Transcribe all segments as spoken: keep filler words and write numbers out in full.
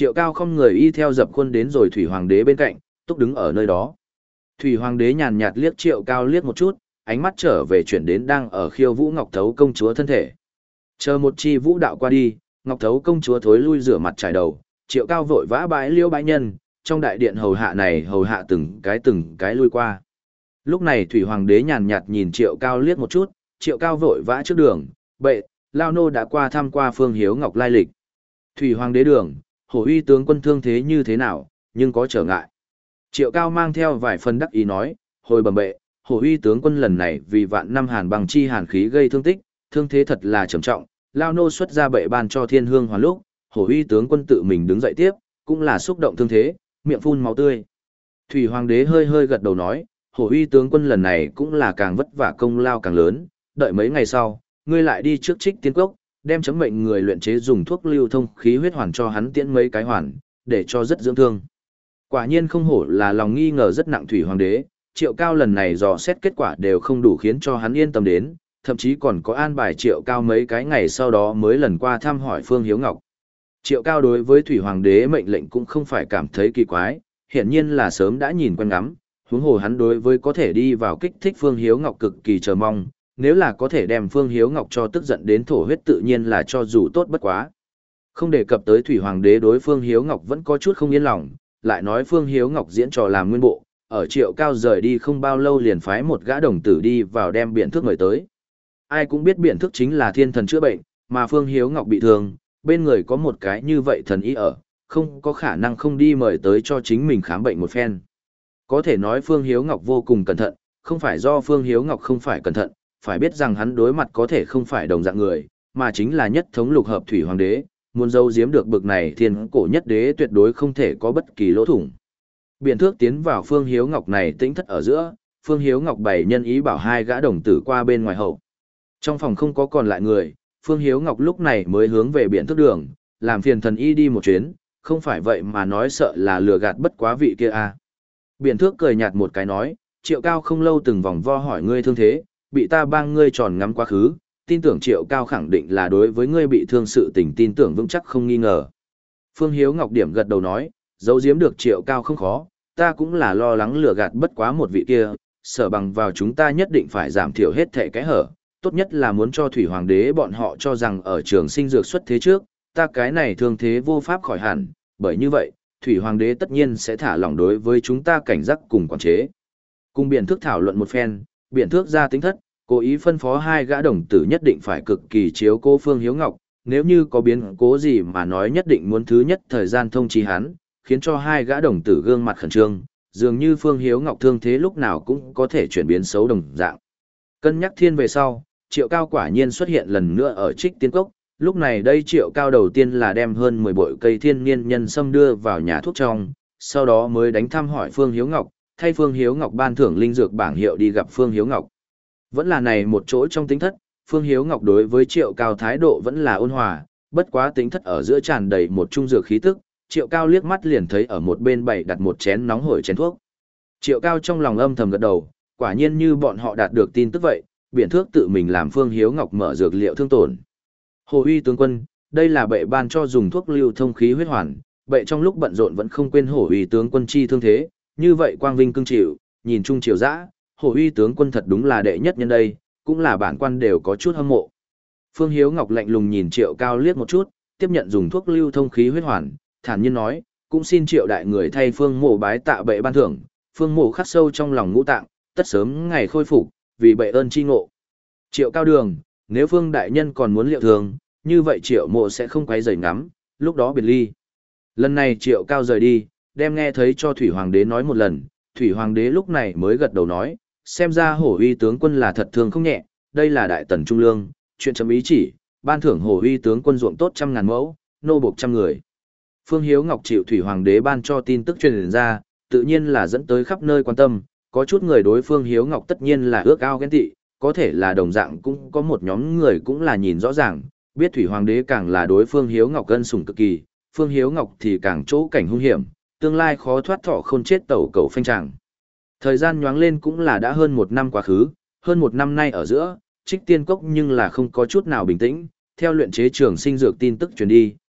Triệu Cao không người y theo dập khuôn đến rồi Thủy Hoàng đế bên cạnh, túc đứng ở nơi đó. Thủy Hoàng đế nhàn nhạt liếc Triệu Cao liếc một chút, ánh mắt trở về chuyển đến đang ở khiêu vũ Ngọc Thấu công chúa thân thể. Chờ một chi vũ đạo qua đi, Ngọc Thấu công chúa thối lui rửa mặt trải đầu, Triệu Cao vội vã bãi liêu bãi nhân, trong đại điện hầu hạ này hầu hạ từng cái từng cái lui qua. Lúc này Thủy Hoàng đế nhàn nhạt nhìn Triệu Cao liếc một chút, Triệu Cao vội vã trước đường, bệ, Lao Nô đã qua thăm qua Phương Hiếu Ngọc lai lịch. Thủy Hoàng đế đường, Hổ uy tướng quân thương thế như thế nào, nhưng có trở ngại. Triệu Cao mang theo vài phần đắc ý nói, hồi bẩm bệ, Hổ uy tướng quân lần này vì vạn năm hàn bằng chi hàn khí gây thương tích, thương thế thật là trầm trọng, Lao Nô xuất ra bệ ban cho thiên hương hoàn lúc, Hổ uy tướng quân tự mình đứng dậy tiếp, cũng là xúc động thương thế, miệng phun máu tươi. Thủy Hoàng đế hơi hơi gật đầu nói, Hổ uy tướng quân lần này cũng là càng vất vả công lao càng lớn, đợi mấy ngày sau, ngươi lại đi trước Trích Tiên Cốc, đem chấm mệnh người luyện chế dùng thuốc lưu thông khí huyết hoàn cho hắn tiễn mấy cái hoàn, để cho rất dưỡng thương. Quả nhiên không hổ là lòng nghi ngờ rất nặng Thủy Hoàng đế, Triệu Cao lần này dò xét kết quả đều không đủ khiến cho hắn yên tâm đến, thậm chí còn có an bài Triệu Cao mấy cái ngày sau đó mới lần qua thăm hỏi Phương Hiếu Ngọc. Triệu Cao đối với Thủy Hoàng đế mệnh lệnh cũng không phải cảm thấy kỳ quái, hiển nhiên là sớm đã nhìn quen ngắm, huống hồ hắn đối với có thể đi vào kích thích Phương Hiếu Ngọc cực kỳ chờ mong, nếu là có thể đem Phương Hiếu Ngọc cho tức giận đến thổ huyết tự nhiên là cho dù tốt bất quá. Không đề cập tới Thủy Hoàng đế đối Phương Hiếu Ngọc vẫn có chút không yên lòng, lại nói Phương Hiếu Ngọc diễn trò làm nguyên bộ, ở Triệu Cao rời đi không bao lâu liền phái một gã đồng tử đi vào đem biện thước mời tới. Ai cũng biết biện thước chính là thiên thần chữa bệnh, mà Phương Hiếu Ngọc bị thương, bên người có một cái như vậy thần ý ở, không có khả năng không đi mời tới cho chính mình khám bệnh một phen. Có thể nói Phương Hiếu Ngọc vô cùng cẩn thận, không phải do Phương Hiếu Ngọc không phải cẩn thận, phải biết rằng hắn đối mặt có thể không phải đồng dạng người, mà chính là nhất thống lục hợp Thủy Hoàng đế, muốn giấu giếm được bực này thiên cổ nhất đế tuyệt đối không thể có bất kỳ lỗ thủng. Biện thước tiến vào Phương Hiếu Ngọc này tĩnh thất ở giữa, Phương Hiếu Ngọc bày nhân ý bảo hai gã đồng tử qua bên ngoài hậu. Trong phòng không có còn lại người, Phương Hiếu Ngọc lúc này mới hướng về biện thước đường, làm phiền thần y đi một chuyến, không phải vậy mà nói sợ là lừa gạt bất quá vị kia à. Biện thước cười nhạt một cái nói, Triệu Cao không lâu từng vòng vo hỏi ngươi thương thế, bị ta bang ngươi tròn ngắm quá khứ, tin tưởng Triệu Cao khẳng định là đối với ngươi bị thương sự tình tin tưởng vững chắc không nghi ngờ. Phương Hiếu Ngọc điểm gật đầu nói, giấu giếm được Triệu Cao không khó, ta cũng là lo lắng lừa gạt bất quá một vị kia, sở bằng vào chúng ta nhất định phải giảm thiểu hết thảy cái hở, tốt nhất là muốn cho Thủy Hoàng đế bọn họ cho rằng ở trường sinh dược xuất thế trước, ta cái này thương thế vô pháp khỏi hẳn, bởi như vậy, Thủy Hoàng đế tất nhiên sẽ thả lỏng đối với chúng ta cảnh giác cùng quản chế. Cùng biện thước thảo luận một phen, biện thước ra tính thất, cố ý phân phó hai gã đồng tử nhất định phải cực kỳ chiếu cố Phương Hiếu Ngọc, nếu như có biến cố gì mà nói nhất định muốn thứ nhất thời gian thông chi hắn, khiến cho hai gã đồng tử gương mặt khẩn trương, dường như Phương Hiếu Ngọc thương thế lúc nào cũng có thể chuyển biến xấu đồng dạng. Cân nhắc thiên về sau, Triệu Cao quả nhiên xuất hiện lần nữa ở Trích Tiên Cốc, lúc này đây Triệu Cao đầu tiên là đem hơn mười bội cây thiên niên nhân sâm đưa vào nhà thuốc trong, sau đó mới đánh thăm hỏi Phương Hiếu Ngọc, thay Phương Hiếu Ngọc ban thưởng linh dược bảng hiệu đi gặp Phương Hiếu Ngọc. Vẫn là này một chỗ trong tính thất, Phương Hiếu Ngọc đối với Triệu Cao thái độ vẫn là ôn hòa, bất quá tính thất ở giữa tràn đầy một trung dược khí tức, Triệu Cao liếc mắt liền thấy ở một bên bày đặt một chén nóng hổi chén thuốc. Triệu Cao trong lòng âm thầm gật đầu, quả nhiên như bọn họ đạt được tin tức vậy, biện thước tự mình làm Phương Hiếu Ngọc mở dược liệu thương tổn. Hồ uy tướng quân, đây là bệ ban cho dùng thuốc lưu thông khí huyết hoàn, bệ trong lúc bận rộn vẫn không quên hổ uy tướng quân chi thương thế, như vậy quang vinh cưng chịu, nhìn chung triều dã, hổ uy tướng quân thật đúng là đệ nhất nhân đây, cũng là bản quan đều có chút hâm mộ. Phương Hiếu Ngọc lạnh lùng nhìn Triệu Cao liếc một chút, tiếp nhận dùng thuốc lưu thông khí huyết hoàn, thản nhiên nói, cũng xin Triệu đại người thay Phương Mộ bái tạ bệ ban thưởng, Phương Mộ khắc sâu trong lòng ngũ tạng, tất sớm ngày khôi phục, vì bệ ơn chi ngộ. Triệu Cao đường, nếu Phương đại nhân còn muốn liệu thường, như vậy Triệu Mộ sẽ không quấy rầy ngắm, lúc đó biệt ly. Lần này Triệu Cao rời đi, đem nghe thấy cho Thủy Hoàng đế nói một lần, Thủy Hoàng đế lúc này mới gật đầu nói, xem ra hổ uy tướng quân là thật thương không nhẹ, đây là đại tần trung lương, chuyện chấm ý chỉ, ban thưởng hổ uy tướng quân ruộng tốt trăm ngàn mẫu, nô buộc trăm người. Phương Hiếu Ngọc chịu Thủy Hoàng đế ban cho tin tức truyền ra, tự nhiên là dẫn tới khắp nơi quan tâm, có chút người đối Phương Hiếu Ngọc tất nhiên là ước ao ghen tị, có thể là đồng dạng cũng có một nhóm người cũng là nhìn rõ ràng, biết Thủy Hoàng đế càng là đối Phương Hiếu Ngọc ân sủng cực kỳ, Phương Hiếu Ngọc thì càng chỗ cảnh hung hiểm, tương lai khó thoát thọ khôn chết tẩu cầu phanh tràng. Thời gian nhoáng lên cũng là đã hơn một năm quá khứ, hơn một năm nay ở giữa, Trích Tiên Cốc nhưng là không có chút nào bình tĩnh, theo luyện chế trường sinh dược tin tức truyền đi,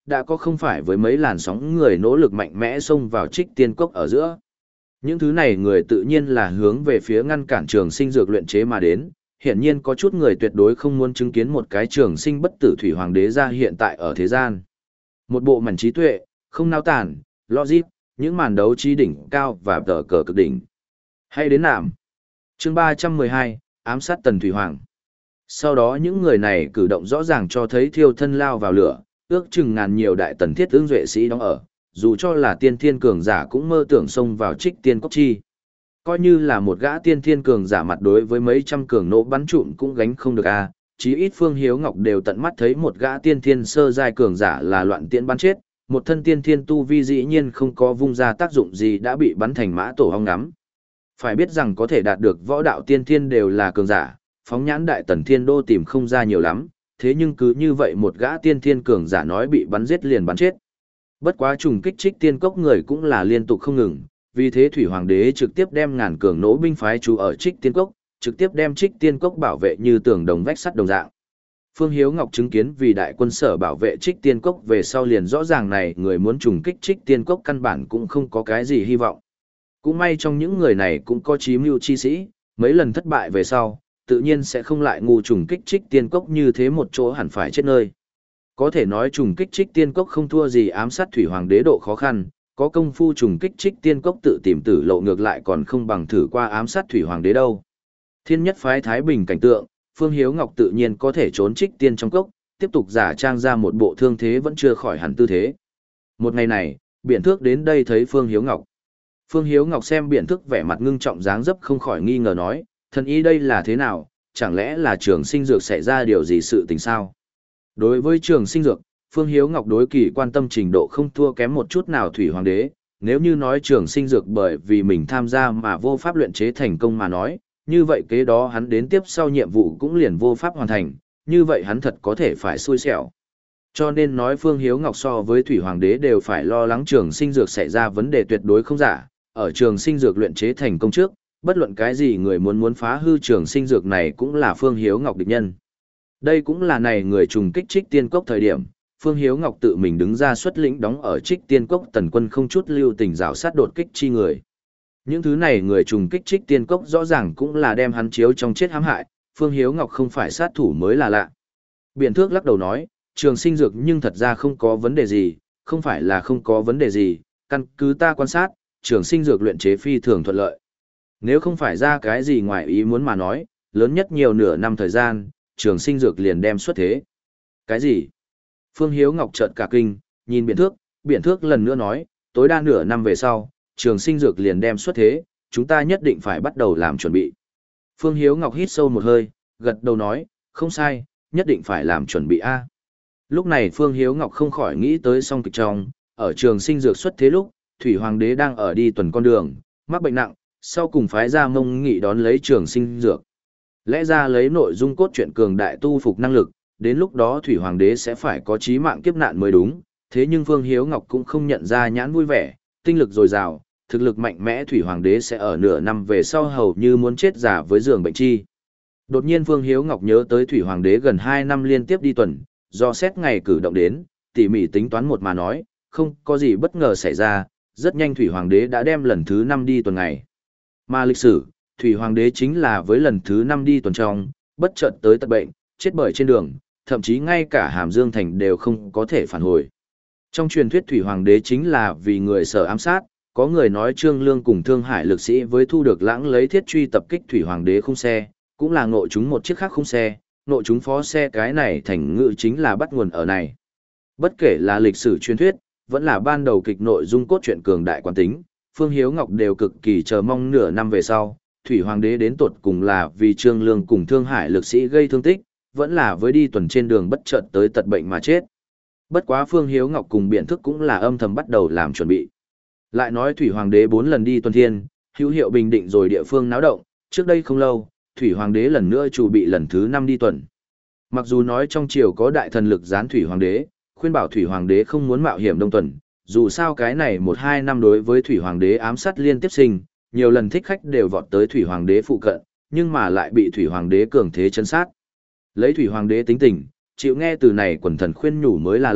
đã có không phải với mấy làn sóng người nỗ lực mạnh mẽ xông vào Trích Tiên Cốc ở giữa. Những thứ này người tự nhiên là hướng về phía ngăn cản trường sinh dược luyện chế mà đến, hiển nhiên có chút người tuyệt đối không muốn chứng kiến một cái trường sinh bất tử thủy hoàng đế ra hiện tại ở thế gian. Một bộ mảnh trí tuệ, không nao tản, logic, những màn đấu trí đỉnh cao và tờ cờ cực đỉnh. Hay đến nạm. Chương ba trăm mười hai, ám sát Tần Thủy Hoàng. Sau đó những người này cử động rõ ràng cho thấy thiêu thân lao vào lửa, ước chừng ngàn nhiều đại tần thiết ứng duệ sĩ đóng ở, dù cho là tiên thiên cường giả cũng mơ tưởng xông vào Trích Tiên Cốc chi. Coi như là một gã tiên thiên cường giả mặt đối với mấy trăm cường nộ bắn trụm cũng gánh không được a. Chí ít Phương Hiếu Ngọc đều tận mắt thấy một gã tiên thiên sơ giai cường giả là loạn tiễn bắn chết, một thân tiên thiên tu vi dĩ nhiên không có vung ra tác dụng gì đã bị bắn thành mã tổ hong ngắm. Phải biết rằng có thể đạt được võ đạo tiên thiên đều là cường giả, phóng nhãn đại tần thiên đô tìm không ra nhiều lắm, thế nhưng cứ như vậy một gã tiên thiên cường giả nói bị bắn giết liền bắn chết. Bất quá trùng kích Trích Tiên Cốc người cũng là liên tục không ngừng, vì thế Thủy Hoàng đế trực tiếp đem ngàn cường nỗ binh phái trú ở Trích Tiên Cốc, trực tiếp đem Trích Tiên Cốc bảo vệ như tường đồng vách sắt đồng dạng. Phương Hiếu Ngọc chứng kiến vì đại quân sở bảo vệ Trích Tiên Cốc về sau liền rõ ràng này người muốn trùng kích Trích Tiên Cốc căn bản cũng không có cái gì hy vọng. Cũng may trong những người này cũng có chí mưu chi sĩ, mấy lần thất bại về sau, tự nhiên sẽ không lại ngu trùng kích Trích Tiên Cốc như thế một chỗ hẳn phải chết nơi. Có thể nói trùng kích Trích Tiên Cốc không thua gì ám sát Thủy Hoàng đế độ khó khăn, có công phu trùng kích Trích Tiên Cốc tự tìm tử lộ ngược lại còn không bằng thử qua ám sát Thủy Hoàng đế đâu. Thiên nhất phái Thái Bình cảnh tượng, Phương Hiếu Ngọc tự nhiên có thể trốn Trích Tiên trong cốc, tiếp tục giả trang ra một bộ thương thế vẫn chưa khỏi hẳn tư thế. Một ngày này, Biện Thước đến đây thấy Phương Hiếu Ngọc. Phương Hiếu Ngọc xem Biện Thước vẻ mặt ngưng trọng dáng dấp không khỏi nghi ngờ nói, thần ý đây là thế nào, chẳng lẽ là trường sinh dược xảy ra điều gì sự tình sao? Đối với trường sinh dược, Phương Hiếu Ngọc đối kỳ quan tâm trình độ không thua kém một chút nào Thủy Hoàng đế, nếu như nói trường sinh dược bởi vì mình tham gia mà vô pháp luyện chế thành công mà nói, như vậy kế đó hắn đến tiếp sau nhiệm vụ cũng liền vô pháp hoàn thành, như vậy hắn thật có thể phải xui xẻo. Cho nên nói Phương Hiếu Ngọc so với Thủy Hoàng đế đều phải lo lắng trường sinh dược xảy ra vấn đề tuyệt đối không giả, ở trường sinh dược luyện chế thành công trước, bất luận cái gì người muốn muốn phá hư trường sinh dược này cũng là Phương Hiếu Ngọc địch nhân. Đây cũng là này người trùng kích Trích Tiên Cốc thời điểm, Phương Hiếu Ngọc tự mình đứng ra xuất lĩnh đóng ở Trích Tiên Cốc tần quân không chút lưu tình rào sát đột kích chi người. Những thứ này người trùng kích Trích Tiên Cốc rõ ràng cũng là đem hắn chiếu trong chết hãm hại, Phương Hiếu Ngọc không phải sát thủ mới là lạ. Biện Thước lắc đầu nói, trường sinh dược nhưng thật ra không có vấn đề gì, không phải là không có vấn đề gì, căn cứ ta quan sát, trường sinh dược luyện chế phi thường thuận lợi. Nếu không phải ra cái gì ngoài ý muốn mà nói, lớn nhất nhiều nửa năm thời gian, trường sinh dược liền đem xuất thế. Cái gì? Phương Hiếu Ngọc chợt cả kinh, nhìn Biện Thước, Biện Thước lần nữa nói, tối đa nửa năm về sau, trường sinh dược liền đem xuất thế, chúng ta nhất định phải bắt đầu làm chuẩn bị. Phương Hiếu Ngọc hít sâu một hơi, gật đầu nói, không sai, nhất định phải làm chuẩn bị a. Lúc này Phương Hiếu Ngọc không khỏi nghĩ tới song kịch trong, ở trường sinh dược xuất thế lúc, Thủy Hoàng đế đang ở đi tuần con đường, mắc bệnh nặng, sau cùng phái ra Mông Nghị đón lấy trường sinh dược. Lẽ ra lấy nội dung cốt truyện cường đại tu phục năng lực, đến lúc đó Thủy Hoàng đế sẽ phải có chí mạng kiếp nạn mới đúng, thế nhưng Phương Hiếu Ngọc cũng không nhận ra nhãn vui vẻ, tinh lực dồi dào, thực lực mạnh mẽ Thủy Hoàng đế sẽ ở nửa năm về sau hầu như muốn chết giả với giường bệnh chi. Đột nhiên Phương Hiếu Ngọc nhớ tới Thủy Hoàng đế gần hai năm liên tiếp đi tuần, do xét ngày cử động đến, tỉ mỉ tính toán một mà nói, không có gì bất ngờ xảy ra, rất nhanh Thủy Hoàng đế đã đem lần thứ năm đi tuần ngày. Mà lịch sử, Thủy Hoàng đế chính là với lần thứ năm đi tuần trong, bất chợt tới tật bệnh, chết bởi trên đường, thậm chí ngay cả Hàm Dương Thành đều không có thể phản hồi. Trong truyền thuyết Thủy Hoàng đế chính là vì người sở ám sát, có người nói Trương Lương cùng Thương Hải lực sĩ với thu được lãng lấy thiết truy tập kích Thủy Hoàng đế khung xe, cũng là ngộ chúng một chiếc khác khung xe, ngộ chúng phó xe cái này thành ngữ chính là bắt nguồn ở này. Bất kể là lịch sử truyền thuyết, vẫn là ban đầu kịch nội dung cốt truyện cường đại quán tính, Phương Hiếu Ngọc đều cực kỳ chờ mong nửa năm về sau, Thủy Hoàng đế đến tột cùng là vì Trương Lương cùng Thương Hải lực sĩ gây thương tích, vẫn là với đi tuần trên đường bất chợt tới tật bệnh mà chết. Bất quá Phương Hiếu Ngọc cùng Biện Thức cũng là âm thầm bắt đầu làm chuẩn bị. Lại nói Thủy Hoàng đế bốn lần đi tuần thiên, hữu hiệu bình định rồi địa phương náo động, trước đây không lâu, Thủy Hoàng đế lần nữa chủ bị lần thứ năm đi tuần. Mặc dù nói trong triều có đại thần lực gián Thủy Hoàng đế, khuyên bảo Thủy Hoàng đế không muốn mạo hiểm đông tuần, dù sao cái này một hai năm đối với Thủy Hoàng đế ám sát liên tiếp sinh, nhiều lần thích khách đều vọt tới Thủy Hoàng đế phụ cận, nhưng mà lại bị Thủy Hoàng đế cường thế chân sát. Lấy Thủy Hoàng đế tính tình, chịu nghe từ này quần thần khuyên nhủ mới là lạ,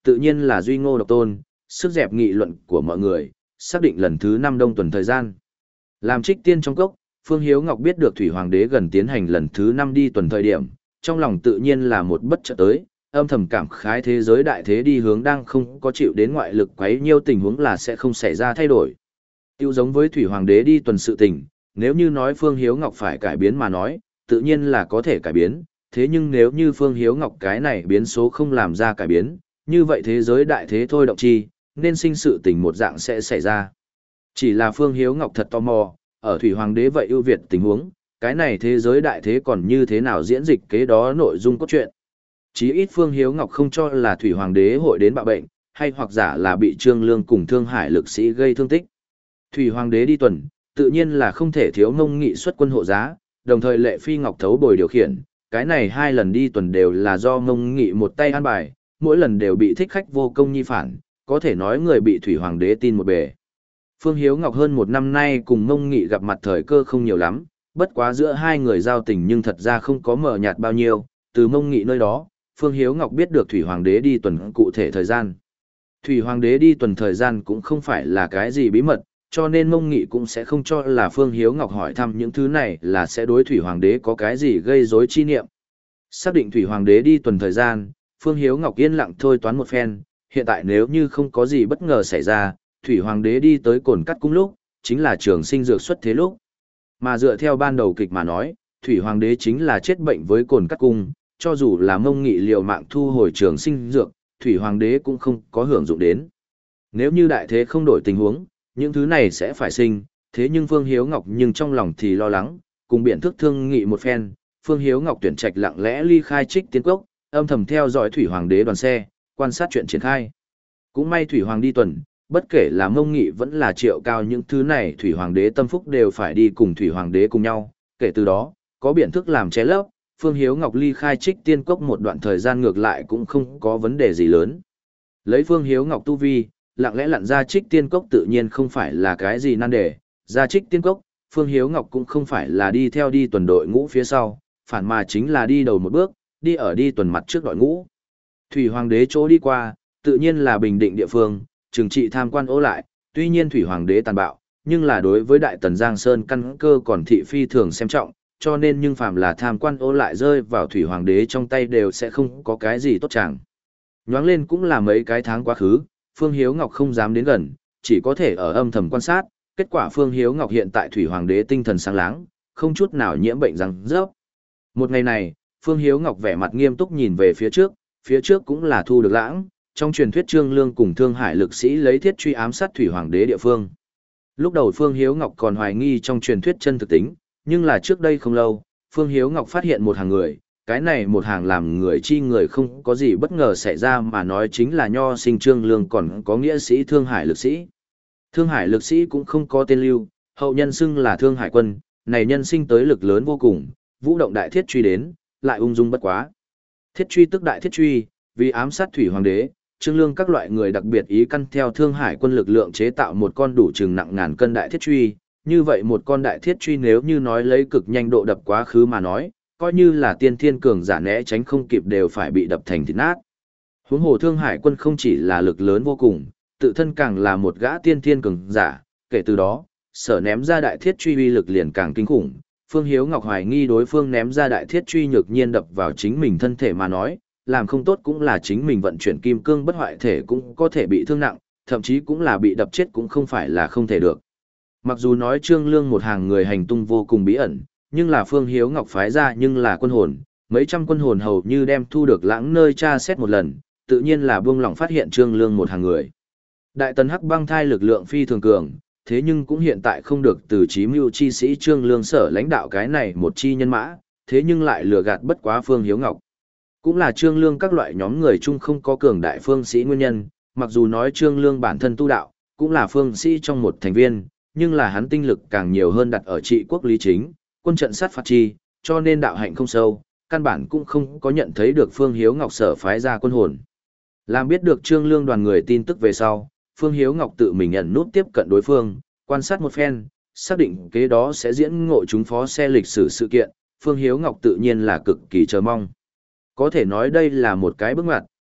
Tự nhiên là duy ngô độc tôn, sức dẹp nghị luận của mọi người, xác định lần thứ năm đông tuần thời gian. Làm trích tiên trong cốc, Phương Hiếu Ngọc biết được Thủy Hoàng đế gần tiến hành lần thứ năm đi tuần thời điểm, trong lòng tự nhiên là một bất chợt tới, âm thầm cảm khái thế giới đại thế đi hướng đang không có chịu đến ngoại lực quấy nhiêu tình huống là sẽ không xảy ra thay đổi. Tiêu giống với Thủy Hoàng đế đi tuần sự tình, nếu như nói Phương Hiếu Ngọc phải cải biến mà nói, tự nhiên là có thể cải biến, thế nhưng nếu như Phương Hiếu Ngọc cái này biến số không làm ra cải biến, như vậy thế giới đại thế thôi động chi, nên sinh sự tình một dạng sẽ xảy ra. Chỉ là Phương Hiếu Ngọc thật tò mò, ở Thủy Hoàng đế vậy ưu việt tình huống, cái này thế giới đại thế còn như thế nào diễn dịch kế đó nội dung cốt truyện. Chí ít Phương Hiếu Ngọc không cho là Thủy Hoàng đế hội đến bạo bệnh, hay hoặc giả là bị Trương Lương cùng Thương Hải lực sĩ gây thương tích. Thủy Hoàng đế đi tuần, tự nhiên là không thể thiếu Ngông Nghị xuất quân hộ giá, đồng thời Lệ Phi Ngọc Thấu bồi điều khiển, cái này hai lần đi tuần đều là do Ngông Nghị một tay an bài, mỗi lần đều bị thích khách vô công nhi phản, có thể nói người bị Thủy Hoàng đế tin một bề. Phương Hiếu Ngọc hơn một năm nay cùng Ngông Nghị gặp mặt thời cơ không nhiều lắm, bất quá giữa hai người giao tình nhưng thật ra không có mờ nhạt bao nhiêu, từ Ngông Nghị nơi đó, Phương Hiếu Ngọc biết được Thủy Hoàng đế đi tuần cụ thể thời gian. Thủy Hoàng đế đi tuần thời gian cũng không phải là cái gì bí mật, cho nên Ngông Nghị cũng sẽ không cho là Phương Hiếu Ngọc hỏi thăm những thứ này là sẽ đối Thủy Hoàng đế có cái gì gây rối chi niệm. Xác định Thủy Hoàng đế đi tuần thời gian, Phương Hiếu Ngọc yên lặng thôi toán một phen, hiện tại nếu như không có gì bất ngờ xảy ra, Thủy Hoàng đế đi tới Cổn Cắt cung lúc, chính là Trường Sinh dược xuất thế lúc. Mà dựa theo ban đầu kịch mà nói, Thủy Hoàng đế chính là chết bệnh với Cổn Cắt cung, cho dù là Ngông Nghị liều mạng thu hồi Trường Sinh dược, Thủy Hoàng đế cũng không có hưởng dụng đến. Nếu như đại thế không đổi tình huống, những thứ này sẽ phải sinh, thế nhưng Phương Hiếu Ngọc nhưng trong lòng thì lo lắng, cùng biện thức thương nghị một phen, Phương Hiếu Ngọc tuyển trạch lặng lẽ ly khai Trích Tiên Cốc, âm thầm theo dõi Thủy Hoàng đế đoàn xe, quan sát chuyện triển khai. Cũng may Thủy Hoàng đi tuần, bất kể là Ngông Nghị vẫn là Triệu Cao, những thứ này Thủy Hoàng đế tâm phúc đều phải đi cùng Thủy Hoàng đế cùng nhau, kể từ đó, có biện thức làm che lấp, Phương Hiếu Ngọc ly khai Trích Tiên Cốc một đoạn thời gian ngược lại cũng không có vấn đề gì lớn. Lấy Phương Hiếu Ngọc tu vi, lặng lẽ lặn ra Trích Tiên Cốc tự nhiên không phải là cái gì nan đề, ra Trích Tiên Cốc, Phương Hiếu Ngọc cũng không phải là đi theo đi tuần đội ngũ phía sau, phản mà chính là đi đầu một bước, đi ở đi tuần mặt trước đội ngũ. Thủy Hoàng đế chỗ đi qua, tự nhiên là bình định địa phương, trừng trị tham quan ố lại, tuy nhiên Thủy Hoàng đế tàn bạo, nhưng là đối với Đại Tần Giang Sơn căn cơ còn thị phi thường xem trọng, cho nên nhưng phàm là tham quan ố lại rơi vào Thủy Hoàng đế trong tay đều sẽ không có cái gì tốt chẳng. Nhoáng lên cũng là mấy cái tháng quá khứ, Phương Hiếu Ngọc không dám đến gần, chỉ có thể ở âm thầm quan sát, kết quả Phương Hiếu Ngọc hiện tại Thủy Hoàng đế tinh thần sáng láng, không chút nào nhiễm bệnh răng rớp. Một ngày này, Phương Hiếu Ngọc vẻ mặt nghiêm túc nhìn về phía trước, phía trước cũng là Thu Được Lãng, trong truyền thuyết Trương Lương cùng Thương Hải lực sĩ lấy thiết truy ám sát Thủy Hoàng đế địa phương. Lúc đầu Phương Hiếu Ngọc còn hoài nghi trong truyền thuyết chân thực tính, nhưng là trước đây không lâu, Phương Hiếu Ngọc phát hiện một hàng người, cái này một hàng làm người chi người không có gì bất ngờ xảy ra mà nói chính là nho sinh Trương Lương còn có nghĩa sĩ Thương Hải lực sĩ. Thương Hải lực sĩ cũng không có tên lưu, hậu nhân xưng là Thương Hải quân, này nhân sinh tới lực lớn vô cùng, vũ động đại thiết truy đến, lại ung dung bất quá. Thiết truy tức đại thiết truy, vì ám sát Thủy Hoàng đế, Trương Lương các loại người đặc biệt ý căn theo Thương Hải quân lực lượng chế tạo một con đủ chừng nặng ngàn cân đại thiết truy, như vậy một con đại thiết truy nếu như nói lấy cực nhanh độ đập quá khứ mà nói, coi như là tiên thiên cường giả né tránh không kịp đều phải bị đập thành thịt nát. Huống hồ Thương Hải quân không chỉ là lực lớn vô cùng, tự thân càng là một gã tiên thiên cường giả, kể từ đó, sở ném ra đại thiết truy uy lực liền càng kinh khủng. Phương Hiếu Ngọc hoài nghi đối phương ném ra đại thiết truy nhược nhiên đập vào chính mình thân thể mà nói, làm không tốt cũng là chính mình vận chuyển kim cương bất hoại thể cũng có thể bị thương nặng, thậm chí cũng là bị đập chết cũng không phải là không thể được. Mặc dù nói Trương Lương một hàng người hành tung vô cùng bí ẩn, nhưng là Phương Hiếu Ngọc phái ra nhưng là quân hồn, mấy trăm quân hồn hầu như đem Thu Được Lãng nơi tra xét một lần, tự nhiên là buông lỏng phát hiện Trương Lương một hàng người. Đại Tần Hắc Băng Thai lực lượng phi thường cường, thế nhưng cũng hiện tại không được từ chí mưu chi sĩ Trương Lương sở lãnh đạo cái này một chi nhân mã, thế nhưng lại lừa gạt bất quá Phương Hiếu Ngọc. Cũng là Trương Lương các loại nhóm người chung không có cường đại phương sĩ nguyên nhân, mặc dù nói Trương Lương bản thân tu đạo, cũng là phương sĩ trong một thành viên, nhưng là hắn tinh lực càng nhiều hơn đặt ở trị quốc lý chính, quân trận sát phạt chi, cho nên đạo hạnh không sâu, căn bản cũng không có nhận thấy được Phương Hiếu Ngọc sở phái ra quân hồn. Làm biết được Trương Lương đoàn người tin tức về sau, Phương Hiếu Ngọc tự mình ẩn nút tiếp cận đối phương, quan sát một phen, xác định kế đó sẽ diễn ngộ chúng phó xe lịch sử sự kiện, Phương Hiếu Ngọc tự nhiên là cực kỳ chờ mong. Có thể nói đây là một cái bước ngoặt,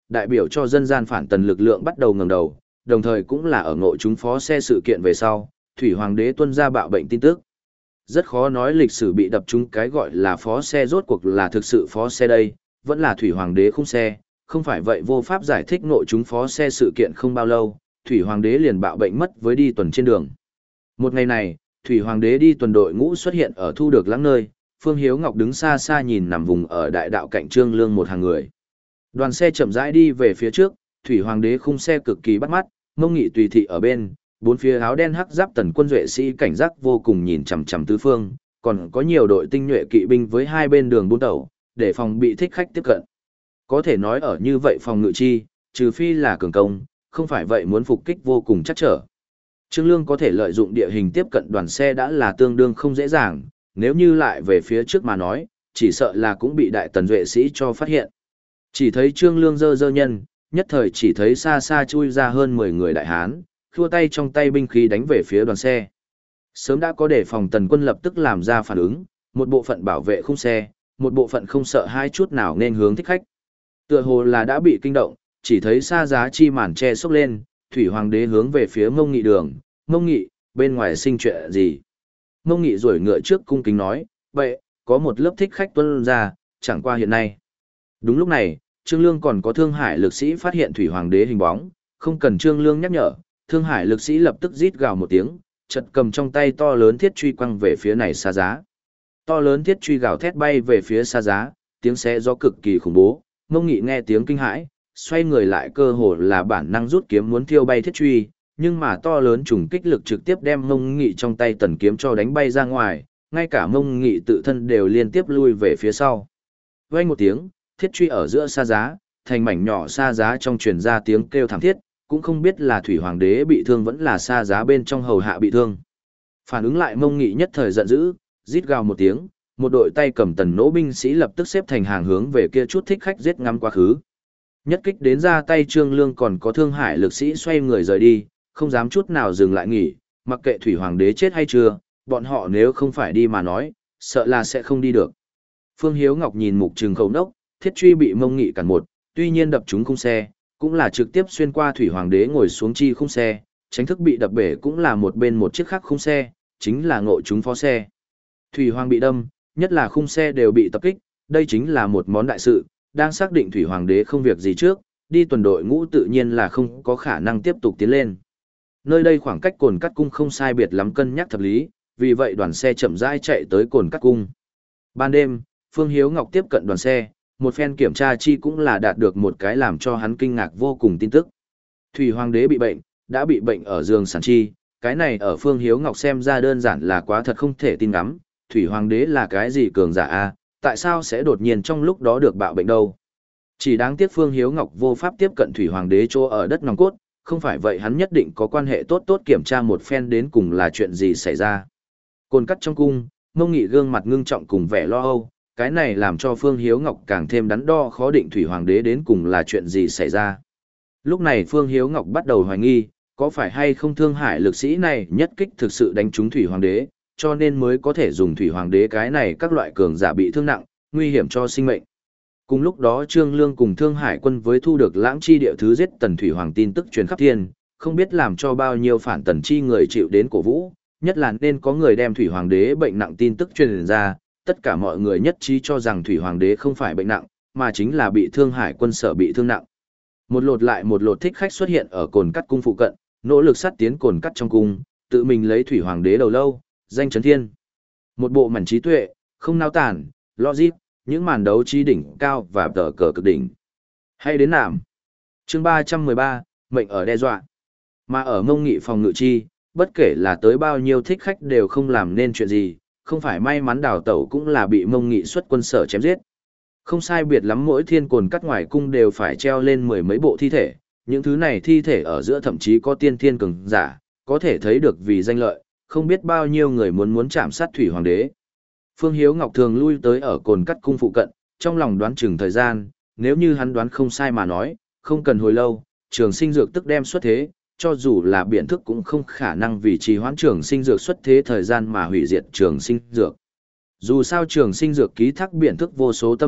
đại biểu cho dân gian phản tần lực lượng bắt đầu ngẩng đầu, đồng thời cũng là ở ngộ chúng phó xe sự kiện về sau, thủy hoàng đế tuân ra bạo bệnh tin tức. Rất khó nói lịch sử bị đập trúng cái gọi là phó xe rốt cuộc là thực sự phó xe đây, vẫn là thủy hoàng đế khung xe, không phải vậy vô pháp giải thích ngộ chúng phó xe sự kiện không bao lâu, thủy hoàng đế liền bạo bệnh mất với đi tuần trên đường. Một ngày này, thủy hoàng đế đi tuần đội ngũ xuất hiện ở thu được lãng nơi, Phương Hiếu Ngọc đứng xa xa nhìn nằm vùng ở đại đạo cạnh Trương Lương một hàng người. Đoàn xe chậm rãi đi về phía trước, thủy hoàng đế khung xe cực kỳ bắt mắt, Mông Nghị tùy thị ở bên, bốn phía áo đen hắc giáp tần quân duệ sĩ cảnh giác vô cùng nhìn chằm chằm tứ phương, còn có nhiều đội tinh nhuệ kỵ binh với hai bên đường buôn tàu, để phòng bị thích khách tiếp cận. Có thể nói ở như vậy phòng ngự chi, trừ phi là cường công, không phải vậy muốn phục kích vô cùng chắc trở. Trương Lương có thể lợi dụng địa hình tiếp cận đoàn xe đã là tương đương không dễ dàng, nếu như lại về phía trước mà nói, chỉ sợ là cũng bị đại tần duệ sĩ cho phát hiện. Chỉ thấy Trương Lương dơ dơ nhân, nhất thời chỉ thấy xa xa chui ra hơn mười người đại hán, khua tay trong tay binh khí đánh về phía đoàn xe. Sớm đã có đề phòng tần quân lập tức làm ra phản ứng, một bộ phận bảo vệ khung xe, một bộ phận không sợ hai chút nào nên hướng thích khách. Tựa hồ là đã bị kinh động, chỉ thấy xa giá chi màn che xốc lên, thủy hoàng đế hướng về phía Mông Nghị đường, Mông Nghị, bên ngoài sinh chuyện gì? Mông Nghị rủi ngựa trước cung kính nói, vậy, có một lớp thích khách tuân ra, chẳng qua hiện nay. Đúng lúc này, Trương Lương còn có Thương Hải lực sĩ phát hiện thủy hoàng đế hình bóng, không cần Trương Lương nhắc nhở, Thương Hải lực sĩ lập tức rít gào một tiếng, chợt cầm trong tay to lớn thiết truy quăng về phía này xa giá. To lớn thiết truy gào thét bay về phía xa giá, tiếng xé gió cực kỳ khủng bố, Mông Nghị nghe tiếng kinh hãi, xoay người lại cơ hồ là bản năng rút kiếm muốn thiêu bay thiết truy, nhưng mà to lớn trùng kích lực trực tiếp đem Mông Nghị trong tay tần kiếm cho đánh bay ra ngoài, ngay cả Mông Nghị tự thân đều liên tiếp lui về phía sau. Vang một tiếng, thiết truy ở giữa xa giá, thành mảnh nhỏ xa giá trong truyền ra tiếng kêu thảm thiết, cũng không biết là thủy hoàng đế bị thương vẫn là xa giá bên trong hầu hạ bị thương. Phản ứng lại Mông Nghị nhất thời giận dữ, rít gào một tiếng, một đội tay cầm tần nỗ binh sĩ lập tức xếp thành hàng hướng về kia chút thích khách giết ngắm quá khứ. Nhất kích đến ra tay Trương Lương còn có Thương Hải lực sĩ xoay người rời đi, không dám chút nào dừng lại nghỉ, mặc kệ thủy hoàng đế chết hay chưa, bọn họ nếu không phải đi mà nói, sợ là sẽ không đi được. Phương Hiếu Ngọc nhìn mục trừng khẩu đốc, thiết truy bị Mông Nghị cản một, tuy nhiên đập trúng khung xe, cũng là trực tiếp xuyên qua thủy hoàng đế ngồi xuống chi khung xe, tránh thức bị đập bể cũng là một bên một chiếc khác khung xe, chính là ngộ chúng phó xe. Thủy hoàng bị đâm, nhất là khung xe đều bị tập kích, đây chính là một món đại sự, đang xác định thủy hoàng đế không việc gì trước, đi tuần đội ngũ tự nhiên là không có khả năng tiếp tục tiến lên. Nơi đây khoảng cách Cồn Cắt Cung không sai biệt lắm cân nhắc thập lý, vì vậy đoàn xe chậm rãi chạy tới Cồn Cắt Cung. Ban đêm, Phương Hiếu Ngọc tiếp cận đoàn xe, một phen kiểm tra chi cũng là đạt được một cái làm cho hắn kinh ngạc vô cùng tin tức. Thủy hoàng đế bị bệnh, đã bị bệnh ở giường sản chi, cái này ở Phương Hiếu Ngọc xem ra đơn giản là quá thật không thể tin lắm, thủy hoàng đế là cái gì cường giả a, tại sao sẽ đột nhiên trong lúc đó được bạo bệnh đâu? Chỉ đáng tiếc Phương Hiếu Ngọc vô pháp tiếp cận thủy hoàng đế chỗ ở đất nòng cốt, không phải vậy hắn nhất định có quan hệ tốt tốt kiểm tra một phen đến cùng là chuyện gì xảy ra. Cồn Cắt trong cung, Mông Nghị gương mặt ngưng trọng cùng vẻ lo âu, cái này làm cho Phương Hiếu Ngọc càng thêm đắn đo khó định thủy hoàng đế đến cùng là chuyện gì xảy ra. Lúc này Phương Hiếu Ngọc bắt đầu hoài nghi, có phải hay không Thương Hải lực sĩ này nhất kích thực sự đánh trúng thủy hoàng đế, cho nên mới có thể dùng thủy hoàng đế cái này các loại cường giả bị thương nặng, nguy hiểm cho sinh mệnh. Cùng lúc đó Trương Lương cùng Thương Hải quân với thu được Lãng Chi địa thứ giết tần thủy hoàng tin tức truyền khắp thiên, không biết làm cho bao nhiêu phản tần chi người chịu đến cổ vũ, nhất là nên có người đem thủy hoàng đế bệnh nặng tin tức truyền ra, tất cả mọi người nhất trí cho rằng thủy hoàng đế không phải bệnh nặng, mà chính là bị Thương Hải quân sở bị thương nặng. Một lột lại một lột thích khách xuất hiện ở Cồn Cắt cung phụ cận, nỗ lực sát tiến Cồn Cắt trong cung, tự mình lấy thủy hoàng đế đầu lâu, danh chấn thiên. Một bộ mảnh trí tuệ, không nao tản, logic, những màn đấu trí đỉnh cao và tờ cờ cực đỉnh. Hay đến nảm. Chương ba trăm mười ba, mệnh ở đe dọa. Mà ở Mông Nghị phòng ngự chi, bất kể là tới bao nhiêu thích khách đều không làm nên chuyện gì, không phải may mắn đào tẩu cũng là bị Mông Nghị xuất quân sở chém giết. Không sai biệt lắm mỗi thiên Cồn Cắt ngoài cung đều phải treo lên mười mấy bộ thi thể, những thứ này thi thể ở giữa thậm chí có tiên thiên cường giả, có thể thấy được vì danh lợi, không biết bao nhiêu người muốn muốn chạm sát thủy hoàng đế. Phương Hiếu Ngọc thường lui tới ở Cồn Cắt cung phụ cận, trong lòng đoán chừng thời gian, nếu như hắn đoán không sai mà nói, không cần hồi lâu, Trường Sinh dược tức đem xuất thế, cho dù là biện thức cũng không khả năng vì trì hoãn Trường Sinh dược xuất thế thời gian mà hủy diệt Trường Sinh dược. Dù sao Trường Sinh dược ký thác biện thức vô số tâm huyết,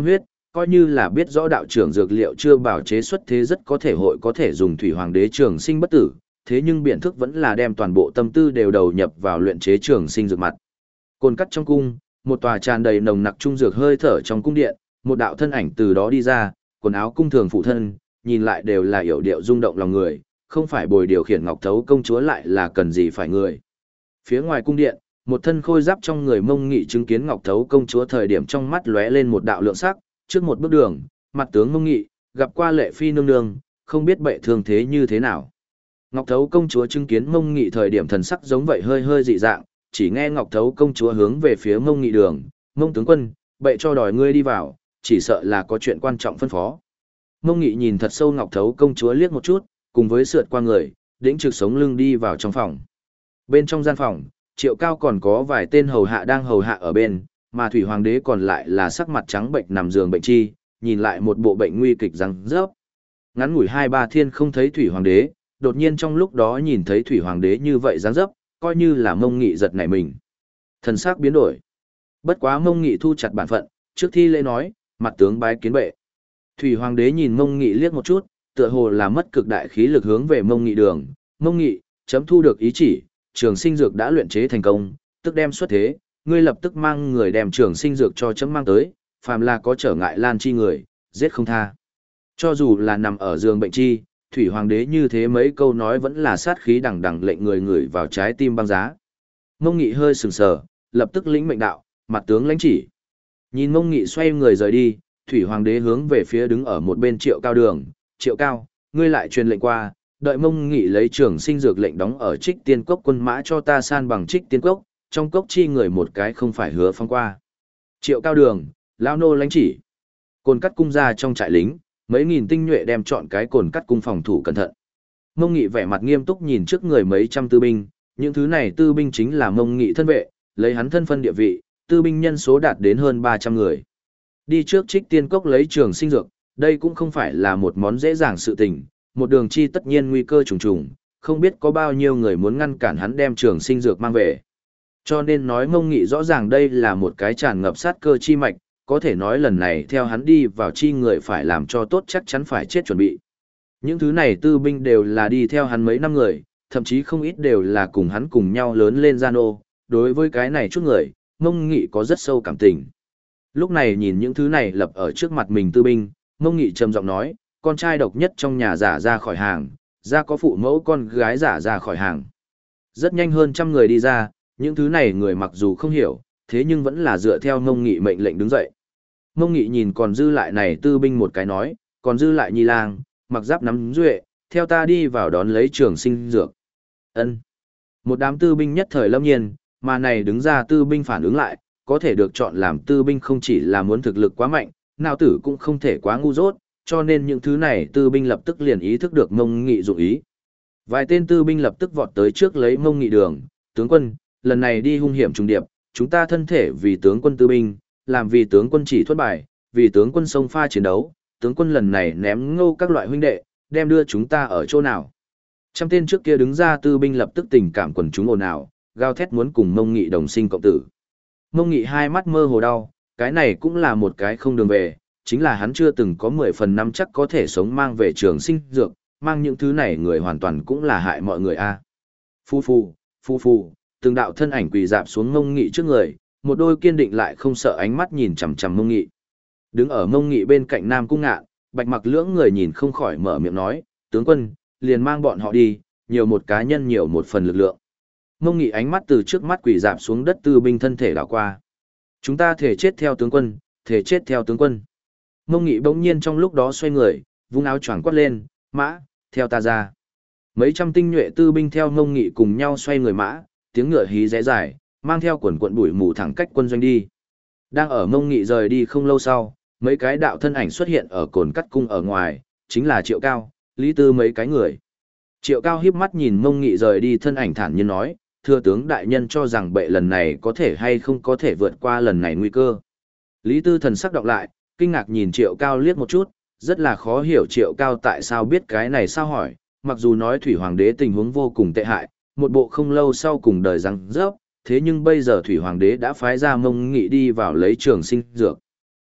coi như là biết rõ đạo trưởng dược liệu chưa bảo chế xuất thế rất có thể hội có thể dùng thủy hoàng đế trường sinh bất tử, thế nhưng biện thức vẫn là đem toàn bộ tâm tư đều đầu nhập vào luyện chế trường sinh dược mặt. Cồn cắt trong cung, một tòa tràn đầy nồng nặc trung dược hơi thở trong cung điện, một đạo thân ảnh từ đó đi ra, quần áo cung thường phụ thân, nhìn lại đều là yểu điệu rung động lòng người, không phải bồi điều khiển Ngọc Thấu công chúa lại là cần gì phải người. Phía ngoài cung điện, một thân khôi giáp trong người Mông Nghị chứng kiến Ngọc Thấu công chúa thời điểm trong mắt lóe lên một đạo lượng sắc, trước một bước đường, mặt tướng Mông Nghị, gặp qua Lệ Phi nương nương, không biết bệ thương thế như thế nào. Ngọc Thấu công chúa chứng kiến Mông Nghị thời điểm thần sắc giống vậy hơi hơi dị dạng, chỉ nghe Ngọc Thấu công chúa hướng về phía Mông Nghị đường, Mông tướng quân, bệ cho đòi ngươi đi vào, chỉ sợ là có chuyện quan trọng phân phó. Mông Nghị nhìn thật sâu Ngọc Thấu công chúa liếc một chút, cùng với sượt qua người, đĩnh trực sống lưng đi vào trong phòng. Bên trong gian phòng, Triệu Cao còn có vài tên hầu hạ đang hầu hạ ở bên, mà Thủy Hoàng đế còn lại là sắc mặt trắng bệnh nằm giường bệnh chi, nhìn lại một bộ bệnh nguy kịch răng rớp. Ngắn ngủi hai ba thiên không thấy Thủy Hoàng đế, đột nhiên trong lúc đó nhìn thấy Thủy Hoàng đế như vậy răng rớp, coi như là Mông Nghị giật nảy mình. Thần sắc biến đổi. Bất quá Mông Nghị thu chặt bản phận, trước thi lễ nói, mặt tướng bái kiến bệ. Thủy Hoàng đế nhìn Mông Nghị liếc một chút, tựa hồ là mất cực đại khí lực hướng về Mông Nghị đường. Mông Nghị, chấm thu được ý chỉ, trường sinh dược đã luyện chế thành công, tức đem xuất thế, ngươi lập tức mang người đem trường sinh dược cho chấm mang tới, phàm là có trở ngại lan chi người, giết không tha. Cho dù là nằm ở giường bệnh chi, Thủy Hoàng đế như thế mấy câu nói vẫn là sát khí đằng đằng lệnh người người vào trái tim băng giá. Mông Nghị hơi sừng sờ, lập tức lĩnh mệnh đạo, mặt tướng lãnh chỉ. Nhìn Mông Nghị xoay người rời đi, Thủy Hoàng đế hướng về phía đứng ở một bên Triệu Cao đường, Triệu Cao, ngươi lại truyền lệnh qua, đợi Mông Nghị lấy trường sinh dược lệnh đóng ở Trích Tiên Cốc quân mã cho ta san bằng Trích Tiên Cốc, trong cốc chi người một cái không phải hứa phong qua. Triệu Cao đường, lao nô lãnh chỉ. Cồn cắt cung ra trong trại lính, mấy nghìn tinh nhuệ đem chọn cái cồn cắt cung phòng thủ cẩn thận. Mông Nghị vẻ mặt nghiêm túc nhìn trước người mấy trăm tư binh, những thứ này tư binh chính là Mông Nghị thân vệ, lấy hắn thân phân địa vị, tư binh nhân số đạt đến hơn ba trăm người. Đi trước Trích Tiên Cốc lấy trường sinh dược, đây cũng không phải là một món dễ dàng sự tình, một đường chi tất nhiên nguy cơ trùng trùng, không biết có bao nhiêu người muốn ngăn cản hắn đem trường sinh dược mang về. Cho nên nói Mông Nghị rõ ràng đây là một cái tràn ngập sát cơ chi mạch, có thể nói lần này theo hắn đi vào chi người phải làm cho tốt chắc chắn phải chết chuẩn bị. Những thứ này tư binh đều là đi theo hắn mấy năm người, thậm chí không ít đều là cùng hắn cùng nhau lớn lên gian ô, đối với cái này chút người, Mông Nghị có rất sâu cảm tình. Lúc này nhìn những thứ này lập ở trước mặt mình tư binh, Mông Nghị trầm giọng nói, con trai độc nhất trong nhà giả ra khỏi hàng, ra có phụ mẫu con gái giả ra khỏi hàng. Rất nhanh hơn trăm người đi ra, những thứ này người mặc dù không hiểu, thế nhưng vẫn là dựa theo Mông Nghị mệnh lệnh đứng dậy. Mông Nghị nhìn còn dư lại này tư binh một cái nói, còn dư lại Nhi Lang, mặc giáp nắm duệ, theo ta đi vào đón lấy trường sinh dược. Ân. Một đám tư binh nhất thời lâm nhiên, mà này đứng ra tư binh phản ứng lại, có thể được chọn làm tư binh không chỉ là muốn thực lực quá mạnh, nào tử cũng không thể quá ngu dốt, cho nên những thứ này tư binh lập tức liền ý thức được Mông Nghị dụng ý. Vài tên tư binh lập tức vọt tới trước lấy Mông Nghị đường, tướng quân, lần này đi hung hiểm trùng điệp, chúng ta thân thể vì tướng quân tư binh, làm vì tướng quân chỉ thuất bài, vì tướng quân sông pha chiến đấu, tướng quân lần này ném ngô các loại huynh đệ, đem đưa chúng ta ở chỗ nào. Trăm tên trước kia đứng ra tư binh lập tức tình cảm quần chúng ồn ào, gào thét muốn cùng Mông Nghị đồng sinh cộng tử. Mông Nghị hai mắt mơ hồ đau, cái này cũng là một cái không đường về, chính là hắn chưa từng có mười phần năm chắc có thể sống mang về trường sinh dược, mang những thứ này người hoàn toàn cũng là hại mọi người a. Phu phu, phu phu, từng đạo thân ảnh quỳ dạp xuống Mông Nghị trước người, một đôi kiên định lại không sợ ánh mắt nhìn chằm chằm Mông Nghị. Đứng ở Mông Nghị bên cạnh Nam Cung Ngạn, Bạch Mặc lưỡng người nhìn không khỏi mở miệng nói, tướng quân, liền mang bọn họ đi, nhiều một cá nhân nhiều một phần lực lượng. Mông Nghị ánh mắt từ trước mắt quỳ dạp xuống đất tư binh thân thể đảo qua. Chúng ta thể chết theo tướng quân, thể chết theo tướng quân. Mông Nghị bỗng nhiên trong lúc đó xoay người, vung áo choàng quát lên, mã, theo ta ra. Mấy trăm tinh nhuệ tư binh theo Mông Nghị cùng nhau xoay người mã, tiếng ngựa hí rẽ dài, mang theo quần quận bụi mù thẳng cách quân doanh đi. Đang ở Mông Nghị rời đi không lâu sau, mấy cái đạo thân ảnh xuất hiện ở cồn cắt cung ở ngoài, chính là Triệu Cao, Lý Tư mấy cái người. Triệu Cao híp mắt nhìn Mông Nghị rời đi thân ảnh thản nhiên nói, thưa tướng đại nhân cho rằng bệ lần này có thể hay không có thể vượt qua lần này nguy cơ. Lý Tư thần sắc đọc lại, kinh ngạc nhìn Triệu Cao liếc một chút, rất là khó hiểu Triệu Cao tại sao biết cái này sao hỏi, mặc dù nói Thủy Hoàng đế tình huống vô cùng tệ hại, một bộ không lâu sau cùng đời răng rớp, thế nhưng bây giờ Thủy Hoàng đế đã phái ra Mông Nghị đi vào lấy trường sinh dược.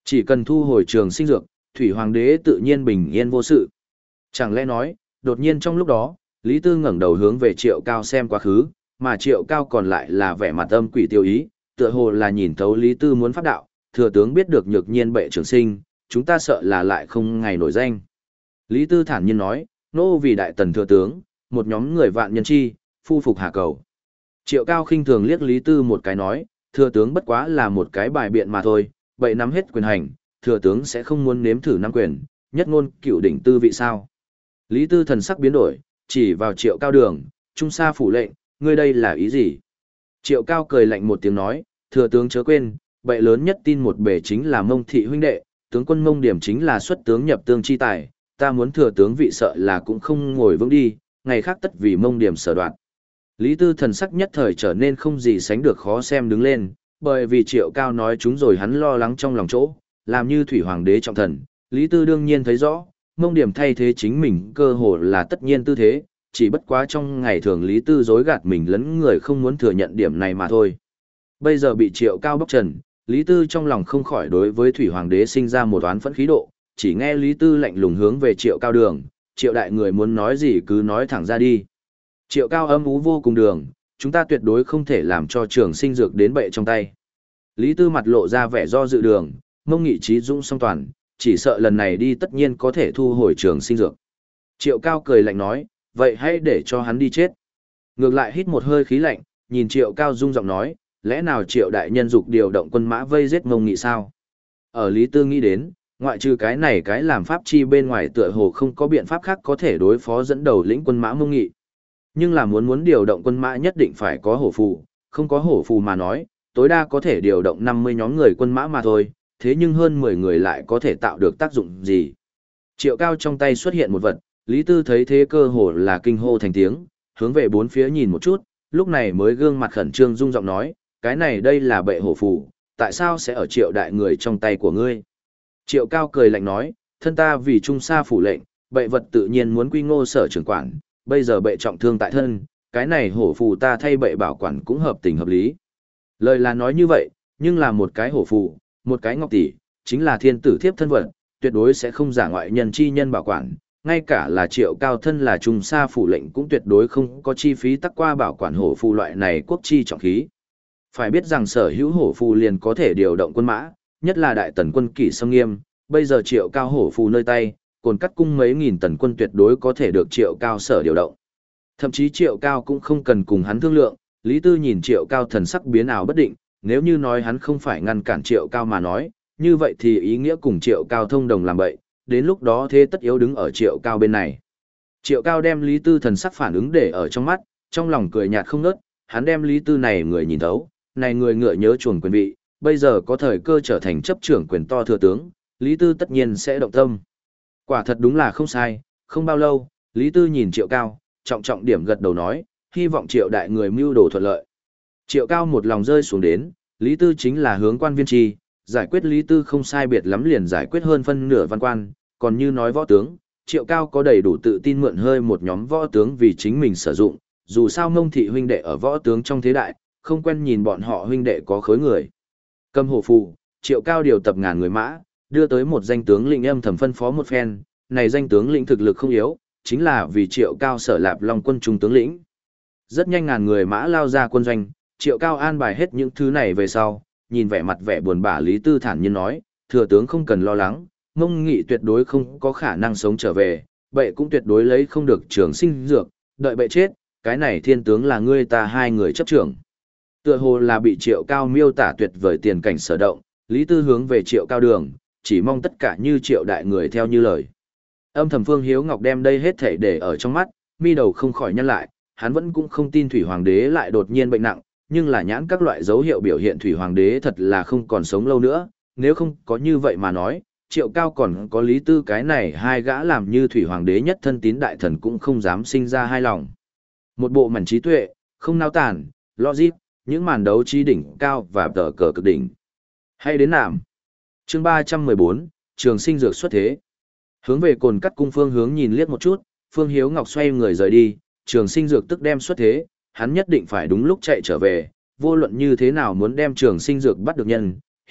Chỉ cần thu hồi trường sinh dược, thủy hoàng đế tự nhiên bình yên vô sự. Chẳng lẽ nói, đột nhiên trong lúc đó, Lý Tư ngẩng đầu hướng về Triệu Cao xem quá khứ, mà Triệu Cao còn lại là vẻ mặt âm quỷ tiêu ý, tựa hồ là nhìn thấu Lý Tư muốn phát đạo, thừa tướng biết được nhược nhiên bệ trường sinh, chúng ta sợ là lại không ngày nổi danh. Lý Tư thản nhiên nói, nô vì đại tần thừa tướng, một nhóm người vạn nhân chi, phu phục hạ cầu. Triệu Cao khinh thường liếc Lý Tư một cái nói, thừa tướng bất quá là một cái bài biện mà thôi, bậy nắm hết quyền hành, thừa tướng sẽ không muốn nếm thử nắm quyền, nhất ngôn cựu đỉnh tư vị sao. Lý Tư thần sắc biến đổi, chỉ vào Triệu Cao đường, trung sa phủ lệnh, ngươi đây là ý gì? Triệu Cao cười lạnh một tiếng nói, thừa tướng chớ quên, bệ lớn nhất tin một bể chính là Mông thị huynh đệ, tướng quân Mông Điểm chính là xuất tướng nhập tương chi tài, ta muốn thừa tướng vị sợ là cũng không ngồi vững đi, ngày khác tất vì Mông Điểm sở đoạn. Lý Tư thần sắc nhất thời trở nên không gì sánh được khó xem đứng lên, bởi vì Triệu Cao nói chúng rồi hắn lo lắng trong lòng chỗ, làm như thủy hoàng đế trọng thần, Lý Tư đương nhiên thấy rõ, Mông Điểm thay thế chính mình cơ hồ là tất nhiên tư thế, chỉ bất quá trong ngày thường Lý Tư dối gạt mình lẫn người không muốn thừa nhận điểm này mà thôi. Bây giờ bị Triệu Cao bóc trần, Lý Tư trong lòng không khỏi đối với thủy hoàng đế sinh ra một oán phẫn khí độ, chỉ nghe Lý Tư lạnh lùng hướng về Triệu Cao đường, Triệu đại người muốn nói gì cứ nói thẳng ra đi. Triệu Cao âm ú vô cùng đường, chúng ta tuyệt đối không thể làm cho trường sinh dược đến bệ trong tay. Lý Tư mặt lộ ra vẻ do dự đường, Mông Nghị trí dũng song toàn, chỉ sợ lần này đi tất nhiên có thể thu hồi trường sinh dược. Triệu Cao cười lạnh nói, vậy hãy để cho hắn đi chết. Ngược lại hít một hơi khí lạnh, nhìn Triệu Cao rung giọng nói, lẽ nào Triệu đại nhân dục điều động quân mã vây giết Mông Nghị sao? Ở Lý Tư nghĩ đến, ngoại trừ cái này cái làm pháp chi bên ngoài tựa hồ không có biện pháp khác có thể đối phó dẫn đầu lĩnh quân mã Mông Nghị. Nhưng là muốn muốn điều động quân mã nhất định phải có hổ phù, không có hổ phù mà nói, tối đa có thể điều động năm mươi nhóm người quân mã mà thôi, thế nhưng hơn mười người lại có thể tạo được tác dụng gì. Triệu Cao trong tay xuất hiện một vật, Lý Tư thấy thế cơ hồ là kinh hô thành tiếng, hướng về bốn phía nhìn một chút, lúc này mới gương mặt khẩn trương rung giọng nói, cái này đây là bệ hổ phù, tại sao sẽ ở Triệu đại người trong tay của ngươi? Triệu Cao cười lạnh nói, thân ta vì trung sa phủ lệnh, bệ vật tự nhiên muốn quy ngô sở trưởng quản, bây giờ bệ trọng thương tại thân, cái này hổ phù ta thay bệ bảo quản cũng hợp tình hợp lý. Lời là nói như vậy, nhưng là một cái hổ phù, một cái ngọc tỷ, chính là thiên tử thiếp thân vật, tuyệt đối sẽ không giả ngoại nhân chi nhân bảo quản, ngay cả là Triệu Cao thân là trung sa phủ lệnh cũng tuyệt đối không có chi phí tắc qua bảo quản hổ phù loại này quốc chi trọng khí. Phải biết rằng sở hữu hổ phù liền có thể điều động quân mã, nhất là đại tần quân kỷ xâm nghiêm, bây giờ Triệu Cao hổ phù nơi tay, cồn cắt cung mấy nghìn tần quân tuyệt đối có thể được Triệu Cao sở điều động. Thậm chí Triệu Cao cũng không cần cùng hắn thương lượng, Lý Tư nhìn Triệu Cao thần sắc biến ảo bất định, nếu như nói hắn không phải ngăn cản Triệu Cao mà nói, như vậy thì ý nghĩa cùng Triệu Cao thông đồng làm bậy, đến lúc đó thế tất yếu đứng ở Triệu Cao bên này. Triệu Cao đem Lý Tư thần sắc phản ứng để ở trong mắt, trong lòng cười nhạt không ngớt, hắn đem Lý Tư này người nhìn thấu, này người ngựa nhớ chuồn quyền vị, bây giờ có thời cơ trở thành chấp trưởng quyền to thừa tướng, Lý Tư tất nhiên sẽ động tâm. Quả thật đúng là không sai, không bao lâu, Lý Tư nhìn Triệu Cao, trọng trọng điểm gật đầu nói, hy vọng Triệu đại người mưu đồ thuận lợi. Triệu Cao một lòng rơi xuống đến, Lý Tư chính là hướng quan viên trì, giải quyết Lý Tư không sai biệt lắm liền giải quyết hơn phân nửa văn quan, còn như nói võ tướng, Triệu Cao có đầy đủ tự tin mượn hơi một nhóm võ tướng vì chính mình sử dụng, dù sao Mông thị huynh đệ ở võ tướng trong thế đại, không quen nhìn bọn họ huynh đệ có khối người. Cầm hổ phù, Triệu Cao điều tập ngàn người mã, đưa tới một danh tướng lĩnh âm thầm phân phó một phen, này danh tướng lĩnh thực lực không yếu, chính là vì Triệu Cao sở lạp long quân trung tướng lĩnh. Rất nhanh ngàn người mã lao ra quân doanh, Triệu Cao an bài hết những thứ này về sau, nhìn vẻ mặt vẻ buồn bã Lý Tư thản nhiên nói, thừa tướng không cần lo lắng, Mông Nghị tuyệt đối không có khả năng sống trở về, bệ cũng tuyệt đối lấy không được trường sinh dược, đợi bệ chết, cái này thiên tướng là ngươi ta hai người chấp trưởng. Tựa hồ là bị Triệu Cao miêu tả tuyệt vời tiền cảnh sở động, Lý Tư hướng về Triệu Cao đường, chỉ mong tất cả như Triệu đại người theo như lời. Âm thầm Phương Hiếu Ngọc đem đây hết thể để ở trong mắt, mi đầu không khỏi nhăn lại, hắn vẫn cũng không tin Thủy Hoàng đế lại đột nhiên bệnh nặng, nhưng là nhãn các loại dấu hiệu biểu hiện Thủy Hoàng đế thật là không còn sống lâu nữa, nếu không có như vậy mà nói, Triệu Cao còn có Lý Tư cái này hai gã làm như Thủy Hoàng đế nhất thân tín đại thần cũng không dám sinh ra hai lòng. Một bộ mảnh trí tuệ, không nao tản, logic, những màn đấu trí đỉnh cao và tờ cờ cực đỉnh. Hay đến nạm. Chương ba trăm mười bốn, Trường sinh dược xuất thế. Hướng về cồn cắt cung phương hướng nhìn liếc một chút, Phương Hiếu Ngọc xoay người rời đi, Trường sinh dược tức đem xuất thế, hắn nhất định phải đúng lúc chạy trở về, vô luận như thế nào muốn đem Trường sinh dược bắt được nhân,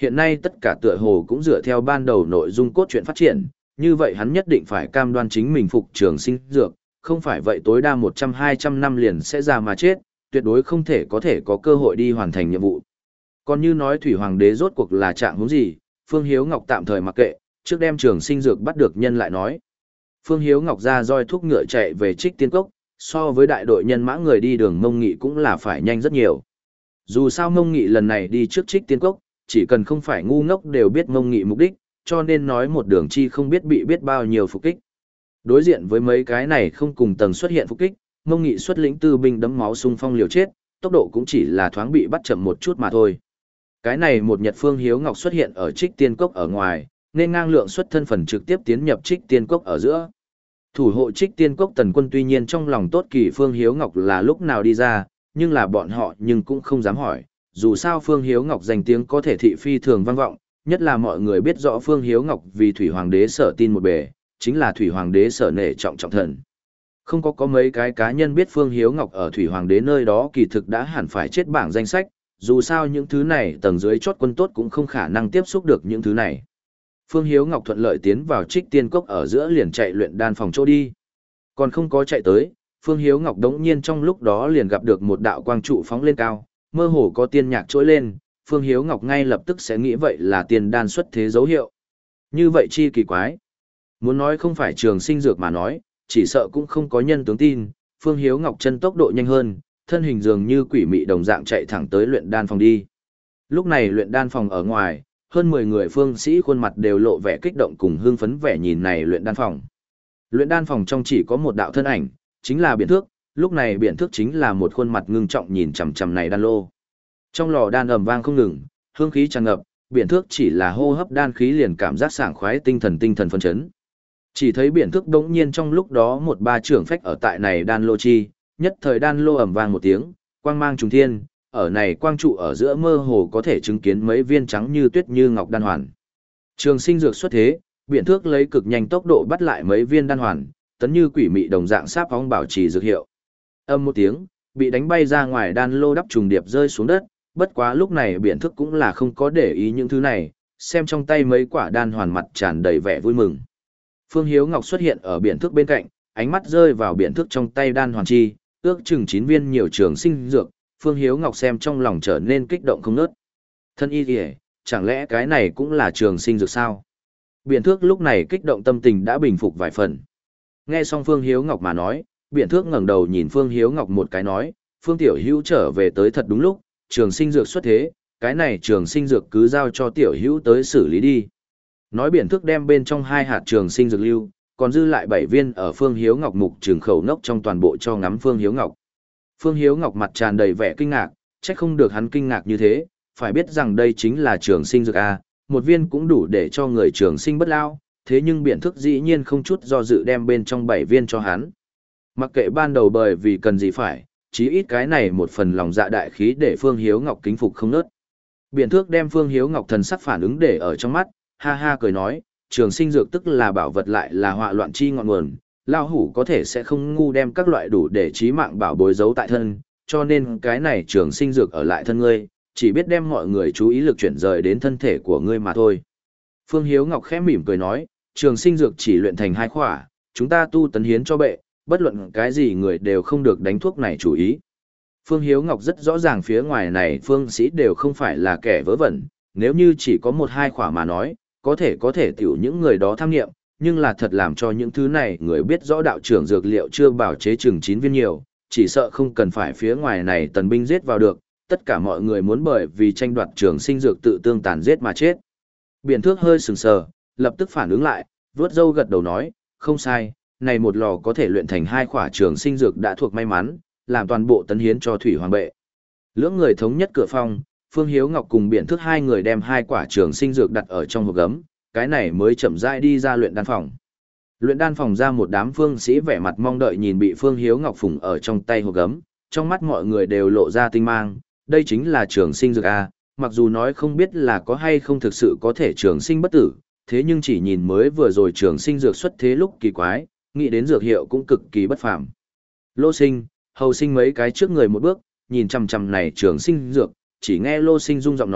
hiện nay tất cả tựa hồ cũng dựa theo ban đầu nội dung cốt truyện phát triển, như vậy hắn nhất định phải cam đoan chính mình phục trường sinh dược, không phải vậy tối đa một trăm hai trăm năm liền sẽ ra mà chết, tuyệt đối không thể có thể có cơ hội đi hoàn thành nhiệm vụ. Còn như nói Thủy Hoàng đế rốt cuộc là trạng huống gì, Phương Hiếu Ngọc tạm thời mặc kệ, trước đem trường sinh dược bắt được nhân lại nói. Phương Hiếu Ngọc ra roi thúc ngựa chạy về Trích Tiên Cốc, so với đại đội nhân mã người đi đường Mông Nghị cũng là phải nhanh rất nhiều. Dù sao Mông Nghị lần này đi trước Trích Tiên Cốc, chỉ cần không phải ngu ngốc đều biết Mông Nghị mục đích, cho nên nói một đường chi không biết bị biết bao nhiêu phục kích. Đối diện với mấy cái này không cùng tầng xuất hiện phục kích, Mông Nghị xuất lĩnh tư binh đấm máu xung phong liều chết, tốc độ cũng chỉ là thoáng bị bắt chậm một chút mà thôi. Cái này một nhật Phương Hiếu Ngọc xuất hiện ở Trích Tiên Cốc ở ngoài, nên ngang lượng xuất thân phần trực tiếp tiến nhập Trích Tiên Cốc ở giữa. Thủ hộ Trích Tiên Cốc tần quân tuy nhiên trong lòng tốt kỳ Phương Hiếu Ngọc là lúc nào đi ra, nhưng là bọn họ nhưng cũng không dám hỏi, dù sao Phương Hiếu Ngọc danh tiếng có thể thị phi thường vang vọng, nhất là mọi người biết rõ Phương Hiếu Ngọc vì Thủy Hoàng đế sở tin một bề, chính là Thủy Hoàng đế sở nể trọng trọng thần. Không có có mấy cái cá nhân biết Phương Hiếu Ngọc ở Thủy Hoàng đế nơi đó kỳ thực đã hẳn phải chết bảng danh sách, dù sao những thứ này tầng dưới chót quân tốt cũng không khả năng tiếp xúc được những thứ này. Phương Hiếu Ngọc thuận lợi tiến vào Trích Tiên Cốc ở giữa liền chạy luyện đan phòng chỗ đi. Còn không có chạy tới, Phương Hiếu Ngọc đống nhiên trong lúc đó liền gặp được một đạo quang trụ phóng lên cao, mơ hồ có tiên nhạc trỗi lên, Phương Hiếu Ngọc ngay lập tức sẽ nghĩ vậy là tiên đan xuất thế dấu hiệu. Như vậy chi kỳ quái. Muốn nói không phải trường sinh dược mà nói, chỉ sợ cũng không có nhân tướng tin, Phương Hiếu Ngọc chân tốc độ nhanh hơn, thân hình dường như quỷ mị đồng dạng chạy thẳng tới luyện đan phòng đi. Lúc này luyện đan phòng ở ngoài, hơn mười người phương sĩ khuôn mặt đều lộ vẻ kích động cùng hưng phấn vẻ nhìn này luyện đan phòng. Luyện đan phòng trong chỉ có một đạo thân ảnh, chính là Biện Thước, lúc này Biện Thước chính là một khuôn mặt ngưng trọng nhìn chằm chằm này đan lô. Trong lò đan ầm vang không ngừng, hương khí tràn ngập, Biện Thước chỉ là hô hấp đan khí liền cảm giác sảng khoái tinh thần tinh thần phấn chấn. Chỉ thấy Biện Thước đống nhiên trong lúc đó một ba trưởng phách ở tại này đan lô chi, nhất thời đan lô ầm vang một tiếng, quang mang trùng thiên, ở này quang trụ ở giữa mơ hồ có thể chứng kiến mấy viên trắng như tuyết như ngọc đan hoàn. Trường sinh dược xuất thế, Biện Thước lấy cực nhanh tốc độ bắt lại mấy viên đan hoàn, tấn như quỷ mị đồng dạng sáp bóng bảo trì dược hiệu. Âm một tiếng, bị đánh bay ra ngoài đan lô đắp trùng điệp rơi xuống đất, bất quá lúc này Biện Thước cũng là không có để ý những thứ này, xem trong tay mấy quả đan hoàn mặt tràn đầy vẻ vui mừng. Phương Hiếu Ngọc xuất hiện ở Biện Thước bên cạnh, ánh mắt rơi vào Biện Thước trong tay đan hoàn chi, ước chừng chín viên nhiều trường sinh dược, Phương Hiếu Ngọc xem trong lòng trở nên kích động không ngớt. Thân y kìa, chẳng lẽ cái này cũng là trường sinh dược sao? Biện Thước lúc này kích động tâm tình đã bình phục vài phần. Nghe xong Phương Hiếu Ngọc mà nói, Biện Thước ngẩng đầu nhìn Phương Hiếu Ngọc một cái nói, Phương Tiểu Hữu trở về tới thật đúng lúc, trường sinh dược xuất thế, cái này trường sinh dược cứ giao cho Tiểu Hữu tới xử lý đi. Nói Biện Thước đem bên trong hai hạt trường sinh dược lưu, còn dư lại bảy viên ở Phương Hiếu Ngọc mục trường khẩu nốc trong toàn bộ cho ngắm Phương Hiếu Ngọc. Phương Hiếu Ngọc mặt tràn đầy vẻ kinh ngạc, trách không được hắn kinh ngạc như thế, phải biết rằng đây chính là trường sinh dược A, một viên cũng đủ để cho người trường sinh bất lao, thế nhưng Biện Thước dĩ nhiên không chút do dự đem bên trong bảy viên cho hắn. Mặc kệ ban đầu bởi vì cần gì phải, chí ít cái này một phần lòng dạ đại khí để Phương Hiếu Ngọc kính phục không nớt. Biện Thước đem Phương Hiếu Ngọc thần sắc phản ứng để ở trong mắt, ha ha cười nói, trường sinh dược tức là bảo vật lại là họa loạn chi ngọn nguồn, lao hủ có thể sẽ không ngu đem các loại đủ để trí mạng bảo bối giấu tại thân, cho nên cái này trường sinh dược ở lại thân ngươi, chỉ biết đem mọi người chú ý lực chuyển rời đến thân thể của ngươi mà thôi. Phương Hiếu Ngọc khẽ mỉm cười nói, trường sinh dược chỉ luyện thành hai khỏa, chúng ta tu tấn hiến cho bệ, bất luận cái gì người đều không được đánh thuốc này chủ ý. Phương Hiếu Ngọc rất rõ ràng phía ngoài này phương sĩ đều không phải là kẻ vớ vẩn, nếu như chỉ có một hai khỏa mà nói, có thể có thể tiểu những người đó tham nghiệm, nhưng là thật làm cho những thứ này người biết rõ đạo trưởng dược liệu chưa bảo chế chừng chín viên nhiều, chỉ sợ không cần phải phía ngoài này tần binh giết vào được, tất cả mọi người muốn bởi vì tranh đoạt trường sinh dược tự tương tàn giết mà chết. Biện Thước hơi sừng sờ, lập tức phản ứng lại, vuốt râu gật đầu nói, không sai, này một lò có thể luyện thành hai khỏa trường sinh dược đã thuộc may mắn, làm toàn bộ tấn hiến cho Thủy Hoàng bệ. Lưỡng người thống nhất cửa phòng, Phương Hiếu Ngọc cùng Biện Thước hai người đem hai quả trường sinh dược đặt ở trong hộp gấm, cái này mới chậm rãi đi ra luyện đan phòng. Luyện đan phòng ra một đám phương sĩ vẻ mặt mong đợi nhìn bị Phương Hiếu Ngọc phủng ở trong tay hộp gấm, trong mắt mọi người đều lộ ra tinh mang, đây chính là trường sinh dược a, mặc dù nói không biết là có hay không thực sự có thể trường sinh bất tử, thế nhưng chỉ nhìn mới vừa rồi trường sinh dược xuất thế lúc kỳ quái, nghĩ đến dược hiệu cũng cực kỳ bất phàm. Lô Sinh, Hầu Sinh mấy cái trước người một bước, nhìn chằm chằm này trường sinh dược, chỉ nghe Lô Sinh rung giọng nói,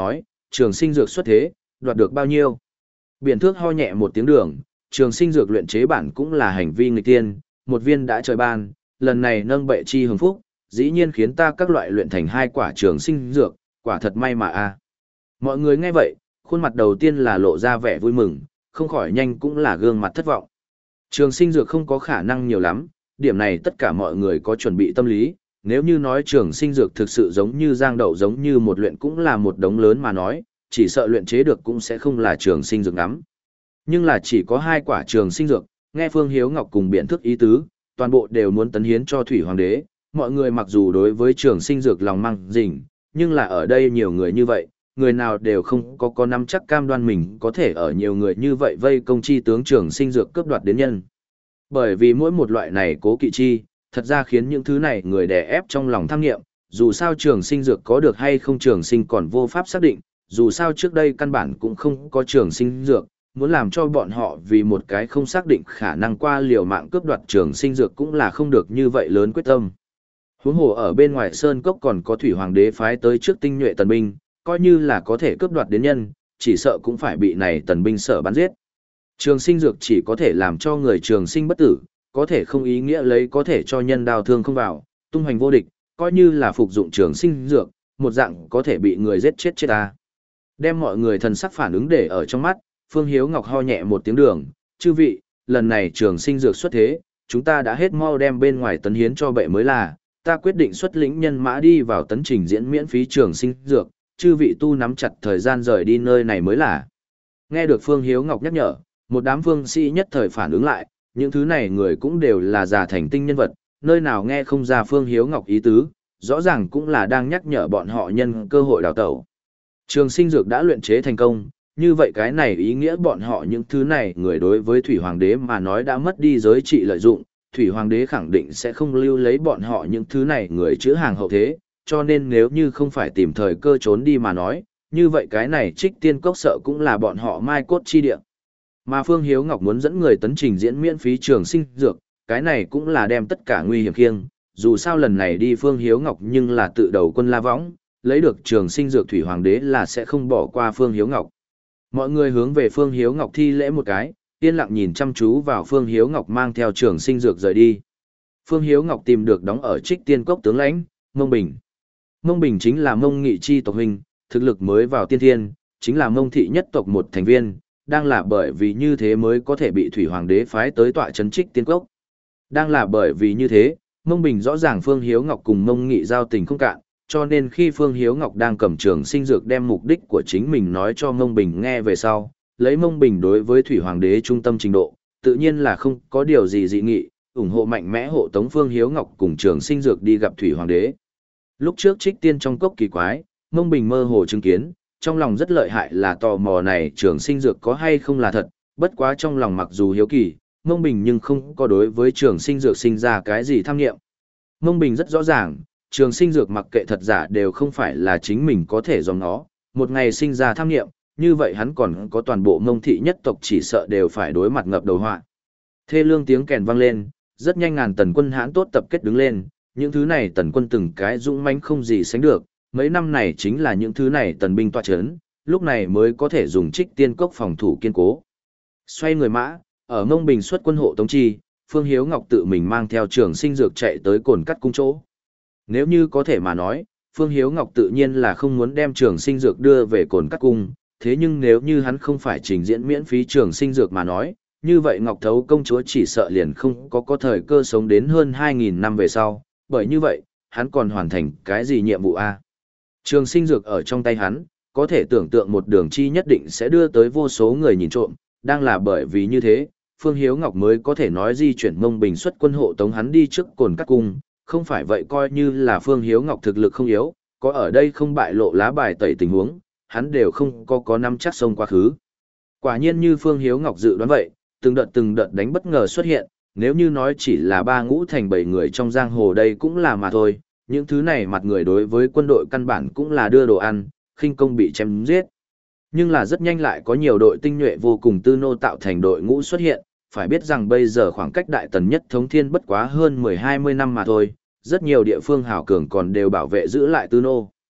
trường sinh dược xuất thế, đoạt được bao nhiêu? Biển thước ho nhẹ một tiếng đường, trường sinh dược luyện chế bản cũng là hành vi nghịch tiên, một viên đã trời ban, lần này nâng bệ chi hưởng phúc, dĩ nhiên khiến ta các loại luyện thành hai quả trường sinh dược, quả thật may mà a. Mọi người nghe vậy, khuôn mặt đầu tiên là lộ ra vẻ vui mừng, không khỏi nhanh cũng là gương mặt thất vọng. Trường sinh dược không có khả năng nhiều lắm, điểm này tất cả mọi người có chuẩn bị tâm lý, nếu như nói trường sinh dược thực sự giống như giang đậu giống như một luyện cũng là một đống lớn mà nói, chỉ sợ luyện chế được cũng sẽ không là trường sinh dược lắm. Nhưng là chỉ có hai quả trường sinh dược, nghe Phương Hiếu Ngọc cùng biện thức ý tứ, toàn bộ đều muốn tấn hiến cho Thủy Hoàng đế, mọi người mặc dù đối với trường sinh dược lòng mang dình, nhưng là ở đây nhiều người như vậy, người nào đều không có có nắm chắc cam đoan mình có thể ở nhiều người như vậy vây công chi tướng trường sinh dược cướp đoạt đến nhân. Bởi vì mỗi một loại này cố kỵ chi, thật ra khiến những thứ này người đè ép trong lòng tham nghiệm, dù sao trường sinh dược có được hay không trường sinh còn vô pháp xác định, dù sao trước đây căn bản cũng không có trường sinh dược, muốn làm cho bọn họ vì một cái không xác định khả năng qua liều mạng cướp đoạt trường sinh dược cũng là không được như vậy lớn quyết tâm. Huống hồ ở bên ngoài sơn cốc còn có Thủy Hoàng đế phái tới trước tinh nhuệ tần binh, coi như là có thể cướp đoạt đến nhân, chỉ sợ cũng phải bị này tần binh sở bắn giết. Trường sinh dược chỉ có thể làm cho người trường sinh bất tử, có thể không ý nghĩa lấy có thể cho nhân đào thương không vào, tung hoành vô địch, coi như là phục dụng trường sinh dược, một dạng có thể bị người giết chết chết ta. Đem mọi người thần sắc phản ứng để ở trong mắt, Phương Hiếu Ngọc ho nhẹ một tiếng đường, chư vị, lần này trường sinh dược xuất thế, chúng ta đã hết mau đem bên ngoài tấn hiến cho bệ mới là, ta quyết định xuất lĩnh nhân mã đi vào tấn trình diễn miễn phí trường sinh dược, chư vị tu nắm chặt thời gian rời đi nơi này mới là. Nghe được Phương Hiếu Ngọc nhắc nhở, một đám phương sĩ nhất thời phản ứng lại, những thứ này người cũng đều là già thành tinh nhân vật, nơi nào nghe không ra Phương Hiếu Ngọc ý tứ, rõ ràng cũng là đang nhắc nhở bọn họ nhân cơ hội đào tẩu. Trường sinh dược đã luyện chế thành công, như vậy cái này ý nghĩa bọn họ những thứ này người đối với Thủy Hoàng đế mà nói đã mất đi giới trị lợi dụng, Thủy Hoàng đế khẳng định sẽ không lưu lấy bọn họ những thứ này người chữ hàng hậu thế, cho nên nếu như không phải tìm thời cơ trốn đi mà nói, như vậy cái này Trích Tiên Cốc sợ cũng là bọn họ mai cốt chi địa. Mà Phương Hiếu Ngọc muốn dẫn người tấn trình diễn miễn phí trường sinh dược, cái này cũng là đem tất cả nguy hiểm khiêng, dù sao lần này đi Phương Hiếu Ngọc nhưng là tự đầu quân La Võng, lấy được trường sinh dược Thủy Hoàng đế là sẽ không bỏ qua Phương Hiếu Ngọc. Mọi người hướng về Phương Hiếu Ngọc thi lễ một cái, yên lặng nhìn chăm chú vào Phương Hiếu Ngọc mang theo trường sinh dược rời đi. Phương Hiếu Ngọc tìm được đóng ở Trích Tiên Cốc tướng lãnh, Mông Bình. Mông Bình chính là Mông Nghị chi tộc huynh, thực lực mới vào tiên thiên, chính là Mông thị nhất tộc một thành viên, đang là bởi vì như thế mới có thể bị Thủy Hoàng đế phái tới tọa trấn Trích Tiên Cốc. Đang là bởi vì như thế, Mông Bình rõ ràng Phương Hiếu Ngọc cùng Mông Nghị giao tình không cạn, cho nên khi Phương Hiếu Ngọc đang cầm trường sinh dược đem mục đích của chính mình nói cho Mông Bình nghe về sau, lấy Mông Bình đối với Thủy Hoàng đế trung tâm trình độ, tự nhiên là không có điều gì dị nghị, ủng hộ mạnh mẽ hộ tống Phương Hiếu Ngọc cùng trường sinh dược đi gặp Thủy Hoàng đế. Lúc trước Trích Tiên trong cốc kỳ quái, Mông Bình mơ hồ chứng kiến, trong lòng rất lợi hại là tò mò này trường sinh dược có hay không là thật, bất quá trong lòng mặc dù hiếu kỳ, Mông Bình nhưng không có đối với trường sinh dược sinh ra cái gì tham nghiệm. Mông Bình rất rõ ràng, trường sinh dược mặc kệ thật giả đều không phải là chính mình có thể dòng nó, một ngày sinh ra tham nghiệm, như vậy hắn còn có toàn bộ Mông thị nhất tộc chỉ sợ đều phải đối mặt ngập đầu họa. Thê lương tiếng kèn vang lên, rất nhanh ngàn tần quân hãn tốt tập kết đứng lên, những thứ này tần quân từng cái dũng mãnh không gì sánh được, mấy năm này chính là những thứ này tần binh tọa chấn, lúc này mới có thể dùng Trích Tiên Cốc phòng thủ kiên cố. Xoay người mã, ở Mông Bình xuất quân hộ tống chi, Phương Hiếu Ngọc tự mình mang theo trường sinh dược chạy tới cồn cắt cung chỗ. Nếu như có thể mà nói, Phương Hiếu Ngọc tự nhiên là không muốn đem trường sinh dược đưa về cồn cắt cung, thế nhưng nếu như hắn không phải trình diễn miễn phí trường sinh dược mà nói, như vậy Ngọc Thấu công chúa chỉ sợ liền không có có thời cơ sống đến hơn hai nghìn năm về sau, bởi như vậy, hắn còn hoàn thành cái gì nhiệm vụ a? Trường sinh dược ở trong tay hắn, có thể tưởng tượng một đường chi nhất định sẽ đưa tới vô số người nhìn trộm, đang là bởi vì như thế, Phương Hiếu Ngọc mới có thể nói di chuyển Mông Bình xuất quân hộ tống hắn đi trước cồn cắt cung, không phải vậy coi như là Phương Hiếu Ngọc thực lực không yếu, có ở đây không bại lộ lá bài tẩy tình huống, hắn đều không có có năm chắc sông quá khứ. Quả nhiên như Phương Hiếu Ngọc dự đoán vậy, từng đợt từng đợt đánh bất ngờ xuất hiện, nếu như nói chỉ là ba ngũ thành bảy người trong giang hồ đây cũng là mà thôi, những thứ này mặt người đối với quân đội căn bản cũng là đưa đồ ăn, khinh công bị chém giết. Nhưng là rất nhanh lại có nhiều đội tinh nhuệ vô cùng tư nô tạo thành đội ngũ xuất hiện, phải biết rằng bây giờ khoảng cách đại tần nhất thống thiên bất quá hơn mười hai mươi năm mà thôi, rất nhiều địa phương hảo cường còn đều bảo vệ giữ lại tư nô.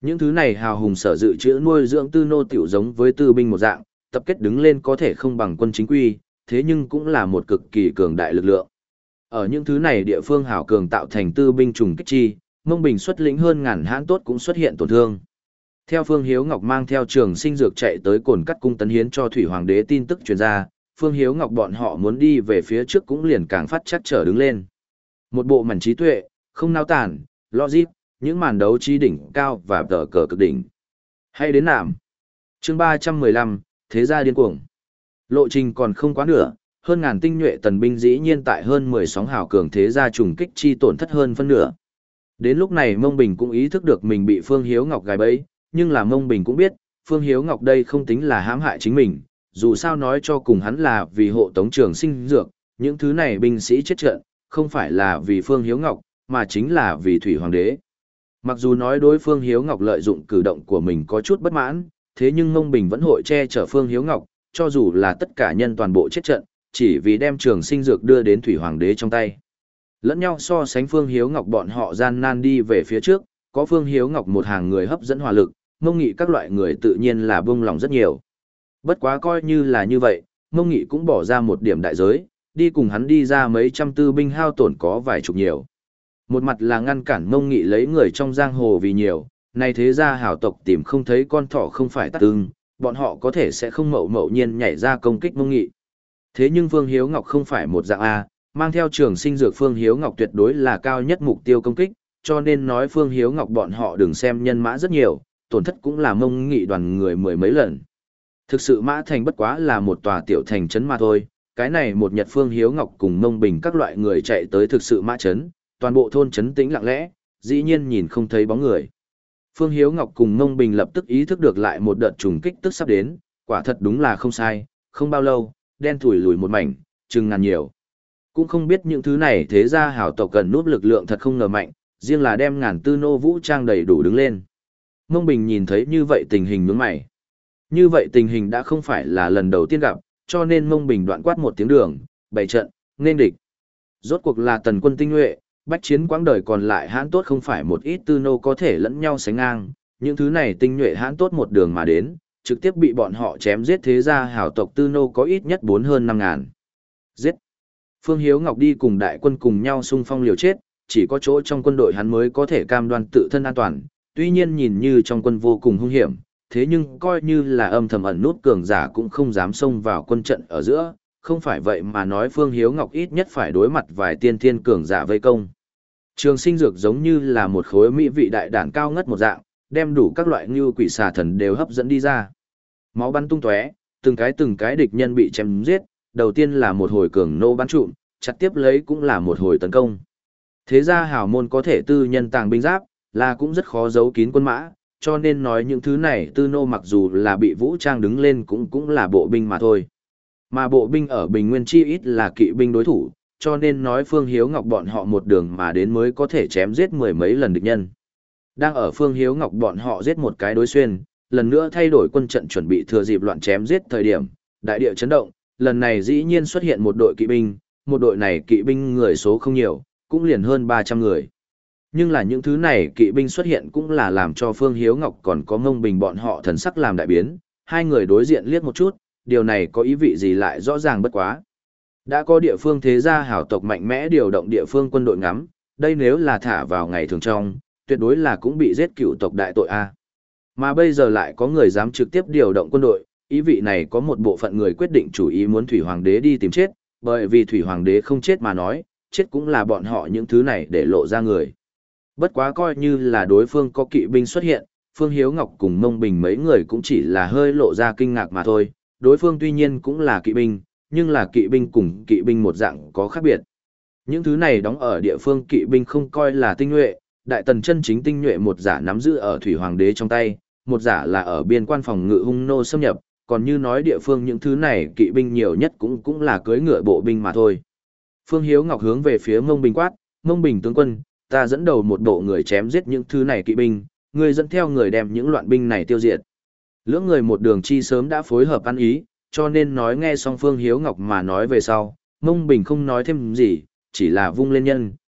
Những thứ này hào hùng sở dự trữ nuôi dưỡng tư nô tiểu giống với tư binh một dạng, tập kết đứng lên có thể không bằng quân chính quy, thế nhưng cũng là một cực kỳ cường đại lực lượng. Ở những thứ này địa phương hảo cường tạo thành tư binh trùng kích chi, Mông Bình xuất lĩnh hơn ngàn hãn tốt cũng xuất hiện tổn thương. Theo Phương Hiếu Ngọc mang theo Trường Sinh Dược chạy tới cồn cắt cung tấn hiến cho Thủy Hoàng đế tin tức truyền ra, Phương Hiếu Ngọc bọn họ muốn đi về phía trước cũng liền càng phát chắc trở đứng lên. Một bộ mảnh trí tuệ, không nao tản, logic, những màn đấu trí đỉnh cao và tờ cờ cực đỉnh. Hay đến nạm. Chương ba trăm mười lăm, Thế gia điên cuồng. Lộ trình còn không quá nửa, hơn ngàn tinh nhuệ tần binh dĩ nhiên tại hơn mười sóng hào cường thế gia trùng kích chi tổn thất hơn phân nửa. Đến lúc này Mông Bình cũng ý thức được mình bị Phương Hiếu Ngọc gài bẫy, nhưng là Mông Bình cũng biết, Phương Hiếu Ngọc đây không tính là hãm hại chính mình, dù sao nói cho cùng hắn là vì hộ tống Trường Sinh Dược, những thứ này binh sĩ chết trận, không phải là vì Phương Hiếu Ngọc, mà chính là vì Thủy Hoàng đế. Mặc dù nói đối Phương Hiếu Ngọc lợi dụng cử động của mình có chút bất mãn, thế nhưng Mông Bình vẫn hội che chở Phương Hiếu Ngọc, cho dù là tất cả nhân toàn bộ chết trận, chỉ vì đem Trường Sinh Dược đưa đến Thủy Hoàng đế trong tay. Lẫn nhau so sánh Phương Hiếu Ngọc bọn họ gian nan đi về phía trước, có Phương Hiếu Ngọc một hàng người hấp dẫn hỏa lực, Mông Nghị các loại người tự nhiên là bông lòng rất nhiều. Bất quá coi như là như vậy, Mông Nghị cũng bỏ ra một điểm đại giới, đi cùng hắn đi ra mấy trăm tư binh hao tổn có vài chục nhiều. Một mặt là ngăn cản Mông Nghị lấy người trong giang hồ vì nhiều, này thế ra hảo tộc tìm không thấy con thỏ không phải tắt tương, bọn họ có thể sẽ không mậu mậu nhiên nhảy ra công kích Mông Nghị. Thế nhưng Phương Hiếu Ngọc không phải một dạng A, mang theo Trường Sinh Dược Phương Hiếu Ngọc tuyệt đối là cao nhất mục tiêu công kích, cho nên nói Phương Hiếu Ngọc bọn họ đừng xem nhân mã rất nhiều, tổn thất cũng là Mông Nghị đoàn người mười mấy lần. Thực sự Mã Thành bất quá là một tòa tiểu thành trấn mà thôi, cái này một nhật Phương Hiếu Ngọc cùng Mông Bình các loại người chạy tới thực sự Mã trấn, toàn bộ thôn trấn tĩnh lặng lẽ, dĩ nhiên nhìn không thấy bóng người. Phương Hiếu Ngọc cùng Mông Bình lập tức ý thức được lại một đợt trùng kích tức sắp đến, quả thật đúng là không sai, không bao lâu, đen thủi lùi một mảnh, chừng ngàn nhiều. Cũng không biết những thứ này thế ra hảo tộc cần núp lực lượng thật không ngờ mạnh, riêng là đem ngàn tư nô vũ trang đầy đủ đứng lên. Mông Bình nhìn thấy như vậy tình hình nhướng mày. Như vậy tình hình đã không phải là lần đầu tiên gặp, cho nên Mông Bình đoạn quát một tiếng đường, bày trận, nên địch. Rốt cuộc là tần quân tinh nhuệ, bách chiến quãng đời còn lại hãn tốt không phải một ít tư nô có thể lẫn nhau sánh ngang, những thứ này tinh nhuệ hãn tốt một đường mà đến, trực tiếp bị bọn họ chém giết thế ra hảo tộc tư nô có ít nhất bốn hơn năm ngàn. Giết! Phương Hiếu Ngọc đi cùng đại quân cùng nhau xung phong liều chết, chỉ có chỗ trong quân đội hắn mới có thể cam đoan tự thân an toàn, tuy nhiên nhìn như trong quân vô cùng hung hiểm, thế nhưng coi như là âm thầm ẩn nút cường giả cũng không dám xông vào quân trận ở giữa, không phải vậy mà nói Phương Hiếu Ngọc ít nhất phải đối mặt vài tiên thiên cường giả vây công. Trường Sinh Dược giống như là một khối mỹ vị đại đản cao ngất một dạng, đem đủ các loại ngưu quỷ xà thần đều hấp dẫn đi ra. Máu bắn tung tóe, từng cái từng cái địch nhân bị chém giết, đầu tiên là một hồi cường nô bắn trụm, chặt tiếp lấy cũng là một hồi tấn công. Thế ra hảo môn có thể tư nhân tàng binh giáp, là cũng rất khó giấu kín quân mã, cho nên nói những thứ này tư nô mặc dù là bị vũ trang đứng lên cũng cũng là bộ binh mà thôi. Mà bộ binh ở Bình Nguyên chi ít là kỵ binh đối thủ, cho nên nói Phương Hiếu Ngọc bọn họ một đường mà đến mới có thể chém giết mười mấy lần địch nhân. Đang ở Phương Hiếu Ngọc bọn họ giết một cái đối xuyên, lần nữa thay đổi quân trận chuẩn bị thừa dịp loạn chém giết thời điểm, đại địa chấn động, lần này dĩ nhiên xuất hiện một đội kỵ binh, một đội này kỵ binh người số không nhiều, cũng liền hơn ba trăm người. Nhưng là những thứ này kỵ binh xuất hiện cũng là làm cho Phương Hiếu Ngọc còn có Mông Bình bọn họ thần sắc làm đại biến, hai người đối diện liếc một chút, điều này có ý vị gì lại rõ ràng bất quá. Đã có địa phương thế gia hảo tộc mạnh mẽ điều động địa phương quân đội ngắm, đây nếu là thả vào ngày thường trong, tuyệt đối là cũng bị giết cựu tộc đại tội A. Mà bây giờ lại có người dám trực tiếp điều động quân đội, ý vị này có một bộ phận người quyết định chủ ý muốn Thủy Hoàng đế đi tìm chết, bởi vì Thủy Hoàng đế không chết mà nói, chết cũng là bọn họ những thứ này để lộ ra người. Bất quá coi như là đối phương có kỵ binh xuất hiện, Phương Hiếu Ngọc cùng Mông Bình mấy người cũng chỉ là hơi lộ ra kinh ngạc mà thôi, đối phương tuy nhiên cũng là kỵ binh, nhưng là kỵ binh cùng kỵ binh một dạng có khác biệt. Những thứ này đóng ở địa phương kỵ binh không coi là tinh nhuệ, đại tần chân chính tinh nhuệ một giả nắm giữ ở Thủy Hoàng đế trong tay, một giả là ở biên quan phòng ngự hung nô xâm nhập, còn như nói địa phương những thứ này kỵ binh nhiều nhất cũng cũng là cưỡi ngựa bộ binh mà thôi. Phương Hiếu Ngọc hướng về phía Mông Bình quát, Mông Bình tướng quân, ta dẫn đầu một bộ người chém giết những thứ này kỵ binh, người dẫn theo người đem những loạn binh này tiêu diệt. Lưỡng người một đường chi sớm đã phối hợp ăn ý, cho nên nói nghe xong Phương Hiếu Ngọc mà nói về sau, Mông Bình không nói thêm gì, chỉ là vung lên nhân,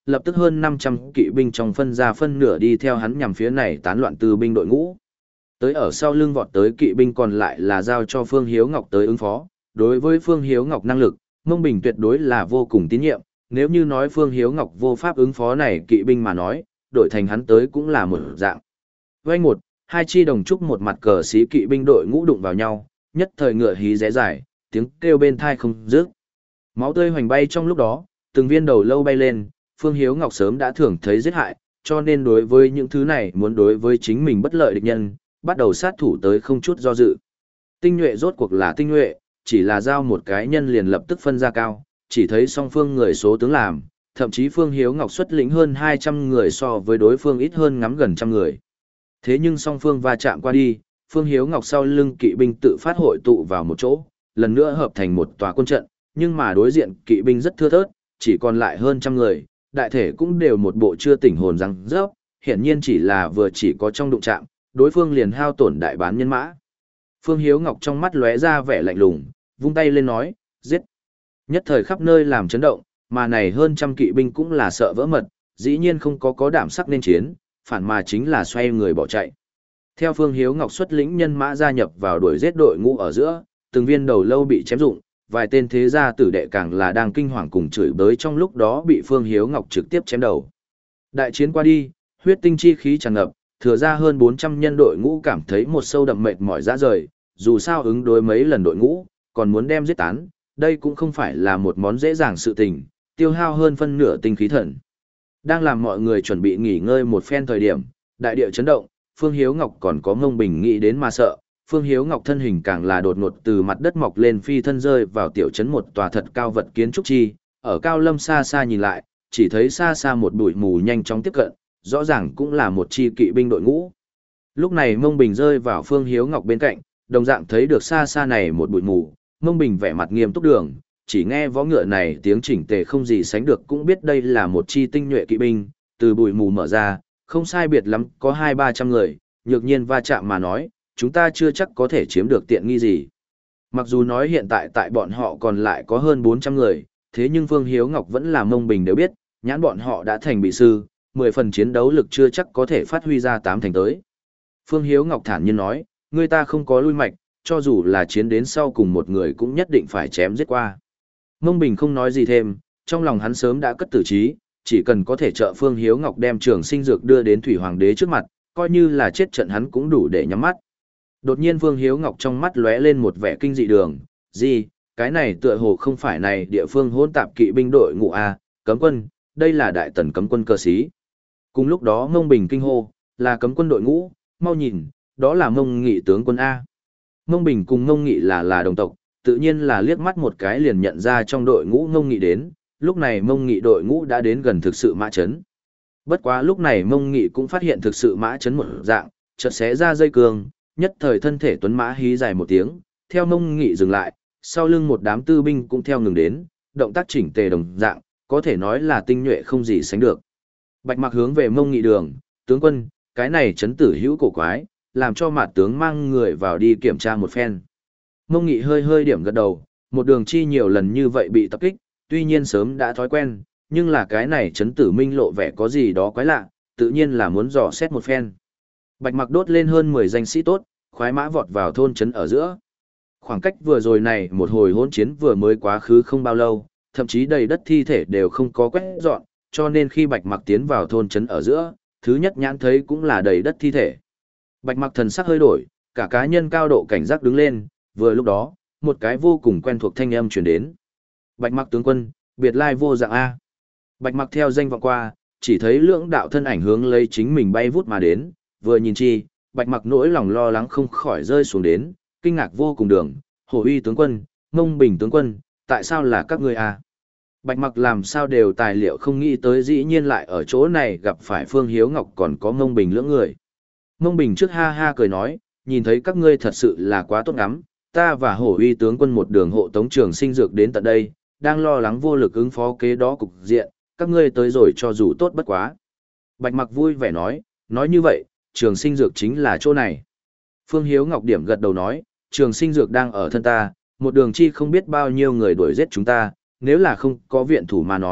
lập tức hơn năm trăm kỵ binh trong phân ra phân nửa đi theo hắn nhằm phía này tán loạn tư binh đội ngũ. Tới ở sau lưng vọt tới kỵ binh còn lại là giao cho Phương Hiếu Ngọc tới ứng phó. Đối với Phương Hiếu Ngọc năng lực, Mông Bình tuyệt đối là vô cùng tín nhiệm, nếu như nói Phương Hiếu Ngọc vô pháp ứng phó này kỵ binh mà nói, đổi thành hắn tới cũng là một dạng. Vây một, hai chi đồng trúc một mặt cờ xí kỵ binh đội ngũ đụng vào nhau, nhất thời ngựa hí rẽ dài, tiếng kêu bên thai không dứt. Máu tươi hoành bay trong lúc đó, từng viên đầu lâu bay lên, Phương Hiếu Ngọc sớm đã thường thấy giết hại, cho nên đối với những thứ này muốn đối với chính mình bất lợi địch nhân, bắt đầu sát thủ tới không chút do dự. Tinh nhuệ rốt cuộc là tinh nhuệ, chỉ là giao một cái nhân liền lập tức phân ra cao, chỉ thấy song phương người số tướng làm, thậm chí Phương Hiếu Ngọc xuất lĩnh hơn hai trăm người so với đối phương ít hơn ngắm gần trăm người. Thế nhưng song phương va chạm qua đi, Phương Hiếu Ngọc sau lưng kỵ binh tự phát hội tụ vào một chỗ, lần nữa hợp thành một tòa quân trận, nhưng mà đối diện kỵ binh rất thưa thớt, chỉ còn lại hơn trăm người, đại thể cũng đều một bộ chưa tỉnh hồn răng rớp, hiển nhiên chỉ là vừa chỉ có trong đụng chạm, đối phương liền hao tổn đại bán nhân mã. Phương Hiếu Ngọc trong mắt lóe ra vẻ lạnh lùng, vung tay lên nói, giết. Nhất thời khắp nơi làm chấn động, mà này hơn trăm kỵ binh cũng là sợ vỡ mật, dĩ nhiên không có có đảm sắc nên chiến, phản mà chính là xoay người bỏ chạy. Theo Phương Hiếu Ngọc xuất lĩnh nhân mã gia nhập vào đuổi giết đội ngũ ở giữa, từng viên đầu lâu bị chém rụng, vài tên thế gia tử đệ càng là đang kinh hoàng cùng chửi bới trong lúc đó bị Phương Hiếu Ngọc trực tiếp chém đầu. Đại chiến qua đi, huyết tinh chi khí tràn ngập, thừa ra hơn bốn trăm nhân đội ngũ cảm thấy một sâu đậm mệt mỏi ra rời, dù sao ứng đối mấy lần đội ngũ, còn muốn đem giết tán, đây cũng không phải là một món dễ dàng sự tình, tiêu hao hơn phân nửa tinh khí thần. Đang làm mọi người chuẩn bị nghỉ ngơi một phen thời điểm, đại địa chấn động, Phương Hiếu Ngọc còn có Mông Bình nghĩ đến mà sợ, Phương Hiếu Ngọc thân hình càng là đột ngột từ mặt đất mọc lên phi thân rơi vào tiểu trấn một tòa thật cao vật kiến trúc chi, ở cao lâm xa xa nhìn lại, chỉ thấy xa xa một bụi mù nhanh chóng tiếp cận, rõ ràng cũng là một chi kỵ binh đội ngũ. Lúc này Mông Bình rơi vào Phương Hiếu Ngọc bên cạnh, đồng dạng thấy được xa xa này một bụi mù, Mông Bình vẻ mặt nghiêm túc đường, chỉ nghe vó ngựa này tiếng chỉnh tề không gì sánh được cũng biết đây là một chi tinh nhuệ kỵ binh, từ bụi mù mở ra, không sai biệt lắm có hai ba trăm người, nhược nhiên va chạm mà nói, chúng ta chưa chắc có thể chiếm được tiện nghi gì. Mặc dù nói hiện tại tại bọn họ còn lại có hơn bốn trăm người, thế nhưng Phương Hiếu Ngọc vẫn là Mông Bình đều biết, nhãn bọn họ đã thành bị sư, mười phần chiến đấu lực chưa chắc có thể phát huy ra tám thành tới. Phương Hiếu Ngọc thản nhiên nói, người ta không có lui mạch, cho dù là chiến đến sau cùng một người cũng nhất định phải chém giết qua. Mông Bình không nói gì thêm, trong lòng hắn sớm đã cất tử trí, chỉ cần có thể trợ Phương Hiếu Ngọc đem Trường Sinh Dược đưa đến Thủy Hoàng đế trước mặt, coi như là chết trận hắn cũng đủ để nhắm mắt. Đột nhiên Phương Hiếu Ngọc trong mắt lóe lên một vẻ kinh dị đường, gì, cái này tựa hồ không phải này địa phương hỗn tạp kỵ binh đội ngũ A, cấm quân, đây là đại tần cấm quân cơ sĩ. Cùng lúc đó Mông Bình kinh hô, là cấm quân đội ngũ, mau nhìn, đó là Mông Nghị tướng quân A. Mông Bình cùng Mông Nghị là là đồng tộc, tự nhiên là liếc mắt một cái liền nhận ra trong đội ngũ Mông Nghị đến, lúc này Mông Nghị đội ngũ đã đến gần thực sự mã chấn. Bất quá lúc này Mông Nghị cũng phát hiện thực sự mã chấn một dạng, chợt xé ra dây cương, nhất thời thân thể tuấn mã hí dài một tiếng, theo Mông Nghị dừng lại, sau lưng một đám tư binh cũng theo ngừng đến, động tác chỉnh tề đồng dạng, có thể nói là tinh nhuệ không gì sánh được. Bạch Mặc hướng về Mông Nghị đường, tướng quân, cái này chấn tử hữu cổ quái, làm cho mạt tướng mang người vào đi kiểm tra một phen. Mông Nghị hơi hơi điểm gật đầu, một đường chi nhiều lần như vậy bị tập kích, tuy nhiên sớm đã thói quen, nhưng là cái này chấn tử minh lộ vẻ có gì đó quái lạ, tự nhiên là muốn dò xét một phen. Bạch Mặc đốt lên hơn mười danh sĩ tốt, khoái mã vọt vào thôn trấn ở giữa. Khoảng cách vừa rồi này một hồi hỗn chiến vừa mới quá khứ không bao lâu, thậm chí đầy đất thi thể đều không có quét dọn, cho nên khi Bạch Mặc tiến vào thôn trấn ở giữa, thứ nhất nhãn thấy cũng là đầy đất thi thể. Bạch Mặc thần sắc hơi đổi, cả cá nhân cao độ cảnh giác đứng lên, vừa lúc đó, một cái vô cùng quen thuộc thanh âm truyền đến. Bạch Mặc tướng quân, biệt lai vô dạng A. Bạch Mặc theo danh vọng qua, chỉ thấy lưỡng đạo thân ảnh hướng lấy chính mình bay vút mà đến, vừa nhìn chi, Bạch Mặc nỗi lòng lo lắng không khỏi rơi xuống đến, kinh ngạc vô cùng đường, Hổ Uy tướng quân, Mông Bình tướng quân, tại sao là các ngươi A? Bạch Mặc làm sao đều tài liệu không nghĩ tới dĩ nhiên lại ở chỗ này gặp phải Phương Hiếu Ngọc còn có Mông Bình lưỡng người. Mông Bình trước ha ha cười nói, nhìn thấy các ngươi thật sự là quá tốt ngắm, ta và Hổ Uy tướng quân một đường hộ tống Trường Sinh Dược đến tận đây, đang lo lắng vô lực ứng phó kế đó cục diện, các ngươi tới rồi cho dù tốt bất quá. Bạch Mặc vui vẻ nói, nói như vậy, Trường Sinh Dược chính là chỗ này. Phương Hiếu Ngọc điểm gật đầu nói, Trường Sinh Dược đang ở thân ta, một đường chi không biết bao nhiêu người đuổi giết chúng ta, nếu là không có viện thủ mà nói,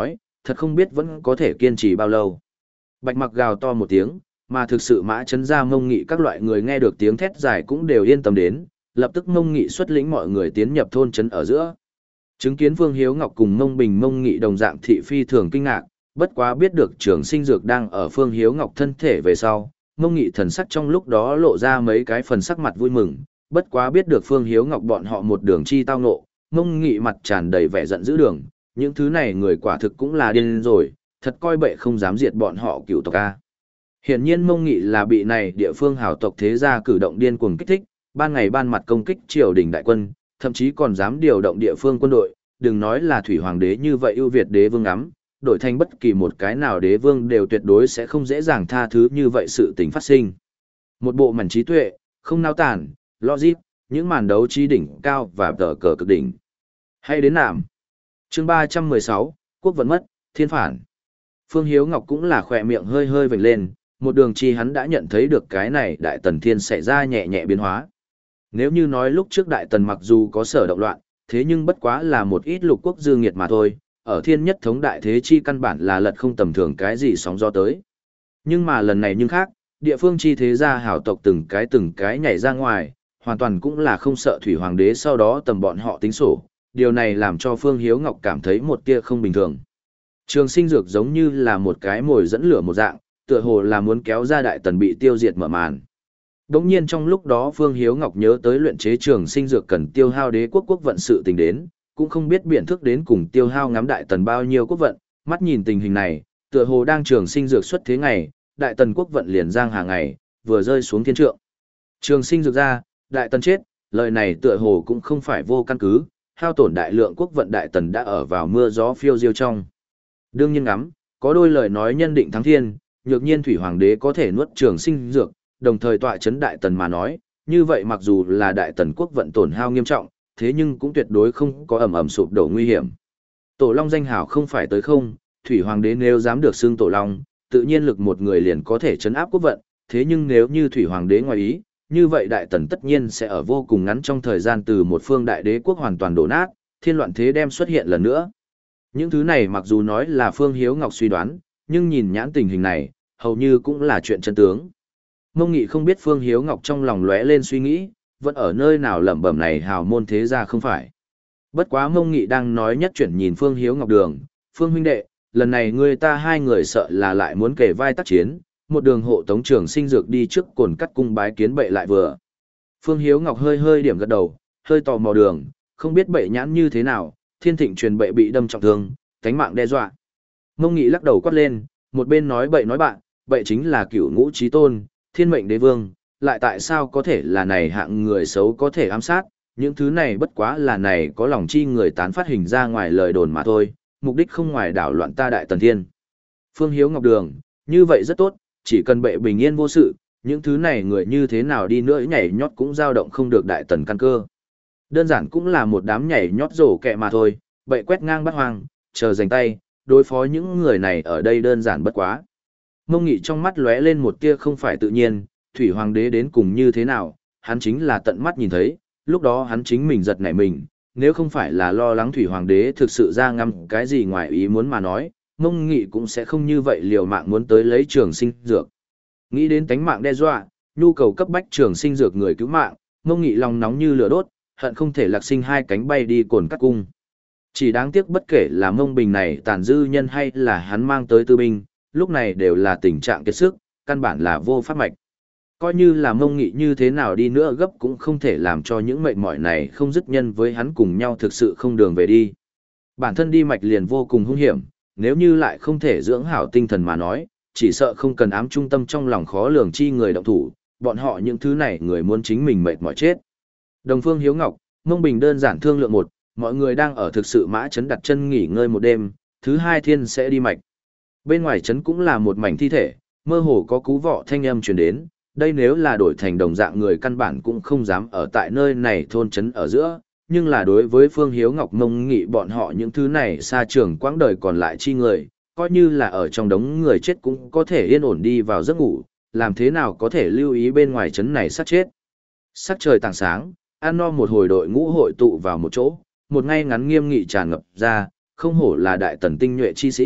thật không biết vẫn có thể kiên trì bao lâu. Bạch Mặc gào to một tiếng, mà thực sự Mã Chấn ra Mông Nghị các loại người nghe được tiếng thét dài cũng đều yên tâm đến, lập tức Mông Nghị xuất lĩnh mọi người tiến nhập thôn trấn ở giữa. Chứng kiến Vương Hiếu Ngọc cùng Mông Bình Mông Nghị đồng dạng thị phi thường kinh ngạc, bất quá biết được Trường Sinh Dược đang ở Phương Hiếu Ngọc thân thể về sau, Mông Nghị thần sắc trong lúc đó lộ ra mấy cái phần sắc mặt vui mừng, bất quá biết được Phương Hiếu Ngọc bọn họ một đường chi tao ngộ, Mông Nghị mặt tràn đầy vẻ giận dữ đường, những thứ này người quả thực cũng là điên rồi, thật coi bệ không dám diệt bọn họ cửu tộc a. Hiển nhiên Mông Nghị là bị này địa phương hào tộc thế gia cử động điên cuồng kích thích, ban ngày ban mặt công kích triều đình đại quân, thậm chí còn dám điều động địa phương quân đội, đừng nói là thủy hoàng đế như vậy ưu việt đế vương ngắm, đổi thành bất kỳ một cái nào đế vương đều tuyệt đối sẽ không dễ dàng tha thứ như vậy sự tình phát sinh. Một bộ mảnh trí tuệ, không nao tản, logic, những màn đấu trí đỉnh cao và tờ cờ cực đỉnh. Hay đến nạm. Chương ba trăm mười sáu, quốc vận mất, thiên phản. Phương Hiếu Ngọc cũng là khỏe miệng hơi hơi vểnh lên, một đường chi hắn đã nhận thấy được cái này đại tần thiên xảy ra nhẹ nhẹ biến hóa. Nếu như nói lúc trước đại tần mặc dù có sở động loạn, thế nhưng bất quá là một ít lục quốc dư nghiệt mà thôi, ở thiên nhất thống đại thế chi căn bản là lật không tầm thường cái gì sóng gió tới. Nhưng mà lần này nhưng khác, địa phương chi thế gia hảo tộc từng cái từng cái nhảy ra ngoài, hoàn toàn cũng là không sợ thủy hoàng đế sau đó tầm bọn họ tính sổ, điều này làm cho Phương Hiếu Ngọc cảm thấy một tia không bình thường. Trường Sinh Dược giống như là một cái mồi dẫn lửa một dạng, tựa hồ là muốn kéo ra đại tần bị tiêu diệt mở màn. Đống nhiên trong lúc đó Phương Hiếu Ngọc nhớ tới luyện chế Trường Sinh Dược cần tiêu hao đế quốc quốc vận sự tình đến, cũng không biết biện thức đến cùng tiêu hao ngắm đại tần bao nhiêu quốc vận, mắt nhìn tình hình này, tựa hồ đang Trường Sinh Dược xuất thế ngày, đại tần quốc vận liền giang hàng ngày, vừa rơi xuống thiên trượng. Trường Sinh Dược ra, đại tần chết, lời này tựa hồ cũng không phải vô căn cứ, hao tổn đại lượng quốc vận đại tần đã ở vào mưa gió phiêu diêu trong. Đương nhiên ngắm, có đôi lời nói nhân định thắng thiên, nhược nhiên thủy hoàng đế có thể nuốt Trường Sinh Dược, đồng thời tọa chấn đại tần mà nói, như vậy mặc dù là đại tần quốc vận tổn hao nghiêm trọng, thế nhưng cũng tuyệt đối không có ẩm ẩm sụp đổ nguy hiểm. Tổ Long danh hào không phải tới không, thủy hoàng đế nếu dám được xưng Tổ Long, tự nhiên lực một người liền có thể chấn áp quốc vận, thế nhưng nếu như thủy hoàng đế ngoài ý, như vậy đại tần tất nhiên sẽ ở vô cùng ngắn trong thời gian từ một phương đại đế quốc hoàn toàn đổ nát, thiên loạn thế đem xuất hiện lần nữa. Những thứ này mặc dù nói là Phương Hiếu Ngọc suy đoán, nhưng nhìn nhãn tình hình này, hầu như cũng là chuyện chân tướng. Mông Nghị không biết Phương Hiếu Ngọc trong lòng lóe lên suy nghĩ, vẫn ở nơi nào lẩm bẩm này hào môn thế gia không phải. Bất quá Mông Nghị đang nói nhất chuyển nhìn Phương Hiếu Ngọc đường, Phương huynh đệ, lần này ngươi ta hai người sợ là lại muốn kể vai tác chiến, một đường hộ tống Trường Sinh Dược đi trước cồn cắt cung bái kiến bệ lại vừa. Phương Hiếu Ngọc hơi hơi điểm gật đầu, hơi tò mò đường, không biết bệ nhãn như thế nào, thiên thịnh truyền bệ bị đâm trọng thương, cánh mạng đe dọa. Mông Nghị lắc đầu quát lên, một bên nói bậy nói bạn, bậy chính là cửu ngũ chí tôn, thiên mệnh đế vương, lại tại sao có thể là này hạng người xấu có thể ám sát, những thứ này bất quá là này có lòng chi người tán phát hình ra ngoài lời đồn mà thôi, mục đích không ngoài đảo loạn ta đại tần thiên. Phương Hiếu Ngọc đường, như vậy rất tốt, chỉ cần bệ bình yên vô sự, những thứ này người như thế nào đi nữa nhảy nhót cũng dao động không được đại tần căn cơ. Đơn giản cũng là một đám nhảy nhót rổ kẹ mà thôi, bệ quét ngang bắt hoang, chờ giành tay, đối phó những người này ở đây đơn giản bất quá. Mông Nghị trong mắt lóe lên một tia không phải tự nhiên, thủy hoàng đế đến cùng như thế nào, hắn chính là tận mắt nhìn thấy, lúc đó hắn chính mình giật nảy mình, nếu không phải là lo lắng thủy hoàng đế thực sự ra ngâm cái gì ngoài ý muốn mà nói, Mông Nghị cũng sẽ không như vậy liều mạng muốn tới lấy Trường Sinh Dược. Nghĩ đến tánh mạng đe dọa, nhu cầu cấp bách Trường Sinh Dược người cứu mạng, Mông Nghị lòng nóng như lửa đốt, hận không thể lạc sinh hai cánh bay đi cồn cắt cung. Chỉ đáng tiếc bất kể là Mông Bình này tàn dư nhân hay là hắn mang tới tư binh, lúc này đều là tình trạng kiệt sức, căn bản là vô pháp mạch. Coi như là Mông Nghị như thế nào đi nữa gấp cũng không thể làm cho những mệnh mỏi này không dứt nhân với hắn cùng nhau thực sự không đường về đi. Bản thân đi mạch liền vô cùng hung hiểm, nếu như lại không thể dưỡng hảo tinh thần mà nói, chỉ sợ không cần ám trung tâm trong lòng khó lường chi người động thủ, bọn họ những thứ này người muốn chính mình mệt mỏi chết. Đồng Phương Hiếu Ngọc, Mông Bình đơn giản thương lượng một, mọi người đang ở thực sự mã trấn đặt chân nghỉ ngơi một đêm, thứ hai thiên sẽ đi mạch. Bên ngoài trấn cũng là một mảnh thi thể, mơ hồ có cú vọ thanh âm truyền đến, đây nếu là đổi thành đồng dạng người căn bản cũng không dám ở tại nơi này thôn trấn ở giữa, nhưng là đối với Phương Hiếu Ngọc Mông Nghị bọn họ những thứ này xa trường quãng đời còn lại chi người, coi như là ở trong đống người chết cũng có thể yên ổn đi vào giấc ngủ, làm thế nào có thể lưu ý bên ngoài trấn này sát chết. Sắc trời tảng sáng, ăn no một hồi đội ngũ hội tụ vào một chỗ, một ngay ngắn nghiêm nghị tràn ngập ra, không hổ là đại tần tinh nhuệ chi sĩ,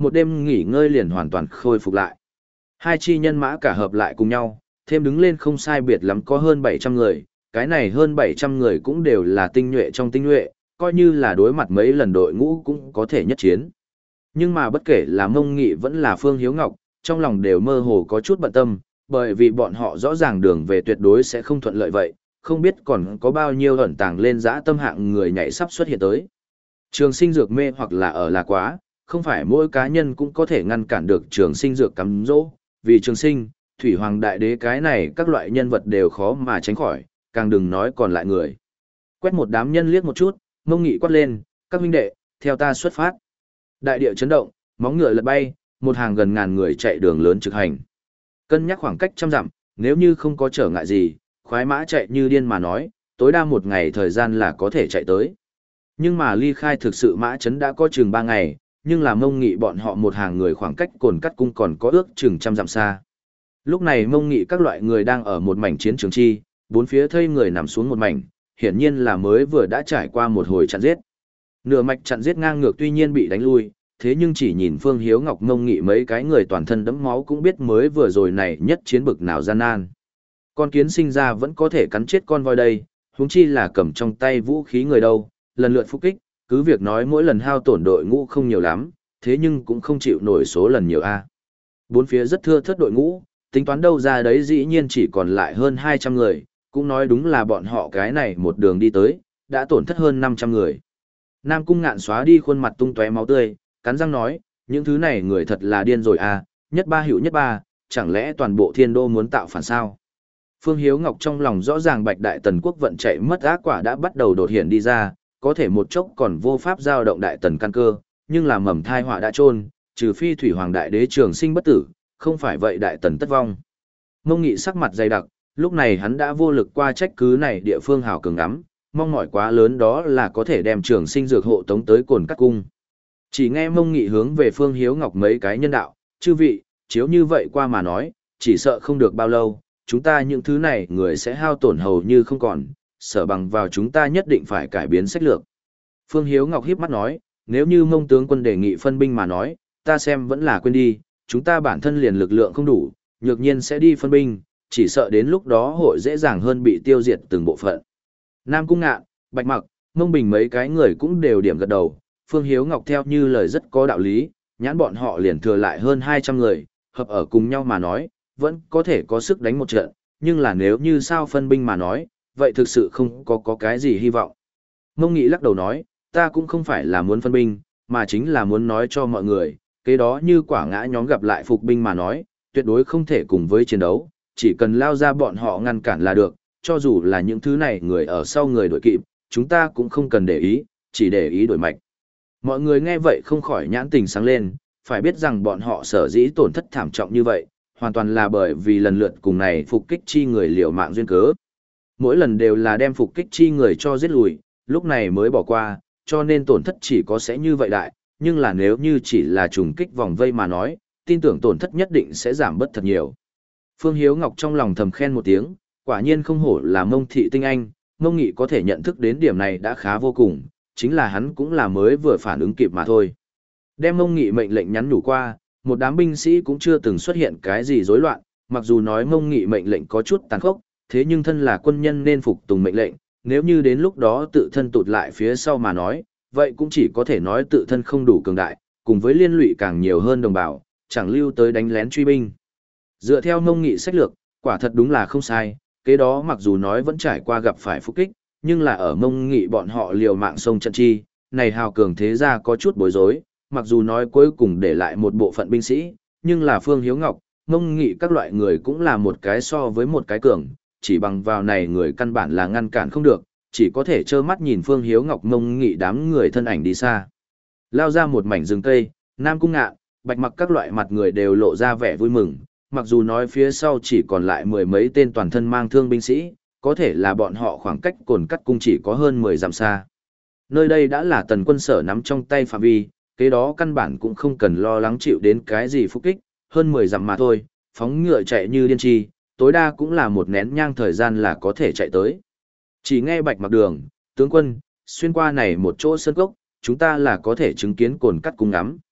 một đêm nghỉ ngơi liền hoàn toàn khôi phục lại. Hai chi nhân mã cả hợp lại cùng nhau, thêm đứng lên không sai biệt lắm có hơn bảy trăm người, cái này hơn bảy trăm người cũng đều là tinh nhuệ trong tinh nhuệ, coi như là đối mặt mấy lần đội ngũ cũng có thể nhất chiến. Nhưng mà bất kể là Mông Nghị vẫn là Phương Hiếu Ngọc, trong lòng đều mơ hồ có chút bận tâm, bởi vì bọn họ rõ ràng đường về tuyệt đối sẽ không thuận lợi vậy, không biết còn có bao nhiêu ẩn tàng lên dã tâm hạng người nhảy sắp xuất hiện tới. Trường sinh dược mê hoặc là ở là quá, không phải mỗi cá nhân cũng có thể ngăn cản được trường sinh dược cắm dỗ, vì trường sinh, thủy hoàng đại đế cái này các loại nhân vật đều khó mà tránh khỏi, càng đừng nói còn lại người. Quét một đám nhân liếc một chút, Mông Nghị quát lên, các huynh đệ, theo ta xuất phát. Đại địa chấn động, móng ngựa lật bay, một hàng gần ngàn người chạy đường lớn trực hành. Cân nhắc khoảng cách trăm dặm, nếu như không có trở ngại gì, khoái mã chạy như điên mà nói, tối đa một ngày thời gian là có thể chạy tới. Nhưng mà ly khai thực sự mã chấn đã có chừng ba ngày, nhưng là Mông Nghị bọn họ một hàng người khoảng cách cồn cắt cung còn có ước chừng trăm dặm xa. Lúc này Mông Nghị các loại người đang ở một mảnh chiến trường chi, bốn phía thây người nằm xuống một mảnh, hiển nhiên là mới vừa đã trải qua một hồi chặn giết. Nửa mạch chặn giết ngang ngược tuy nhiên bị đánh lui, thế nhưng chỉ nhìn Phương Hiếu Ngọc Mông Nghị mấy cái người toàn thân đẫm máu cũng biết mới vừa rồi này nhất chiến bực nào gian nan. Con kiến sinh ra vẫn có thể cắn chết con voi đây, huống chi là cầm trong tay vũ khí người đâu, lần lượt phục kích, cứ việc nói mỗi lần hao tổn đội ngũ không nhiều lắm, thế nhưng cũng không chịu nổi số lần nhiều a. Bốn phía rất thưa thớt đội ngũ, tính toán đâu ra đấy dĩ nhiên chỉ còn lại hơn hai trăm người, cũng nói đúng là bọn họ cái này một đường đi tới, đã tổn thất hơn năm trăm người. Nam Cung Ngạn xóa đi khuôn mặt tung tóe máu tươi, cắn răng nói, những thứ này người thật là điên rồi à, nhất ba hữu nhất ba, chẳng lẽ toàn bộ thiên đô muốn tạo phản sao? Phương Hiếu Ngọc trong lòng rõ ràng Bạch Đại Tần quốc vận chạy mất ác quả đã bắt đầu đột hiện đi ra, có thể một chốc còn vô pháp giao động Đại Tần căn cơ, nhưng là mầm thai họa đã trôn, trừ phi Thủy Hoàng Đại Đế trường sinh bất tử, không phải vậy Đại Tần tất vong. Mông Nghị sắc mặt dày đặc, lúc này hắn đã vô lực qua trách cứ này địa phương hào cường ngắm, mong mỏi quá lớn đó là có thể đem trường sinh dược hộ tống tới cồn cắt cung. Chỉ nghe Mông Nghị hướng về Phương Hiếu Ngọc mấy cái nhân đạo, chư vị, chiếu như vậy qua mà nói, chỉ sợ không được bao lâu, chúng ta những thứ này người sẽ hao tổn hầu như không còn, sở bằng vào chúng ta nhất định phải cải biến sách lược. Phương Hiếu Ngọc hiếp mắt nói, nếu như Mông tướng quân đề nghị phân binh mà nói, ta xem vẫn là quên đi, chúng ta bản thân liền lực lượng không đủ, nhược nhiên sẽ đi phân binh, chỉ sợ đến lúc đó hội dễ dàng hơn bị tiêu diệt từng bộ phận. Nam Cung Ngạn, Bạch Mặc, Mông Bình mấy cái người cũng đều điểm gật đầu, Phương Hiếu Ngọc theo như lời rất có đạo lý, nhãn bọn họ liền thừa lại hơn hai trăm người, hợp ở cùng nhau mà nói, vẫn có thể có sức đánh một trận, nhưng là nếu như sao phân binh mà nói, vậy thực sự không có có cái gì hy vọng. Mông Nghị lắc đầu nói, ta cũng không phải là muốn phân binh, mà chính là muốn nói cho mọi người, cái đó như quả ngã nhóm gặp lại phục binh mà nói, tuyệt đối không thể cùng với chiến đấu, chỉ cần lao ra bọn họ ngăn cản là được, cho dù là những thứ này người ở sau người đội kịp, chúng ta cũng không cần để ý, chỉ để ý đổi mạch. Mọi người nghe vậy không khỏi nhãn tình sáng lên, phải biết rằng bọn họ sở dĩ tổn thất thảm trọng như vậy, hoàn toàn là bởi vì lần lượt cùng này phục kích chi người liều mạng duyên cớ. Mỗi lần đều là đem phục kích chi người cho giết lùi, lúc này mới bỏ qua, cho nên tổn thất chỉ có sẽ như vậy đại, nhưng là nếu như chỉ là trùng kích vòng vây mà nói, tin tưởng tổn thất nhất định sẽ giảm bớt thật nhiều. Phương Hiếu Ngọc trong lòng thầm khen một tiếng, quả nhiên không hổ là Mông thị tinh anh, Mông Nghị có thể nhận thức đến điểm này đã khá vô cùng, chính là hắn cũng là mới vừa phản ứng kịp mà thôi. Đem Mông Nghị mệnh lệnh nhắn nhủ qua, một đám binh sĩ cũng chưa từng xuất hiện cái gì rối loạn, mặc dù nói Mông Nghị mệnh lệnh có chút tàn khốc, thế nhưng thân là quân nhân nên phục tùng mệnh lệnh, nếu như đến lúc đó tự thân tụt lại phía sau mà nói, vậy cũng chỉ có thể nói tự thân không đủ cường đại, cùng với liên lụy càng nhiều hơn đồng bào, chẳng lưu tới đánh lén truy binh. Dựa theo Mông Nghị sách lược, quả thật đúng là không sai, kế đó mặc dù nói vẫn trải qua gặp phải phục kích, nhưng là ở Mông Nghị bọn họ liều mạng sông trận chi, này hào cường thế gia có chút bối rối, mặc dù nói cuối cùng để lại một bộ phận binh sĩ, nhưng là Phương Hiếu Ngọc, Mông Nghị các loại người cũng là một cái so với một cái cường, chỉ bằng vào này người căn bản là ngăn cản không được, chỉ có thể trơ mắt nhìn Phương Hiếu Ngọc Mông Nghị đám người thân ảnh đi xa. Lao ra một mảnh rừng cây, Nam Cung Ngạn, Bạch Mặc các loại mặt người đều lộ ra vẻ vui mừng, mặc dù nói phía sau chỉ còn lại mười mấy tên toàn thân mang thương binh sĩ, có thể là bọn họ khoảng cách cồn cắt cung chỉ có hơn mười dặm xa. Nơi đây đã là tần quân sở nắm trong tay phạm vi, kế đó căn bản cũng không cần lo lắng chịu đến cái gì phục kích, hơn mười dặm mà thôi, phóng ngựa chạy như điên chi, tối đa cũng là một nén nhang thời gian là có thể chạy tới. Chỉ nghe Bạch Mặc đường, tướng quân, xuyên qua này một chỗ sơn cốc, chúng ta là có thể chứng kiến cồn cắt cung ngắm.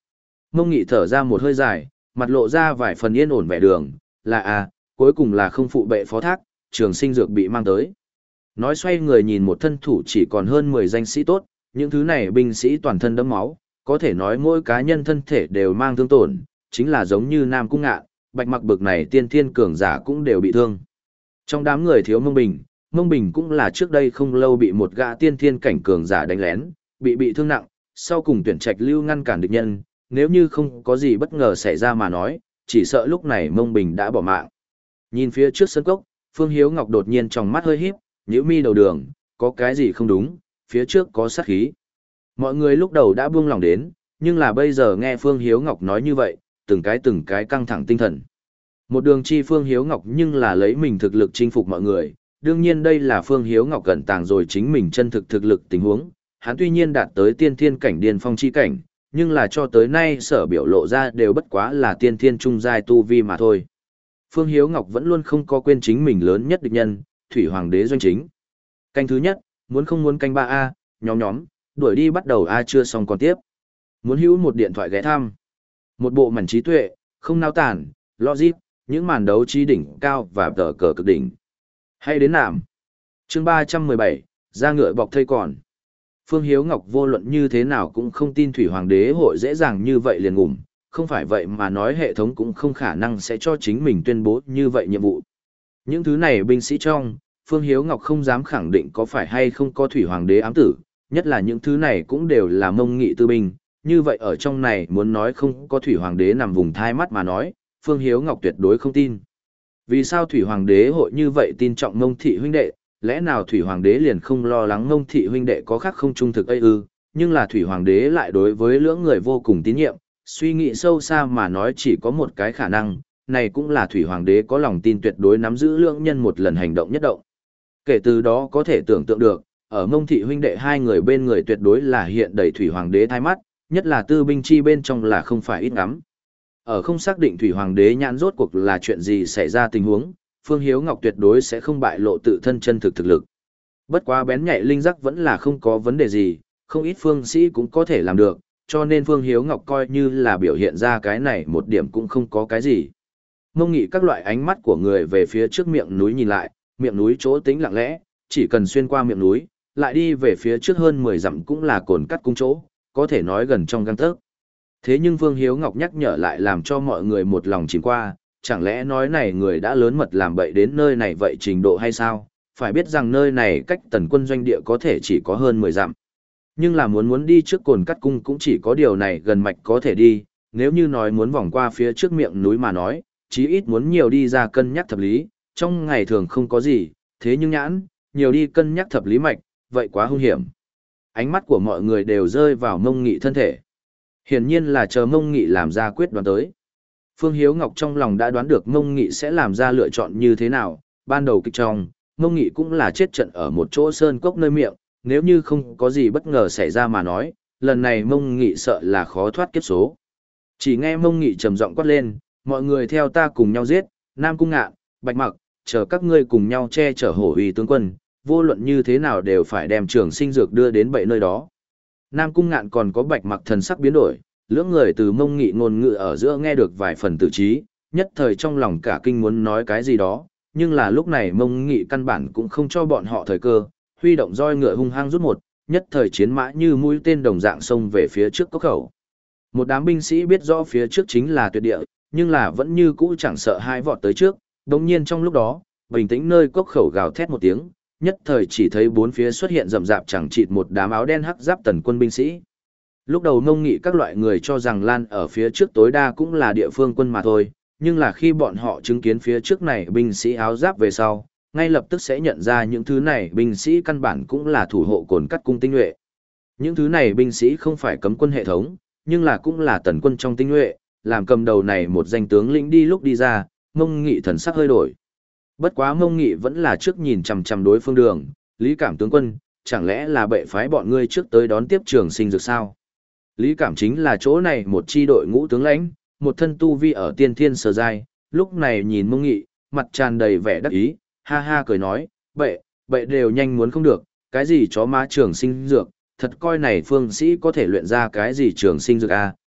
Mông Nghị thở ra một hơi dài, mặt lộ ra vài phần yên ổn vẻ đường, là à, cuối cùng là không phụ bệ phó thác, trường sinh dược bị mang tới. Nói xoay người nhìn một thân thủ chỉ còn hơn mười danh sĩ tốt, những thứ này binh sĩ toàn thân đẫm máu, có thể nói mỗi cá nhân thân thể đều mang thương tổn, chính là giống như Nam Cung Ngạn, Bạch Mặc bực này tiên thiên cường giả cũng đều bị thương. Trong đám người thiếu Mông Bình, Mông Bình cũng là trước đây không lâu bị một gã tiên thiên cảnh cường giả đánh lén, bị bị thương nặng, sau cùng tuyển trạch lưu ngăn cản địch nhân, nếu như không có gì bất ngờ xảy ra mà nói, chỉ sợ lúc này Mông Bình đã bỏ mạng. Nhìn phía trước sân cốc, Phương Hiếu Ngọc đột nhiên trong mắt hơi híp, nhíu mi đầu đường, có cái gì không đúng, phía trước có sát khí. Mọi người lúc đầu đã buông lòng đến, nhưng là bây giờ nghe Phương Hiếu Ngọc nói như vậy, từng cái từng cái căng thẳng tinh thần. Một đường chi Phương Hiếu Ngọc nhưng là lấy mình thực lực chinh phục mọi người, đương nhiên đây là Phương Hiếu Ngọc cẩn tàng rồi chính mình chân thực thực lực tình huống, hắn tuy nhiên đạt tới tiên thiên cảnh điên phong chi cảnh, nhưng là cho tới nay sở biểu lộ ra đều bất quá là tiên thiên trung giai tu vi mà thôi. Phương Hiếu Ngọc vẫn luôn không có quên chính mình lớn nhất địch nhân, Thủy Hoàng đế doanh chính. Canh thứ nhất, muốn không muốn canh ba A, nhóm nhóm, đuổi đi bắt đầu A chưa xong còn tiếp. Muốn hữu một điện thoại ghé thăm. Một bộ mảnh trí tuệ, không nao tản, logic, những màn đấu trí đỉnh cao và tờ cờ cực đỉnh. Hay đến nạm. Chương ba trăm mười bảy, ra ngựa bọc thây còn. Phương Hiếu Ngọc vô luận như thế nào cũng không tin Thủy Hoàng đế hội dễ dàng như vậy liền ngủm, không phải vậy mà nói hệ thống cũng không khả năng sẽ cho chính mình tuyên bố như vậy nhiệm vụ. Những thứ này binh sĩ trong, Phương Hiếu Ngọc không dám khẳng định có phải hay không có Thủy Hoàng đế ám tử, nhất là những thứ này cũng đều là Mông Nghị tư binh, như vậy ở trong này muốn nói không có Thủy Hoàng đế nằm vùng thai mắt mà nói, Phương Hiếu Ngọc tuyệt đối không tin. Vì sao Thủy Hoàng đế hội như vậy tin trọng Mông thị huynh đệ, lẽ nào Thủy Hoàng đế liền không lo lắng Mông thị huynh đệ có khác không trung thực ấy ư, nhưng là Thủy Hoàng đế lại đối với lưỡng người vô cùng tín nhiệm, suy nghĩ sâu xa mà nói chỉ có một cái khả năng, này cũng là Thủy Hoàng đế có lòng tin tuyệt đối nắm giữ lưỡng nhân một lần hành động nhất động. Kể từ đó có thể tưởng tượng được, ở Mông thị huynh đệ hai người bên người tuyệt đối là hiện đầy Thủy Hoàng đế thai mắt, nhất là tư binh chi bên trong là không phải ít ngắm. Ở không xác định Thủy Hoàng đế nhãn rốt cuộc là chuyện gì xảy ra tình huống, Phương Hiếu Ngọc tuyệt đối sẽ không bại lộ tự thân chân thực thực lực. Bất quá bén nhạy linh giác vẫn là không có vấn đề gì, không ít phương sĩ cũng có thể làm được, cho nên Phương Hiếu Ngọc coi như là biểu hiện ra cái này một điểm cũng không có cái gì. Mông Nghị các loại ánh mắt của người về phía trước miệng núi nhìn lại, miệng núi chỗ tĩnh lặng lẽ, chỉ cần xuyên qua miệng núi, lại đi về phía trước hơn mười dặm cũng là cồn cắt cung chỗ, có thể nói gần trong gang tấc. Thế nhưng Phương Hiếu Ngọc nhắc nhở lại làm cho mọi người một lòng chìm qua, chẳng lẽ nói này người đã lớn mật làm bậy đến nơi này vậy trình độ hay sao? Phải biết rằng nơi này cách tần quân doanh địa có thể chỉ có hơn mười dặm. Nhưng là muốn muốn đi trước cồn cắt cung cũng chỉ có điều này gần mạch có thể đi, nếu như nói muốn vòng qua phía trước miệng núi mà nói, chí ít muốn nhiều đi ra cân nhắc thập lý, trong ngày thường không có gì, thế nhưng nhãn, nhiều đi cân nhắc thập lý mạch, vậy quá hung hiểm. Ánh mắt của mọi người đều rơi vào Mông Nghị thân thể. Hiển nhiên là chờ Mông Nghị làm ra quyết đoán tới. Phương Hiếu Ngọc trong lòng đã đoán được Mông Nghị sẽ làm ra lựa chọn như thế nào, ban đầu kịch trong, Mông Nghị cũng là chết trận ở một chỗ sơn cốc nơi miệng, nếu như không có gì bất ngờ xảy ra mà nói, lần này Mông Nghị sợ là khó thoát kiếp số. Chỉ nghe Mông Nghị trầm giọng quát lên, mọi người theo ta cùng nhau giết, Nam Cung Ngạn, Bạch Mặc, chờ các ngươi cùng nhau che chở hổ uy tướng quân, vô luận như thế nào đều phải đem trường sinh dược đưa đến bậy nơi đó. Nam Cung Ngạn còn có Bạch Mặc thần sắc biến đổi, lưỡng người từ Mông Nghị ngôn ngữ ở giữa nghe được vài phần tự trí, nhất thời trong lòng cả kinh muốn nói cái gì đó, nhưng là lúc này Mông Nghị căn bản cũng không cho bọn họ thời cơ, huy động roi ngựa hung hăng rút một, nhất thời chiến mã như mũi tên đồng dạng xông về phía trước cốc khẩu. Một đám binh sĩ biết rõ phía trước chính là tuyệt địa, nhưng là vẫn như cũ chẳng sợ hai vọt tới trước, đồng nhiên trong lúc đó, bình tĩnh nơi cốc khẩu gào thét một tiếng, nhất thời chỉ thấy bốn phía xuất hiện rậm rạp chẳng chịt một đám áo đen hắc giáp tần quân binh sĩ. Lúc đầu Mông Nghị các loại người cho rằng Lan ở phía trước tối đa cũng là địa phương quân mà thôi, nhưng là khi bọn họ chứng kiến phía trước này binh sĩ áo giáp về sau, ngay lập tức sẽ nhận ra những thứ này binh sĩ căn bản cũng là thủ hộ cồn cắt cung tinh nhuệ. Những thứ này binh sĩ không phải cấm quân hệ thống, nhưng là cũng là tần quân trong tinh nhuệ, làm cầm đầu này một danh tướng lĩnh đi lúc đi ra, Mông Nghị thần sắc hơi đổi. Bất quá Mông Nghị vẫn là trước nhìn chằm chằm đối phương đường, Lý Cảm tướng quân, chẳng lẽ là bệ phái bọn ngươi trước tới đón tiếp trường sinh dược sao? Lý Cảm chính là chỗ này một chi đội ngũ tướng lãnh, một thân tu vi ở tiên thiên sở giai, lúc này nhìn Mông Nghị, mặt tràn đầy vẻ đắc ý, ha ha cười nói, bệ, bệ đều nhanh muốn không được, cái gì chó má trường sinh dược, thật coi này phương sĩ có thể luyện ra cái gì trường sinh dược à,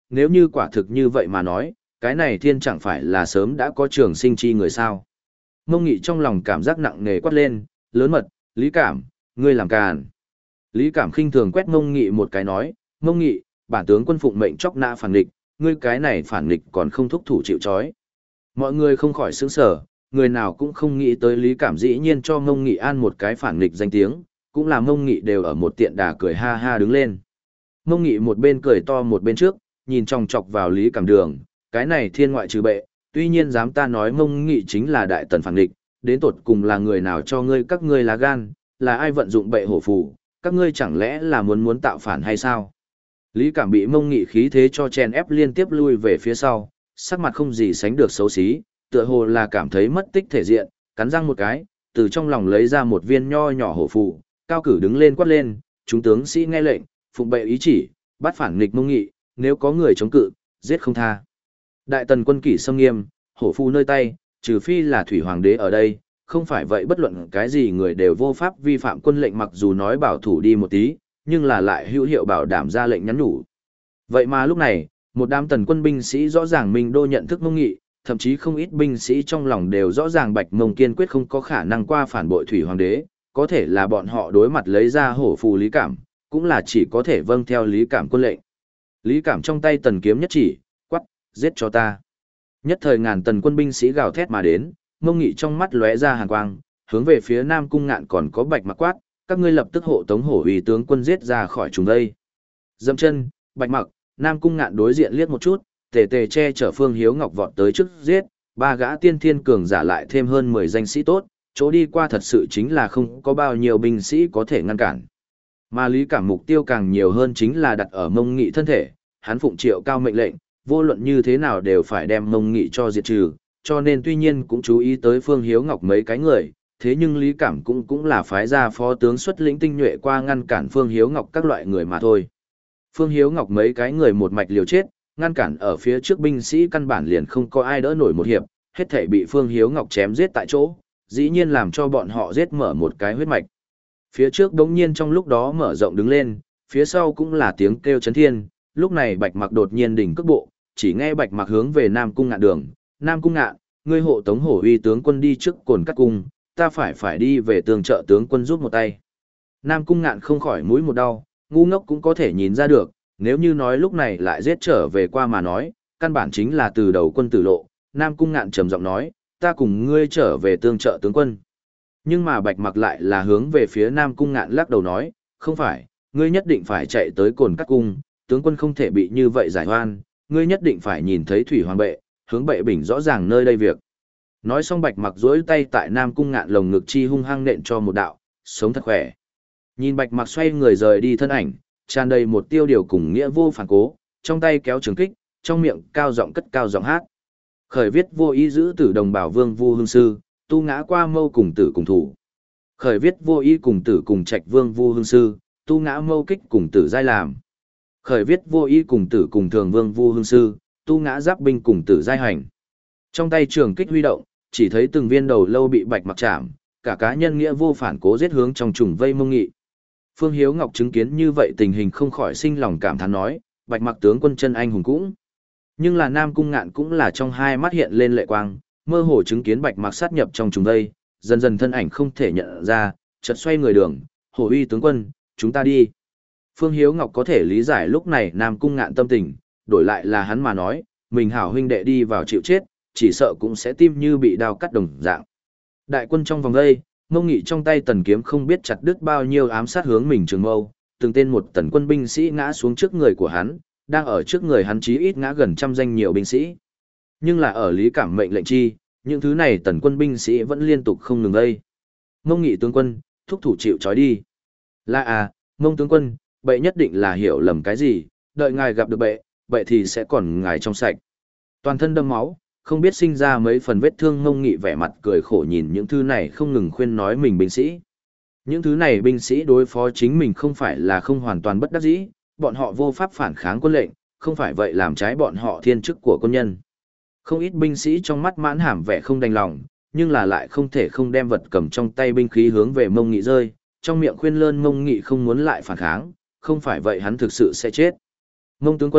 nếu như quả thực như vậy mà nói, cái này thiên chẳng phải là sớm đã có trường sinh chi người sao. Mông Nghị trong lòng cảm giác nặng nề quát lên, lớn mật, Lý Cảm, ngươi làm càn. Lý Cảm khinh thường quét Mông Nghị một cái nói, Mông Nghị, bản tướng quân phụng mệnh chóc nã phản nghịch, ngươi cái này phản nghịch còn không thúc thủ chịu trói. Mọi người không khỏi sững sờ, người nào cũng không nghĩ tới Lý Cảm dĩ nhiên cho Mông Nghị an một cái phản nghịch danh tiếng, cũng là Mông Nghị đều ở một tiện đà cười ha ha đứng lên. Mông Nghị một bên cười to một bên trước, nhìn chòng chọc vào Lý Cảm đường, cái này thiên ngoại trừ bệ, tuy nhiên dám ta nói Mông Nghị chính là đại tần phản nghịch, đến tột cùng là người nào cho ngươi các ngươi lá gan, là ai vận dụng bệ hổ phù, các ngươi chẳng lẽ là muốn muốn tạo phản hay sao? Lý Cảm bị Mông Nghị khí thế cho chèn ép liên tiếp lui về phía sau, sắc mặt không gì sánh được xấu xí, tựa hồ là cảm thấy mất tích thể diện, cắn răng một cái, từ trong lòng lấy ra một viên nho nhỏ hổ phù, cao cử đứng lên quát lên, chúng tướng sĩ nghe lệnh, phụng bệ ý chỉ, bắt phản nghịch Mông Nghị, nếu có người chống cự, giết không tha. Đại tần quân kỷ xâm nghiêm, hổ phù nơi tay, trừ phi là thủy hoàng đế ở đây, không phải vậy bất luận cái gì người đều vô pháp vi phạm quân lệnh, mặc dù nói bảo thủ đi một tí, nhưng là lại hữu hiệu bảo đảm ra lệnh nhắn nhủ. Vậy mà lúc này, một đám tần quân binh sĩ rõ ràng Minh Đô nhận thức Mông Nghị, thậm chí không ít binh sĩ trong lòng đều rõ ràng Bạch Mông kiên quyết không có khả năng qua phản bội thủy hoàng đế, có thể là bọn họ đối mặt lấy ra hổ phù Lý Cảm, cũng là chỉ có thể vâng theo Lý Cảm quân lệnh. Lý Cảm trong tay tần kiếm nhất chỉ, quắc, giết cho ta. Nhất thời ngàn tần quân binh sĩ gào thét mà đến, Mông Nghị trong mắt lóe ra hàn quang, hướng về phía Nam Cung Ngạn còn có Bạch Mặc quát, các ngươi lập tức hộ tống hổ uy tướng quân giết ra khỏi chúng đây. Dậm chân, Bạch Mặc, Nam Cung Ngạn đối diện liếc một chút, tề tề che chở Phương Hiếu Ngọc vọt tới trước giết, ba gã tiên thiên cường giả lại thêm hơn mười danh sĩ tốt, chỗ đi qua thật sự chính là không có bao nhiêu binh sĩ có thể ngăn cản. Mà Lý Cảm mục tiêu càng nhiều hơn chính là đặt ở Mông Nghị thân thể, hắn phụng Triệu Cao mệnh lệnh, vô luận như thế nào đều phải đem Mông Nghị cho diệt trừ, cho nên tuy nhiên cũng chú ý tới Phương Hiếu Ngọc mấy cái người, thế nhưng Lý Cảm cũng cũng là phái ra phó tướng xuất lĩnh tinh nhuệ qua ngăn cản Phương Hiếu Ngọc các loại người mà thôi. Phương Hiếu Ngọc mấy cái người một mạch liều chết, ngăn cản ở phía trước binh sĩ căn bản liền không có ai đỡ nổi một hiệp, hết thảy bị Phương Hiếu Ngọc chém giết tại chỗ, dĩ nhiên làm cho bọn họ giết mở một cái huyết mạch. Phía trước đống nhiên trong lúc đó mở rộng đứng lên, phía sau cũng là tiếng kêu chấn thiên, lúc này Bạch Mặc đột nhiên đỉnh cước bộ, chỉ nghe Bạch Mặc hướng về Nam Cung Ngạn đường, Nam Cung Ngạn, ngươi hộ tống hổ uy tướng quân đi trước cồn cắt cung, ta phải phải đi về tường trợ tướng quân giúp một tay. Nam Cung Ngạn không khỏi mũi một đau, ngu ngốc cũng có thể nhìn ra được, nếu như nói lúc này lại giết trở về qua mà nói, căn bản chính là từ đầu quân tử lộ. Nam Cung Ngạn trầm giọng nói, ta cùng ngươi trở về tương trợ tướng quân. Nhưng mà Bạch Mặc lại là hướng về phía Nam Cung Ngạn lắc đầu nói, không phải, ngươi nhất định phải chạy tới cồn cắt cung, tướng quân không thể bị như vậy giải oan, ngươi nhất định phải nhìn thấy thủy hoàng bệ, hướng bệ bình rõ ràng nơi đây việc. Nói xong Bạch Mặc duỗi tay tại Nam Cung Ngạn lồng ngực chi hung hăng nện cho một đạo, sống thật khỏe. Nhìn Bạch Mặc xoay người rời đi thân ảnh, tràn đầy một tiêu điều cùng nghĩa vô phản cố, trong tay kéo trường kích, trong miệng cao giọng cất cao giọng hát. Khởi viết vô ý giữ tử đồng bảo vương Vu Hương Sư, tu ngã qua mâu cùng tử cùng thủ. Khởi viết vô ý cùng tử cùng trạch vương Vu Hương Sư, tu ngã mâu kích cùng tử giai làm. Khởi viết vô ý cùng tử cùng thường vương Vu Hương Sư, tu ngã giáp binh cùng tử giai hành. Trong tay trường kích huy động, chỉ thấy từng viên đầu lâu bị Bạch Mặc chạm, cả cá nhân nghĩa vô phản cố giết hướng trong trùng vây Mông Nghị. Phương Hiếu Ngọc chứng kiến như vậy tình hình không khỏi sinh lòng cảm thán nói, Bạch Mặc tướng quân chân anh hùng cũng. Nhưng là Nam Cung Ngạn cũng là trong hai mắt hiện lên lệ quang, mơ hồ chứng kiến Bạch Mặc sát nhập trong trùng vây, dần dần thân ảnh không thể nhận ra, chợt xoay người đường, hổ uy tướng quân, chúng ta đi. Phương Hiếu Ngọc có thể lý giải lúc này Nam Cung Ngạn tâm tình, đổi lại là hắn mà nói, mình hảo huynh đệ đi vào chịu chết, chỉ sợ cũng sẽ tim như bị đao cắt đồng dạng. Đại quân trong vòng đây, Mông Nghị trong tay tần kiếm không biết chặt đứt bao nhiêu ám sát hướng mình trường mâu, từng tên một tần quân binh sĩ ngã xuống trước người của hắn, đang ở trước người hắn chí ít ngã gần trăm danh nhiều binh sĩ. Nhưng là ở Lý Cảm mệnh lệnh chi, những thứ này tần quân binh sĩ vẫn liên tục không ngừng đây. Mông Nghị tướng quân, thúc thủ chịu trói đi. Là à, Mông tướng quân, bệ nhất định là hiểu lầm cái gì, đợi ngài gặp được bệ, bệ thì sẽ còn ngài trong sạch. Toàn thân đâm máu, không biết sinh ra mấy phần vết thương. Mông Nghị vẻ mặt cười khổ nhìn những thứ này không ngừng khuyên nói mình binh sĩ. Những thứ này binh sĩ đối phó chính mình không phải là không hoàn toàn bất đắc dĩ, bọn họ vô pháp phản kháng quân lệnh, không phải vậy làm trái bọn họ thiên chức của quân nhân. Không ít binh sĩ trong mắt mãn hàm vẻ không đành lòng, nhưng là lại không thể không đem vật cầm trong tay binh khí hướng về Mông Nghị rơi, trong miệng khuyên lơn Mông Nghị không muốn lại phản kháng, không phải vậy hắn thực sự sẽ chết. Mông tướng quân,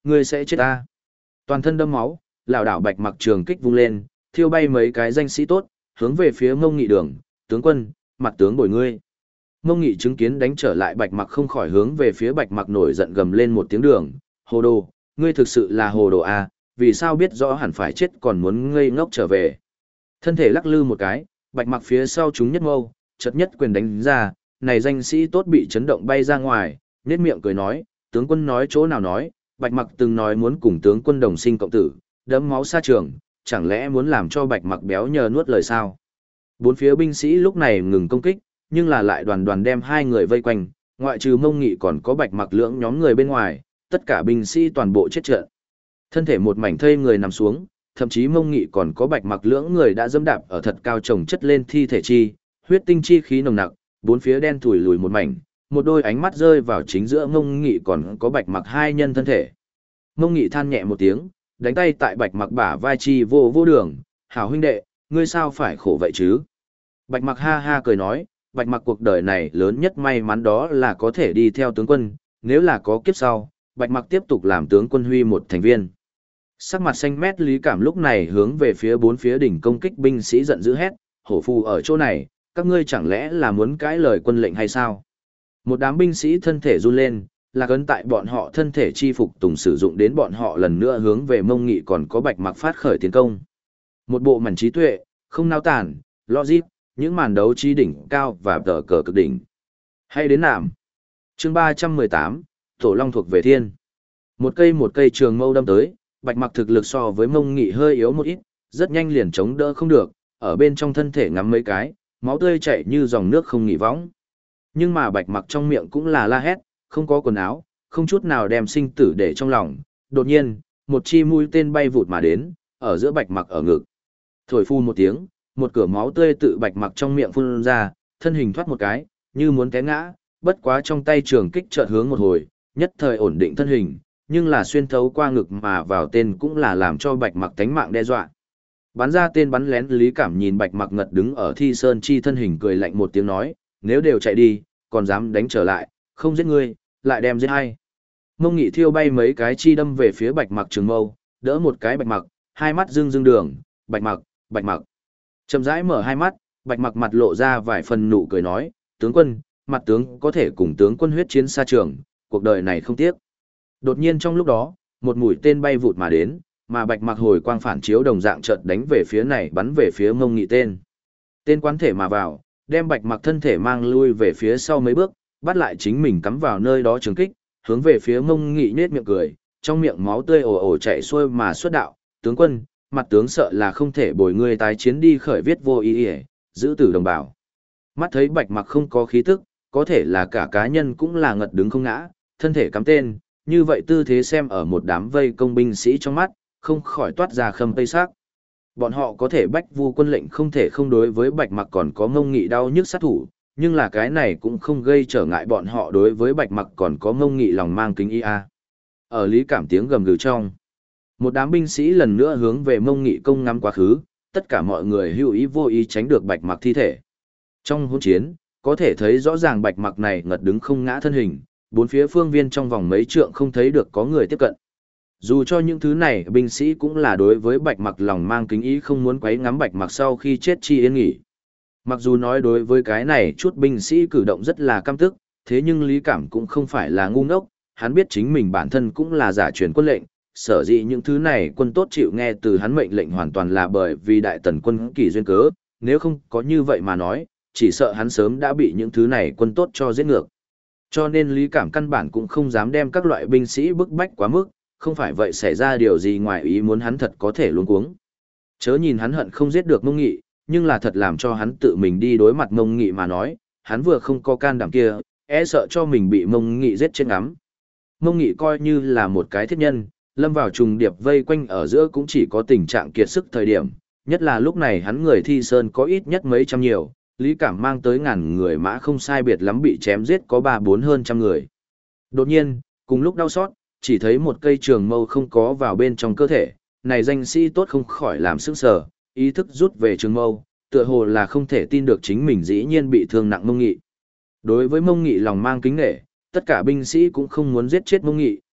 ngươi sẽ chết ta. Toàn thân đâm máu, lão đảo Bạch Mặc trường kích vung lên, thiêu bay mấy cái danh sĩ tốt, hướng về phía Mông Nghị đường, tướng quân, mặt tướng bồi ngươi. Mông Nghị chứng kiến đánh trở lại Bạch Mặc không khỏi hướng về phía Bạch Mặc nổi giận gầm lên một tiếng đường, hồ đồ, ngươi thực sự là hồ đồ à, vì sao biết rõ hẳn phải chết còn muốn ngây ngốc trở về. Thân thể lắc lư một cái, Bạch Mặc phía sau chúng nhất mâu, chợt nhất quyền đánh ra, này danh sĩ tốt bị chấn động bay ra ngoài, nhếch miệng cười nói, tướng quân nói chỗ nào nói, Bạch Mặc từng nói muốn cùng tướng quân đồng sinh cộng tử, đẫm máu xa trường, chẳng lẽ muốn làm cho Bạch Mặc béo nhờ nuốt lời sao? Bốn phía binh sĩ lúc này ngừng công kích, nhưng là lại đoàn đoàn đem hai người vây quanh, ngoại trừ Mông Nghị còn có Bạch Mặc lưỡng nhóm người bên ngoài, tất cả binh sĩ toàn bộ chết trận. Thân thể một mảnh thây người nằm xuống, thậm chí Mông Nghị còn có Bạch Mặc lưỡng người đã dẫm đạp ở thật cao chồng chất lên thi thể chi, huyết tinh chi khí nồng nặc, bốn phía đen thủi lùi một mảnh, một đôi ánh mắt rơi vào chính giữa Mông Nghị còn có Bạch Mặc hai nhân thân thể. Mông Nghị than nhẹ một tiếng, đánh tay tại Bạch Mặc bả vai chi vô vô đường, hảo huynh đệ, ngươi sao phải khổ vậy chứ? Bạch Mặc ha ha cười nói, Bạch Mặc cuộc đời này lớn nhất may mắn đó là có thể đi theo tướng quân, nếu là có kiếp sau, Bạch Mặc tiếp tục làm tướng quân huy một thành viên. Sắc mặt xanh mét Lý Cảm lúc này hướng về phía bốn phía đỉnh công kích binh sĩ giận dữ hét, hổ phù ở chỗ này, các ngươi chẳng lẽ là muốn cãi lời quân lệnh hay sao? Một đám binh sĩ thân thể run lên, là cấn tại bọn họ thân thể chi phục tùng sử dụng đến bọn họ lần nữa hướng về Mông Nghị còn có Bạch Mặc phát khởi tiến công. Một bộ màn trí tuệ, không nao tản, logic, những màn đấu trí đỉnh cao và tờ cờ cực đỉnh. Hay đến nạm. Chương ba trăm mười tám, Tổ Long thuộc về thiên. Một cây một cây trường mâu đâm tới, Bạch Mặc thực lực so với Mông Nghị hơi yếu một ít, rất nhanh liền chống đỡ không được, ở bên trong thân thể ngắm mấy cái, máu tươi chảy như dòng nước không nghỉ võng. Nhưng mà Bạch Mặc trong miệng cũng là la hét, không có quần áo, không chút nào đem sinh tử để trong lòng. Đột nhiên, một chi mũi tên bay vụt mà đến, ở giữa Bạch Mặc ở ngực. Thổi phun một tiếng, một cửa máu tươi tự Bạch Mặc trong miệng phun ra, thân hình thoát một cái, như muốn té ngã, bất quá trong tay trường kích chợt hướng một hồi, nhất thời ổn định thân hình, nhưng là xuyên thấu qua ngực mà vào tên cũng là làm cho Bạch Mặc tánh mạng đe dọa. Bắn ra tên bắn lén Lý Cảm nhìn Bạch Mặc ngật đứng ở Thi Sơn chi thân hình cười lạnh một tiếng nói, nếu đều chạy đi, còn dám đánh trở lại, không giết ngươi, lại đem giết hay. Mông Nghị thiêu bay mấy cái chi đâm về phía Bạch Mặc trường mâu, đỡ một cái Bạch Mặc, hai mắt dương dương đường, Bạch Mặc, Bạch Mặc. Chậm rãi mở hai mắt, Bạch Mặc mặt lộ ra vài phần nụ cười nói, tướng quân, mặt tướng có thể cùng tướng quân huyết chiến xa trường, cuộc đời này không tiếc. Đột nhiên trong lúc đó, một mũi tên bay vụt mà đến, mà Bạch Mặc hồi quang phản chiếu đồng dạng chợt đánh về phía này bắn về phía Mông Nghị tên. Tên quán thể mà vào, đem Bạch Mặc thân thể mang lui về phía sau mấy bước, bắt lại chính mình cắm vào nơi đó trường kích, hướng về phía Mông Nghị nết miệng cười, trong miệng máu tươi ồ ồ chảy xuôi mà xuất đạo, tướng quân, mặt tướng sợ là không thể bồi ngươi tái chiến đi khởi viết vô ý ỉa, giữ tử đồng bào. Mắt thấy Bạch Mặc không có khí tức, có thể là cả cá nhân cũng là ngật đứng không ngã, thân thể cắm tên, như vậy tư thế xem ở một đám vây công binh sĩ trong mắt, không khỏi toát ra khâm tây sắc. Bọn họ có thể bách vu quân lệnh không thể không đối với Bạch Mặc còn có Mông Nghị đau nhức sát thủ, nhưng là cái này cũng không gây trở ngại bọn họ đối với Bạch Mặc còn có Mông Nghị lòng mang kính ý a. Ở Lý Cảm tiếng gầm gừ trong, một đám binh sĩ lần nữa hướng về Mông Nghị công ngắm quá khứ, tất cả mọi người hữu ý vô ý tránh được Bạch Mặc thi thể. Trong hỗn chiến, có thể thấy rõ ràng Bạch Mặc này ngật đứng không ngã thân hình, bốn phía phương viên trong vòng mấy trượng không thấy được có người tiếp cận. Dù cho những thứ này binh sĩ cũng là đối với Bạch Mặc lòng mang kính ý không muốn quấy ngắm Bạch Mặc sau khi chết chi yên nghỉ. Mặc dù nói đối với cái này chút binh sĩ cử động rất là căm tức, thế nhưng Lý Cảm cũng không phải là ngu ngốc, hắn biết chính mình bản thân cũng là giả truyền quân lệnh, sở dĩ những thứ này quân tốt chịu nghe từ hắn mệnh lệnh hoàn toàn là bởi vì đại tần quân kỳ duyên cớ, nếu không có như vậy mà nói, chỉ sợ hắn sớm đã bị những thứ này quân tốt cho giết ngược. Cho nên Lý Cảm căn bản cũng không dám đem các loại binh sĩ bức bách quá mức, không phải vậy xảy ra điều gì ngoài ý muốn hắn thật có thể luống cuống. Chớ nhìn hắn hận không giết được Mông Nghị, nhưng là thật làm cho hắn tự mình đi đối mặt Mông Nghị mà nói, hắn vừa không có can đảm kia, e sợ cho mình bị Mông Nghị giết chết ngắm. Mông Nghị coi như là một cái thiết nhân, lâm vào trùng điệp vây quanh ở giữa cũng chỉ có tình trạng kiệt sức thời điểm, nhất là lúc này hắn người Thi Sơn có ít nhất mấy trăm nhiều, Lý Cảm mang tới ngàn người mã không sai biệt lắm bị chém giết có ba bốn hơn trăm người. Đột nhiên, cùng lúc đau xót, chỉ thấy một cây trường mâu không có vào bên trong cơ thể, này danh sĩ tốt không khỏi làm sững sờ, ý thức rút về trường mâu, tựa hồ là không thể tin được chính mình dĩ nhiên bị thương nặng Mông Nghị. Đối với Mông Nghị lòng mang kính nể, tất cả binh sĩ cũng không muốn giết chết Mông Nghị,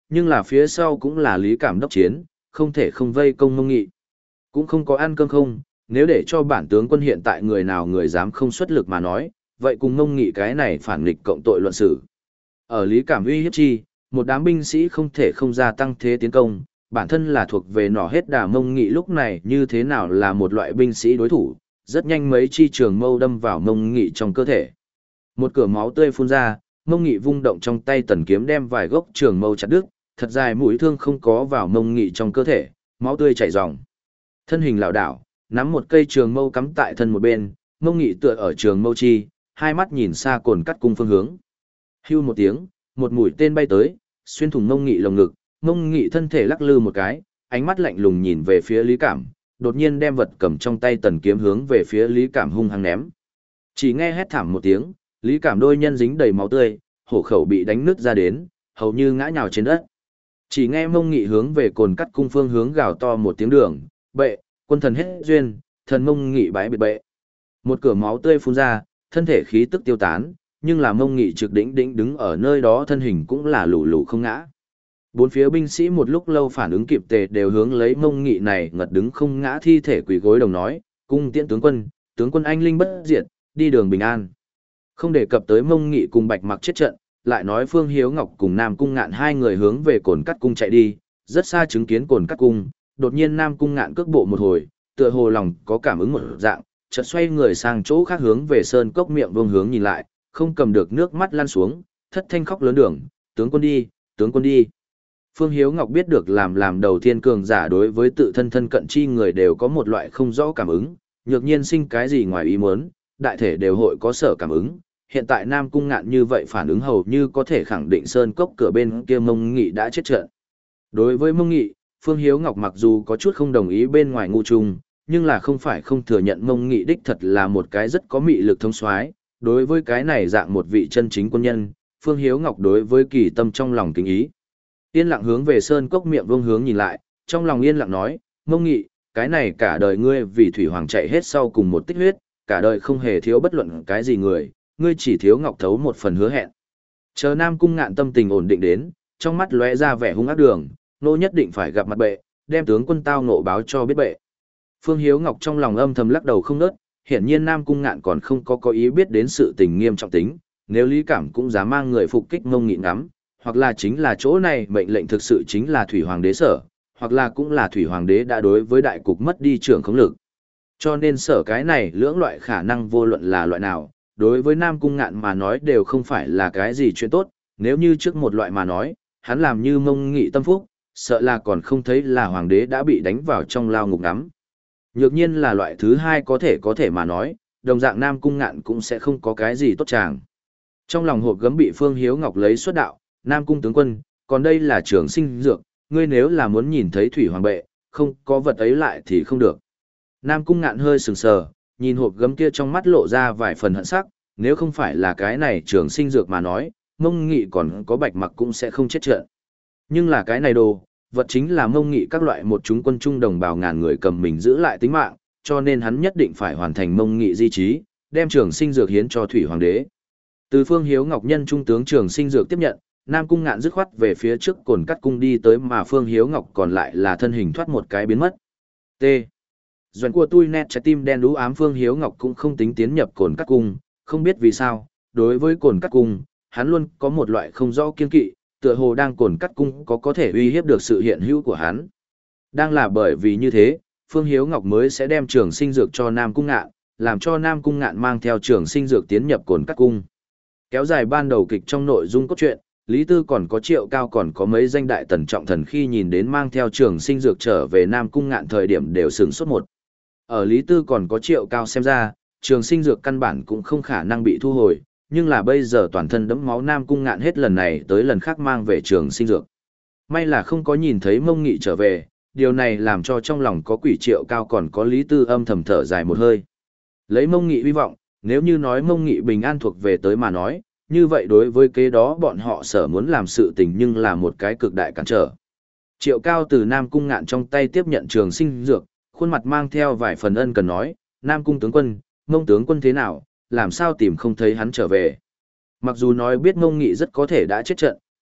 nhưng là phía sau cũng là Lý Cảm đốc chiến, không thể không vây công Mông Nghị. Cũng không có ăn cơm không, nếu để cho bản tướng quân hiện tại người nào người dám không xuất lực mà nói, vậy cùng Mông Nghị cái này phản nghịch cộng tội luận xử. Ở Lý Cảm uy hiếp chi, một đám binh sĩ không thể không gia tăng thế tiến công, bản thân là thuộc về nỏ hết đà Mông Nghị lúc này như thế nào là một loại binh sĩ đối thủ, rất nhanh mấy chi trường mâu đâm vào Mông Nghị trong cơ thể. Một cửa máu tươi phun ra, Mông Nghị vung động trong tay tần kiếm đem vài gốc trường mâu chặt đứt, thật dài mũi thương không có vào Mông Nghị trong cơ thể, máu tươi chảy ròng. Thân hình lảo đảo, nắm một cây trường mâu cắm tại thân một bên, Mông Nghị tựa ở trường mâu chi, hai mắt nhìn xa cồn cắt cung phương hướng. Hưu một tiếng, một mũi tên bay tới, xuyên thủng Mông Nghị lồng ngực, Mông Nghị thân thể lắc lư một cái, ánh mắt lạnh lùng nhìn về phía Lý Cảm, đột nhiên đem vật cầm trong tay tần kiếm hướng về phía Lý Cảm hung hăng ném. Chỉ nghe hét thảm một tiếng, Lý Cảm đôi nhân dính đầy máu tươi, hổ khẩu bị đánh nứt ra đến, hầu như ngã nhào trên đất. Chỉ nghe Mông Nghị hướng về cồn cắt cung phương hướng gào to một tiếng đường, bệ, quân thần hết duyên, thần Mông Nghị bái biệt bệ. Một cửa máu tươi phun ra, thân thể khí tức tiêu tán, nhưng là Mông Nghị trực đỉnh đỉnh đứng ở nơi đó thân hình cũng là lù lù không ngã. Bốn phía binh sĩ một lúc lâu phản ứng kịp tề đều hướng lấy Mông Nghị này ngật đứng không ngã thi thể quỳ gối đồng nói, cung tiễn tướng quân, tướng quân anh linh bất diệt, đi đường bình an. Không đề cập tới Mông Nghị cùng Bạch Mặc chết trận, lại nói Phương Hiếu Ngọc cùng Nam Cung Ngạn hai người hướng về cồn cắt cung chạy đi, rất xa chứng kiến cồn cắt cung, đột nhiên Nam Cung Ngạn cước bộ một hồi, tựa hồ lòng có cảm ứng một dạng, chợt xoay người sang chỗ khác hướng về sơn cốc miệng vương hướng nhìn lại, không cầm được nước mắt lăn xuống, thất thanh khóc lớn đường, tướng quân đi, tướng quân đi. Phương Hiếu Ngọc biết được làm làm đầu tiên cường giả đối với tự thân thân cận chi người đều có một loại không rõ cảm ứng, nhược nhiên sinh cái gì ngoài ý muốn, đại thể đều hội có sở cảm ứng. Hiện tại Nam Cung Ngạn như vậy phản ứng hầu như có thể khẳng định sơn cốc cửa bên kia Mông Nghị đã chết trận. Đối với Mông Nghị, Phương Hiếu Ngọc mặc dù có chút không đồng ý bên ngoài ngu trung, nhưng là không phải không thừa nhận Mông Nghị đích thật là một cái rất có mị lực thông soái. Đối với cái này dạng một vị chân chính quân nhân, Phương Hiếu Ngọc đối với kỳ tâm trong lòng kính ý. Yên lặng hướng về sơn cốc miệng vương hướng nhìn lại, trong lòng yên lặng nói, Mông Nghị, cái này cả đời ngươi vì Thủy Hoàng chạy hết sau cùng một tích huyết, cả đời không hề thiếu bất luận cái gì người, ngươi chỉ thiếu Ngọc Thấu một phần hứa hẹn. Chờ Nam Cung Ngạn tâm tình ổn định đến, trong mắt lóe ra vẻ hung ác đường, nô nhất định phải gặp mặt bệ, đem tướng quân tao ngộ báo cho biết bệ. Phương Hiếu Ngọc trong lòng âm thầm lắc đầu không nớt, hiển nhiên Nam Cung Ngạn còn không có có ý biết đến sự tình nghiêm trọng tính, nếu Lý Cảm cũng dám mang người phục kích Mông Nghị ngắm, hoặc là chính là chỗ này mệnh lệnh thực sự chính là Thủy Hoàng đế sở, hoặc là cũng là Thủy Hoàng đế đã đối với đại cục mất đi trưởng khống lực. Cho nên sở cái này lưỡng loại khả năng vô luận là loại nào, đối với Nam Cung Ngạn mà nói đều không phải là cái gì chuyện tốt, nếu như trước một loại mà nói, hắn làm như Mông Nghị tâm phúc, sợ là còn không thấy là Hoàng đế đã bị đánh vào trong lao ngục ngắm. Nhược nhiên là loại thứ hai có thể có thể mà nói, đồng dạng Nam Cung Ngạn cũng sẽ không có cái gì tốt chàng. Trong lòng hộp gấm bị Phương Hiếu Ngọc lấy xuất đạo, Nam Cung tướng quân, còn đây là trường sinh dược, ngươi nếu là muốn nhìn thấy Thủy Hoàng bệ, không có vật ấy lại thì không được. Nam Cung Ngạn hơi sừng sờ, nhìn hộp gấm kia trong mắt lộ ra vài phần hận sắc, nếu không phải là cái này trường sinh dược mà nói, Mông Nghị còn có Bạch Mặc cũng sẽ không chết trận. Nhưng là cái này đồ, vật chính là Mông Nghị các loại một chúng quân trung đồng bào ngàn người cầm mình giữ lại tính mạng, cho nên hắn nhất định phải hoàn thành Mông Nghị di trí, đem trường sinh dược hiến cho Thủy Hoàng đế. Từ Phương Hiếu Ngọc nhân trung tướng trường sinh dược tiếp nhận, Nam Cung Ngạn dứt khoát về phía trước cồn cắt cung đi tới mà Phương Hiếu Ngọc còn lại là thân hình thoát một cái biến mất. T. Doãn của tôi nét trái tim đen đú ám Phương Hiếu Ngọc cũng không tính tiến nhập cồn cắt cung, không biết vì sao, đối với cồn cắt cung, hắn luôn có một loại không rõ kiên kỵ, tựa hồ đang cồn cắt cung có có thể uy hiếp được sự hiện hữu của hắn. Đang là bởi vì như thế, Phương Hiếu Ngọc mới sẽ đem trường sinh dược cho Nam Cung Ngạn, làm cho Nam Cung Ngạn mang theo trường sinh dược tiến nhập cồn cắt cung. Kéo dài ban đầu kịch trong nội dung cốt truyện, Lý Tư còn có Triệu Cao còn có mấy danh đại tần trọng thần khi nhìn đến mang theo trường sinh dược trở về Nam Cung Ngạn thời điểm đều sửng sốt một. Ở Lý Tư còn có Triệu Cao xem ra, trường sinh dược căn bản cũng không khả năng bị thu hồi, nhưng là bây giờ toàn thân đẫm máu Nam Cung Ngạn hết lần này tới lần khác mang về trường sinh dược. May là không có nhìn thấy Mông Nghị trở về, điều này làm cho trong lòng có quỷ Triệu Cao còn có Lý Tư âm thầm thở dài một hơi. Lấy Mông Nghị hy vọng, nếu như nói Mông Nghị bình an thuộc về tới mà nói, như vậy đối với kế đó bọn họ sở muốn làm sự tình nhưng là một cái cực đại cản trở. Triệu Cao từ Nam Cung Ngạn trong tay tiếp nhận trường sinh dược, khuôn mặt mang theo vài phần ân cần nói, Nam Cung tướng quân, Mông tướng quân thế nào, làm sao tìm không thấy hắn trở về. Mặc dù nói biết Mông Nghị rất có thể đã chết trận,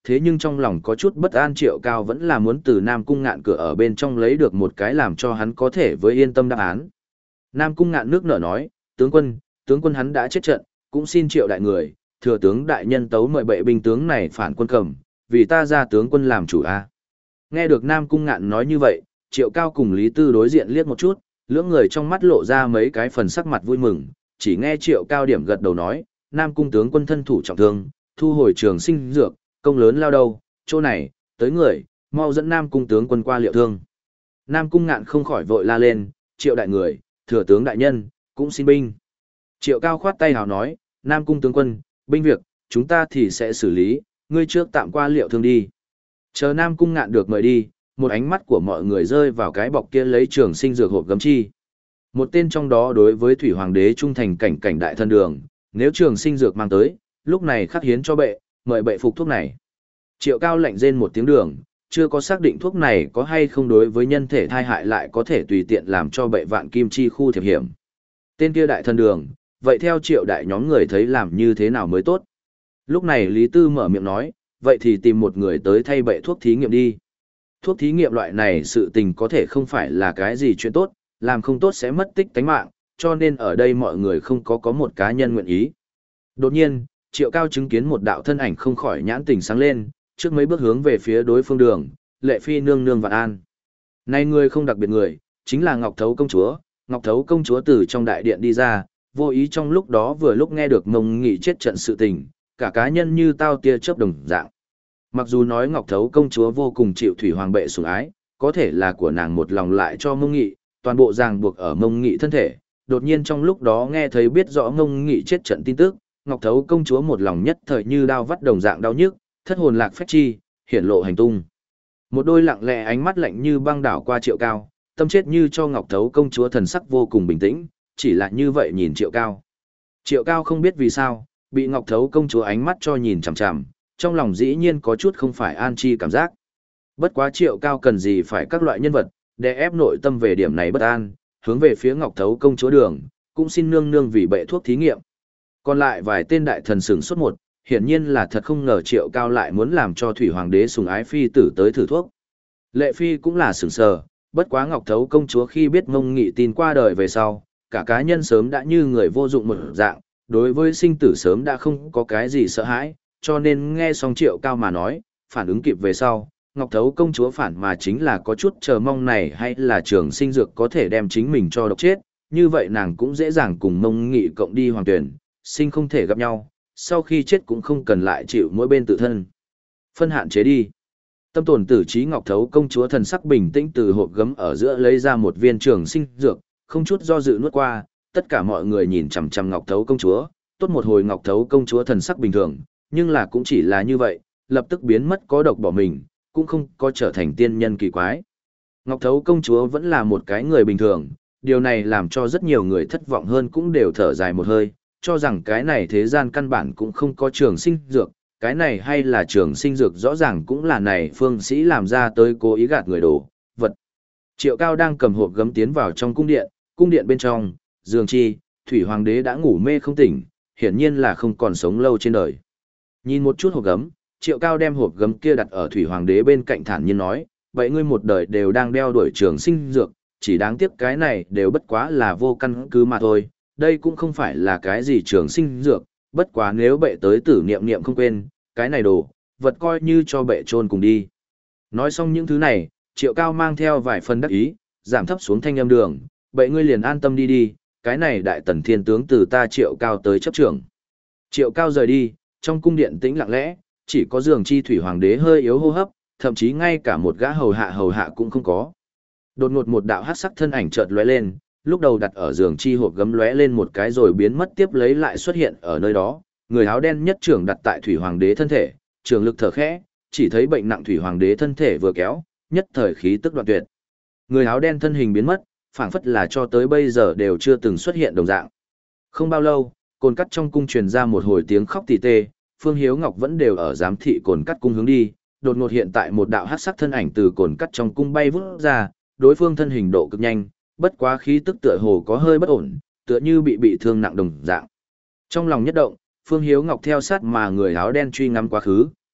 thế nhưng trong lòng có chút bất an Triệu Cao vẫn là muốn từ Nam Cung Ngạn cửa ở bên trong lấy được một cái làm cho hắn có thể với yên tâm đáp án. Nam Cung Ngạn nước nở nói, tướng quân, tướng quân hắn đã chết trận, cũng xin Triệu đại người, thừa tướng đại nhân tấu mời bệ binh tướng này phản quân cầm, vì ta ra tướng quân làm chủ a. Nghe được Nam Cung Ngạn nói như vậy, Triệu Cao cùng Lý Tư đối diện liếc một chút, lưỡng người trong mắt lộ ra mấy cái phần sắc mặt vui mừng, chỉ nghe Triệu Cao điểm gật đầu nói, Nam Cung tướng quân thân thủ trọng thương, thu hồi trường sinh dược, công lớn lao đầu, chỗ này, tới người, mau dẫn Nam Cung tướng quân qua liệu thương. Nam Cung Ngạn không khỏi vội la lên, Triệu đại người, thừa tướng đại nhân, cũng xin binh. Triệu Cao khoát tay hào nói, Nam Cung tướng quân, binh việc, chúng ta thì sẽ xử lý, ngươi trước tạm qua liệu thương đi. Chờ Nam Cung Ngạn được mời đi, một ánh mắt của mọi người rơi vào cái bọc kia lấy trường sinh dược hộp gấm chi. Một tên trong đó đối với Thủy Hoàng đế trung thành cảnh cảnh đại thân đường, nếu trường sinh dược mang tới, lúc này khắc hiến cho bệ, mời bệ phục thuốc này. Triệu Cao lạnh rên một tiếng đường, chưa có xác định thuốc này có hay không đối với nhân thể thai hại lại có thể tùy tiện làm cho bệ vạn kim chi khu thiệp hiểm. Tên kia đại thân đường, vậy theo Triệu đại nhóm người thấy làm như thế nào mới tốt. Lúc này Lý Tư mở miệng nói, vậy thì tìm một người tới thay bệ thuốc thí nghiệm đi. Thuốc thí nghiệm loại này sự tình có thể không phải là cái gì chuyện tốt, làm không tốt sẽ mất tích tánh mạng, cho nên ở đây mọi người không có có một cá nhân nguyện ý. Đột nhiên, Triệu Cao chứng kiến một đạo thân ảnh không khỏi nhãn tình sáng lên, trước mấy bước hướng về phía đối phương đường, Lệ Phi nương nương vạn an. Này người không đặc biệt người, chính là Ngọc Thấu công chúa, Ngọc Thấu công chúa từ trong đại điện đi ra, vô ý trong lúc đó vừa lúc nghe được Mông Nghị chết trận sự tình, cả cá nhân như tao tia chớp đồng dạng. Mặc dù nói Ngọc Thấu công chúa vô cùng chịu Thủy Hoàng bệ sủng ái, có thể là của nàng một lòng lại cho Mông Nghị, toàn bộ ràng buộc ở Mông Nghị thân thể, đột nhiên trong lúc đó nghe thấy biết rõ Mông Nghị chết trận tin tức, Ngọc Thấu công chúa một lòng nhất thời như đao vắt đồng dạng đau nhức, thất hồn lạc phách chi, hiển lộ hành tung. Một đôi lặng lẽ ánh mắt lạnh như băng đảo qua Triệu Cao, tâm chết như cho Ngọc Thấu công chúa thần sắc vô cùng bình tĩnh, chỉ là như vậy nhìn Triệu Cao. Triệu Cao không biết vì sao, bị Ngọc Thấu công chúa ánh mắt cho nhìn chằm chằm, trong lòng dĩ nhiên có chút không phải an chi cảm giác. Bất quá Triệu Cao cần gì phải các loại nhân vật, để ép nội tâm về điểm này bất an, hướng về phía Ngọc Thấu công chúa đường, cũng xin nương nương vì bệ thuốc thí nghiệm. Còn lại vài tên đại thần sửng sốt một, hiển nhiên là thật không ngờ Triệu Cao lại muốn làm cho Thủy Hoàng đế sùng ái phi tử tới thử thuốc. Lệ Phi cũng là sửng sờ, bất quá Ngọc Thấu công chúa khi biết Mông Nghị tin qua đời về sau, cả cá nhân sớm đã như người vô dụng một dạng, đối với sinh tử sớm đã không có cái gì sợ hãi, cho nên nghe xong Triệu Cao mà nói, phản ứng kịp về sau, Ngọc Thấu công chúa phản mà chính là có chút chờ mong này hay là trường sinh dược có thể đem chính mình cho độc chết, như vậy nàng cũng dễ dàng cùng Mông Nghị cộng đi hoàng tuyển, sinh không thể gặp nhau, sau khi chết cũng không cần lại chịu mỗi bên tự thân. Phân hạn chế đi. Tâm tồn tử trí Ngọc Thấu công chúa thần sắc bình tĩnh từ hộp gấm ở giữa lấy ra một viên trường sinh dược, không chút do dự nuốt qua, tất cả mọi người nhìn chằm chằm Ngọc Thấu công chúa, tốt một hồi Ngọc Thấu công chúa thần sắc bình thường, nhưng là cũng chỉ là như vậy, lập tức biến mất có độc bỏ mình, cũng không có trở thành tiên nhân kỳ quái. Ngọc Thấu công chúa vẫn là một cái người bình thường, điều này làm cho rất nhiều người thất vọng hơn cũng đều thở dài một hơi, cho rằng cái này thế gian căn bản cũng không có trường sinh dược, cái này hay là trường sinh dược rõ ràng cũng là này phương sĩ làm ra tới cố ý gạt người đồ, vật. Triệu Cao đang cầm hộp gấm tiến vào trong cung điện, cung điện bên trong, Dương Chi, Thủy Hoàng đế đã ngủ mê không tỉnh, hiển nhiên là không còn sống lâu trên đời. Nhìn một chút hộp gấm, Triệu Cao đem hộp gấm kia đặt ở Thủy Hoàng đế bên cạnh thản nhiên nói, vậy ngươi một đời đều đang đeo đuổi trường sinh dược, chỉ đáng tiếc cái này đều bất quá là vô căn cứ mà thôi, đây cũng không phải là cái gì trường sinh dược, bất quá nếu bệ tới tử niệm niệm không quên, cái này đồ, vật coi như cho bệ chôn cùng đi. Nói xong những thứ này, Triệu Cao mang theo vài phần đắc ý, giảm thấp xuống thanh âm đường, bệ ngươi liền an tâm đi đi, cái này đại tần thiên tướng từ ta Triệu Cao tới chấp trưởng. Triệu Cao rời đi, trong cung điện tĩnh lặng lẽ, chỉ có giường chi Thủy Hoàng đế hơi yếu hô hấp, thậm chí ngay cả một gã hầu hạ hầu hạ cũng không có. Đột ngột một đạo hắc sắc thân ảnh chợt lóe lên, lúc đầu đặt ở giường chi hộp gấm lóe lên một cái rồi biến mất tiếp lấy lại xuất hiện ở nơi đó, người áo đen nhất trưởng đặt tại Thủy Hoàng đế thân thể, trường lực thở khẽ, chỉ thấy bệnh nặng Thủy Hoàng đế thân thể vừa kéo, nhất thời khí tức đoạn tuyệt. Người áo đen thân hình biến mất, phảng phất là cho tới bây giờ đều chưa từng xuất hiện đồng dạng. Không bao lâu, cồn cắt trong cung truyền ra một hồi tiếng khóc tỉ tê, Phương Hiếu Ngọc vẫn đều ở giám thị cồn cắt cung hướng đi, đột ngột hiện tại một đạo hắc sắc thân ảnh từ cồn cắt trong cung bay vút ra, đối phương thân hình độ cực nhanh, bất quá khí tức tựa hồ có hơi bất ổn, tựa như bị bị thương nặng đồng dạng. Trong lòng nhất động, Phương Hiếu Ngọc theo sát mà người áo đen truy ngắm quá khứ,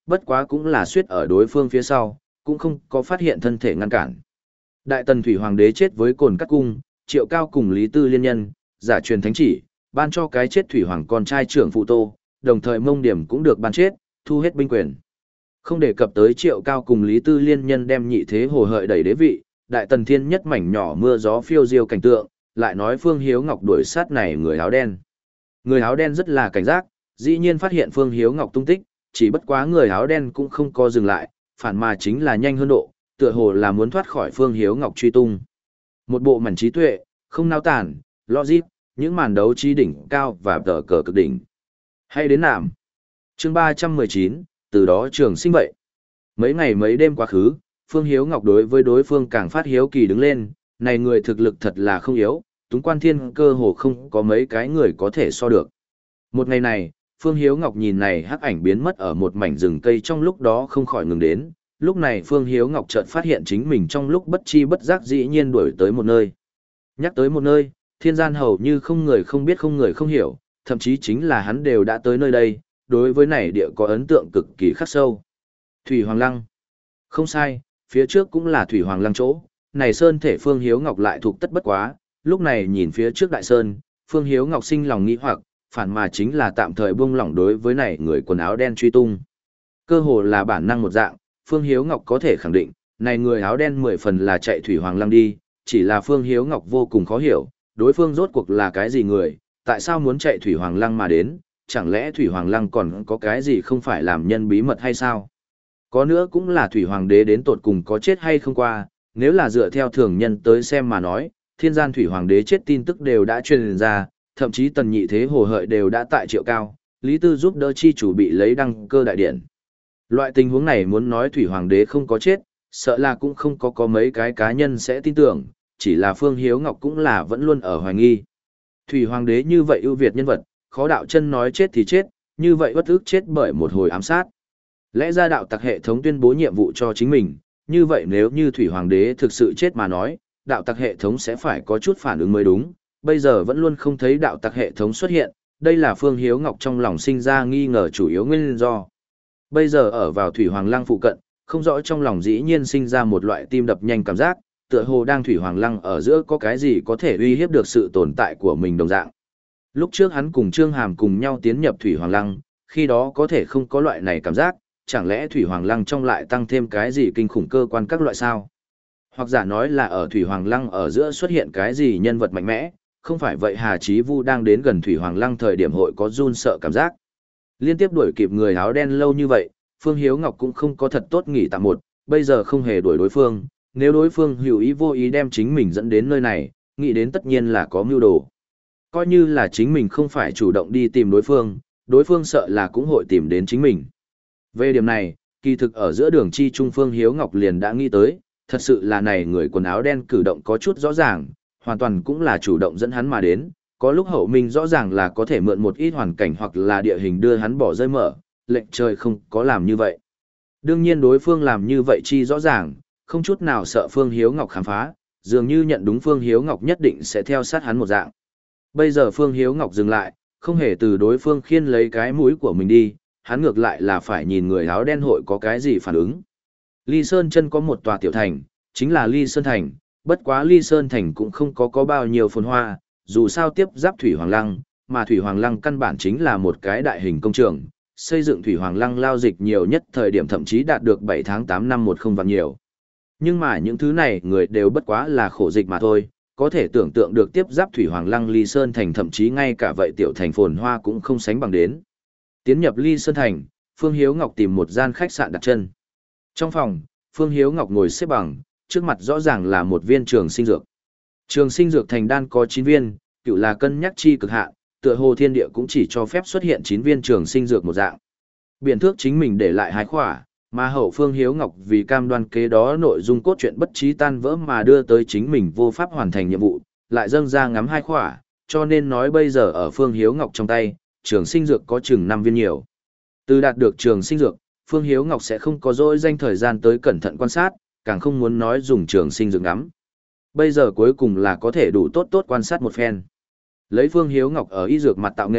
Bất quá cũng là suýt ở đối phương phía sau, cũng không có phát hiện thân thể ngăn cản. Đại tần thủy hoàng đế chết với cồn cắt cung, Triệu Cao cùng Lý Tư liên nhân, giả truyền thánh chỉ, ban cho cái chết thủy hoàng con trai trưởng phụ Tô, đồng thời Mông Điểm cũng được ban chết, thu hết binh quyền. Không đề cập tới Triệu Cao cùng Lý Tư liên nhân đem nhị thế hồ hợi đẩy đế vị, đại tần thiên nhất mảnh nhỏ mưa gió phiêu diêu cảnh tượng, lại nói Phương Hiếu Ngọc đuổi sát này người áo đen. Người áo đen rất là cảnh giác, dĩ nhiên phát hiện Phương Hiếu Ngọc tung tích, chỉ bất quá người áo đen cũng không có dừng lại, phản mà chính là nhanh hơn độ, tựa hồ là muốn thoát khỏi Phương Hiếu Ngọc truy tung. Một bộ mảnh trí tuệ, không nao tản, logic, những màn đấu trí đỉnh cao và tờ cờ cực đỉnh. Hay đến nạm. Chương ba trăm mười chín, từ đó trường sinh vậy. Mấy ngày mấy đêm quá khứ, Phương Hiếu Ngọc đối với đối phương càng phát hiếu kỳ đứng lên, này người thực lực thật là không yếu, Túng Quan Thiên cơ hồ không có mấy cái người có thể so được. Một ngày này, Phương Hiếu Ngọc nhìn này hắc ảnh biến mất ở một mảnh rừng cây trong lúc đó không khỏi ngừng đến, lúc này Phương Hiếu Ngọc chợt phát hiện chính mình trong lúc bất chi bất giác dĩ nhiên đuổi tới một nơi. Nhắc tới một nơi, thiên gian hầu như không người không biết không người không hiểu, thậm chí chính là hắn đều đã tới nơi đây, đối với này địa có ấn tượng cực kỳ khắc sâu. Thủy Hoàng Lăng. Không sai, phía trước cũng là Thủy Hoàng Lăng chỗ, này sơn thể Phương Hiếu Ngọc lại thuộc tất bất quá, lúc này nhìn phía trước đại sơn, Phương Hiếu Ngọc sinh lòng nghĩ hoặc, phản mà chính là tạm thời buông lỏng đối với này người quần áo đen truy tung. Cơ hồ là bản năng một dạng, Phương Hiếu Ngọc có thể khẳng định, này người áo đen mười phần là chạy Thủy Hoàng Lăng đi, chỉ là Phương Hiếu Ngọc vô cùng khó hiểu, đối phương rốt cuộc là cái gì người, tại sao muốn chạy Thủy Hoàng Lăng mà đến, chẳng lẽ Thủy Hoàng Lăng còn có cái gì không phải làm nhân bí mật hay sao? Có nữa cũng là Thủy Hoàng đế đến tột cùng có chết hay không qua, nếu là dựa theo thường nhân tới xem mà nói, thiên gian Thủy Hoàng đế chết tin tức đều đã truyền ra, thậm chí tần nhị thế hồ hợi đều đã tại Triệu Cao, Lý Tư giúp đỡ chi chủ bị lấy đăng cơ đại điện. Loại tình huống này muốn nói Thủy Hoàng đế không có chết, sợ là cũng không có có mấy cái cá nhân sẽ tin tưởng, chỉ là Phương Hiếu Ngọc cũng là vẫn luôn ở hoài nghi. Thủy Hoàng đế như vậy ưu việt nhân vật, khó đạo chân nói chết thì chết, như vậy bất ức chết bởi một hồi ám sát. Lẽ ra đạo tặc hệ thống tuyên bố nhiệm vụ cho chính mình, như vậy nếu như Thủy Hoàng đế thực sự chết mà nói, đạo tặc hệ thống sẽ phải có chút phản ứng mới đúng, bây giờ vẫn luôn không thấy đạo tặc hệ thống xuất hiện, đây là Phương Hiếu Ngọc trong lòng sinh ra nghi ngờ chủ yếu nguyên do. Bây giờ ở vào Thủy Hoàng Lăng phụ cận, không rõ trong lòng dĩ nhiên sinh ra một loại tim đập nhanh cảm giác, tựa hồ đang Thủy Hoàng Lăng ở giữa có cái gì có thể uy hiếp được sự tồn tại của mình đồng dạng. Lúc trước hắn cùng Trương Hàm cùng nhau tiến nhập Thủy Hoàng Lăng, khi đó có thể không có loại này cảm giác, chẳng lẽ Thủy Hoàng Lăng trong lại tăng thêm cái gì kinh khủng cơ quan các loại sao? Hoặc giả nói là ở Thủy Hoàng Lăng ở giữa xuất hiện cái gì nhân vật mạnh mẽ, không phải vậy Hà Chí Vu đang đến gần Thủy Hoàng Lăng thời điểm hội có run sợ cảm giác. Liên tiếp đuổi kịp người áo đen lâu như vậy, Phương Hiếu Ngọc cũng không có thật tốt nghỉ tạm một, bây giờ không hề đuổi đối phương, nếu đối phương hữu ý vô ý đem chính mình dẫn đến nơi này, nghĩ đến tất nhiên là có mưu đồ. Coi như là chính mình không phải chủ động đi tìm đối phương, đối phương sợ là cũng hội tìm đến chính mình. Về điểm này, kỳ thực ở giữa đường chi trung Phương Hiếu Ngọc liền đã nghĩ tới, thật sự là này người quần áo đen cử động có chút rõ ràng, hoàn toàn cũng là chủ động dẫn hắn mà đến, có lúc hậu minh rõ ràng là có thể mượn một ít hoàn cảnh hoặc là địa hình đưa hắn bỏ rơi mở, lệnh trời không có làm như vậy. Đương nhiên đối phương làm như vậy chi rõ ràng, không chút nào sợ Phương Hiếu Ngọc khám phá, dường như nhận đúng Phương Hiếu Ngọc nhất định sẽ theo sát hắn một dạng. Bây giờ Phương Hiếu Ngọc dừng lại, không hề từ đối phương khiên lấy cái mũi của mình đi, hắn ngược lại là phải nhìn người áo đen hội có cái gì phản ứng. Ly Sơn chân có một tòa tiểu thành, chính là Ly Sơn Thành, bất quá Ly Sơn Thành cũng không có có bao nhiêu phồn hoa, dù sao tiếp giáp Thủy Hoàng Lăng, mà Thủy Hoàng Lăng căn bản chính là một cái đại hình công trường, xây dựng Thủy Hoàng Lăng lao dịch nhiều nhất thời điểm thậm chí đạt được bảy tháng tám năm một không vạn nhiều. Nhưng mà những thứ này người đều bất quá là khổ dịch mà thôi, có thể tưởng tượng được tiếp giáp Thủy Hoàng Lăng Ly Sơn Thành thậm chí ngay cả vậy tiểu thành phồn hoa cũng không sánh bằng đến. Tiến nhập Ly Sơn Thành, Phương Hiếu Ngọc tìm một gian khách sạn đặt chân. Trong phòng, Phương Hiếu Ngọc ngồi xếp bằng, trước mặt rõ ràng là một viên trường sinh dược. Trường sinh dược thành đan có chín viên, cựu là cân nhắc chi cực hạn, tựa hồ thiên địa cũng chỉ cho phép xuất hiện chín viên trường sinh dược một dạng. Biện thước chính mình để lại hai khỏa, mà hậu Phương Hiếu Ngọc vì cam đoan kế đó nội dung cốt truyện bất trí tan vỡ mà đưa tới chính mình vô pháp hoàn thành nhiệm vụ, lại dâng ra ngắm hai khỏa, cho nên nói bây giờ ở Phương Hiếu Ngọc trong tay, trường sinh dược có chừng năm viên nhiều. Từ đạt được trường sinh dược, Phương Hiếu Ngọc sẽ không có dỗi danh thời gian tới cẩn thận quan sát, càng không muốn nói dùng trường sinh dược ngắm. Bây giờ cuối cùng là có thể đủ tốt tốt quan sát một phen. Lấy Phương Hiếu Ngọc ở y dược mặt tạo nghệ,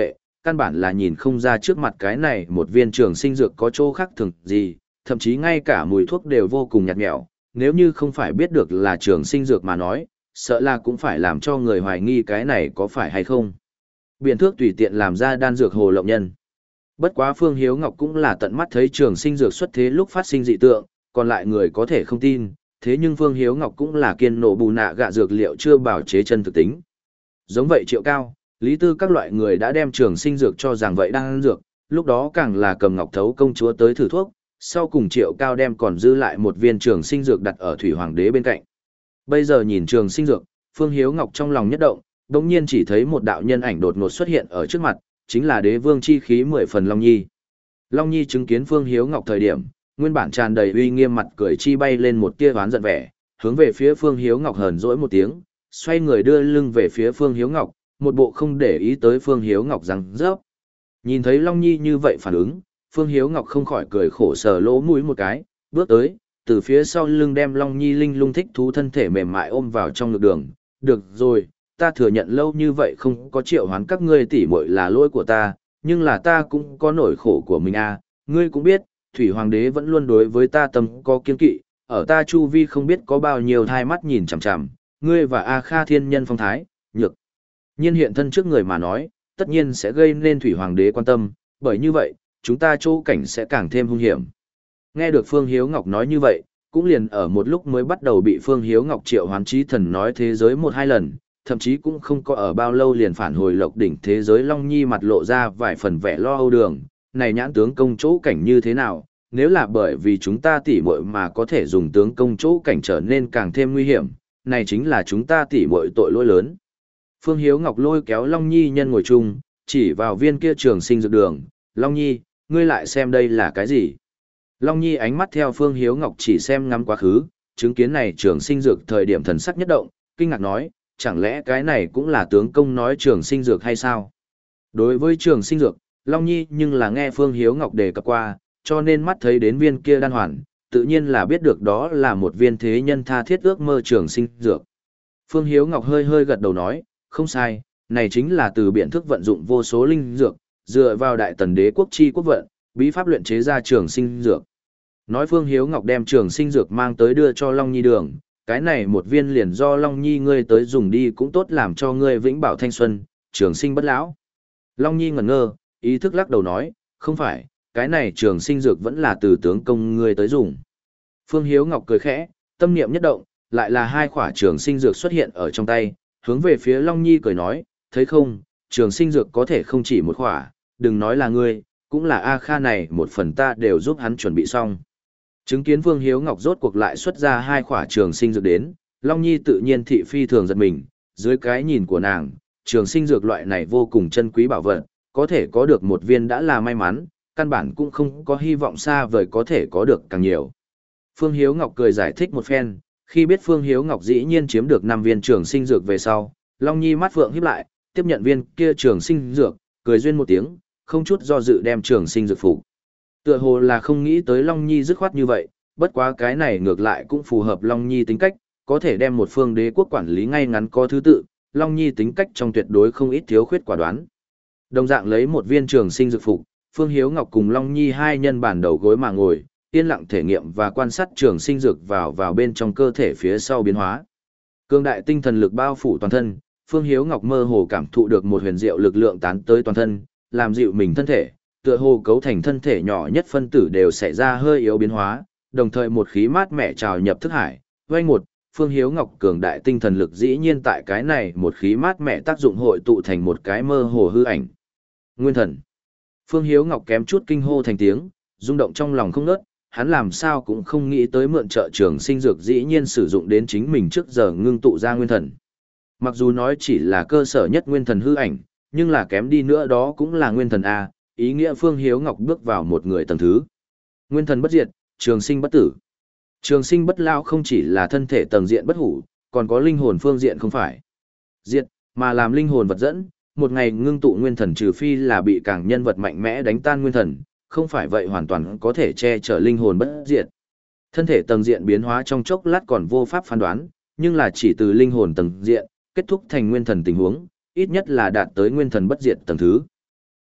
căn bản là nhìn không ra trước mặt cái này một viên trường sinh dược có chỗ khác thường gì, thậm chí ngay cả mùi thuốc đều vô cùng nhạt nhẽo, nếu như không phải biết được là trường sinh dược mà nói, sợ là cũng phải làm cho người hoài nghi cái này có phải hay không. Biện thước tùy tiện làm ra đan dược hồ lộng nhân. Bất quá Phương Hiếu Ngọc cũng là tận mắt thấy trường sinh dược xuất thế lúc phát sinh dị tượng, còn lại người có thể không tin, thế nhưng Phương Hiếu Ngọc cũng là kiên nộ bù nạ gạ dược liệu chưa bảo chế chân thực tính. Giống vậy Triệu Cao, Lý Tư các loại người đã đem trường sinh dược cho rằng vậy đang ăn dược, lúc đó càng là cầm Ngọc Thấu công chúa tới thử thuốc, sau cùng Triệu Cao đem còn dư lại một viên trường sinh dược đặt ở Thủy Hoàng đế bên cạnh. Bây giờ nhìn trường sinh dược, Phương Hiếu Ngọc trong lòng nhất động, đống nhiên chỉ thấy một đạo nhân ảnh đột ngột xuất hiện ở trước mặt, chính là đế vương chi khí mười phần Long Nhi. Long Nhi chứng kiến Phương Hiếu Ngọc thời điểm, nguyên bản tràn đầy uy nghiêm mặt cười chi bay lên một tia oán giận vẻ, hướng về phía Phương Hiếu Ngọc hờn dỗi một tiếng, xoay người đưa lưng về phía Phương Hiếu Ngọc, một bộ không để ý tới Phương Hiếu Ngọc rằng rớp. Nhìn thấy Long Nhi như vậy phản ứng, Phương Hiếu Ngọc không khỏi cười khổ sờ lỗ mũi một cái, bước tới, từ phía sau lưng đem Long Nhi linh lung thích thú thân thể mềm mại ôm vào trong ngực đường. Được rồi, ta thừa nhận lâu như vậy không có triệu hoán các ngươi tỉ muội là lỗi của ta, nhưng là ta cũng có nỗi khổ của mình à, ngươi cũng biết, Thủy Hoàng đế vẫn luôn đối với ta tâm có kiên kỵ, ở ta chu vi không biết có bao nhiêu thai mắt nhìn chằm chằm, ngươi và A Kha thiên nhân phong thái, nhược. Nhiên hiện thân trước người mà nói, tất nhiên sẽ gây nên Thủy Hoàng đế quan tâm, bởi như vậy, chúng ta chỗ cảnh sẽ càng thêm hung hiểm. Nghe được Phương Hiếu Ngọc nói như vậy, cũng liền ở một lúc mới bắt đầu bị Phương Hiếu Ngọc triệu hoán chí thần nói thế giới một hai lần, thậm chí cũng không có ở bao lâu liền phản hồi lộc đỉnh thế giới Long Nhi mặt lộ ra vài phần vẻ lo âu đường, này nhãn tướng công chỗ cảnh như thế nào, nếu là bởi vì chúng ta tỉ muội mà có thể dùng tướng công chỗ cảnh trở nên càng thêm nguy hiểm, này chính là chúng ta tỉ muội tội lỗi lớn. Phương Hiếu Ngọc lôi kéo Long Nhi nhân ngồi chung, chỉ vào viên kia trường sinh dược đường, Long Nhi, ngươi lại xem đây là cái gì? Long Nhi ánh mắt theo Phương Hiếu Ngọc chỉ xem ngắm quá khứ, chứng kiến này trường sinh dược thời điểm thần sắc nhất động, kinh ngạc nói, chẳng lẽ cái này cũng là tướng công nói trường sinh dược hay sao? Đối với trường sinh dược, Long Nhi nhưng là nghe Phương Hiếu Ngọc đề cập qua, cho nên mắt thấy đến viên kia đan hoàn, tự nhiên là biết được đó là một viên thế nhân tha thiết ước mơ trường sinh dược. Phương Hiếu Ngọc hơi hơi gật đầu nói, không sai, này chính là từ biện thức vận dụng vô số linh dược, dựa vào đại tần đế quốc chi quốc vận, bí pháp luyện chế ra trường sinh dược. Nói Phương Hiếu Ngọc đem trường sinh dược mang tới đưa cho Long Nhi đường, cái này một viên liền do Long Nhi ngươi tới dùng đi cũng tốt làm cho ngươi vĩnh bảo thanh xuân, trường sinh bất lão. Long Nhi ngẩn ngơ, ý thức lắc đầu nói, không phải, cái này trường sinh dược vẫn là từ tướng công ngươi tới dùng. Phương Hiếu Ngọc cười khẽ, tâm niệm nhất động, lại là hai khỏa trường sinh dược xuất hiện ở trong tay, hướng về phía Long Nhi cười nói, thấy không, trường sinh dược có thể không chỉ một khỏa, đừng nói là ngươi, cũng là A Kha này một phần ta đều giúp hắn chuẩn bị xong. Chứng kiến Phương Hiếu Ngọc rốt cuộc lại xuất ra hai khỏa trường sinh dược đến, Long Nhi tự nhiên thị phi thường giật mình, dưới cái nhìn của nàng, trường sinh dược loại này vô cùng chân quý bảo vật, có thể có được một viên đã là may mắn, căn bản cũng không có hy vọng xa vời có thể có được càng nhiều. Phương Hiếu Ngọc cười giải thích một phen, khi biết Phương Hiếu Ngọc dĩ nhiên chiếm được năm viên trường sinh dược về sau, Long Nhi mắt phượng híp lại, tiếp nhận viên kia trường sinh dược, cười duyên một tiếng, không chút do dự đem trường sinh dược phục. Tựa hồ là không nghĩ tới Long Nhi dứt khoát như vậy, bất quá cái này ngược lại cũng phù hợp Long Nhi tính cách, có thể đem một phương đế quốc quản lý ngay ngắn có thứ tự, Long Nhi tính cách trong tuyệt đối không ít thiếu khuyết quả đoán. Đồng dạng lấy một viên trường sinh dược phục, Phương Hiếu Ngọc cùng Long Nhi hai nhân bản đầu gối mà ngồi, yên lặng thể nghiệm và quan sát trường sinh dược vào vào bên trong cơ thể phía sau biến hóa. Cương đại tinh thần lực bao phủ toàn thân, Phương Hiếu Ngọc mơ hồ cảm thụ được một huyền diệu lực lượng tán tới toàn thân, làm dịu mình thân thể, tựa hồ cấu thành thân thể nhỏ nhất phân tử đều xảy ra hơi yếu biến hóa, đồng thời một khí mát mẻ trào nhập thức hải, vang một, Phương Hiếu Ngọc cường đại tinh thần lực dĩ nhiên tại cái này một khí mát mẻ tác dụng hội tụ thành một cái mơ hồ hư ảnh. Nguyên thần. Phương Hiếu Ngọc kém chút kinh hô thành tiếng, rung động trong lòng không ngớt, hắn làm sao cũng không nghĩ tới mượn trợ trường sinh dược dĩ nhiên sử dụng đến chính mình trước giờ ngưng tụ ra nguyên thần. Mặc dù nói chỉ là cơ sở nhất nguyên thần hư ảnh, nhưng là kém đi nữa đó cũng là nguyên thần A, ý nghĩa Phương Hiếu Ngọc bước vào một người tầng thứ. Nguyên thần bất diệt, trường sinh bất tử. Trường sinh bất lao không chỉ là thân thể tầng diện bất hủ, còn có linh hồn phương diện không phải. Diệt, mà làm linh hồn vật dẫn, một ngày ngưng tụ nguyên thần trừ phi là bị càng nhân vật mạnh mẽ đánh tan nguyên thần, không phải vậy hoàn toàn có thể che chở linh hồn bất diệt. Thân thể tầng diện biến hóa trong chốc lát còn vô pháp phán đoán, nhưng là chỉ từ linh hồn tầng diện, kết thúc thành nguyên thần tình huống, ít nhất là đạt tới nguyên thần bất diệt tầng thứ.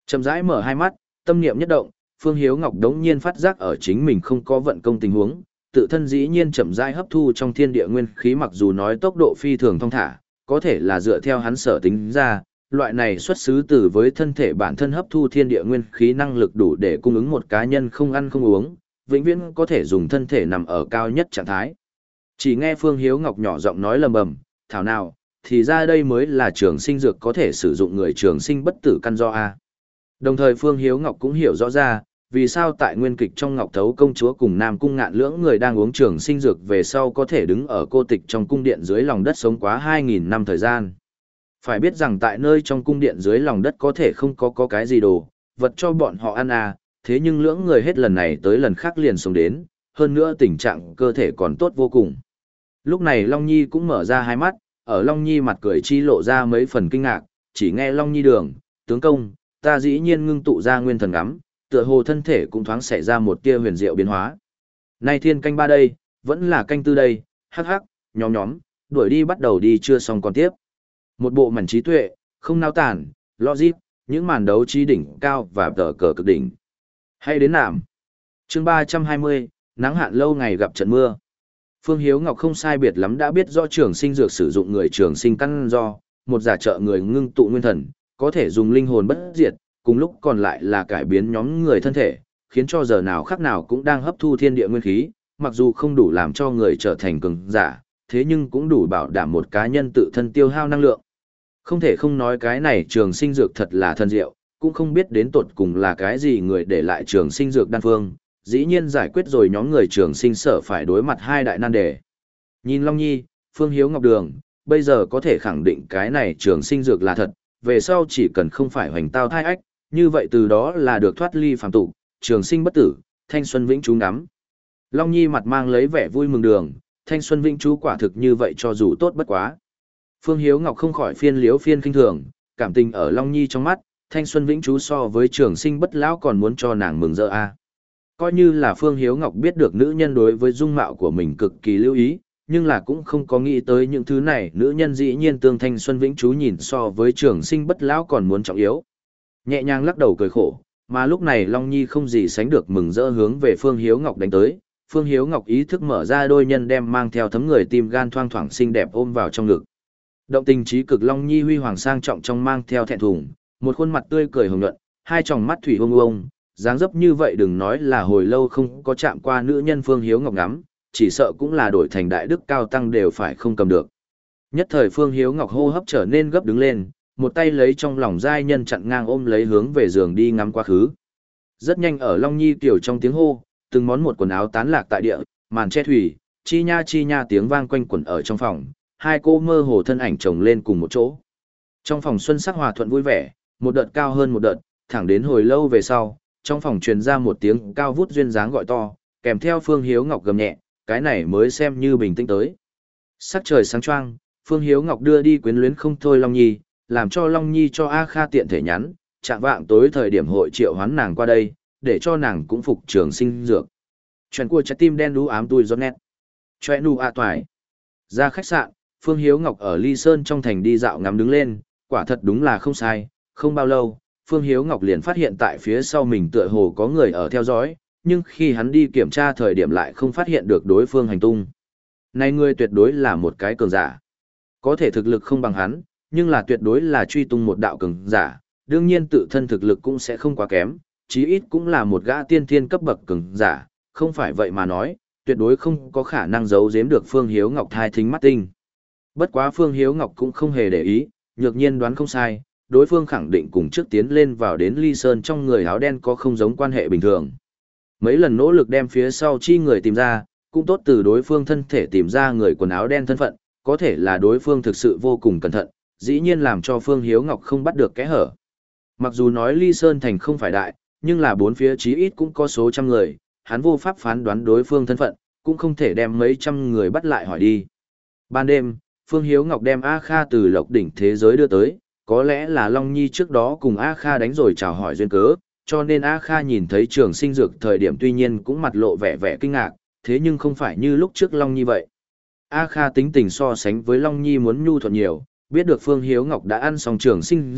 Chậm rãi mở hai mắt, tâm niệm nhất động, Phương Hiếu Ngọc đống nhiên phát giác ở chính mình không có vận công tình huống, tự thân dĩ nhiên chậm rãi hấp thu trong thiên địa nguyên khí, mặc dù nói tốc độ phi thường thong thả, có thể là dựa theo hắn sở tính ra, loại này xuất xứ từ với thân thể bản thân hấp thu thiên địa nguyên khí năng lực đủ để cung ứng một cá nhân không ăn không uống, vĩnh viễn có thể dùng thân thể nằm ở cao nhất trạng thái. Chỉ nghe Phương Hiếu Ngọc nhỏ giọng nói lầm bầm, thảo nào, thì ra đây mới là trường sinh dược có thể sử dụng người trường sinh bất tử căn do a. Đồng thời Phương Hiếu Ngọc cũng hiểu rõ ra, vì sao tại nguyên kịch trong Ngọc Thấu công chúa cùng Nam Cung Ngạn lưỡng người đang uống trường sinh dược về sau có thể đứng ở cô tịch trong cung điện dưới lòng đất sống quá hai nghìn năm thời gian. Phải biết rằng tại nơi trong cung điện dưới lòng đất có thể không có có cái gì đồ, vật cho bọn họ ăn à, thế nhưng lưỡng người hết lần này tới lần khác liền sống đến, hơn nữa tình trạng cơ thể còn tốt vô cùng. Lúc này Long Nhi cũng mở ra hai mắt, ở Long Nhi mặt cười chi lộ ra mấy phần kinh ngạc, chỉ nghe Long Nhi đường, tướng công, ta dĩ nhiên ngưng tụ ra nguyên thần ngắm, tựa hồ thân thể cũng thoáng xảy ra một tia huyền diệu biến hóa. Nay thiên canh ba đây, vẫn là canh tư đây, hắc hắc, nhóm nhóm, đuổi đi bắt đầu đi chưa xong còn tiếp. Một bộ mảnh trí tuệ, không nao tản, logic, những màn đấu trí đỉnh cao và tờ cờ cực đỉnh. Hay đến nạm. Chương ba trăm hai mươi, nắng hạn lâu ngày gặp trận mưa. Phương Hiếu Ngọc không sai biệt lắm đã biết rõ trường sinh dược sử dụng người trường sinh căn do, một giả trợ người ngưng tụ nguyên thần, có thể dùng linh hồn bất diệt, cùng lúc còn lại là cải biến nhóm người thân thể, khiến cho giờ nào khắc nào cũng đang hấp thu thiên địa nguyên khí, mặc dù không đủ làm cho người trở thành cường giả, thế nhưng cũng đủ bảo đảm một cá nhân tự thân tiêu hao năng lượng. Không thể không nói cái này trường sinh dược thật là thần diệu, cũng không biết đến tột cùng là cái gì người để lại trường sinh dược đan phương, dĩ nhiên giải quyết rồi nhóm người trường sinh sở phải đối mặt hai đại nan đề. Nhìn Long Nhi, Phương Hiếu Ngọc Đường, bây giờ có thể khẳng định cái này trường sinh dược là thật, về sau chỉ cần không phải hoành tao thai ách, như vậy từ đó là được thoát ly phàm tục, trường sinh bất tử, thanh xuân vĩnh trú ngắm. Long Nhi mặt mang lấy vẻ vui mừng đường, thanh xuân vĩnh trú quả thực như vậy cho dù tốt bất quá. Phương Hiếu Ngọc không khỏi phiên liếu phiên kinh thường, cảm tình ở Long Nhi trong mắt, thanh xuân vĩnh trú so với trường sinh bất lão còn muốn cho nàng mừng rỡ a. Coi như là Phương Hiếu Ngọc biết được nữ nhân đối với dung mạo của mình cực kỳ lưu ý, nhưng là cũng không có nghĩ tới những thứ này, nữ nhân dĩ nhiên tương thanh xuân vĩnh trú nhìn so với trường sinh bất lão còn muốn trọng yếu. Nhẹ nhàng lắc đầu cười khổ, mà lúc này Long Nhi không gì sánh được mừng rỡ hướng về Phương Hiếu Ngọc đánh tới. Phương Hiếu Ngọc ý thức mở ra đôi nhân đem mang theo thấm người tim gan thoang thoảng xinh đẹp ôm vào trong ngực. Động tình trí cực Long Nhi huy hoàng sang trọng trong mang theo thẹn thùng, một khuôn mặt tươi cười hồng nhuận, hai tròng mắt thủy ông ông, dáng dấp như vậy đừng nói là hồi lâu không có chạm qua nữ nhân Phương Hiếu Ngọc ngắm, chỉ sợ cũng là đổi thành đại đức cao tăng đều phải không cầm được. Nhất thời Phương Hiếu Ngọc hô hấp trở nên gấp đứng lên, một tay lấy trong lòng giai nhân chặn ngang ôm lấy hướng về giường đi ngắm quá khứ. Rất nhanh ở Long Nhi tiểu trong tiếng hô, từng món một quần áo tán lạc tại địa, màn che thủy, chi nha chi nha tiếng vang quanh quẩn ở trong phòng, hai cô mơ hồ thân ảnh chồng lên cùng một chỗ. Trong phòng xuân sắc hòa thuận vui vẻ, một đợt cao hơn một đợt, thẳng đến hồi lâu về sau, trong phòng truyền ra một tiếng cao vút duyên dáng gọi to, kèm theo Phương Hiếu Ngọc gầm nhẹ, cái này mới xem như bình tĩnh tới. Sắc trời sáng choang, Phương Hiếu Ngọc đưa đi quyến luyến không thôi Long Nhi, làm cho Long Nhi cho A Kha tiện thể nhắn, chạng vạng tối thời điểm hội triệu hoán nàng qua đây, để cho nàng cũng phục trường sinh dược. Chuyện của trái tim đen đú ám tui giọt nét. Chuyện nụ a toài. Ra khách sạn, Phương Hiếu Ngọc ở Ly Sơn trong thành đi dạo ngắm đứng lên, quả thật đúng là không sai, không bao lâu, Phương Hiếu Ngọc liền phát hiện tại phía sau mình tựa hồ có người ở theo dõi, nhưng khi hắn đi kiểm tra thời điểm lại không phát hiện được đối phương hành tung. Này người tuyệt đối là một cái cường giả. Có thể thực lực không bằng hắn, nhưng là tuyệt đối là truy tung một đạo cường giả, đương nhiên tự thân thực lực cũng sẽ không quá kém, chí ít cũng là một gã tiên thiên cấp bậc cường giả, không phải vậy mà nói, tuyệt đối không có khả năng giấu giếm được Phương Hiếu Ngọc thai thính mắt tinh. Bất quá Phương Hiếu Ngọc cũng không hề để ý, nhược nhiên đoán không sai, đối phương khẳng định cùng trước tiến lên vào đến Ly Sơn trong người áo đen có không giống quan hệ bình thường. Mấy lần nỗ lực đem phía sau chi người tìm ra, cũng tốt từ đối phương thân thể tìm ra người quần áo đen thân phận, có thể là đối phương thực sự vô cùng cẩn thận, dĩ nhiên làm cho Phương Hiếu Ngọc không bắt được kẽ hở. Mặc dù nói Ly Sơn thành không phải đại, nhưng là bốn phía chí ít cũng có số trăm người, hắn vô pháp phán đoán đối phương thân phận, cũng không thể đem mấy trăm người bắt lại hỏi đi. Ban đêm, Phương Hiếu Ngọc đem A Kha từ Lộc đỉnh thế giới đưa tới, có lẽ là Long Nhi trước đó cùng A Kha đánh rồi chào hỏi duyên cớ, cho nên A Kha nhìn thấy trường sinh dược thời điểm tuy nhiên cũng mặt lộ vẻ vẻ kinh ngạc, thế nhưng không phải như lúc trước Long Nhi vậy. A Kha tính tình so sánh với Long Nhi muốn nhu thuận nhiều, biết được Phương Hiếu Ngọc đã ăn xong trường sinh dược,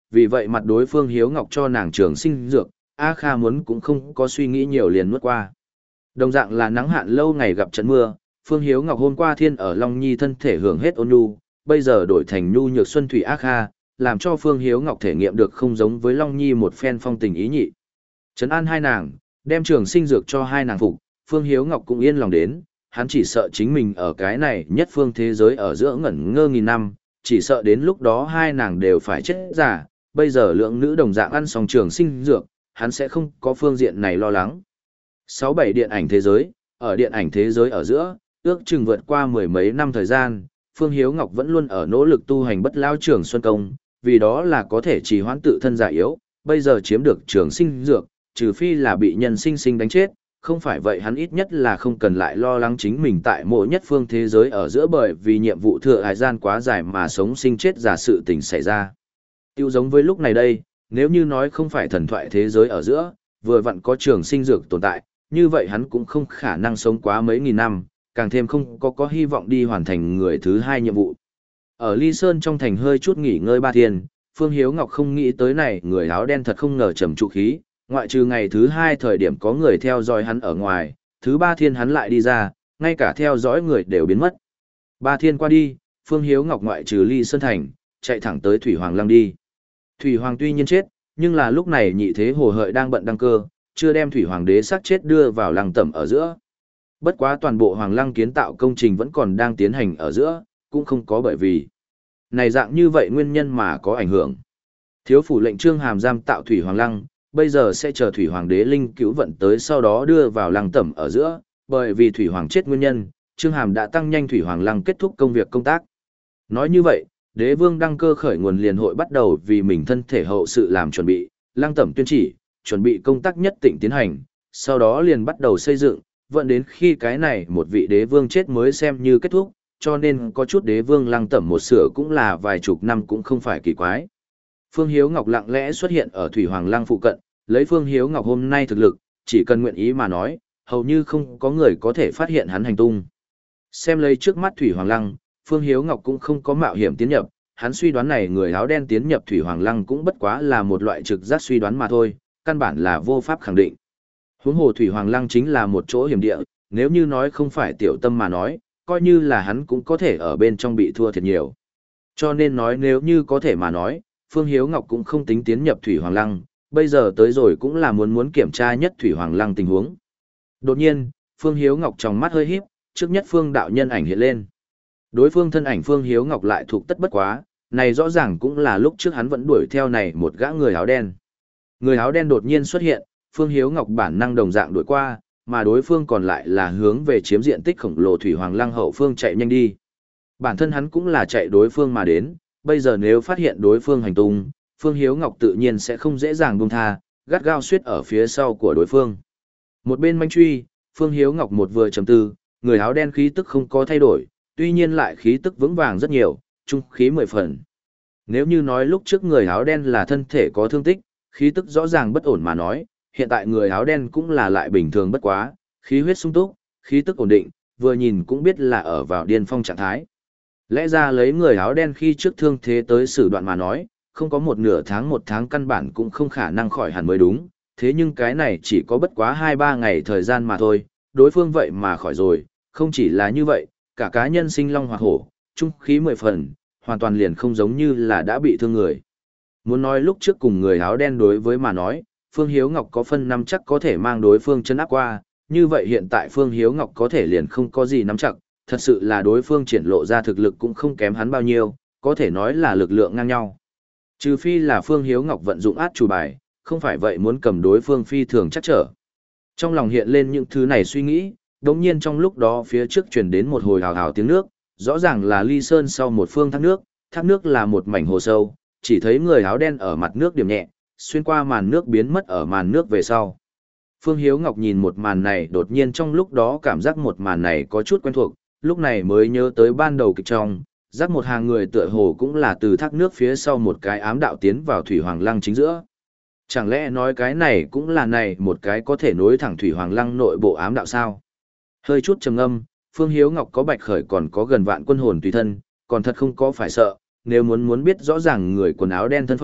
vì vậy mặt đối Phương Hiếu Ngọc cho nàng trường sinh dược, A Kha muốn cũng không có suy nghĩ nhiều liền nuốt qua. Đồng dạng là nắng hạn lâu ngày gặp trận mưa, Phương Hiếu Ngọc hôm qua thiên ở Long Nhi thân thể hưởng hết ôn nhu, bây giờ đổi thành nhu nhược xuân thủy A Kha, làm cho Phương Hiếu Ngọc thể nghiệm được không giống với Long Nhi một phen phong tình ý nhị. Trấn an hai nàng, đem trường sinh dược cho hai nàng phục, Phương Hiếu Ngọc cũng yên lòng đến, hắn chỉ sợ chính mình ở cái này nhất phương thế giới ở giữa ngẩn ngơ nghìn năm, chỉ sợ đến lúc đó hai nàng đều phải chết giả, bây giờ lượng nữ đồng dạng ăn xong trường sinh dược, hắn sẽ không có phương diện này lo lắng. Sáu bảy điện ảnh thế giới, ở điện ảnh thế giới ở giữa, ước chừng vượt qua mười mấy năm thời gian, Phương Hiếu Ngọc vẫn luôn ở nỗ lực tu hành bất lao trường xuân công, vì đó là có thể trì hoãn tự thân già yếu, bây giờ chiếm được trường sinh dược, trừ phi là bị nhân sinh sinh đánh chết, không phải vậy hắn ít nhất là không cần lại lo lắng chính mình tại mỗi nhất phương thế giới ở giữa bởi vì nhiệm vụ thừa hải gian quá dài mà sống sinh chết giả sự tình xảy ra. Tiêu giống với lúc này đây, nếu như nói không phải thần thoại thế giới ở giữa, vừa vặn có trường sinh dược tồn tại, như vậy hắn cũng không khả năng sống quá mấy nghìn năm, càng thêm không có có hy vọng đi hoàn thành người thứ hai nhiệm vụ. Ở Ly Sơn trong thành hơi chút nghỉ ngơi ba thiên, Phương Hiếu Ngọc không nghĩ tới này người áo đen thật không ngờ trầm trụ khí, ngoại trừ ngày thứ hai thời điểm có người theo dõi hắn ở ngoài, thứ ba thiên hắn lại đi ra, ngay cả theo dõi người đều biến mất. Ba thiên qua đi, Phương Hiếu Ngọc ngoại trừ Ly Sơn thành, chạy thẳng tới Thủy Hoàng Lăng đi. Thủy Hoàng tuy nhiên chết, nhưng là lúc này nhị thế hồ hợi đang bận đăng cơ, chưa đem Thủy Hoàng đế xác chết đưa vào lăng tẩm ở giữa. Bất quá toàn bộ Hoàng Lăng kiến tạo công trình vẫn còn đang tiến hành ở giữa, cũng không có bởi vì này dạng như vậy nguyên nhân mà có ảnh hưởng. Thiếu phủ lệnh Trương Hàm giam tạo Thủy Hoàng Lăng, bây giờ sẽ chờ Thủy Hoàng đế linh cứu vận tới sau đó đưa vào lăng tẩm ở giữa, bởi vì Thủy Hoàng chết nguyên nhân, Trương Hàm đã tăng nhanh Thủy Hoàng Lăng kết thúc công việc công tác. Nói như vậy, đế vương đăng cơ khởi nguồn liền hội bắt đầu vì mình thân thể hậu sự làm chuẩn bị, lăng tẩm tuyên chỉ, chuẩn bị công tác nhất tỉnh tiến hành, sau đó liền bắt đầu xây dựng, vận đến khi cái này một vị đế vương chết mới xem như kết thúc, cho nên có chút đế vương lăng tẩm một sửa cũng là vài chục năm cũng không phải kỳ quái. Phương Hiếu Ngọc lặng lẽ xuất hiện ở Thủy Hoàng Lăng phụ cận, lấy Phương Hiếu Ngọc hôm nay thực lực, chỉ cần nguyện ý mà nói, hầu như không có người có thể phát hiện hắn hành tung. Xem lấy trước mắt Thủy Hoàng Lăng, Phương Hiếu Ngọc cũng không có mạo hiểm tiến nhập, hắn suy đoán này người áo đen tiến nhập Thủy Hoàng Lăng cũng bất quá là một loại trực giác suy đoán mà thôi, căn bản là vô pháp khẳng định. Huống hồ Thủy Hoàng Lăng chính là một chỗ hiểm địa, nếu như nói không phải tiểu tâm mà nói, coi như là hắn cũng có thể ở bên trong bị thua thiệt nhiều. Cho nên nói nếu như có thể mà nói, Phương Hiếu Ngọc cũng không tính tiến nhập Thủy Hoàng Lăng, bây giờ tới rồi cũng là muốn muốn kiểm tra nhất Thủy Hoàng Lăng tình huống. Đột nhiên, Phương Hiếu Ngọc trong mắt hơi híp, trước nhất Phương đạo nhân ảnh hiện lên. Đối phương thân ảnh Phương Hiếu Ngọc lại thuộc tất bất quá, này rõ ràng cũng là lúc trước hắn vẫn đuổi theo này một gã người áo đen. Người áo đen đột nhiên xuất hiện, Phương Hiếu Ngọc bản năng đồng dạng đuổi qua, mà đối phương còn lại là hướng về chiếm diện tích khổng lồ Thủy Hoàng Lăng hậu phương chạy nhanh đi. Bản thân hắn cũng là chạy đối phương mà đến, bây giờ nếu phát hiện đối phương hành tung, Phương Hiếu Ngọc tự nhiên sẽ không dễ dàng buông tha, gắt gao suýt ở phía sau của đối phương. Một bên manh truy, Phương Hiếu Ngọc một vừa trầm tư, người áo đen khí tức không có thay đổi, tuy nhiên lại khí tức vững vàng rất nhiều, trung khí mười phần. Nếu như nói lúc trước người áo đen là thân thể có thương tích, khí tức rõ ràng bất ổn mà nói, hiện tại người áo đen cũng là lại bình thường bất quá, khí huyết sung túc, khí tức ổn định, vừa nhìn cũng biết là ở vào điên phong trạng thái. Lẽ ra lấy người áo đen khi trước thương thế tới xử đoạn mà nói, không có một nửa tháng một tháng căn bản cũng không khả năng khỏi hẳn mới đúng, thế nhưng cái này chỉ có bất quá hai ba ngày thời gian mà thôi, đối phương vậy mà khỏi rồi, không chỉ là như vậy, cả cá nhân sinh long hoặc hổ, trung khí mười phần, hoàn toàn liền không giống như là đã bị thương người. Muốn nói lúc trước cùng người áo đen đối với mà nói, Phương Hiếu Ngọc có phân năm chắc có thể mang đối phương chân áp qua, như vậy hiện tại Phương Hiếu Ngọc có thể liền không có gì nắm chắc, thật sự là đối phương triển lộ ra thực lực cũng không kém hắn bao nhiêu, có thể nói là lực lượng ngang nhau. Trừ phi là Phương Hiếu Ngọc vận dụng át chủ bài, không phải vậy muốn cầm đối phương phi thường chắc trở. Trong lòng hiện lên những thứ này suy nghĩ, đống nhiên trong lúc đó phía trước truyền đến một hồi hào hào tiếng nước, rõ ràng là Ly Sơn sau một phương thác nước, thác nước là một mảnh hồ sâu, chỉ thấy người áo đen ở mặt nước điểm nhẹ, xuyên qua màn nước biến mất ở màn nước về sau. Phương Hiếu Ngọc nhìn một màn này đột nhiên trong lúc đó cảm giác một màn này có chút quen thuộc, lúc này mới nhớ tới ban đầu kịch trong, giác một hàng người tựa hồ cũng là từ thác nước phía sau một cái ám đạo tiến vào Thủy Hoàng Lăng chính giữa. Chẳng lẽ nói cái này cũng là này một cái có thể nối thẳng Thủy Hoàng Lăng nội bộ ám đạo sao? Hơi chút trầm ngâm, Phương Hiếu Ngọc có Bạch Khởi còn có gần vạn quân hồn tùy thân, còn thật không có phải sợ, nếu muốn muốn biết rõ ràng người quần áo đen thân phận,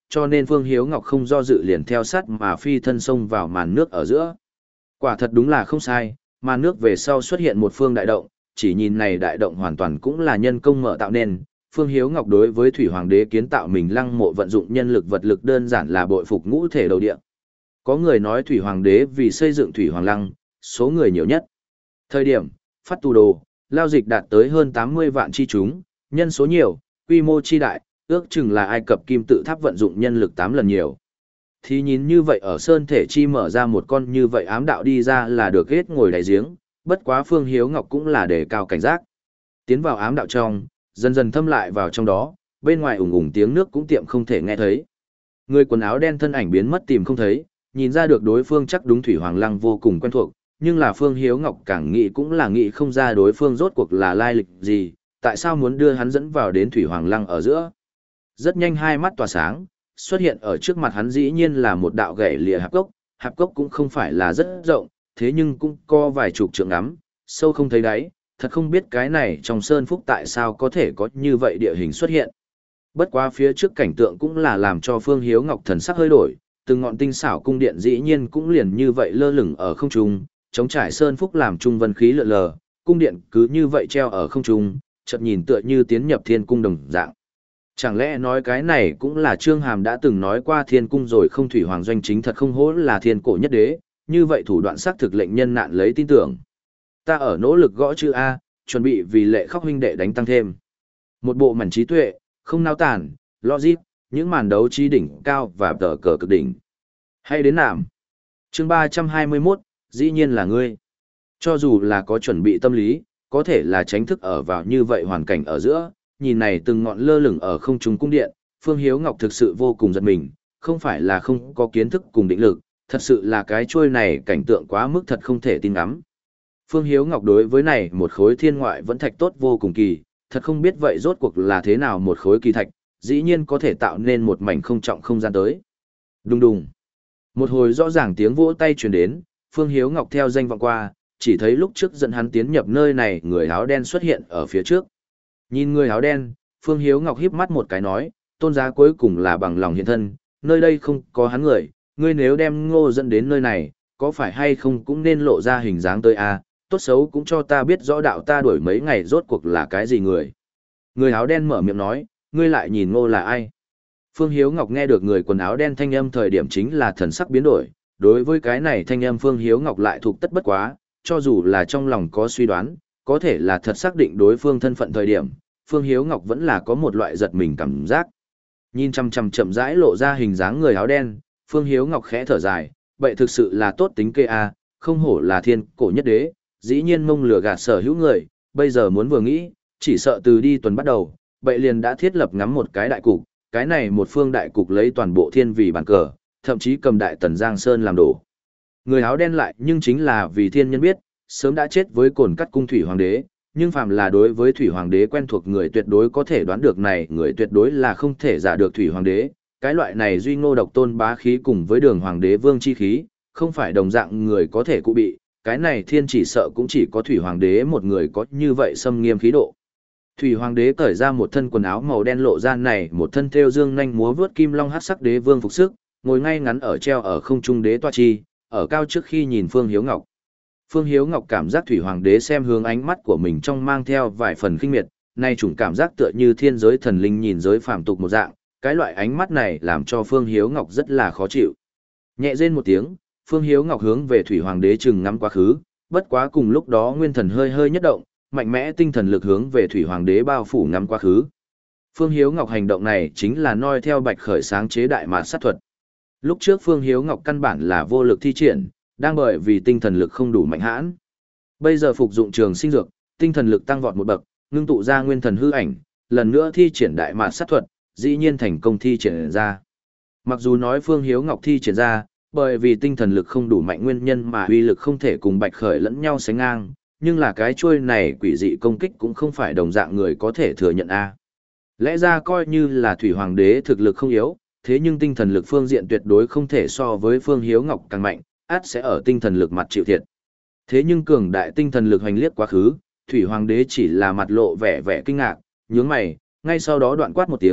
cho nên Phương Hiếu Ngọc không do dự liền theo sát mà phi thân xông vào màn nước ở giữa. Quả thật đúng là không sai, màn nước về sau xuất hiện một phương đại động, chỉ nhìn này đại động hoàn toàn cũng là nhân công mở tạo nên. Phương Hiếu Ngọc đối với Thủy Hoàng đế kiến tạo mình lăng mộ vận dụng nhân lực vật lực đơn giản là bội phục ngũ thể đầu địa. Có người nói Thủy Hoàng đế vì xây dựng Thủy Hoàng lăng, số người nhiều nhất. Thời điểm, phát tù đồ, lao dịch đạt tới hơn tám mươi vạn chi chúng, nhân số nhiều, quy mô chi đại, ước chừng là Ai Cập kim tự tháp vận dụng nhân lực tám lần nhiều. Thì nhìn như vậy ở Sơn Thể Chi mở ra một con như vậy ám đạo đi ra là được hết ngồi đáy giếng, bất quá Phương Hiếu Ngọc cũng là đề cao cảnh giác. Tiến vào ám đạo trong, dần dần thâm lại vào trong đó, bên ngoài ủng ủng tiếng nước cũng tiệm không thể nghe thấy. Người quần áo đen thân ảnh biến mất tìm không thấy, nhìn ra được đối phương chắc đúng Thủy Hoàng Lăng vô cùng quen thuộc, nhưng là Phương Hiếu Ngọc càng nghĩ cũng là nghĩ không ra đối phương rốt cuộc là lai lịch gì, tại sao muốn đưa hắn dẫn vào đến Thủy Hoàng Lăng ở giữa. Rất nhanh hai mắt tỏa sáng, xuất hiện ở trước mặt hắn dĩ nhiên là một đạo gậy lìa hạp cốc, hạp cốc cũng không phải là rất rộng, thế nhưng cũng có vài chục trượng ngắm, sâu không thấy đáy, thật không biết cái này trong sơn phúc tại sao có thể có như vậy địa hình xuất hiện. Bất quá phía trước cảnh tượng cũng là làm cho Phương Hiếu Ngọc thần sắc hơi đổi, từng ngọn tinh xảo cung điện dĩ nhiên cũng liền như vậy lơ lửng ở không trung, chống trải sơn phúc làm trung vân khí lượn lờ, cung điện cứ như vậy treo ở không trung, chợt nhìn tựa như tiến nhập thiên cung đồng dạng. Chẳng lẽ nói cái này cũng là Trương Hàm đã từng nói qua thiên cung rồi không? Thủy Hoàng doanh chính thật không hổ là thiên cổ nhất đế, như vậy thủ đoạn xác thực lệnh nhân nạn lấy tin tưởng. Ta ở nỗ lực gõ chữ A, chuẩn bị vì lệ khóc huynh đệ đánh tăng thêm. Một bộ mảnh trí tuệ, không nao tản, logic, những màn đấu trí đỉnh cao và tờ cờ cực đỉnh. Hay đến nạm. Chương ba trăm hai mươi mốt, dĩ nhiên là ngươi. Cho dù là có chuẩn bị tâm lý, có thể là tránh thức ở vào như vậy hoàn cảnh ở giữa, nhìn này từng ngọn lơ lửng ở không trung cung điện, Phương Hiếu Ngọc thực sự vô cùng giật mình, không phải là không có kiến thức cùng định lực, thật sự là cái chuôi này cảnh tượng quá mức thật không thể tin ngắm. Phương Hiếu Ngọc đối với này một khối thiên ngoại vẫn thạch tốt vô cùng kỳ, thật không biết vậy rốt cuộc là thế nào một khối kỳ thạch, dĩ nhiên có thể tạo nên một mảnh không trọng không gian tới. Đùng đùng. Một hồi rõ ràng tiếng vỗ tay truyền đến, Phương Hiếu Ngọc theo danh vọng qua, chỉ thấy lúc trước dẫn hắn tiến nhập nơi này người áo đen xuất hiện ở phía trước. Nhìn người áo đen, Phương Hiếu Ngọc híp mắt một cái nói, tôn giá cuối cùng là bằng lòng hiện thân, nơi đây không có hắn người, ngươi nếu đem Ngô dẫn đến nơi này, có phải hay không cũng nên lộ ra hình dáng tới a, tốt xấu cũng cho ta biết rõ đạo ta đuổi mấy ngày rốt cuộc là cái gì người. Người áo đen mở miệng nói, ngươi lại nhìn Ngô là ai? Phương Hiếu Ngọc nghe được người quần áo đen thanh âm thời điểm chính là thần sắc biến đổi, đối với cái này thanh âm Phương Hiếu Ngọc lại thuộc tất bất quá, cho dù là trong lòng có suy đoán, có thể là thật xác định đối phương thân phận thời điểm, Phương Hiếu Ngọc vẫn là có một loại giật mình cảm giác. Nhìn chằm chằm chậm rãi lộ ra hình dáng người áo đen, Phương Hiếu Ngọc khẽ thở dài, vậy thực sự là tốt tính kê a, không hổ là thiên cổ nhất đế, dĩ nhiên mông lừa gạt sở hữu người, bây giờ muốn vừa nghĩ, chỉ sợ từ đi tuần bắt đầu, vậy liền đã thiết lập ngắm một cái đại cục, cái này một phương đại cục lấy toàn bộ thiên vì bàn cờ, thậm chí cầm đại tần Giang Sơn làm đổ. Người áo đen lại nhưng chính là vì thiên nhân biết, sớm đã chết với cồn cắt cung thủy hoàng đế, nhưng phàm là đối với thủy hoàng đế quen thuộc người tuyệt đối có thể đoán được này, người tuyệt đối là không thể giả được thủy hoàng đế, cái loại này duy ngô độc tôn bá khí cùng với đường hoàng đế vương chi khí, không phải đồng dạng người có thể cụ bị, cái này thiên chỉ sợ cũng chỉ có thủy hoàng đế một người có như vậy xâm nghiêm khí độ. Thủy hoàng đế cởi ra một thân quần áo màu đen lộ ra này, một thân thêu dương nhanh múa vướt kim long hắc sắc đế vương phục sức, ngồi ngay ngắn ở treo ở không trung đế toa chi, ở cao trước khi nhìn Phương Hiếu Ngọc. Phương Hiếu Ngọc cảm giác thủy hoàng đế xem hướng ánh mắt của mình trong mang theo vài phần khinh miệt, nay chủng cảm giác tựa như thiên giới thần linh nhìn giới phàm tục một dạng, cái loại ánh mắt này làm cho Phương Hiếu Ngọc rất là khó chịu. Nhẹ rên một tiếng, Phương Hiếu Ngọc hướng về thủy hoàng đế chừng ngắm quá khứ, bất quá cùng lúc đó nguyên thần hơi hơi nhất động, mạnh mẽ tinh thần lực hướng về thủy hoàng đế bao phủ ngắm quá khứ. Phương Hiếu Ngọc hành động này chính là noi theo Bạch Khởi sáng chế đại mạt sát thuật. Lúc trước Phương Hiếu Ngọc căn bản là vô lực thi triển, đang bởi vì tinh thần lực không đủ mạnh hãn. Bây giờ phục dụng trường sinh dược, tinh thần lực tăng vọt một bậc, ngưng tụ ra nguyên thần hư ảnh, lần nữa thi triển đại mạt sát thuật, dĩ nhiên thành công thi triển ra. Mặc dù nói Phương Hiếu Ngọc thi triển ra, bởi vì tinh thần lực không đủ mạnh nguyên nhân mà uy lực không thể cùng Bạch Khởi lẫn nhau sánh ngang, nhưng là cái chuôi này quỷ dị công kích cũng không phải đồng dạng người có thể thừa nhận a. Lẽ ra coi như là thủy hoàng đế thực lực không yếu, thế nhưng tinh thần lực phương diện tuyệt đối không thể so với Phương Hiếu Ngọc càng mạnh, át sẽ ở tinh thần lực mặt chịu thiệt. Thế nhưng cường đại tinh thần lực hoành liếc quá khứ, thủy hoàng đế chỉ là mặt lộ vẻ vẻ kinh ngạc, nhướng mày, ngay sau đó đoạn quát một tiếng,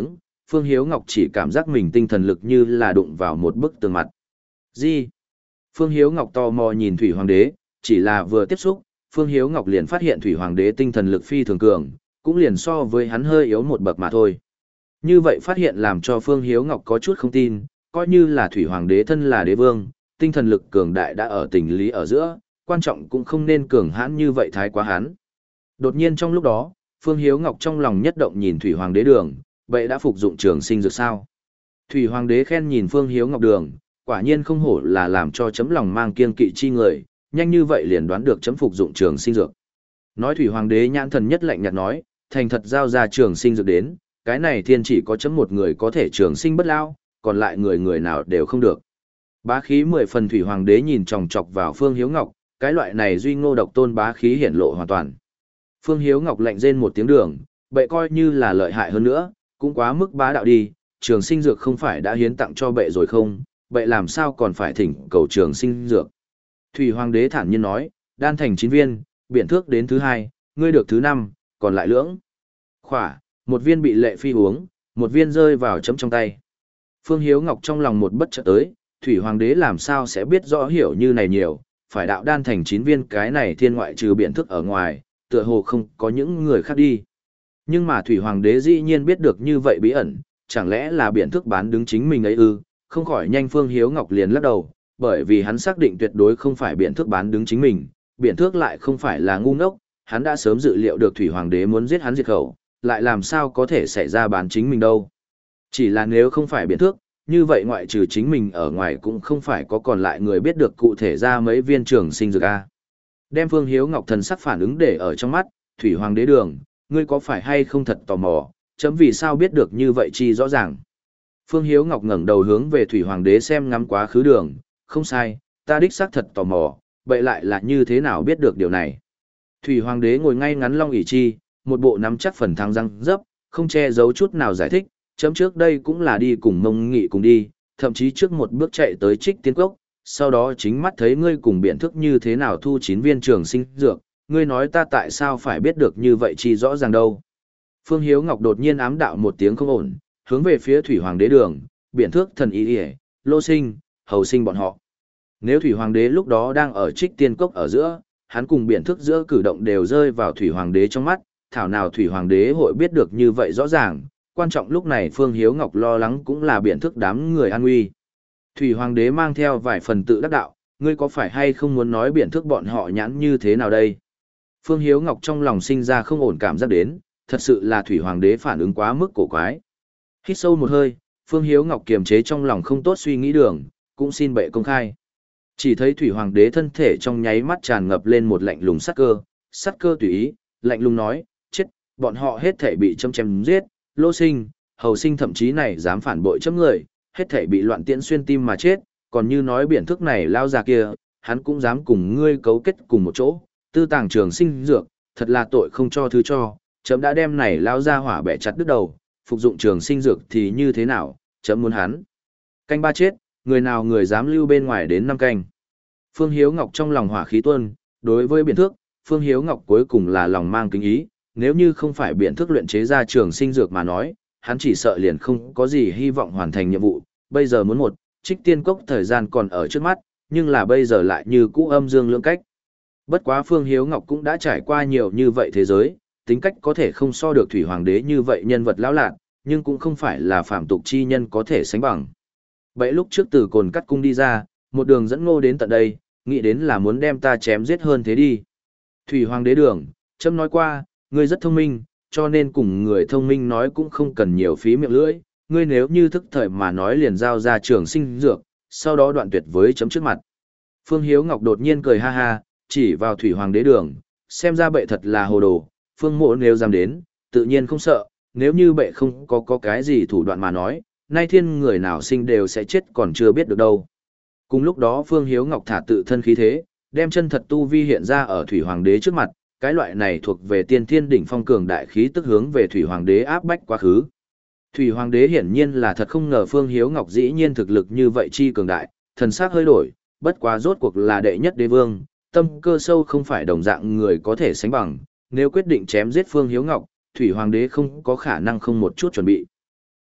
Phương Hiếu Ngọc chỉ cảm giác mình tinh thần lực như là đụng vào một bức tường mặt. Gì? Phương Hiếu Ngọc tò mò nhìn Thủy Hoàng đế, chỉ là vừa tiếp xúc, Phương Hiếu Ngọc liền phát hiện Thủy Hoàng đế tinh thần lực phi thường cường, cũng liền so với hắn hơi yếu một bậc mà thôi. Như vậy phát hiện làm cho Phương Hiếu Ngọc có chút không tin, coi như là Thủy Hoàng đế thân là đế vương, tinh thần lực cường đại đã ở tình lý ở giữa, quan trọng cũng không nên cường hãn như vậy thái quá hắn. Đột nhiên trong lúc đó, Phương Hiếu Ngọc trong lòng nhất động nhìn Thủy Hoàng đế đường, vậy đã phục dụng trường sinh dược sao? Thủy Hoàng đế khen nhìn Phương Hiếu Ngọc đường, quả nhiên không hổ là làm cho chấm lòng mang kiêng kỵ chi người, nhanh như vậy liền đoán được chấm phục dụng trường sinh dược. Nói Thủy Hoàng đế nhãn thần nhất lạnh nhạt nói, thành thật giao ra trường sinh dược đến, cái này thiên chỉ có chấm một người có thể trường sinh bất lao, còn lại người người nào đều không được. Bá khí mười phần Thủy Hoàng đế nhìn chòng chọc vào Phương Hiếu Ngọc, cái loại này duy ngô độc tôn bá khí hiển lộ hoàn toàn. Phương Hiếu Ngọc lạnh rên một tiếng đường, bệ coi như là lợi hại hơn nữa, cũng quá mức bá đạo đi, trường sinh dược không phải đã hiến tặng cho bệ rồi không, bệ làm sao còn phải thỉnh cầu trường sinh dược. Thủy Hoàng đế thản nhiên nói, đan thành chín viên, biện thước đến thứ hai, ngươi được thứ năm, còn lại lưỡng. Khỏa, một viên bị lệ phi uống, một viên rơi vào chấm trong tay. Phương Hiếu Ngọc trong lòng một bất chợt tới, Thủy Hoàng đế làm sao sẽ biết rõ hiểu như này nhiều, phải đạo đan thành chín viên cái này thiên ngoại trừ biện thức ở ngoài, tựa hồ không có những người khác đi. Nhưng mà Thủy Hoàng đế dĩ nhiên biết được như vậy bí ẩn, chẳng lẽ là biện thức bán đứng chính mình ấy ư, không khỏi nhanh Phương Hiếu Ngọc liền lắc đầu, bởi vì hắn xác định tuyệt đối không phải biện thức bán đứng chính mình, biện thức lại không phải là ngu ngốc, hắn đã sớm dự liệu được Thủy Hoàng đế muốn giết hắn diệt khẩu, lại làm sao có thể xảy ra bán chính mình đâu. Chỉ là nếu không phải biện thức, như vậy ngoại trừ chính mình ở ngoài cũng không phải có còn lại người biết được cụ thể ra mấy viên trường sinh dược a. Đem Phương Hiếu Ngọc thần sắc phản ứng để ở trong mắt, Thủy Hoàng đế đường, ngươi có phải hay không thật tò mò, chấm vì sao biết được như vậy chi rõ ràng. Phương Hiếu Ngọc ngẩng đầu hướng về Thủy Hoàng đế xem ngắm quá khứ đường, không sai, ta đích xác thật tò mò, vậy lại là như thế nào biết được điều này. Thủy Hoàng đế ngồi ngay ngắn long ỷ chi, một bộ nắm chắc phần thăng răng dấp, không che giấu chút nào giải thích, chấm trước đây cũng là đi cùng Mông Nghị cùng đi, thậm chí trước một bước chạy tới Trích Tiên Cốc, sau đó chính mắt thấy ngươi cùng biện thức như thế nào thu chín viên trường sinh dược, ngươi nói ta tại sao phải biết được như vậy chi rõ ràng đâu. Phương Hiếu Ngọc đột nhiên ám đạo một tiếng không ổn, hướng về phía Thủy Hoàng đế đường, biện thước thần ý ỉa, lô sinh, hầu sinh bọn họ. Nếu Thủy Hoàng đế lúc đó đang ở Trích Tiên Cốc ở giữa, hắn cùng biện thước giữa cử động đều rơi vào Thủy Hoàng đế trong mắt, thảo nào Thủy Hoàng đế hội biết được như vậy rõ ràng, quan trọng lúc này Phương Hiếu Ngọc lo lắng cũng là biện thước đám người an nguy. Thủy Hoàng đế mang theo vài phần tự đắc đạo, ngươi có phải hay không muốn nói biện thước bọn họ nhãn như thế nào đây? Phương Hiếu Ngọc trong lòng sinh ra không ổn cảm giác đến, thật sự là Thủy Hoàng đế phản ứng quá mức cổ quái. Hít sâu một hơi, Phương Hiếu Ngọc kiềm chế trong lòng không tốt suy nghĩ đường, cũng xin bệ công khai. Chỉ thấy Thủy Hoàng đế thân thể trong nháy mắt tràn ngập lên một lạnh lùng sắc cơ, sắc cơ tùy ý, lạnh lùng nói, chết, bọn họ hết thể bị châm chém giết, lô sinh, hầu sinh thậm chí này dám phản bội chấm người, hết thể bị loạn tiễn xuyên tim mà chết, còn như nói biện thức này lao ra kia, hắn cũng dám cùng ngươi cấu kết cùng một chỗ, tư tàng trường sinh dược, thật là tội không cho thứ cho, chấm đã đem này lao ra hỏa bẻ chặt đứt đầu, phục dụng trường sinh dược thì như thế nào, chấm muốn hắn. Canh ba chết, người nào người dám lưu bên ngoài đến năm canh. Phương Hiếu Ngọc trong lòng hỏa khí tuôn, đối với biện thước, Phương Hiếu Ngọc cuối cùng là lòng mang kính ý, nếu như không phải biện thước luyện chế ra trường sinh dược mà nói, hắn chỉ sợ liền không có gì hy vọng hoàn thành nhiệm vụ, bây giờ muốn một, Trích Tiên Cốc thời gian còn ở trước mắt, nhưng là bây giờ lại như cũ âm dương lưỡng cách. Bất quá Phương Hiếu Ngọc cũng đã trải qua nhiều như vậy thế giới, tính cách có thể không so được Thủy Hoàng đế như vậy nhân vật lão lạc, nhưng cũng không phải là phạm tục chi nhân có thể sánh bằng. Vậy lúc trước từ cồn cắt cung đi ra, một đường dẫn ngô đến tận đây, nghĩ đến là muốn đem ta chém giết hơn thế đi. Thủy Hoàng đế đường, chấm nói qua, ngươi rất thông minh, cho nên cùng người thông minh nói cũng không cần nhiều phí miệng lưỡi, ngươi nếu như thức thời mà nói liền giao ra trường sinh dược, sau đó đoạn tuyệt với chấm trước mặt. Phương Hiếu Ngọc đột nhiên cười ha ha, chỉ vào Thủy Hoàng đế đường, xem ra bệ thật là hồ đồ, Phương Mộ nếu dám đến, tự nhiên không sợ, nếu như bệ không có có cái gì thủ đoạn mà nói, nay thiên người nào sinh đều sẽ chết còn chưa biết được đâu. Cùng lúc đó Phương Hiếu Ngọc thả tự thân khí thế, đem chân thật tu vi hiện ra ở Thủy Hoàng đế trước mặt, cái loại này thuộc về tiên thiên đỉnh phong cường đại khí tức hướng về Thủy Hoàng đế áp bách quá khứ. Thủy Hoàng đế hiển nhiên là thật không ngờ Phương Hiếu Ngọc dĩ nhiên thực lực như vậy chi cường đại, thần sắc hơi đổi, bất quá rốt cuộc là đệ nhất đế vương, tâm cơ sâu không phải đồng dạng người có thể sánh bằng, nếu quyết định chém giết Phương Hiếu Ngọc, Thủy Hoàng đế không có khả năng không một chút chuẩn bị.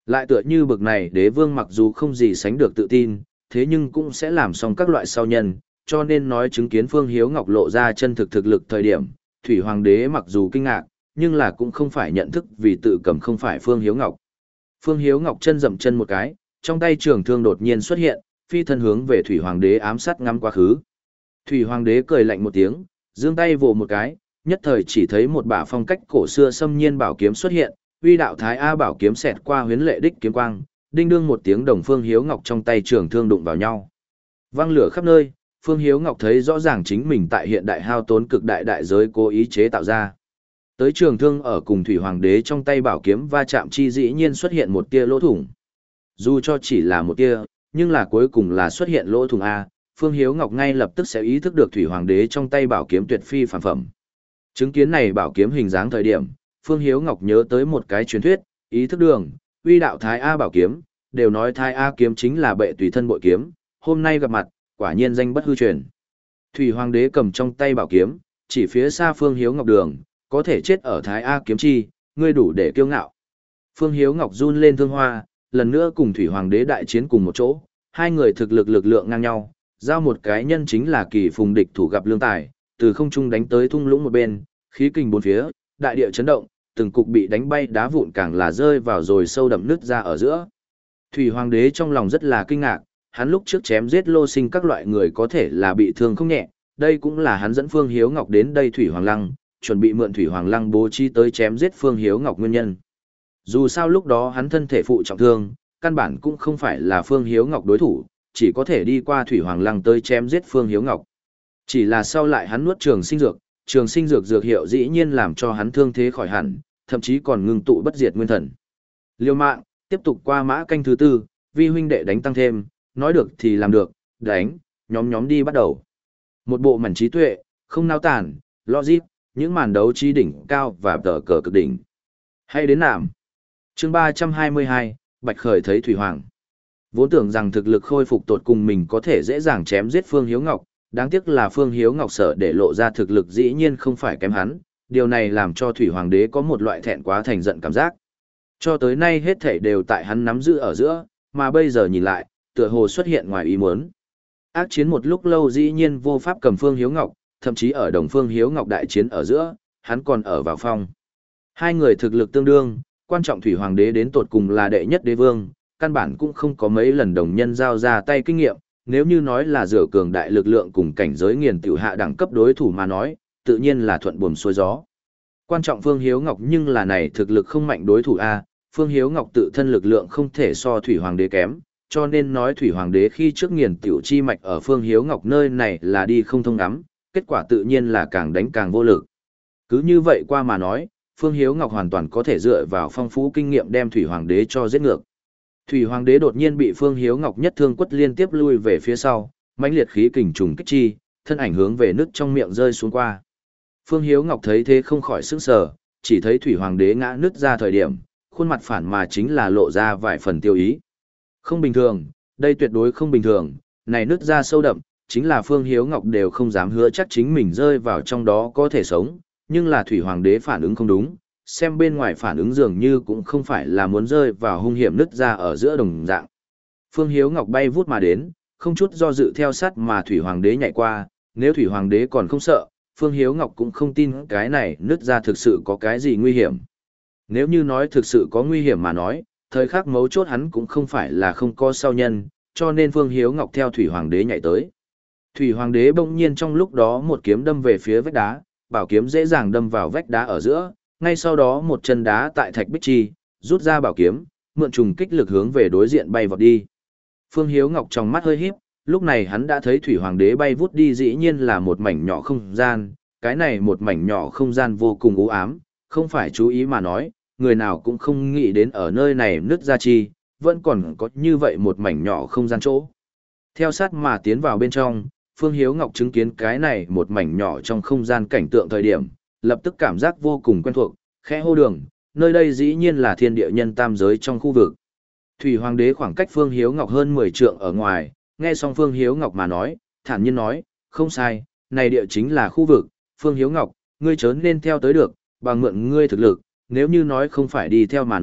Lại tựa như bực này đế vương mặc dù không gì sánh được tự tin, thế nhưng cũng sẽ làm xong các loại sau nhân, cho nên nói chứng kiến Phương Hiếu Ngọc lộ ra chân thực thực lực thời điểm, Thủy Hoàng đế mặc dù kinh ngạc, nhưng là cũng không phải nhận thức vì tự cầm không phải Phương Hiếu Ngọc. Phương Hiếu Ngọc chân dậm chân một cái, trong tay trường thương đột nhiên xuất hiện, phi thân hướng về Thủy Hoàng đế ám sát ngắm quá khứ. Thủy Hoàng đế cười lạnh một tiếng, giương tay vồ một cái, nhất thời chỉ thấy một bả phong cách cổ xưa xâm nhiên bảo kiếm xuất hiện, uy đạo thái a bảo kiếm xẹt qua huyến lệ đích kiếm quang, đinh đương một tiếng đồng Phương Hiếu Ngọc trong tay trường thương đụng vào nhau. Văng lửa khắp nơi, Phương Hiếu Ngọc thấy rõ ràng chính mình tại hiện đại hao tốn cực đại đại giới cố ý chế tạo ra. Tới trường thương ở cùng Thủy Hoàng đế trong tay bảo kiếm va chạm chi dĩ nhiên xuất hiện một tia lỗ thủng. Dù cho chỉ là một tia, nhưng là cuối cùng là xuất hiện lỗ thủng A, Phương Hiếu Ngọc ngay lập tức sẽ ý thức được Thủy Hoàng đế trong tay bảo kiếm tuyệt phi phàm phẩm. Chứng kiến này bảo kiếm hình dáng thời điểm, Phương Hiếu Ngọc nhớ tới một cái truyền thuyết, ý thức đường, uy đạo thái A bảo kiếm, đều nói thái A kiếm chính là bệ tùy thân bội kiếm, hôm nay gặp mặt, quả nhiên danh bất hư truyền. Thủy Hoàng đế cầm trong tay bảo kiếm, chỉ phía xa Phương Hiếu Ngọc đường, có thể chết ở thái A kiếm chi, ngươi đủ để kiêu ngạo. Phương Hiếu Ngọc run lên thương hoa, lần nữa cùng Thủy Hoàng đế đại chiến cùng một chỗ, hai người thực lực lực lượng ngang nhau, giao một cái nhân chính là kỳ phùng địch thủ gặp lương tài, từ không trung đánh tới thung lũng một bên, khí kình bốn phía, đại địa chấn động, từng cục bị đánh bay đá vụn càng là rơi vào rồi sâu đậm nứt ra ở giữa. Thủy Hoàng đế trong lòng rất là kinh ngạc, hắn lúc trước chém giết Lô Sinh các loại người có thể là bị thương không nhẹ, đây cũng là hắn dẫn Phương Hiếu Ngọc đến đây Thủy Hoàng Lăng, chuẩn bị mượn Thủy Hoàng Lăng bố trí tới chém giết Phương Hiếu Ngọc nguyên nhân. Dù sao lúc đó hắn thân thể phụ trọng thương, căn bản cũng không phải là Phương Hiếu Ngọc đối thủ, chỉ có thể đi qua Thủy Hoàng Lăng tới chém giết Phương Hiếu Ngọc. Chỉ là sau lại hắn nuốt trường sinh dược, trường sinh dược dược hiệu dĩ nhiên làm cho hắn thương thế khỏi hẳn, thậm chí còn ngưng tụ bất diệt nguyên thần. Liêu mạng, tiếp tục qua mã canh thứ tư, vi huynh đệ đánh tăng thêm, nói được thì làm được, đánh, nhóm nhóm đi bắt đầu. Một bộ mảnh trí tuệ, không nao tản, logic, những màn đấu trí đỉnh cao và tờ cờ cực đỉnh. Hay đến nạm. Chương ba trăm hai mươi hai, Bạch Khởi thấy Thủy Hoàng. Vốn tưởng rằng thực lực khôi phục tột cùng mình có thể dễ dàng chém giết Phương Hiếu Ngọc, đáng tiếc là Phương Hiếu Ngọc sợ để lộ ra thực lực dĩ nhiên không phải kém hắn, điều này làm cho Thủy Hoàng đế có một loại thẹn quá thành giận cảm giác. Cho tới nay hết thảy đều tại hắn nắm giữ ở giữa, mà bây giờ nhìn lại, tựa hồ xuất hiện ngoài ý muốn. Ác chiến một lúc lâu dĩ nhiên vô pháp cầm Phương Hiếu Ngọc, thậm chí ở đồng Phương Hiếu Ngọc đại chiến ở giữa, hắn còn ở vào phong. Hai người thực lực tương đương, quan trọng Thủy Hoàng đế đến tột cùng là đệ nhất đế vương, căn bản cũng không có mấy lần đồng nhân giao ra tay kinh nghiệm, nếu như nói là dựa cường đại lực lượng cùng cảnh giới nghiền tiểu hạ đẳng cấp đối thủ mà nói, tự nhiên là thuận buồm xuôi gió. Quan trọng Phương Hiếu Ngọc nhưng là này thực lực không mạnh đối thủ A, Phương Hiếu Ngọc tự thân lực lượng không thể so Thủy Hoàng đế kém, cho nên nói Thủy Hoàng đế khi trước nghiền tiểu chi mạch ở Phương Hiếu Ngọc nơi này là đi không thông ngắm, kết quả tự nhiên là càng đánh càng vô lực. Cứ như vậy qua mà nói, Phương Hiếu Ngọc hoàn toàn có thể dựa vào phong phú kinh nghiệm đem Thủy Hoàng đế cho giết ngược. Thủy Hoàng đế đột nhiên bị Phương Hiếu Ngọc nhất thương quất liên tiếp lui về phía sau, mãnh liệt khí kình trùng kích chi, thân ảnh hướng về nứt trong miệng rơi xuống qua. Phương Hiếu Ngọc thấy thế không khỏi sửng sờ, chỉ thấy Thủy Hoàng đế ngã nứt ra thời điểm, khuôn mặt phản mà chính là lộ ra vài phần tiêu ý. Không bình thường, đây tuyệt đối không bình thường, này nứt ra sâu đậm, chính là Phương Hiếu Ngọc đều không dám hứa chắc chính mình rơi vào trong đó có thể sống, nhưng là Thủy Hoàng đế phản ứng không đúng, xem bên ngoài phản ứng dường như cũng không phải là muốn rơi vào hung hiểm nứt ra ở giữa đồng dạng. Phương Hiếu Ngọc bay vút mà đến, không chút do dự theo sát mà Thủy Hoàng đế nhảy qua, nếu Thủy Hoàng đế còn không sợ, Phương Hiếu Ngọc cũng không tin cái này nứt ra thực sự có cái gì nguy hiểm. Nếu như nói thực sự có nguy hiểm mà nói, thời khắc mấu chốt hắn cũng không phải là không có sau nhân, cho nên Phương Hiếu Ngọc theo Thủy Hoàng đế nhảy tới. Thủy Hoàng đế bỗng nhiên trong lúc đó một kiếm đâm về phía vách đá, bảo kiếm dễ dàng đâm vào vách đá ở giữa, ngay sau đó một chân đá tại thạch bích chi, rút ra bảo kiếm, mượn trùng kích lực hướng về đối diện bay vọt đi. Phương Hiếu Ngọc trong mắt hơi híp, lúc này hắn đã thấy Thủy Hoàng đế bay vút đi dĩ nhiên là một mảnh nhỏ không gian, cái này một mảnh nhỏ không gian vô cùng u ám, không phải chú ý mà nói, người nào cũng không nghĩ đến ở nơi này nứt ra chi, vẫn còn có như vậy một mảnh nhỏ không gian chỗ. Theo sát mà tiến vào bên trong, Phương Hiếu Ngọc chứng kiến cái này một mảnh nhỏ trong không gian cảnh tượng thời điểm, lập tức cảm giác vô cùng quen thuộc, khẽ hô đường, nơi đây dĩ nhiên là thiên địa nhân tam giới trong khu vực. Thủy Hoàng đế khoảng cách Phương Hiếu Ngọc hơn mười trượng ở ngoài, nghe xong Phương Hiếu Ngọc mà nói, thản nhiên nói, không sai, này địa chính là khu vực, Phương Hiếu Ngọc, ngươi chớ nên theo tới được, bằng mượn ngươi thực lực, nếu như nói không phải đi theo mà nói,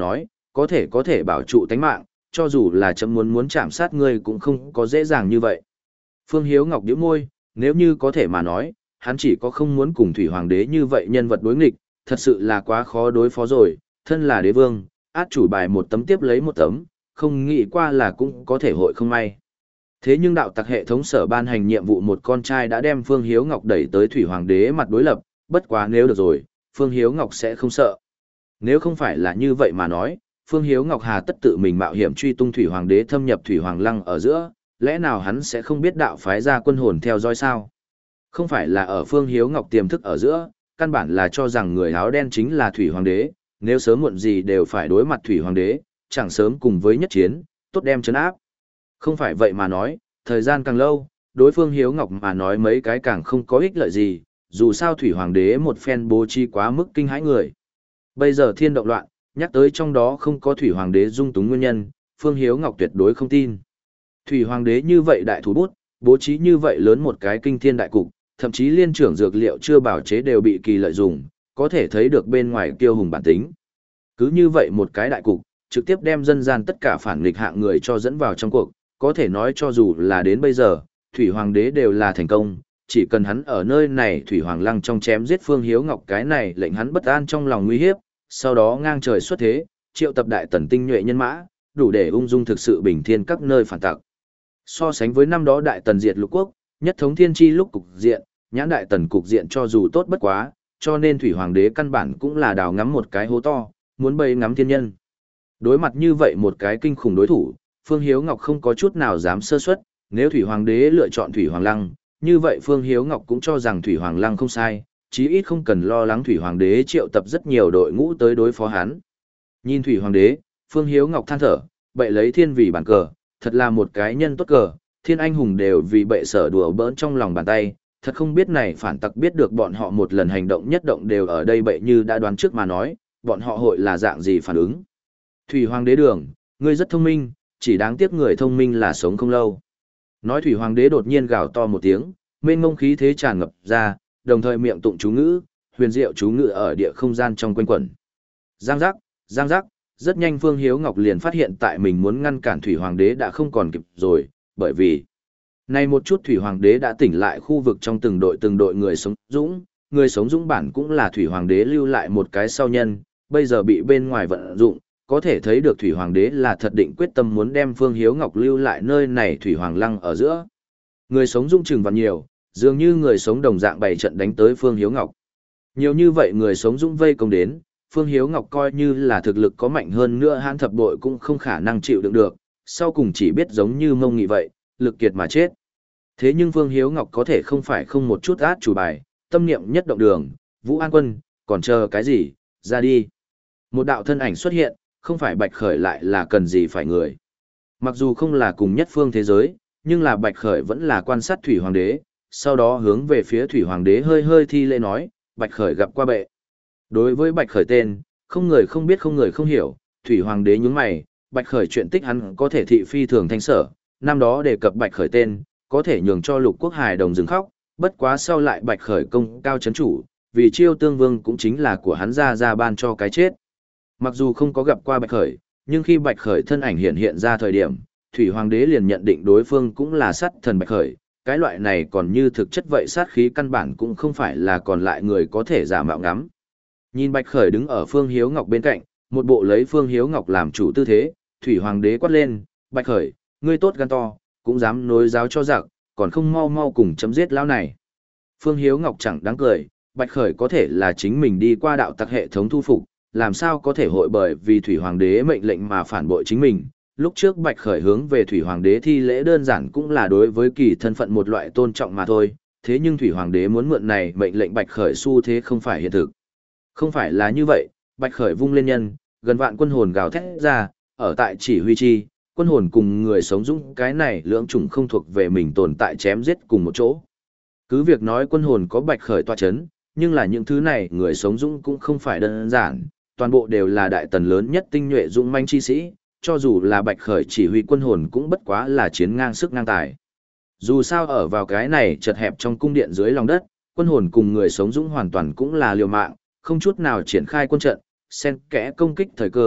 có thể có thể bảo trụ tánh mạng, cho dù là chấm muốn muốn chạm sát ngươi cũng không có dễ dàng như vậy. Phương Hiếu Ngọc nhíu môi, nếu như có thể mà nói, hắn chỉ có không muốn cùng Thủy Hoàng đế như vậy nhân vật đối nghịch, thật sự là quá khó đối phó rồi, thân là đế vương, át chủ bài một tấm tiếp lấy một tấm, không nghĩ qua là cũng có thể hội không may. Thế nhưng đạo tặc hệ thống sở ban hành nhiệm vụ một con trai đã đem Phương Hiếu Ngọc đẩy tới Thủy Hoàng đế mặt đối lập, bất quá nếu được rồi, Phương Hiếu Ngọc sẽ không sợ. Nếu không phải là như vậy mà nói, Phương Hiếu Ngọc hà tất tự mình mạo hiểm truy tung Thủy Hoàng đế thâm nhập Thủy Hoàng lăng ở giữa, lẽ nào hắn sẽ không biết đạo phái ra quân hồn theo dõi sao? Không phải là ở Phương Hiếu Ngọc tiềm thức ở giữa, căn bản là cho rằng người áo đen chính là Thủy Hoàng đế, nếu sớm muộn gì đều phải đối mặt Thủy Hoàng đế, chẳng sớm cùng với nhất chiến, tốt đem chấn áp. Không phải vậy mà nói, thời gian càng lâu, đối phương Hiếu Ngọc mà nói mấy cái càng không có ích lợi gì, dù sao Thủy Hoàng đế một phen bố trí quá mức kinh hãi người. Bây giờ thiên động loạn, nhắc tới trong đó không có Thủy Hoàng đế dung túng nguyên nhân, Phương Hiếu Ngọc tuyệt đối không tin. Thủy Hoàng đế như vậy đại thủ bút, bố trí như vậy lớn một cái kinh thiên đại cục, thậm chí liên trưởng dược liệu chưa bảo chế đều bị kỳ lợi dụng, có thể thấy được bên ngoài kiêu hùng bản tính. Cứ như vậy một cái đại cục, trực tiếp đem dân gian tất cả phản nghịch hạng người cho dẫn vào trong cuộc, có thể nói cho dù là đến bây giờ, Thủy Hoàng đế đều là thành công, chỉ cần hắn ở nơi này Thủy Hoàng lăng trong chém giết Phương Hiếu Ngọc cái này lệnh hắn bất an trong lòng nguy hiếp, sau đó ngang trời xuất thế, triệu tập đại tần tinh nhuệ nhân mã, đủ để ung dung thực sự bình thiên các nơi phản tặc. So sánh với năm đó đại tần diệt lục quốc, nhất thống thiên chi lúc cục diện, nhãn đại tần cục diện cho dù tốt bất quá, cho nên Thủy Hoàng đế căn bản cũng là đào ngắm một cái hố to, muốn bầy ngắm thiên nhân. Đối mặt như vậy một cái kinh khủng đối thủ, Phương Hiếu Ngọc không có chút nào dám sơ suất, nếu Thủy Hoàng đế lựa chọn Thủy Hoàng lăng, như vậy Phương Hiếu Ngọc cũng cho rằng Thủy Hoàng lăng không sai, chí ít không cần lo lắng Thủy Hoàng đế triệu tập rất nhiều đội ngũ tới đối phó hắn. Nhìn Thủy Hoàng đế, Phương Hiếu Ngọc than thở, bệ lấy thiên vì bản cờ, thật là một cái nhân tốt cờ, thiên anh hùng đều vì bệ sở đùa bỡn trong lòng bàn tay, thật không biết này phản tặc biết được bọn họ một lần hành động nhất động đều ở đây bệ như đã đoán trước mà nói, bọn họ hội là dạng gì phản ứng. Thủy Hoàng đế đường, ngươi rất thông minh, chỉ đáng tiếc người thông minh là sống không lâu. Nói Thủy Hoàng đế đột nhiên gào to một tiếng, mênh mông khí thế tràn ngập ra, đồng thời miệng tụng chú ngữ, huyền diệu chú ngữ ở địa không gian trong quanh quẩn. Giang giác, giang giác, rất nhanh Phương Hiếu Ngọc liền phát hiện tại mình muốn ngăn cản Thủy Hoàng đế đã không còn kịp rồi, bởi vì này một chút Thủy Hoàng đế đã tỉnh lại khu vực trong từng đội từng đội người sống dũng, người sống dũng bản cũng là Thủy Hoàng đế lưu lại một cái sau nhân, bây giờ bị bên ngoài vận dụng, có thể thấy được Thủy Hoàng đế là thật định quyết tâm muốn đem Phương Hiếu Ngọc lưu lại nơi này Thủy Hoàng lăng ở giữa. Người sống dũng chừng và nhiều, dường như người sống đồng dạng bày trận đánh tới Phương Hiếu Ngọc. Nhiều như vậy người sống dũng vây công đến, Phương Hiếu Ngọc coi như là thực lực có mạnh hơn nữa hãn thập bội cũng không khả năng chịu đựng được, sau cùng chỉ biết giống như mông nghị vậy, lực kiệt mà chết. Thế nhưng Phương Hiếu Ngọc có thể không phải không một chút át chủ bài, tâm niệm nhất động đường, Vũ An Quân, còn chờ cái gì, ra đi. Một đạo thân ảnh xuất hiện, không phải Bạch Khởi lại là cần gì phải người. Mặc dù không là cùng nhất phương thế giới, nhưng là Bạch Khởi vẫn là quan sát Thủy Hoàng đế, sau đó hướng về phía Thủy Hoàng đế hơi hơi thi lễ nói, Bạch Khởi gặp qua bệ. Đối với Bạch Khởi tên, không người không biết không người không hiểu, Thủy Hoàng đế nhướng mày, Bạch Khởi chuyện tích hắn có thể thị phi thường thanh sở, năm đó đề cập Bạch Khởi tên, có thể nhường cho lục quốc hài đồng dừng khóc, bất quá sau lại Bạch Khởi công cao chấn chủ, vì Chiêu Tương Vương cũng chính là của hắn ra ra ban cho cái chết. Mặc dù không có gặp qua Bạch Khởi, nhưng khi Bạch Khởi thân ảnh hiện hiện ra thời điểm, Thủy Hoàng đế liền nhận định đối phương cũng là sát thần Bạch Khởi, cái loại này còn như thực chất vậy sát khí căn bản cũng không phải là còn lại người có thể giả mạo ngắm. Nhìn Bạch Khởi đứng ở Phương Hiếu Ngọc bên cạnh, một bộ lấy Phương Hiếu Ngọc làm chủ tư thế, Thủy Hoàng đế quát lên, Bạch Khởi, ngươi tốt gan to, cũng dám nối giáo cho giặc, còn không mau mau cùng chấm giết lão này. Phương Hiếu Ngọc chẳng đáng cười, Bạch Khởi có thể là chính mình đi qua đạo tặc hệ thống thu phục, làm sao có thể hội bởi vì Thủy Hoàng đế mệnh lệnh mà phản bội chính mình. Lúc trước Bạch Khởi hướng về Thủy Hoàng đế thi lễ đơn giản cũng là đối với kỳ thân phận một loại tôn trọng mà thôi, thế nhưng Thủy Hoàng đế muốn mượn này mệnh lệnh Bạch Khởi xu thế không phải hiện thực. Không phải là như vậy, Bạch Khởi vung lên nhân, gần vạn quân hồn gào thét ra, ở tại chỉ huy chi, quân hồn cùng người sống dũng cái này lưỡng chủng không thuộc về mình tồn tại chém giết cùng một chỗ. Cứ việc nói quân hồn có Bạch Khởi tọa chấn, nhưng là những thứ này người sống dũng cũng không phải đơn giản, toàn bộ đều là đại tần lớn nhất tinh nhuệ dũng manh chi sĩ, cho dù là Bạch Khởi chỉ huy quân hồn cũng bất quá là chiến ngang sức ngang tài. Dù sao ở vào cái này chật hẹp trong cung điện dưới lòng đất, quân hồn cùng người sống dũng hoàn toàn cũng là liều mạng, không chút nào triển khai quân trận, xen kẽ công kích thời cơ,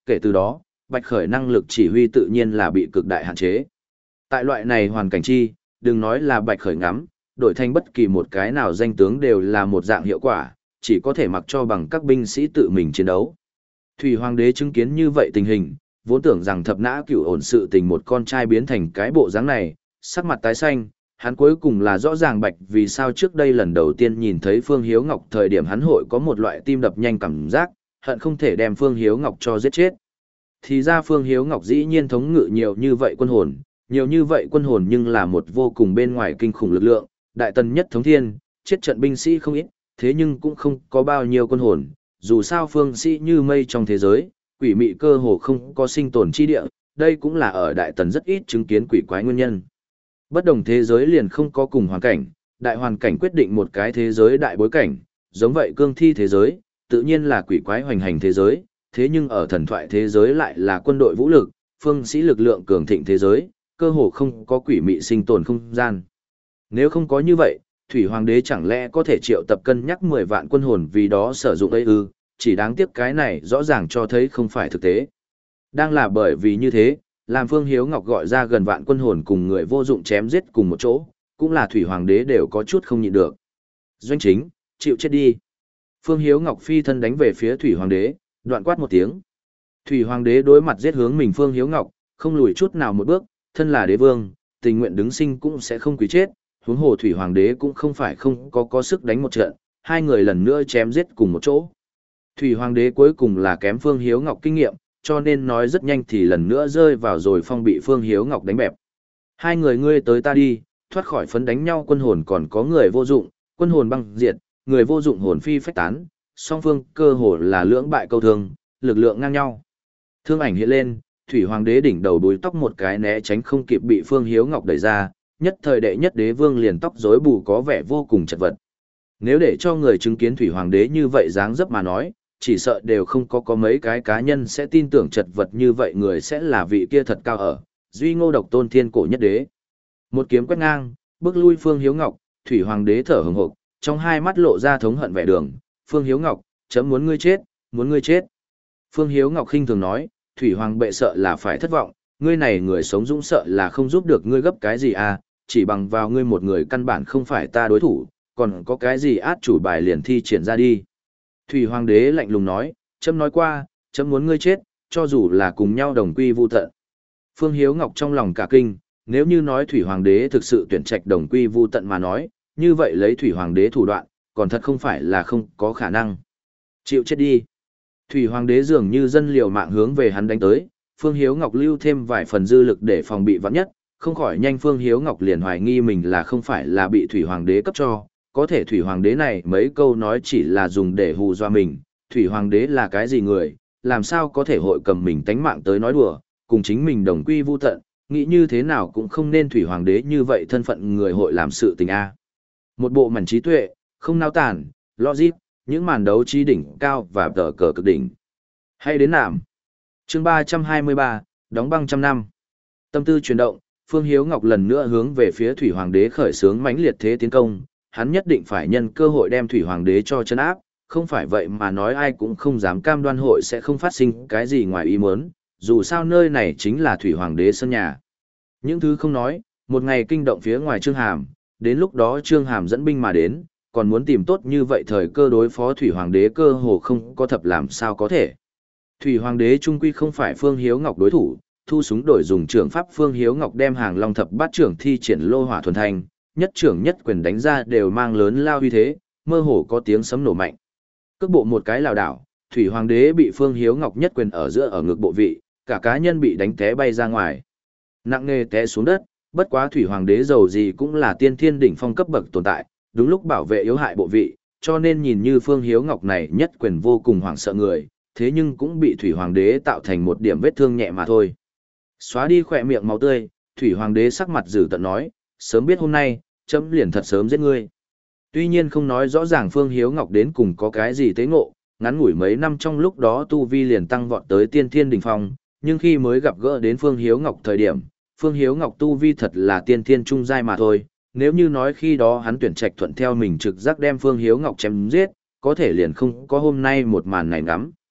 kể từ đó, Bạch Khởi năng lực chỉ huy tự nhiên là bị cực đại hạn chế. Tại loại này hoàn cảnh chi, đừng nói là Bạch Khởi ngắm, đổi thành bất kỳ một cái nào danh tướng đều là một dạng hiệu quả, chỉ có thể mặc cho bằng các binh sĩ tự mình chiến đấu. Thủy Hoàng đế chứng kiến như vậy tình hình, vốn tưởng rằng thập nã cửu ổn sự tình một con trai biến thành cái bộ dáng này, sắc mặt tái xanh, hắn cuối cùng là rõ ràng Bạch vì sao trước đây lần đầu tiên nhìn thấy Phương Hiếu Ngọc thời điểm hắn hội có một loại tim đập nhanh cảm giác, hận không thể đem Phương Hiếu Ngọc cho giết chết. Thì ra Phương Hiếu Ngọc dĩ nhiên thống ngự nhiều như vậy quân hồn, nhiều như vậy quân hồn nhưng là một vô cùng bên ngoài kinh khủng lực lượng, đại tần nhất thống thiên, chết trận binh sĩ không ít, thế nhưng cũng không có bao nhiêu quân hồn, dù sao phương sĩ như mây trong thế giới, quỷ mị cơ hồ không có sinh tồn chi địa, đây cũng là ở đại tần rất ít chứng kiến quỷ quái nguyên nhân. Bất đồng thế giới liền không có cùng hoàn cảnh, đại hoàn cảnh quyết định một cái thế giới đại bối cảnh, giống vậy cương thi thế giới, tự nhiên là quỷ quái hoành hành thế giới, thế nhưng ở thần thoại thế giới lại là quân đội vũ lực, phương sĩ lực lượng cường thịnh thế giới, cơ hồ không có quỷ mị sinh tồn không gian. Nếu không có như vậy, Thủy Hoàng đế chẳng lẽ có thể triệu tập cân nhắc mười vạn quân hồn vì đó sử dụng ấy ư, chỉ đáng tiếc cái này rõ ràng cho thấy không phải thực tế. Đang là bởi vì như thế, làm Phương Hiếu Ngọc gọi ra gần vạn quân hồn cùng người vô dụng chém giết cùng một chỗ, cũng là Thủy Hoàng đế đều có chút không nhịn được. Doanh chính, chịu chết đi. Phương Hiếu Ngọc phi thân đánh về phía Thủy Hoàng đế, đoạn quát một tiếng. Thủy Hoàng đế đối mặt giết hướng mình Phương Hiếu Ngọc, không lùi chút nào một bước, thân là đế vương, tình nguyện đứng sinh cũng sẽ không quý chết, huống hồ Thủy Hoàng đế cũng không phải không có có sức đánh một trận, hai người lần nữa chém giết cùng một chỗ. Thủy Hoàng đế cuối cùng là kém Phương Hiếu Ngọc kinh nghiệm, cho nên nói rất nhanh thì lần nữa rơi vào rồi phong bị Phương Hiếu Ngọc đánh bẹp. Hai người ngươi tới ta đi, thoát khỏi phấn đánh nhau quân hồn còn có người vô dụng, quân hồn băng diệt, người vô dụng hồn phi phách tán, song phương cơ hồ là lưỡng bại câu thương, lực lượng ngang nhau. Thương ảnh hiện lên, Thủy Hoàng đế đỉnh đầu đuôi tóc một cái né tránh không kịp bị Phương Hiếu Ngọc đẩy ra, nhất thời đệ nhất đế vương liền tóc rối bù có vẻ vô cùng chật vật. Nếu để cho người chứng kiến Thủy Hoàng đế như vậy dáng dấp mà nói, chỉ sợ đều không có có mấy cái cá nhân sẽ tin tưởng chật vật như vậy người sẽ là vị kia thật cao ở, duy ngô độc tôn thiên cổ nhất đế. Một kiếm quét ngang, bước lui Phương Hiếu Ngọc, Thủy Hoàng đế thở hừng hực, trong hai mắt lộ ra thống hận vẻ đường, Phương Hiếu Ngọc, chấm muốn ngươi chết, muốn ngươi chết. Phương Hiếu Ngọc khinh thường nói, Thủy Hoàng bệ sợ là phải thất vọng, ngươi này người sống dũng sợ là không giúp được ngươi gấp cái gì à, chỉ bằng vào ngươi một người căn bản không phải ta đối thủ, còn có cái gì át chủ bài liền thi triển ra đi. Thủy Hoàng đế lạnh lùng nói, chấm nói qua, chấm muốn ngươi chết, cho dù là cùng nhau đồng quy vu tận. Phương Hiếu Ngọc trong lòng cả kinh, nếu như nói Thủy Hoàng đế thực sự tuyển trạch đồng quy vu tận mà nói, như vậy lấy Thủy Hoàng đế thủ đoạn, còn thật không phải là không có khả năng. Chịu chết đi. Thủy Hoàng đế dường như dân liều mạng hướng về hắn đánh tới, Phương Hiếu Ngọc lưu thêm vài phần dư lực để phòng bị vạn nhất, không khỏi nhanh Phương Hiếu Ngọc liền hoài nghi mình là không phải là bị Thủy Hoàng đế cấp cho, có thể Thủy Hoàng đế này mấy câu nói chỉ là dùng để hù dọa mình, Thủy Hoàng đế là cái gì người, làm sao có thể hội cầm mình tánh mạng tới nói đùa, cùng chính mình đồng quy vu tận, nghĩ như thế nào cũng không nên Thủy Hoàng đế như vậy thân phận người hội làm sự tình a. Một bộ mảnh trí tuệ, không nao tản, logic, những màn đấu trí đỉnh cao và tờ cờ cực đỉnh. Hay đến nạm. Chương ba trăm hai mươi ba, đóng băng trăm năm. Tâm tư chuyển động, Phương Hiếu Ngọc lần nữa hướng về phía Thủy Hoàng đế khởi xướng mãnh liệt thế tiến công, hắn nhất định phải nhân cơ hội đem Thủy Hoàng đế cho chân áp, không phải vậy mà nói ai cũng không dám cam đoan hội sẽ không phát sinh cái gì ngoài ý muốn, dù sao nơi này chính là Thủy Hoàng đế sân nhà. Những thứ không nói, một ngày kinh động phía ngoài Trương Hàm, đến lúc đó Trương Hàm dẫn binh mà đến, còn muốn tìm tốt như vậy thời cơ đối phó Thủy Hoàng đế cơ hồ không có thập làm sao có thể. Thủy Hoàng đế trung quy không phải Phương Hiếu Ngọc đối thủ, thu súng đổi dùng trưởng pháp Phương Hiếu Ngọc đem hàng long thập bát trưởng thi triển lô hỏa thuần thành, nhất trưởng nhất quyền đánh ra đều mang lớn lao uy thế, mơ hồ có tiếng sấm nổ mạnh. Cước bộ một cái lảo đảo, Thủy Hoàng đế bị Phương Hiếu Ngọc nhất quyền ở giữa ở ngực bộ vị, cả cá nhân bị đánh té bay ra ngoài. Nặng nề té xuống đất, bất quá Thủy Hoàng đế giàu gì cũng là tiên thiên đỉnh phong cấp bậc tồn tại, đúng lúc bảo vệ yếu hại bộ vị, cho nên nhìn như Phương Hiếu Ngọc này nhất quyền vô cùng hoảng sợ người, thế nhưng cũng bị Thủy Hoàng đế tạo thành một điểm vết thương nhẹ mà thôi. Xóa đi khỏe miệng máu tươi, Thủy Hoàng đế sắc mặt dữ tợn nói, sớm biết hôm nay, chấm liền thật sớm giết ngươi. Tuy nhiên không nói rõ ràng Phương Hiếu Ngọc đến cùng có cái gì tế ngộ, ngắn ngủi mấy năm trong lúc đó tu vi liền tăng vọt tới tiên thiên đỉnh phong, nhưng khi mới gặp gỡ đến Phương Hiếu Ngọc thời điểm, Phương Hiếu Ngọc tu vi thật là tiên thiên trung giai mà thôi, nếu như nói khi đó hắn tuyển trạch thuận theo mình trực giác đem Phương Hiếu Ngọc chém giết, có thể liền không có hôm nay một màn này ngắm.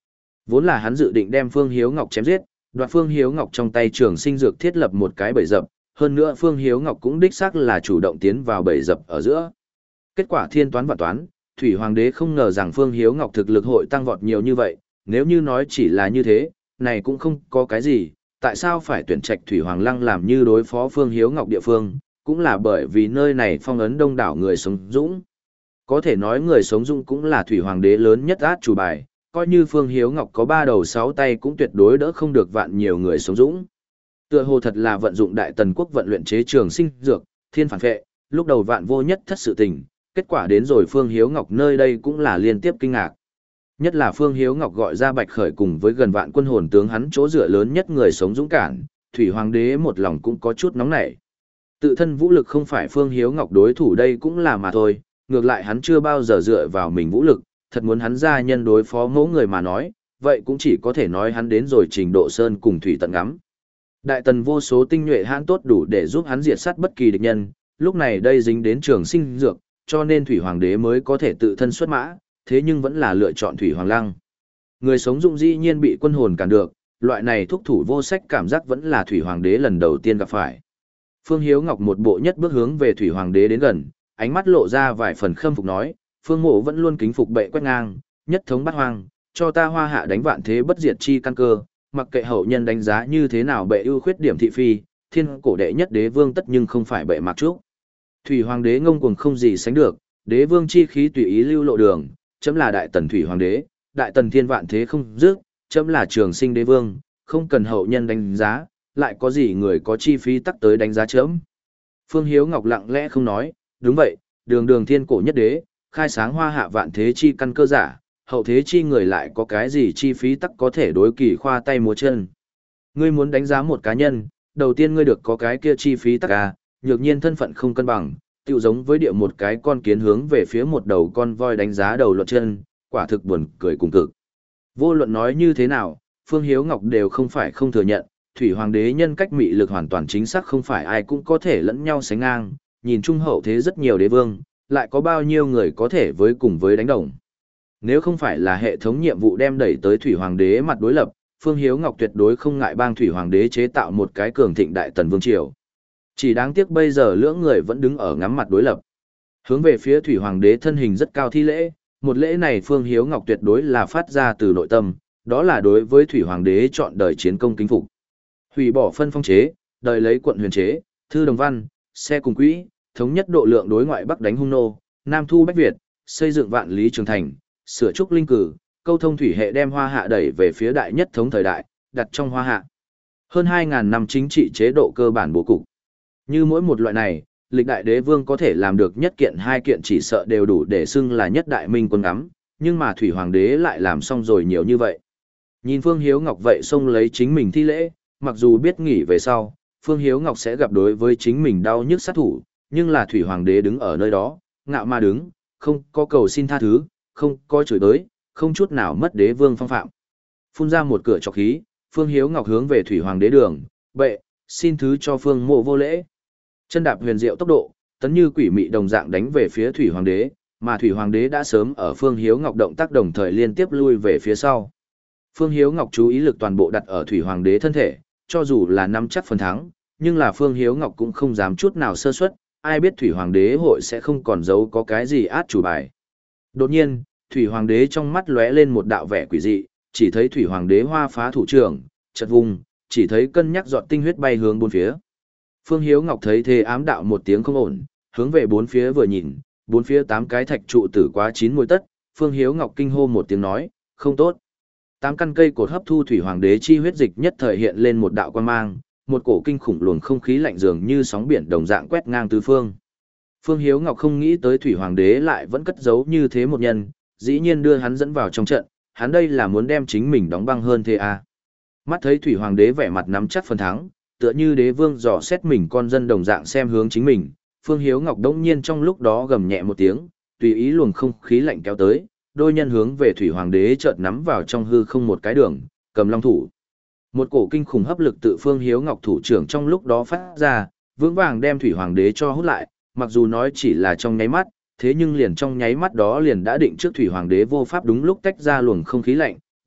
Vốn là hắn dự định đem Phương Hiếu Ngọc chém giết, đoạt Phương Hiếu Ngọc trong tay Trường Sinh dược thiết lập một cái bẫy dập, hơn nữa Phương Hiếu Ngọc cũng đích xác là chủ động tiến vào bẫy dập ở giữa. Kết quả thiên toán và toán, Thủy Hoàng đế không ngờ rằng Phương Hiếu Ngọc thực lực hội tăng vọt nhiều như vậy, nếu như nói chỉ là như thế, này cũng không có cái gì, tại sao phải tuyển trạch Thủy Hoàng Lăng làm như đối phó Phương Hiếu Ngọc địa phương, cũng là bởi vì nơi này phong ấn đông đảo người sống dũng. Có thể nói người sống dũng cũng là Thủy Hoàng đế lớn nhất át chủ bài, coi như Phương Hiếu Ngọc có ba đầu sáu tay cũng tuyệt đối đỡ không được vạn nhiều người sống dũng. Tựa hồ thật là vận dụng Đại Tần quốc vận luyện chế Trường Sinh dược, thiên phản vệ, lúc đầu vạn vô nhất thất sự tình, kết quả đến rồi Phương Hiếu Ngọc nơi đây cũng là liên tiếp kinh ngạc. Nhất là Phương Hiếu Ngọc gọi ra Bạch Khởi cùng với gần vạn quân hồn tướng hắn chỗ dựa lớn nhất người sống dũng cản, Thủy Hoàng đế một lòng cũng có chút nóng nảy. Tự thân vũ lực không phải Phương Hiếu Ngọc đối thủ đây cũng là mà thôi, ngược lại hắn chưa bao giờ dựa vào mình vũ lực, thật muốn hắn ra nhân đối phó mẫu người mà nói, vậy cũng chỉ có thể nói hắn đến rồi trình độ sơn cùng thủy tận ngắm. Đại Tần vô số tinh nhuệ hãn tốt đủ để giúp hắn diệt sát bất kỳ địch nhân, lúc này đây dính đến Trường Sinh dược, cho nên Thủy Hoàng đế mới có thể tự thân xuất mã, thế nhưng vẫn là lựa chọn Thủy Hoàng Lăng. Người sống dụng dĩ nhiên bị quân hồn cản được, loại này thúc thủ vô sách cảm giác vẫn là Thủy Hoàng đế lần đầu tiên gặp phải. Phương Hiếu Ngọc một bộ nhất bước hướng về Thủy Hoàng đế đến gần, ánh mắt lộ ra vài phần khâm phục nói, Phương Mộ vẫn luôn kính phục bệ quét ngang, nhất thống bát hoang, cho ta Hoa Hạ đánh vạn thế bất diệt chi căn cơ, mặc kệ hậu nhân đánh giá như thế nào bệ ưu khuyết điểm thị phi, thiên cổ đệ nhất đế vương tất nhưng không phải bệ mặc trúc. Thủy Hoàng đế ngông cuồng không gì sánh được, đế vương chi khí tùy ý lưu lộ đường, chấm là Đại Tần Thủy Hoàng đế, Đại Tần thiên vạn thế không dứt, chấm là Trường Sinh đế vương, không cần hậu nhân đánh giá, lại có gì người có chi phí tắc tới đánh giá chấm. Phương Hiếu Ngọc lặng lẽ không nói, đúng vậy, đường đường thiên cổ nhất đế, khai sáng Hoa Hạ vạn thế chi căn cơ giả, hậu thế chi người lại có cái gì chi phí tắc có thể đối kỳ khoa tay múa chân. Ngươi muốn đánh giá một cá nhân, đầu tiên ngươi được có cái kia chi phí tắc à, nhược nhiên thân phận không cân bằng, tựu giống với địa một cái con kiến hướng về phía một đầu con voi đánh giá đầu luận chân, quả thực buồn cười cùng cực. Vô luận nói như thế nào, Phương Hiếu Ngọc đều không phải không thừa nhận, Thủy Hoàng đế nhân cách mị lực hoàn toàn chính xác không phải ai cũng có thể lẫn nhau sánh ngang, nhìn chung hậu thế rất nhiều đế vương, lại có bao nhiêu người có thể với cùng với đánh đồng. Nếu không phải là hệ thống nhiệm vụ đem đẩy tới Thủy Hoàng đế mặt đối lập, Phương Hiếu Ngọc tuyệt đối không ngại bang Thủy Hoàng đế chế tạo một cái cường thịnh Đại Tần vương triều. Chỉ đáng tiếc bây giờ lưỡng người vẫn đứng ở ngắm mặt đối lập. Hướng về phía Thủy Hoàng đế thân hình rất cao thi lễ, một lễ này Phương Hiếu Ngọc tuyệt đối là phát ra từ nội tâm, đó là đối với Thủy Hoàng đế chọn đời chiến công kính phục. Hủy bỏ phân phong chế, đời lấy quận huyền chế, thư đồng văn, xe cùng quỹ, thống nhất độ lượng đối ngoại bắc đánh hung nô, nam thu bách Việt, xây dựng vạn lý trường thành, sửa trúc linh cử, câu thông thủy hệ đem Hoa Hạ đẩy về phía đại nhất thống thời đại, đặt trong Hoa Hạ. Hơn hai ngàn năm chính trị chế độ cơ bản bố cục. Như mỗi một loại này, lịch đại đế vương có thể làm được nhất kiện hai kiện chỉ sợ đều đủ để xưng là nhất đại minh quân ngắm, nhưng mà Thủy Hoàng đế lại làm xong rồi nhiều như vậy. Nhìn Phương Hiếu Ngọc vậy xông lấy chính mình thi lễ, mặc dù biết nghỉ về sau, Phương Hiếu Ngọc sẽ gặp đối với chính mình đau nhức sát thủ, nhưng là Thủy Hoàng đế đứng ở nơi đó, ngạo mà đứng, không có cầu xin tha thứ, không có chửi tới, không chút nào mất đế vương phong phạm. Phun ra một cửa trọc khí, Phương Hiếu Ngọc hướng về Thủy Hoàng đế đường, bệ, xin thứ cho Phương Mộ vô lễ. Chân đạp huyền diệu tốc độ, tấn như quỷ mị đồng dạng đánh về phía Thủy Hoàng đế, mà Thủy Hoàng đế đã sớm ở Phương Hiếu Ngọc động tác đồng thời liên tiếp lui về phía sau. Phương Hiếu Ngọc chú ý lực toàn bộ đặt ở Thủy Hoàng đế thân thể, cho dù là nắm chắc phần thắng, nhưng là Phương Hiếu Ngọc cũng không dám chút nào sơ suất, ai biết Thủy Hoàng đế hội sẽ không còn giấu có cái gì át chủ bài. Đột nhiên, Thủy Hoàng đế trong mắt lóe lên một đạo vẻ quỷ dị, chỉ thấy Thủy Hoàng đế hoa phá thủ trưởng, chợt vùng, chỉ thấy cân nhắc giọt tinh huyết bay hướng bốn phía. Phương Hiếu Ngọc thấy thế ám đạo một tiếng không ổn, hướng về bốn phía vừa nhìn, bốn phía tám cái thạch trụ tử quá chín mùi tất, Phương Hiếu Ngọc kinh hô một tiếng nói, không tốt. Tám căn cây cột hấp thu Thủy Hoàng đế chi huyết dịch nhất thời hiện lên một đạo quan mang, một cổ kinh khủng luồng không khí lạnh dường như sóng biển đồng dạng quét ngang tứ phương. Phương Hiếu Ngọc không nghĩ tới Thủy Hoàng đế lại vẫn cất giấu như thế một nhân, dĩ nhiên đưa hắn dẫn vào trong trận, hắn đây là muốn đem chính mình đóng băng hơn thế à. Mắt thấy Thủy Hoàng đế vẻ mặt nắm chắc phần thắng, tựa như đế vương dò xét mình con dân đồng dạng xem hướng chính mình, Phương Hiếu Ngọc đống nhiên trong lúc đó gầm nhẹ một tiếng, tùy ý luồng không khí lạnh kéo tới, đôi nhân hướng về Thủy Hoàng đế chợt nắm vào trong hư không một cái đường, cầm long thủ. Một cổ kinh khủng hấp lực tự Phương Hiếu Ngọc thủ trưởng trong lúc đó phát ra, vững vàng đem Thủy Hoàng đế cho hút lại, mặc dù nói chỉ là trong nháy mắt, thế nhưng liền trong nháy mắt đó liền đã định trước Thủy Hoàng đế vô pháp đúng lúc tách ra luồng không khí lạnh,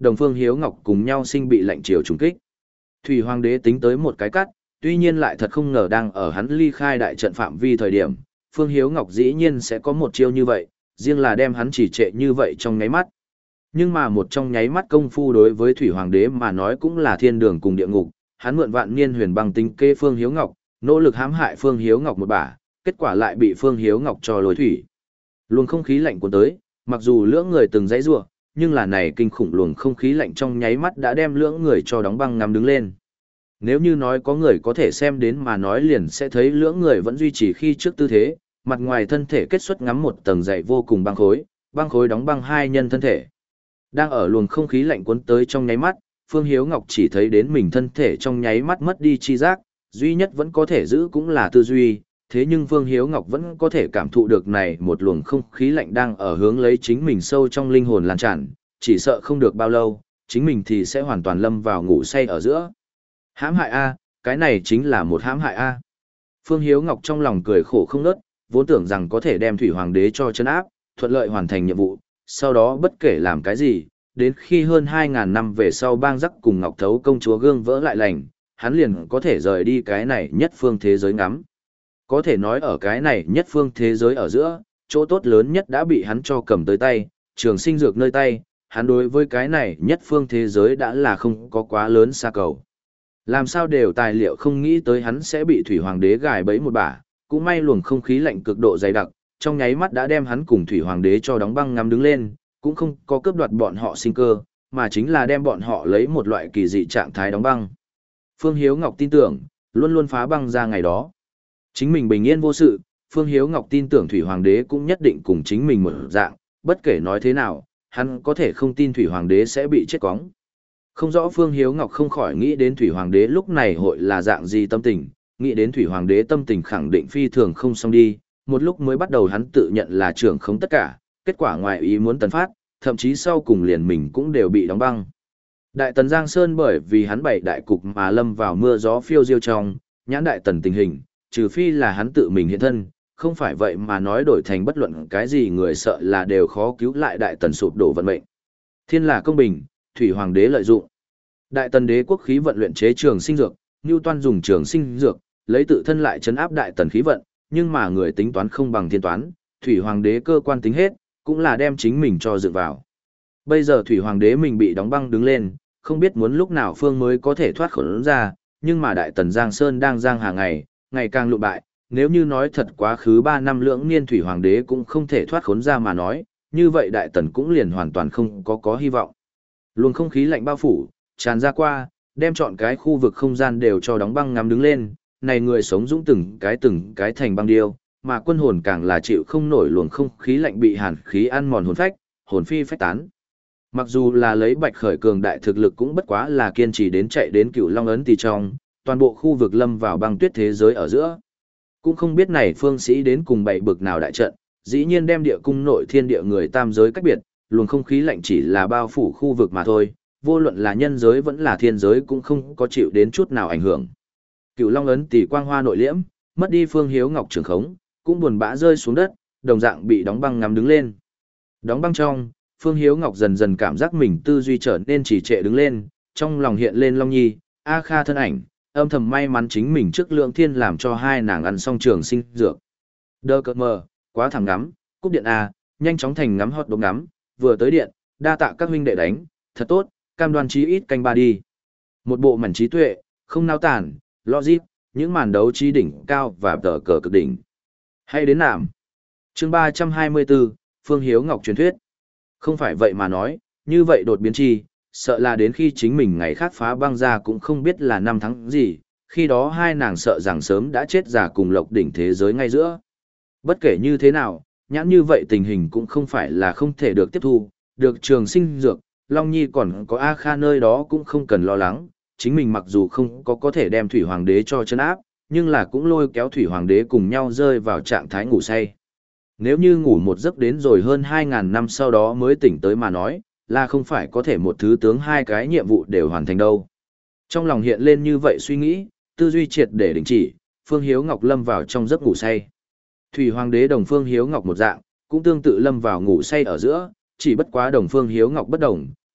Đồng Phương Hiếu Ngọc cùng nhau sinh bị lạnh chiều trùng kích. Thủy Hoàng đế tính tới một cái cắt, tuy nhiên lại thật không ngờ đang ở hắn ly khai đại trận phạm vi thời điểm, Phương Hiếu Ngọc dĩ nhiên sẽ có một chiêu như vậy, riêng là đem hắn chỉ trệ như vậy trong nháy mắt. Nhưng mà một trong nháy mắt công phu đối với Thủy Hoàng đế mà nói cũng là thiên đường cùng địa ngục, hắn mượn vạn niên huyền băng tính kê Phương Hiếu Ngọc, nỗ lực hãm hại Phương Hiếu Ngọc một bả, kết quả lại bị Phương Hiếu Ngọc cho lối thủy. Luồng không khí lạnh cuốn tới, mặc dù lưỡng người từng dãy rủa, nhưng là này kinh khủng luồng không khí lạnh trong nháy mắt đã đem lưỡng người cho đóng băng ngắm đứng lên. Nếu như nói có người có thể xem đến mà nói liền sẽ thấy lưỡng người vẫn duy trì khi trước tư thế, mặt ngoài thân thể kết xuất ngắm một tầng dày vô cùng băng khối, băng khối đóng băng hai nhân thân thể. Đang ở luồng không khí lạnh cuốn tới trong nháy mắt, Phương Hiếu Ngọc chỉ thấy đến mình thân thể trong nháy mắt mất đi chi giác, duy nhất vẫn có thể giữ cũng là tư duy, thế nhưng Phương Hiếu Ngọc vẫn có thể cảm thụ được này một luồng không khí lạnh đang ở hướng lấy chính mình sâu trong linh hồn lan tràn, chỉ sợ không được bao lâu, chính mình thì sẽ hoàn toàn lâm vào ngủ say ở giữa. Hãm hại A, cái này chính là một hãm hại A. Phương Hiếu Ngọc trong lòng cười khổ không nớt, vốn tưởng rằng có thể đem Thủy Hoàng đế cho chân áp, thuận lợi hoàn thành nhiệm vụ, sau đó bất kể làm cái gì, đến khi hơn hai ngàn năm về sau bang rắc cùng Ngọc Thấu công chúa gương vỡ lại lành, hắn liền có thể rời đi cái này nhất phương thế giới ngắm. Có thể nói ở cái này nhất phương thế giới ở giữa, chỗ tốt lớn nhất đã bị hắn cho cầm tới tay, trường sinh dược nơi tay, hắn đối với cái này nhất phương thế giới đã là không có quá lớn xa cầu. Làm sao đều tài liệu không nghĩ tới hắn sẽ bị Thủy Hoàng đế gài bẫy một bả, cũng may luồng không khí lạnh cực độ dày đặc, trong nháy mắt đã đem hắn cùng Thủy Hoàng đế cho đóng băng ngắm đứng lên, cũng không có cướp đoạt bọn họ sinh cơ, mà chính là đem bọn họ lấy một loại kỳ dị trạng thái đóng băng. Phương Hiếu Ngọc tin tưởng, luôn luôn phá băng ra ngày đó. Chính mình bình yên vô sự, Phương Hiếu Ngọc tin tưởng Thủy Hoàng đế cũng nhất định cùng chính mình một dạng, bất kể nói thế nào, hắn có thể không tin Thủy Hoàng đế sẽ bị chết cóng. Không rõ Phương Hiếu Ngọc không khỏi nghĩ đến Thủy Hoàng đế lúc này hội là dạng gì tâm tình, nghĩ đến Thủy Hoàng đế tâm tình khẳng định phi thường không xong đi, một lúc mới bắt đầu hắn tự nhận là trưởng không tất cả, kết quả ngoài ý muốn tấn phát, thậm chí sau cùng liền mình cũng đều bị đóng băng. Đại tần Giang Sơn bởi vì hắn bảy đại cục mà lâm vào mưa gió phiêu diêu trong, nhãn đại tần tình hình, trừ phi là hắn tự mình hiện thân, không phải vậy mà nói đổi thành bất luận cái gì người sợ là đều khó cứu lại đại tần sụp đổ vận mệnh. Thiên là công bình, Thủy Hoàng đế lợi dụng. Đại tần đế quốc khí vận luyện chế trường sinh dược, Newton dùng trường sinh dược, lấy tự thân lại trấn áp đại tần khí vận, nhưng mà người tính toán không bằng thiên toán, Thủy Hoàng đế cơ quan tính hết, cũng là đem chính mình cho dựng vào. Bây giờ Thủy Hoàng đế mình bị đóng băng đứng lên, không biết muốn lúc nào phương mới có thể thoát khốn ra, nhưng mà đại tần Giang Sơn đang giang hàng ngày, ngày càng lụ bại, nếu như nói thật quá khứ ba năm lưỡng niên Thủy Hoàng đế cũng không thể thoát khốn ra mà nói, như vậy đại tần cũng liền hoàn toàn không có có hy vọng. Luồng không khí lạnh bao phủ, tràn ra qua, đem chọn cái khu vực không gian đều cho đóng băng ngắm đứng lên, này người sống dũng từng cái từng cái thành băng điêu, mà quân hồn càng là chịu không nổi luồng không khí lạnh bị hàn khí ăn mòn hồn phách, hồn phi phách tán. Mặc dù là lấy Bạch Khởi cường đại thực lực cũng bất quá là kiên trì đến chạy đến Cửu Long ấn tỷ trong, toàn bộ khu vực lâm vào băng tuyết thế giới ở giữa. Cũng không biết này phương sĩ đến cùng bảy bực nào đại trận, dĩ nhiên đem địa cung nội thiên địa người tam giới cách biệt, luồng không khí lạnh chỉ là bao phủ khu vực mà thôi, vô luận là nhân giới vẫn là thiên giới cũng không có chịu đến chút nào ảnh hưởng. Cửu Long ấn tỷ quang hoa nội liễm, mất đi Phương Hiếu Ngọc trường khống, cũng buồn bã rơi xuống đất, đồng dạng bị đóng băng ngắm đứng lên. Đóng băng trong, Phương Hiếu Ngọc dần dần cảm giác mình tư duy trở nên trì trệ đứng lên, trong lòng hiện lên Long Nhi, A Kha thân ảnh, âm thầm may mắn chính mình trước Lượng Thiên làm cho hai nàng ăn xong trường sinh dược. Đơ cợt mờ, quá thẳng ngắm, cúp điện A, nhanh chóng thành ngắm hot đống ngắm, vừa tới điện, đa tạ các huynh đệ đánh, thật tốt, cam đoan chí ít canh ba đi. Một bộ mảnh trí tuệ, không nao tản, logic, những màn đấu trí đỉnh cao và tờ cờ cực đỉnh. Hay đến nạm. Chương ba trăm hai mươi bốn, Phương Hiếu Ngọc truyền thuyết. Không phải vậy mà nói, như vậy đột biến chi, sợ là đến khi chính mình ngày khác phá băng ra cũng không biết là năm tháng gì, khi đó hai nàng sợ rằng sớm đã chết già cùng lộc đỉnh thế giới ngay giữa. Bất kể như thế nào, nhãn như vậy tình hình cũng không phải là không thể được tiếp thu, được trường sinh dược, Long Nhi còn có A Kha nơi đó cũng không cần lo lắng, chính mình mặc dù không có có thể đem Thủy Hoàng đế cho chân áp, nhưng là cũng lôi kéo Thủy Hoàng đế cùng nhau rơi vào trạng thái ngủ say. Nếu như ngủ một giấc đến rồi hơn hai ngàn năm sau đó mới tỉnh tới mà nói, là không phải có thể một thứ tướng hai cái nhiệm vụ đều hoàn thành đâu. Trong lòng hiện lên như vậy suy nghĩ, tư duy triệt để đình chỉ, Phương Hiếu Ngọc lâm vào trong giấc ngủ say. Thủy Hoàng đế đồng Phương Hiếu Ngọc một dạng, cũng tương tự lâm vào ngủ say ở giữa, chỉ bất quá đồng Phương Hiếu Ngọc bất đồng,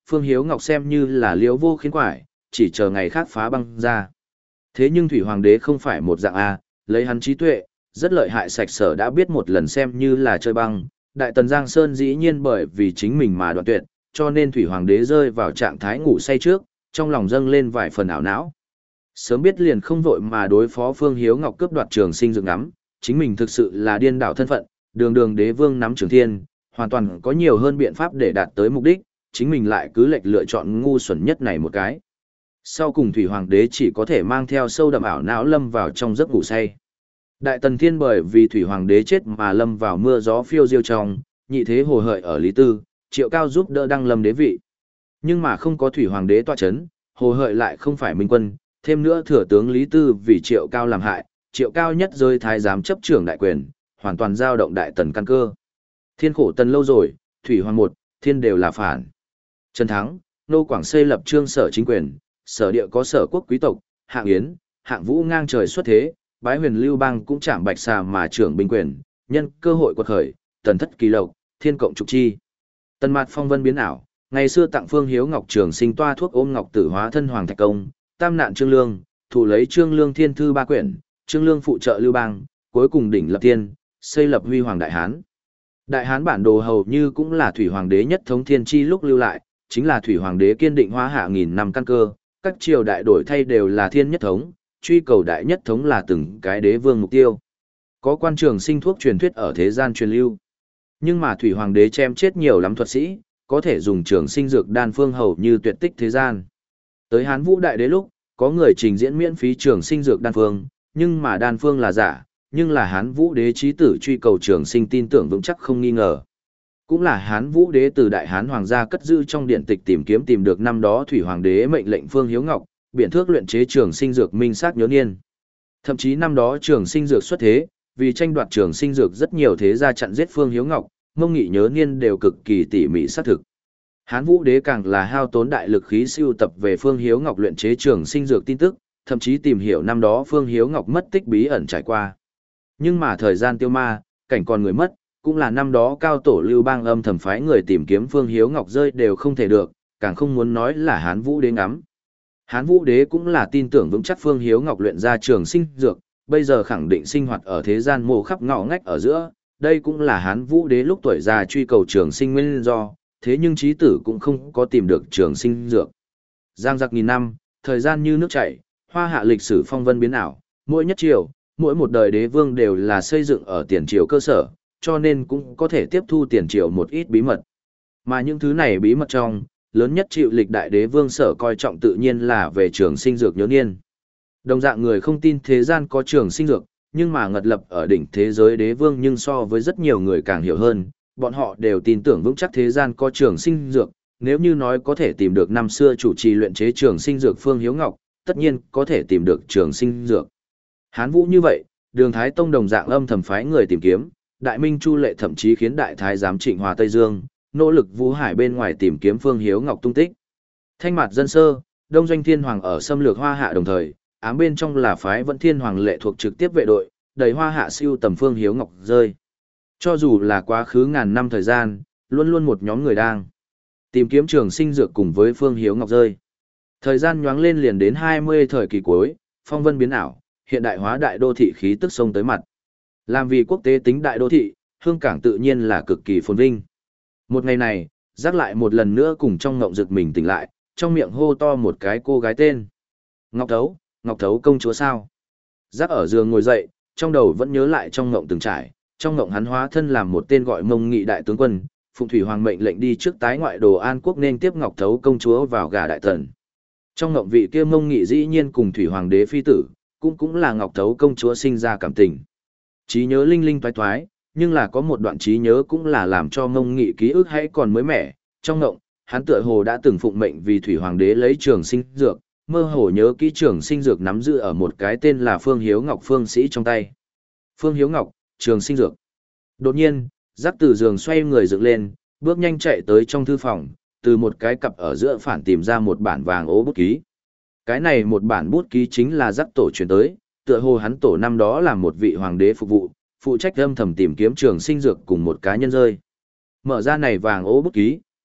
Phương Hiếu Ngọc xem như là liễu vô khiến quải, chỉ chờ ngày khác phá băng ra. Thế nhưng Thủy Hoàng đế không phải một dạng A, lấy hắn trí tuệ, rất lợi hại sạch sở đã biết một lần xem như là chơi băng. Đại Tần Giang Sơn dĩ nhiên bởi vì chính mình mà đoạn tuyệt, cho nên Thủy Hoàng đế rơi vào trạng thái ngủ say trước, trong lòng dâng lên vài phần ảo não. Sớm biết liền không vội mà đối phó Phương Hiếu Ngọc cướp đoạt trường sinh dược ngắm, chính mình thực sự là điên đảo thân phận, đường đường đế vương nắm trường thiên, hoàn toàn có nhiều hơn biện pháp để đạt tới mục đích, chính mình lại cứ lệch lựa chọn ngu xuẩn nhất này một cái. Sau cùng Thủy Hoàng đế chỉ có thể mang theo sâu đậm ảo não lâm vào trong giấc ngủ say. Đại Tần Thiên bởi vì Thủy Hoàng đế chết mà lâm vào mưa gió phiêu diêu trong, nhị thế hồ hợi ở Lý Tư, Triệu Cao giúp đỡ đăng lâm đế vị. Nhưng mà không có Thủy Hoàng đế tọa chấn, hồ hợi lại không phải minh quân, thêm nữa thừa tướng Lý Tư vì Triệu Cao làm hại, Triệu Cao nhất rơi thái giám chấp trưởng đại quyền, hoàn toàn giao động Đại Tần căn cơ. Thiên khổ tần lâu rồi, Thủy Hoàng một, thiên đều là phản. Trần Thắng, Nô Quảng xây lập trương sở chính quyền, sở địa có sở quốc quý tộc, hạng yến, hạng vũ ngang trời xuất thế, bái huyền lưu bang cũng chạm bạch xà mà trưởng binh quyền, nhân cơ hội quật khởi, tần thất kỳ lộc, thiên cộng trục chi. Tần mạt phong vân biến ảo, ngày xưa tặng Phương Hiếu Ngọc trường sinh toa thuốc ôm ngọc tử hóa thân hoàng thạch công, tam nạn trương lương, thủ lấy trương lương thiên thư ba quyển, trương lương phụ trợ lưu bang, cuối cùng đỉnh lập thiên, xây lập huy hoàng đại hán. Đại hán bản đồ hầu như cũng là thủy hoàng đế nhất thống thiên chi lúc lưu lại, chính là thủy hoàng đế kiên định hóa hạ nghìn năm căn cơ, các triều đại đổi thay đều là thiên nhất thống, truy cầu đại nhất thống là từng cái đế vương mục tiêu. Có quan trường sinh thuốc truyền thuyết ở thế gian truyền lưu. Nhưng mà thủy hoàng đế chém chết nhiều lắm thuật sĩ, có thể dùng trường sinh dược đan phương hầu như tuyệt tích thế gian. Tới Hán Vũ đại đế lúc, có người trình diễn miễn phí trường sinh dược đan phương, nhưng mà đan phương là giả, nhưng là Hán Vũ đế chí tử truy cầu trường sinh tin tưởng vững chắc không nghi ngờ. Cũng là Hán Vũ đế từ đại Hán hoàng gia cất giữ trong điện tịch tìm kiếm tìm được năm đó thủy hoàng đế mệnh lệnh Phương Hiếu Ngọc, biện thước luyện chế trường sinh dược minh xác nhớ niên. Thậm chí năm đó trường sinh dược xuất thế, vì tranh đoạt trường sinh dược rất nhiều thế gia chặn giết Phương Hiếu Ngọc, Mông Nghị nhớ niên đều cực kỳ tỉ mỉ xác thực. Hán Vũ đế càng là hao tốn đại lực khí siêu tập về Phương Hiếu Ngọc luyện chế trường sinh dược tin tức, thậm chí tìm hiểu năm đó Phương Hiếu Ngọc mất tích bí ẩn trải qua. Nhưng mà thời gian tiêu ma, cảnh còn người mất, cũng là năm đó cao tổ Lưu Bang âm thầm phái người tìm kiếm Phương Hiếu Ngọc rơi đều không thể được, càng không muốn nói là Hán Vũ đế ngắm. Hán Vũ đế cũng là tin tưởng vững chắc Phương Hiếu Ngọc luyện ra trường sinh dược, bây giờ khẳng định sinh hoạt ở thế gian mồ khắp ngõ ngách ở giữa, đây cũng là Hán Vũ đế lúc tuổi già truy cầu trường sinh nguyên do, thế nhưng trí tử cũng không có tìm được trường sinh dược. Giang giặc nghìn năm, thời gian như nước chảy, hoa hạ lịch sử phong vân biến ảo, mỗi nhất triều, mỗi một đời đế vương đều là xây dựng ở tiền triều cơ sở, cho nên cũng có thể tiếp thu tiền triều một ít bí mật. Mà những thứ này bí mật trong, lớn nhất chịu lịch đại đế vương sở coi trọng tự nhiên là về trường sinh dược nhớ niên. Đồng dạng người không tin thế gian có trường sinh dược, nhưng mà ngật lập ở đỉnh thế giới đế vương nhưng so với rất nhiều người càng hiểu hơn, bọn họ đều tin tưởng vững chắc thế gian có trường sinh dược, nếu như nói có thể tìm được năm xưa chủ trì luyện chế trường sinh dược Phương Hiếu Ngọc, tất nhiên có thể tìm được trường sinh dược. Hán Vũ như vậy, Đường Thái Tông đồng dạng âm thầm phái người tìm kiếm, Đại Minh Chu Lệ thậm chí khiến Đại Thái giám Trịnh Hòa Tây Dương, nỗ lực Vũ Hải bên ngoài tìm kiếm Phương Hiếu Ngọc tung tích. Thanh Mạt Dân Sơ, Đông Doanh Thiên Hoàng ở xâm lược Hoa Hạ đồng thời, ám bên trong là phái Vẫn Thiên Hoàng lệ thuộc trực tiếp vệ đội, đầy Hoa Hạ siêu tầm Phương Hiếu Ngọc rơi. Cho dù là quá khứ ngàn năm thời gian, luôn luôn một nhóm người đang tìm kiếm trường sinh dược cùng với Phương Hiếu Ngọc rơi. Thời gian nhoáng lên liền đến hai mươi thời kỳ cuối, phong vân biến ảo, hiện đại hóa đại đô thị khí tức sông tới mặt. Làm vì quốc tế tính đại đô thị, Hương Cảng tự nhiên là cực kỳ phồn vinh. Một ngày này, giác lại một lần nữa cùng trong ngộng rực mình tỉnh lại, trong miệng hô to một cái cô gái tên. Ngọc Thấu, Ngọc Thấu công chúa sao? Giác ở giường ngồi dậy, trong đầu vẫn nhớ lại trong ngộng từng trải, trong ngộng hắn hóa thân làm một tên gọi Mông Nghị đại tướng quân, Phụng Thủy Hoàng mệnh lệnh đi trước tái ngoại đồ An quốc nên tiếp Ngọc Thấu công chúa vào gả đại tần. Trong ngộng vị kia Mông Nghị dĩ nhiên cùng Thủy Hoàng đế phi tử, cũng cũng là Ngọc Thấu công chúa sinh ra cảm tình. Trí nhớ linh linh toái toái, nhưng là có một đoạn trí nhớ cũng là làm cho Mông Nghị ký ức hãy còn mới mẻ. Trong ngộng, hắn tựa hồ đã từng phụng mệnh vì Thủy Hoàng đế lấy trường sinh dược, mơ hồ nhớ kỹ trường sinh dược nắm giữ ở một cái tên là Phương Hiếu Ngọc phương sĩ trong tay. Phương Hiếu Ngọc, trường sinh dược. Đột nhiên, giác từ giường xoay người dựng lên, bước nhanh chạy tới trong thư phòng, từ một cái cặp ở giữa phản tìm ra một bản vàng ố bút ký. Cái này một bản bút ký chính là giác tổ truyền tới, tựa hồ hắn tổ năm đó là một vị hoàng đế phục vụ, phụ trách âm thầm tìm kiếm trường sinh dược cùng một cá nhân rơi. Mở ra này vàng ố bút ký,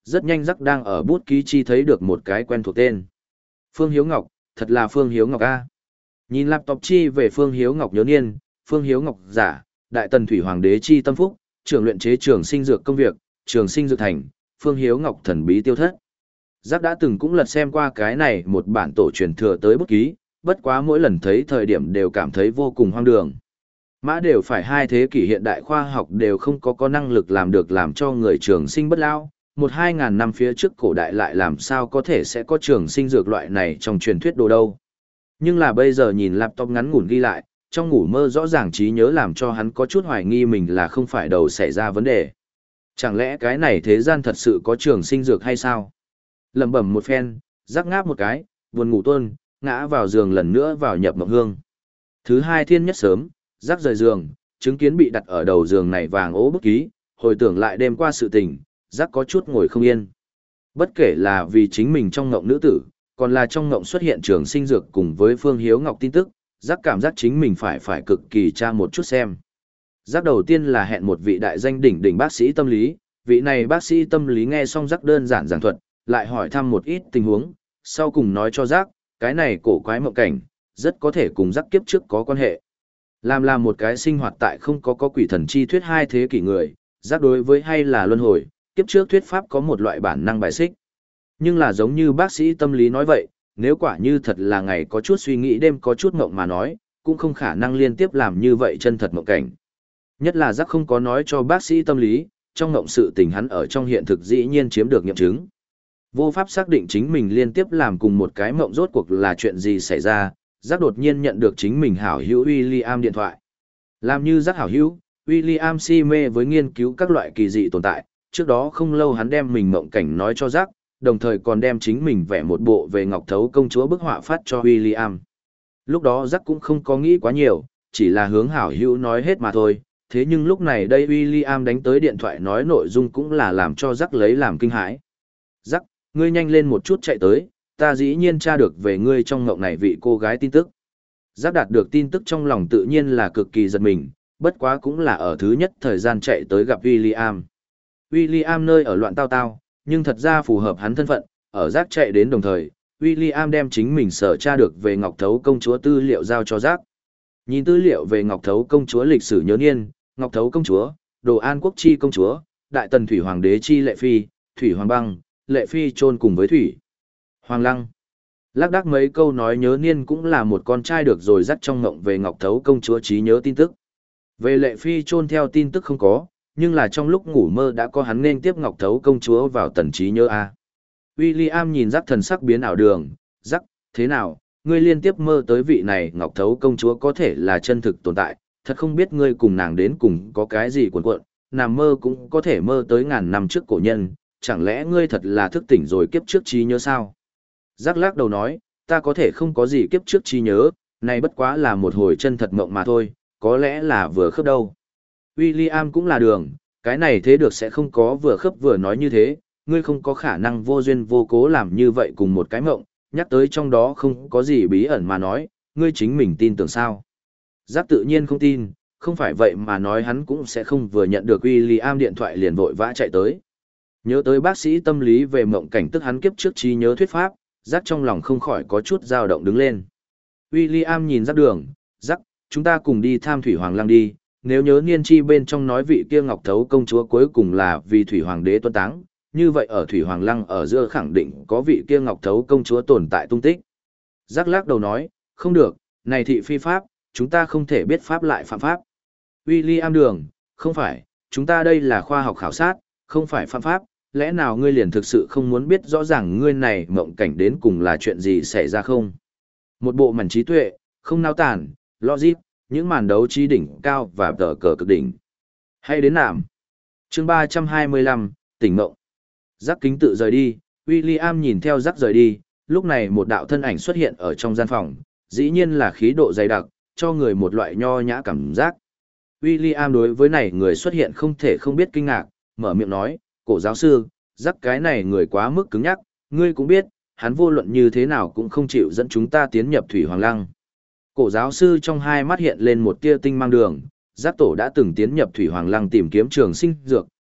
rất nhanh rắc đang ở bút ký chi thấy được một cái quen thuộc tên. Phương Hiếu Ngọc, thật là Phương Hiếu Ngọc a. Nhìn laptop chi về Phương Hiếu Ngọc nhớ niên, Phương Hiếu Ngọc giả, Đại Tần Thủy Hoàng đế chi tâm phúc, trưởng luyện chế trường sinh dược công việc, trường sinh dược thành, Phương Hiếu Ngọc thần bí tiêu thất. Giác đã từng cũng lật xem qua cái này một bản tổ truyền thừa tới bút ký, bất quá mỗi lần thấy thời điểm đều cảm thấy vô cùng hoang đường. Mã đều phải hai thế kỷ hiện đại khoa học đều không có có năng lực làm được làm cho người trường sinh bất lao, một hai ngàn năm phía trước cổ đại lại làm sao có thể sẽ có trường sinh dược loại này trong truyền thuyết đồ đâu. Nhưng là bây giờ nhìn laptop ngắn ngủn ghi lại, trong ngủ mơ rõ ràng trí nhớ làm cho hắn có chút hoài nghi mình là không phải đầu xảy ra vấn đề. Chẳng lẽ cái này thế gian thật sự có trường sinh dược hay sao? Lẩm bẩm một phen, rắc ngáp một cái, buồn ngủ tuôn, ngã vào giường lần nữa vào nhập mộng hương. Thứ hai thiên nhất sớm, rắc rời giường, chứng kiến bị đặt ở đầu giường này vàng ố bút ký, hồi tưởng lại đêm qua sự tình, rắc có chút ngồi không yên. Bất kể là vì chính mình trong ngộng nữ tử, còn là trong ngộng xuất hiện trường sinh dược cùng với Phương Hiếu Ngọc tin tức, rắc cảm giác chính mình phải phải cực kỳ tra một chút xem. Rắc đầu tiên là hẹn một vị đại danh đỉnh đỉnh bác sĩ tâm lý, vị này bác sĩ tâm lý nghe xong rắc đơn giản giảng thuật, lại hỏi thăm một ít tình huống, sau cùng nói cho rắc, cái này cổ quái mộng cảnh, rất có thể cùng rắc kiếp trước có quan hệ. Làm là một cái sinh hoạt tại không có có quỷ thần chi thuyết hai thế kỷ người, rắc đối với hay là luân hồi, kiếp trước thuyết pháp có một loại bản năng bài xích. Nhưng là giống như bác sĩ tâm lý nói vậy, nếu quả như thật là ngày có chút suy nghĩ đêm có chút mộng mà nói, cũng không khả năng liên tiếp làm như vậy chân thật mộng cảnh. Nhất là rắc không có nói cho bác sĩ tâm lý, trong mộng sự tình hắn ở trong hiện thực dĩ nhiên chiếm được nghiệm chứng. Vô pháp xác định chính mình liên tiếp làm cùng một cái mộng rốt cuộc là chuyện gì xảy ra, rắc đột nhiên nhận được chính mình hảo hữu William điện thoại. Làm như rắc hảo hữu, William si mê với nghiên cứu các loại kỳ dị tồn tại, trước đó không lâu hắn đem mình mộng cảnh nói cho rắc, đồng thời còn đem chính mình vẽ một bộ về Ngọc Thấu công chúa bức họa phát cho William. Lúc đó Jack cũng không có nghĩ quá nhiều, chỉ là hướng hảo hữu nói hết mà thôi, thế nhưng lúc này đây William đánh tới điện thoại nói nội dung cũng là làm cho Jack lấy làm kinh hãi. Jack, ngươi nhanh lên một chút chạy tới, ta dĩ nhiên tra được về ngươi trong ngộng này vị cô gái tin tức. Jack đạt được tin tức trong lòng tự nhiên là cực kỳ giật mình, bất quá cũng là ở thứ nhất thời gian chạy tới gặp William. William nơi ở loạn tao tao, nhưng thật ra phù hợp hắn thân phận, ở Jack chạy đến đồng thời, William đem chính mình sở tra được về Ngọc Thấu công chúa tư liệu giao cho Jack. Nhìn tư liệu về Ngọc Thấu công chúa lịch sử nhớ niên, Ngọc Thấu công chúa, Đồ An Quốc chi công chúa, Đại Tần Thủy Hoàng đế chi Lệ Phi, Thủy Hoàng Băng, Lệ Phi chôn cùng với Thủy Hoàng Lăng. Lác đác mấy câu nói nhớ niên cũng là một con trai được rồi dắt trong ngộng về Ngọc Thấu công chúa trí nhớ tin tức. Về Lệ Phi chôn theo tin tức không có, nhưng là trong lúc ngủ mơ đã có hắn nên tiếp Ngọc Thấu công chúa vào tần trí nhớ a. William nhìn Jack thần sắc biến ảo đường, Jack, thế nào, ngươi liên tiếp mơ tới vị này Ngọc Thấu công chúa có thể là chân thực tồn tại, thật không biết ngươi cùng nàng đến cùng có cái gì cuộn cuộn, nằm mơ cũng có thể mơ tới ngàn năm trước cổ nhân, chẳng lẽ ngươi thật là thức tỉnh rồi kiếp trước trí nhớ sao? Jack lắc đầu nói, ta có thể không có gì kiếp trước trí nhớ, này bất quá là một hồi chân thật mộng mà thôi, có lẽ là vừa khớp đâu. William cũng là đường, cái này thế được sẽ không có vừa khớp vừa nói như thế, ngươi không có khả năng vô duyên vô cố làm như vậy cùng một cái mộng, nhắc tới trong đó không có gì bí ẩn mà nói, ngươi chính mình tin tưởng sao. Giáp tự nhiên không tin, không phải vậy mà nói hắn cũng sẽ không vừa nhận được William điện thoại liền vội vã chạy tới. Nhớ tới bác sĩ tâm lý về mộng cảnh tức hắn kiếp trước trí nhớ thuyết pháp, Giáp trong lòng không khỏi có chút dao động đứng lên. William nhìn Giáp đường, Giáp, chúng ta cùng đi tham Thủy Hoàng Lăng đi. Nếu nhớ niên chi bên trong nói vị kia Ngọc Thấu công chúa cuối cùng là vì Thủy Hoàng đế tuân táng, như vậy ở Thủy Hoàng Lăng ở giữa khẳng định có vị kia Ngọc Thấu công chúa tồn tại tung tích. Giác lắc đầu nói, không được, này thị phi pháp, chúng ta không thể biết pháp lại phạm pháp. William đường, không phải, chúng ta đây là khoa học khảo sát, không phải phạm pháp, lẽ nào ngươi liền thực sự không muốn biết rõ ràng ngươi này mộng cảnh đến cùng là chuyện gì xảy ra không? Một bộ mảnh trí tuệ, không nao tản, logic, những màn đấu trí đỉnh cao và tờ cờ cực đỉnh. Hay đến nạm. Chương ba trăm hai mươi lăm, tỉnh mộng. Giác kính tự rời đi, William nhìn theo giác rời đi, lúc này một đạo thân ảnh xuất hiện ở trong gian phòng, dĩ nhiên là khí độ dày đặc, cho người một loại nho nhã cảm giác. William đối với này người xuất hiện không thể không biết kinh ngạc, mở miệng nói, cổ giáo sư, giác cái này người quá mức cứng nhắc, ngươi cũng biết, hắn vô luận như thế nào cũng không chịu dẫn chúng ta tiến nhập Thủy Hoàng Lăng. Cổ giáo sư trong hai mắt hiện lên một tia tinh mang đường, giác tổ đã từng tiến nhập Thủy Hoàng Lăng tìm kiếm trường sinh dược,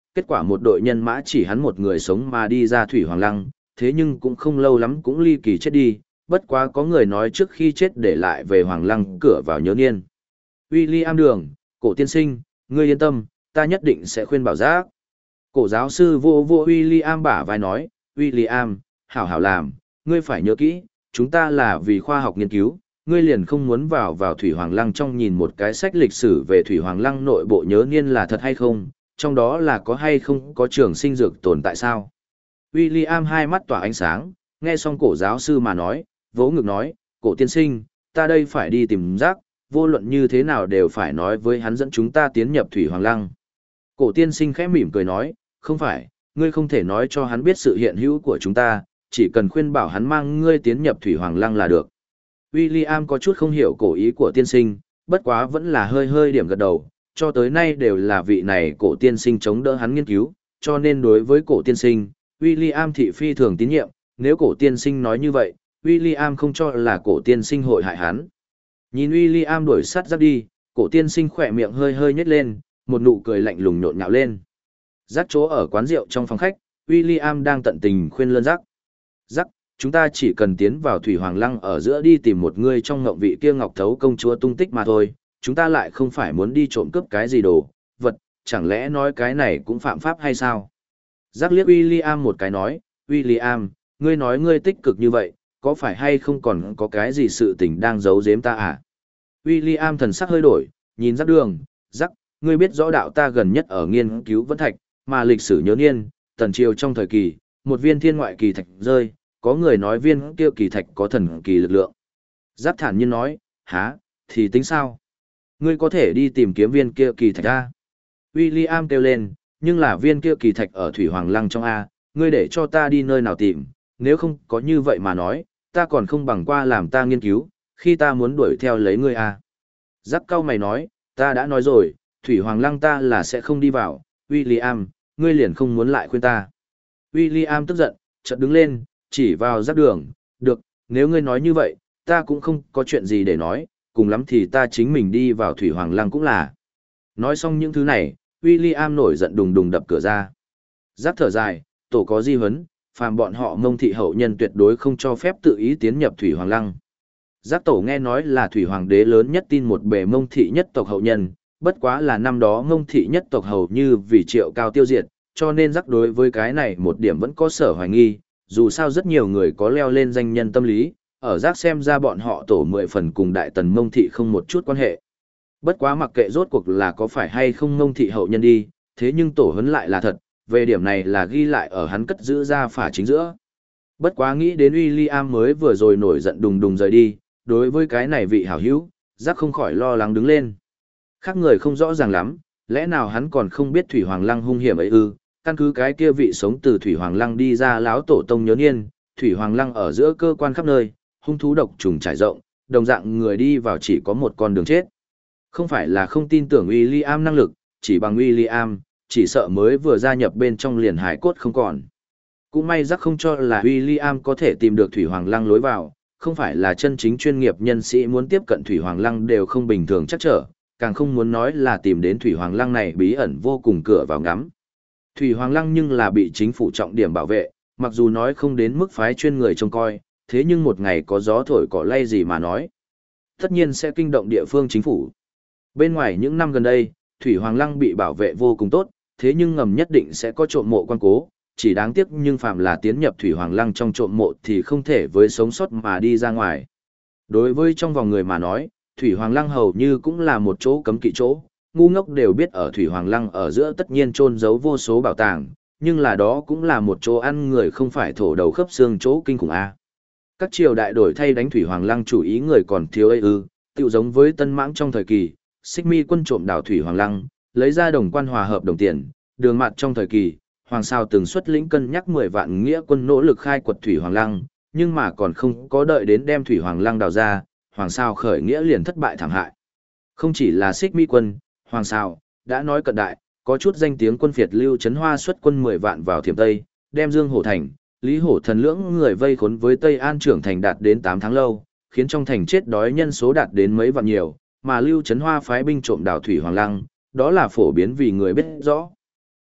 kết quả một đội nhân mã chỉ hắn một người sống mà đi ra Thủy Hoàng Lăng, thế nhưng cũng không lâu lắm cũng ly kỳ chết đi, bất quá có người nói trước khi chết để lại về Hoàng Lăng cửa vào nhớ niên. William Đường, cổ tiên sinh, ngươi yên tâm, ta nhất định sẽ khuyên bảo giác. Cổ giáo sư vô vô William bả vai nói, William, hảo hảo làm, ngươi phải nhớ kỹ, chúng ta là vì khoa học nghiên cứu, ngươi liền không muốn vào vào Thủy Hoàng Lăng trong nhìn một cái sách lịch sử về Thủy Hoàng Lăng nội bộ nhớ niên là thật hay không, trong đó là có hay không có trường sinh dược tồn tại sao. William hai mắt tỏa ánh sáng, nghe xong cổ giáo sư mà nói, vỗ ngực nói, cổ tiên sinh, ta đây phải đi tìm rác, vô luận như thế nào đều phải nói với hắn dẫn chúng ta tiến nhập Thủy Hoàng Lăng. Cổ tiên sinh khẽ mỉm cười nói, không phải, ngươi không thể nói cho hắn biết sự hiện hữu của chúng ta, chỉ cần khuyên bảo hắn mang ngươi tiến nhập Thủy Hoàng Lăng là được. William có chút không hiểu cổ ý của tiên sinh, bất quá vẫn là hơi hơi điểm gật đầu, cho tới nay đều là vị này cổ tiên sinh chống đỡ hắn nghiên cứu, cho nên đối với cổ tiên sinh, William thị phi thường tín nhiệm, nếu cổ tiên sinh nói như vậy, William không cho là cổ tiên sinh hội hại hắn. Nhìn William đuổi sát giáp đi, cổ tiên sinh khỏe miệng hơi hơi nhếch lên, một nụ cười lạnh lùng nhộn nhạo lên. Rắc chỗ ở quán rượu trong phòng khách, William đang tận tình khuyên lơn rắc. Rắc, chúng ta chỉ cần tiến vào Thủy Hoàng Lăng ở giữa đi tìm một người trong ngộng vị kia Ngọc Thấu công chúa tung tích mà thôi, chúng ta lại không phải muốn đi trộm cướp cái gì đồ, vật, chẳng lẽ nói cái này cũng phạm pháp hay sao? Rắc liếc William một cái nói, William, ngươi nói ngươi tích cực như vậy, có phải hay không còn có cái gì sự tình đang giấu giếm ta à? William thần sắc hơi đổi, nhìn rắc đường, rắc, ngươi biết rõ đạo ta gần nhất ở nghiên cứu vẫn thạch, mà lịch sử nhớ niên, tần triều trong thời kỳ, một viên thiên ngoại kỳ thạch rơi, có người nói viên kia kỳ thạch có thần kỳ lực lượng. Giáp thản nhiên nói, há, thì tính sao? Ngươi có thể đi tìm kiếm viên kia kỳ thạch A. William kêu lên, nhưng là viên kia kỳ thạch ở Thủy Hoàng Lăng trong A, ngươi để cho ta đi nơi nào tìm, nếu không có như vậy mà nói, ta còn không bằng qua làm ta nghiên cứu, khi ta muốn đuổi theo lấy ngươi A. Giáp cao mày nói, ta đã nói rồi, Thủy Hoàng Lăng ta là sẽ không đi vào, William, ngươi liền không muốn lại khuyên ta. William tức giận, chợt đứng lên, chỉ vào giáp đường, được, nếu ngươi nói như vậy, ta cũng không có chuyện gì để nói, cùng lắm thì ta chính mình đi vào Thủy Hoàng Lăng cũng là. Nói xong những thứ này, William nổi giận đùng đùng đập cửa ra. Giáp thở dài, tổ có di huấn, phàm bọn họ Mông thị hậu nhân tuyệt đối không cho phép tự ý tiến nhập Thủy Hoàng Lăng. Giáp tổ nghe nói là Thủy Hoàng đế lớn nhất tin một bề Mông thị nhất tộc hậu nhân, bất quá là năm đó Mông thị nhất tộc hầu như vì Triệu Cao tiêu diệt, cho nên giáp đối với cái này một điểm vẫn có sở hoài nghi, dù sao rất nhiều người có leo lên danh nhân tâm lý, ở giác xem ra bọn họ tổ mười phần cùng đại tần Mông thị không một chút quan hệ. Bất quá mặc kệ rốt cuộc là có phải hay không Mông thị hậu nhân đi, thế nhưng tổ huấn lại là thật, về điểm này là ghi lại ở hắn cất giữ ra phả chính giữa. Bất quá nghĩ đến William mới vừa rồi nổi giận đùng đùng rời đi, đối với cái này vị hảo hữu, giác không khỏi lo lắng đứng lên. Khác người không rõ ràng lắm, lẽ nào hắn còn không biết Thủy Hoàng Lăng hung hiểm ấy ư? Căn cứ cái kia vị sống từ Thủy Hoàng Lăng đi ra lão tổ tông nhớ niên, Thủy Hoàng Lăng ở giữa cơ quan khắp nơi, hung thú độc trùng trải rộng, đồng dạng người đi vào chỉ có một con đường chết. Không phải là không tin tưởng William năng lực, chỉ bằng William, chỉ sợ mới vừa gia nhập bên trong liền hải cốt không còn. Cũng may rắc không cho là William có thể tìm được Thủy Hoàng Lăng lối vào, không phải là chân chính chuyên nghiệp nhân sĩ muốn tiếp cận Thủy Hoàng Lăng đều không bình thường chắc trở, càng không muốn nói là tìm đến Thủy Hoàng Lăng này bí ẩn vô cùng cửa vào ngắm. Thủy Hoàng Lăng nhưng là bị chính phủ trọng điểm bảo vệ, mặc dù nói không đến mức phái chuyên người trông coi, thế nhưng một ngày có gió thổi cỏ lay gì mà nói. Tất nhiên sẽ kinh động địa phương chính phủ. Bên ngoài những năm gần đây, Thủy Hoàng Lăng bị bảo vệ vô cùng tốt, thế nhưng ngầm nhất định sẽ có trộm mộ quan cố, chỉ đáng tiếc nhưng phạm là tiến nhập Thủy Hoàng Lăng trong trộm mộ thì không thể với sống sót mà đi ra ngoài. Đối với trong vòng người mà nói, Thủy Hoàng Lăng hầu như cũng là một chỗ cấm kỵ chỗ, ngu ngốc đều biết ở Thủy Hoàng Lăng ở giữa tất nhiên chôn giấu vô số bảo tàng, nhưng là đó cũng là một chỗ ăn người không phải thổ đầu khớp xương chỗ kinh khủng a. Các triều đại đổi thay đánh Thủy Hoàng Lăng chủ ý người còn thiếu ấy ư, tựu giống với Tân Mãng trong thời kỳ, Xích Mi quân trộm đảo Thủy Hoàng Lăng, lấy ra đồng quan hòa hợp đồng tiền, đường mặt trong thời kỳ, Hoàng Sao từng xuất lĩnh cân nhắc mười vạn nghĩa quân nỗ lực khai quật Thủy Hoàng Lăng, nhưng mà còn không có đợi đến đem Thủy Hoàng Lăng đào ra, Hoàng Sao khởi nghĩa liền thất bại thảm hại. Không chỉ là Xích Mi quân, Hoàng Sao đã nói cận đại, có chút danh tiếng quân phiệt Lưu Trấn Hoa xuất quân mười vạn vào Thiểm Tây, đem Dương Hổ thành, Lý Hổ thần lưỡng người vây khốn với Tây An trưởng thành đạt đến tám tháng lâu, khiến trong thành chết đói nhân số đạt đến mấy vạn nhiều, mà Lưu Trấn Hoa phái binh trộm đảo Thủy Hoàng Lăng, đó là phổ biến vì người biết rõ.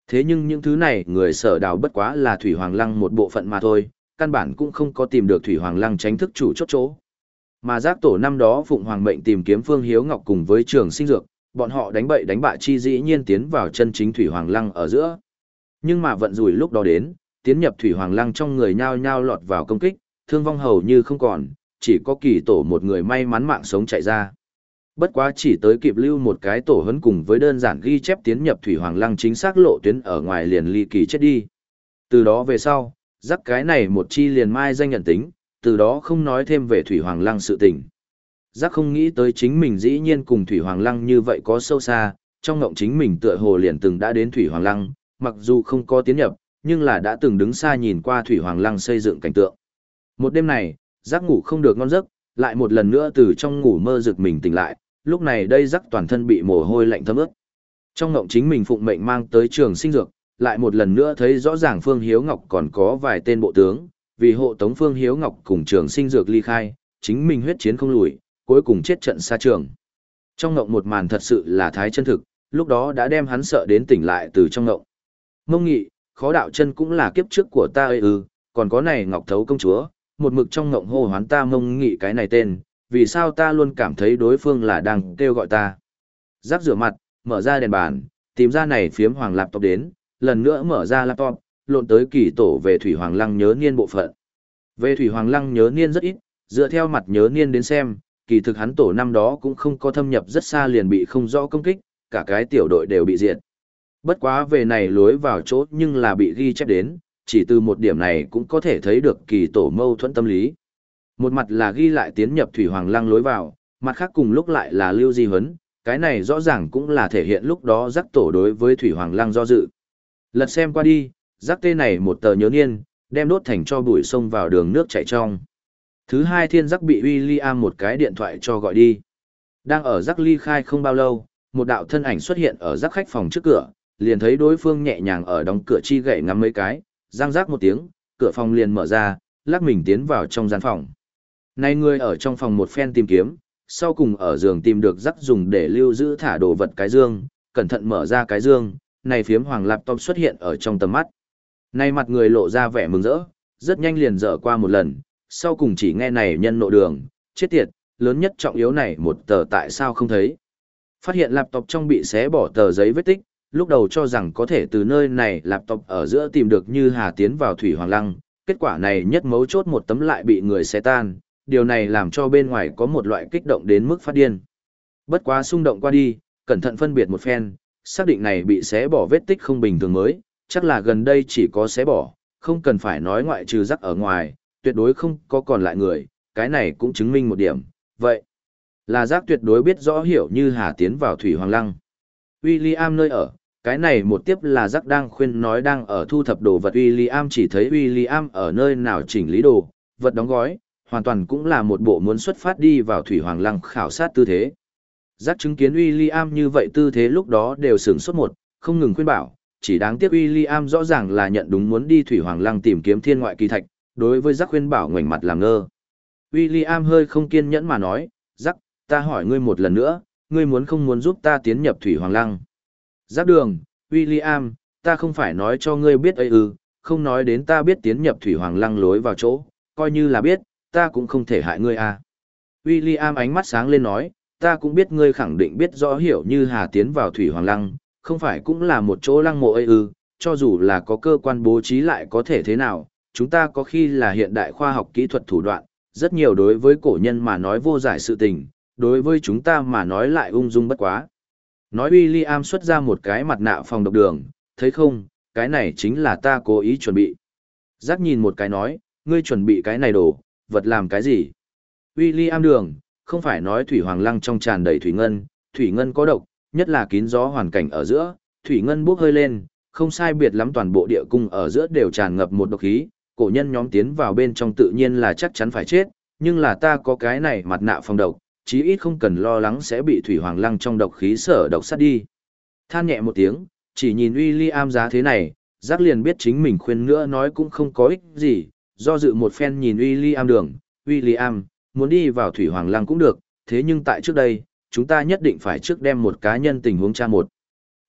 Thế nhưng những thứ này người sở đào bất quá là thủy hoàng lăng một bộ phận mà thôi, căn bản cũng không có tìm được thủy hoàng lăng tránh thức chủ chốt chỗ. Mà giác tổ năm đó Phụng Hoàng mệnh tìm kiếm Phương Hiếu Ngọc cùng với Trường Sinh Dược, bọn họ đánh bậy đánh bạ chi dĩ nhiên tiến vào chân chính thủy hoàng lăng ở giữa. Nhưng mà vận rủi lúc đó đến, tiến nhập thủy hoàng lăng trong người nhao nhao lọt vào công kích, thương vong hầu như không còn, chỉ có Kỳ tổ một người may mắn mạng sống chạy ra. Bất quá chỉ tới kịp lưu một cái tổ huấn cùng với đơn giản ghi chép tiến nhập thủy hoàng lăng chính xác lộ tuyến ở ngoài liền ly kỳ chết đi. Từ đó về sau, rắc cái này một chi liền mai danh nhận tính, từ đó không nói thêm về thủy hoàng lăng sự tình. Giác không nghĩ tới chính mình dĩ nhiên cùng thủy hoàng lăng như vậy có sâu xa, trong ngộng chính mình tựa hồ liền từng đã đến thủy hoàng lăng, mặc dù không có tiến nhập, nhưng là đã từng đứng xa nhìn qua thủy hoàng lăng xây dựng cảnh tượng. Một đêm này, giác ngủ không được ngon giấc, lại một lần nữa từ trong ngủ mơ rực mình tỉnh lại, lúc này đây giác toàn thân bị mồ hôi lạnh thấm ướt. Trong ngộng chính mình phụng mệnh mang tới Trường Sinh Dược, lại một lần nữa thấy rõ ràng Phương Hiếu Ngọc còn có vài tên bộ tướng, vì hộ tống Phương Hiếu Ngọc cùng Trường Sinh Dược ly khai, chính mình huyết chiến không lùi, cuối cùng chết trận xa trường. Trong ngộng một màn thật sự là thái chân thực, lúc đó đã đem hắn sợ đến tỉnh lại từ trong ngộng. Mông Nghị, Khó Đạo Chân cũng là kiếp trước của ta ơi ư, còn có này Ngọc Thấu công chúa, một mực trong ngộng hô hoán ta Mông Nghị cái này tên, vì sao ta luôn cảm thấy đối phương là đang kêu gọi ta. Giác rửa mặt, mở ra đèn bàn, tìm ra này phiếm hoàng laptop đến, lần nữa mở ra laptop, lộn tới Kỳ tổ về Thủy Hoàng Lăng nhớ niên bộ phận. Về Thủy Hoàng Lăng nhớ niên rất ít, dựa theo mặt nhớ niên đến xem, kỳ thực hắn tổ năm đó cũng không có thâm nhập rất xa liền bị không rõ công kích, cả cái tiểu đội đều bị diệt. Bất quá về này lối vào chỗ nhưng là bị ghi chép đến, chỉ từ một điểm này cũng có thể thấy được Kỳ tổ mâu thuẫn tâm lý. Một mặt là ghi lại tiến nhập Thủy Hoàng Lăng lối vào, mặt khác cùng lúc lại là Lưu Di Huấn, cái này rõ ràng cũng là thể hiện lúc đó giác tổ đối với Thủy Hoàng Lăng do dự. Lật xem qua đi, giác tê này một tờ nhớ niên, đem đốt thành cho bụi xông vào đường nước chảy trong. Thứ hai thiên giác bị William một cái điện thoại cho gọi đi. Đang ở giác ly khai không bao lâu, một đạo thân ảnh xuất hiện ở giác khách phòng trước cửa, liền thấy đối phương nhẹ nhàng ở đóng cửa chi gậy ngắm mấy cái, răng rác một tiếng, cửa phòng liền mở ra, lắc mình tiến vào trong gian phòng. Này người ở trong phòng một phen tìm kiếm, sau cùng ở giường tìm được rắc dùng để lưu giữ thả đồ vật cái dương, cẩn thận mở ra cái dương, này phiếm hoàng laptop xuất hiện ở trong tầm mắt. Này mặt người lộ ra vẻ mừng rỡ, rất nhanh liền dở qua một lần, sau cùng chỉ nghe này nhân nộ đường, chết tiệt, lớn nhất trọng yếu này một tờ tại sao không thấy. Phát hiện laptop trong bị xé bỏ tờ giấy vết tích, lúc đầu cho rằng có thể từ nơi này laptop ở giữa tìm được Như Hà tiến vào Thủy Hoàng Lăng, kết quả này nhất mấu chốt một tấm lại bị người xé tan, điều này làm cho bên ngoài có một loại kích động đến mức phát điên. Bất quá xung động qua đi, cẩn thận phân biệt một phen, xác định này bị xé bỏ vết tích không bình thường mới, chắc là gần đây chỉ có xé bỏ, không cần phải nói ngoại trừ rắc ở ngoài, tuyệt đối không có còn lại người, cái này cũng chứng minh một điểm, vậy là rắc tuyệt đối biết rõ hiểu Như Hà tiến vào Thủy Hoàng Lăng. William nơi ở, cái này một tiếp là rắc đang khuyên nói đang ở thu thập đồ vật, William chỉ thấy William ở nơi nào chỉnh lý đồ, vật đóng gói, hoàn toàn cũng là một bộ muốn xuất phát đi vào Thủy Hoàng Lăng khảo sát tư thế. Giác chứng kiến William như vậy tư thế lúc đó đều sửng sốt một, không ngừng khuyên bảo, chỉ đáng tiếc William rõ ràng là nhận đúng muốn đi Thủy Hoàng Lăng tìm kiếm thiên ngoại kỳ thạch, đối với Giác khuyên bảo ngoảnh mặt làm ngơ. William hơi không kiên nhẫn mà nói, Giác, ta hỏi ngươi một lần nữa, ngươi muốn không muốn giúp ta tiến nhập Thủy Hoàng Lăng? Giác đường, William, ta không phải nói cho ngươi biết ấy ư, không nói đến ta biết tiến nhập Thủy Hoàng Lăng lối vào chỗ, coi như là biết, ta cũng không thể hại ngươi à. William ánh mắt sáng lên nói, ta cũng biết ngươi khẳng định biết rõ hiểu Như Hà tiến vào Thủy Hoàng Lăng, không phải cũng là một chỗ lăng mộ ấy ư, cho dù là có cơ quan bố trí lại có thể thế nào, chúng ta có khi là hiện đại khoa học kỹ thuật thủ đoạn, rất nhiều đối với cổ nhân mà nói vô giải sự tình, đối với chúng ta mà nói lại ung dung bất quá. Nói William xuất ra một cái mặt nạ phòng độc đường, thấy không, cái này chính là ta cố ý chuẩn bị. Giác nhìn một cái nói, ngươi chuẩn bị cái này đồ, vật làm cái gì? William đường, không phải nói Thủy Hoàng Lăng trong tràn đầy thủy ngân, thủy ngân có độc, nhất là kín gió hoàn cảnh ở giữa, thủy ngân bốc hơi lên, không sai biệt lắm toàn bộ địa cung ở giữa đều tràn ngập một độc khí, cổ nhân nhóm tiến vào bên trong tự nhiên là chắc chắn phải chết, nhưng là ta có cái này mặt nạ phòng độc, chí ít không cần lo lắng sẽ bị Thủy Hoàng Lăng trong độc khí sở độc sát đi. Than nhẹ một tiếng, chỉ nhìn William giá thế này, Giác liền biết chính mình khuyên nữa nói cũng không có ích gì, do dự một phen nhìn William đường, William, muốn đi vào Thủy Hoàng Lăng cũng được, thế nhưng tại trước đây, chúng ta nhất định phải trước đem một cá nhân tình huống tra một.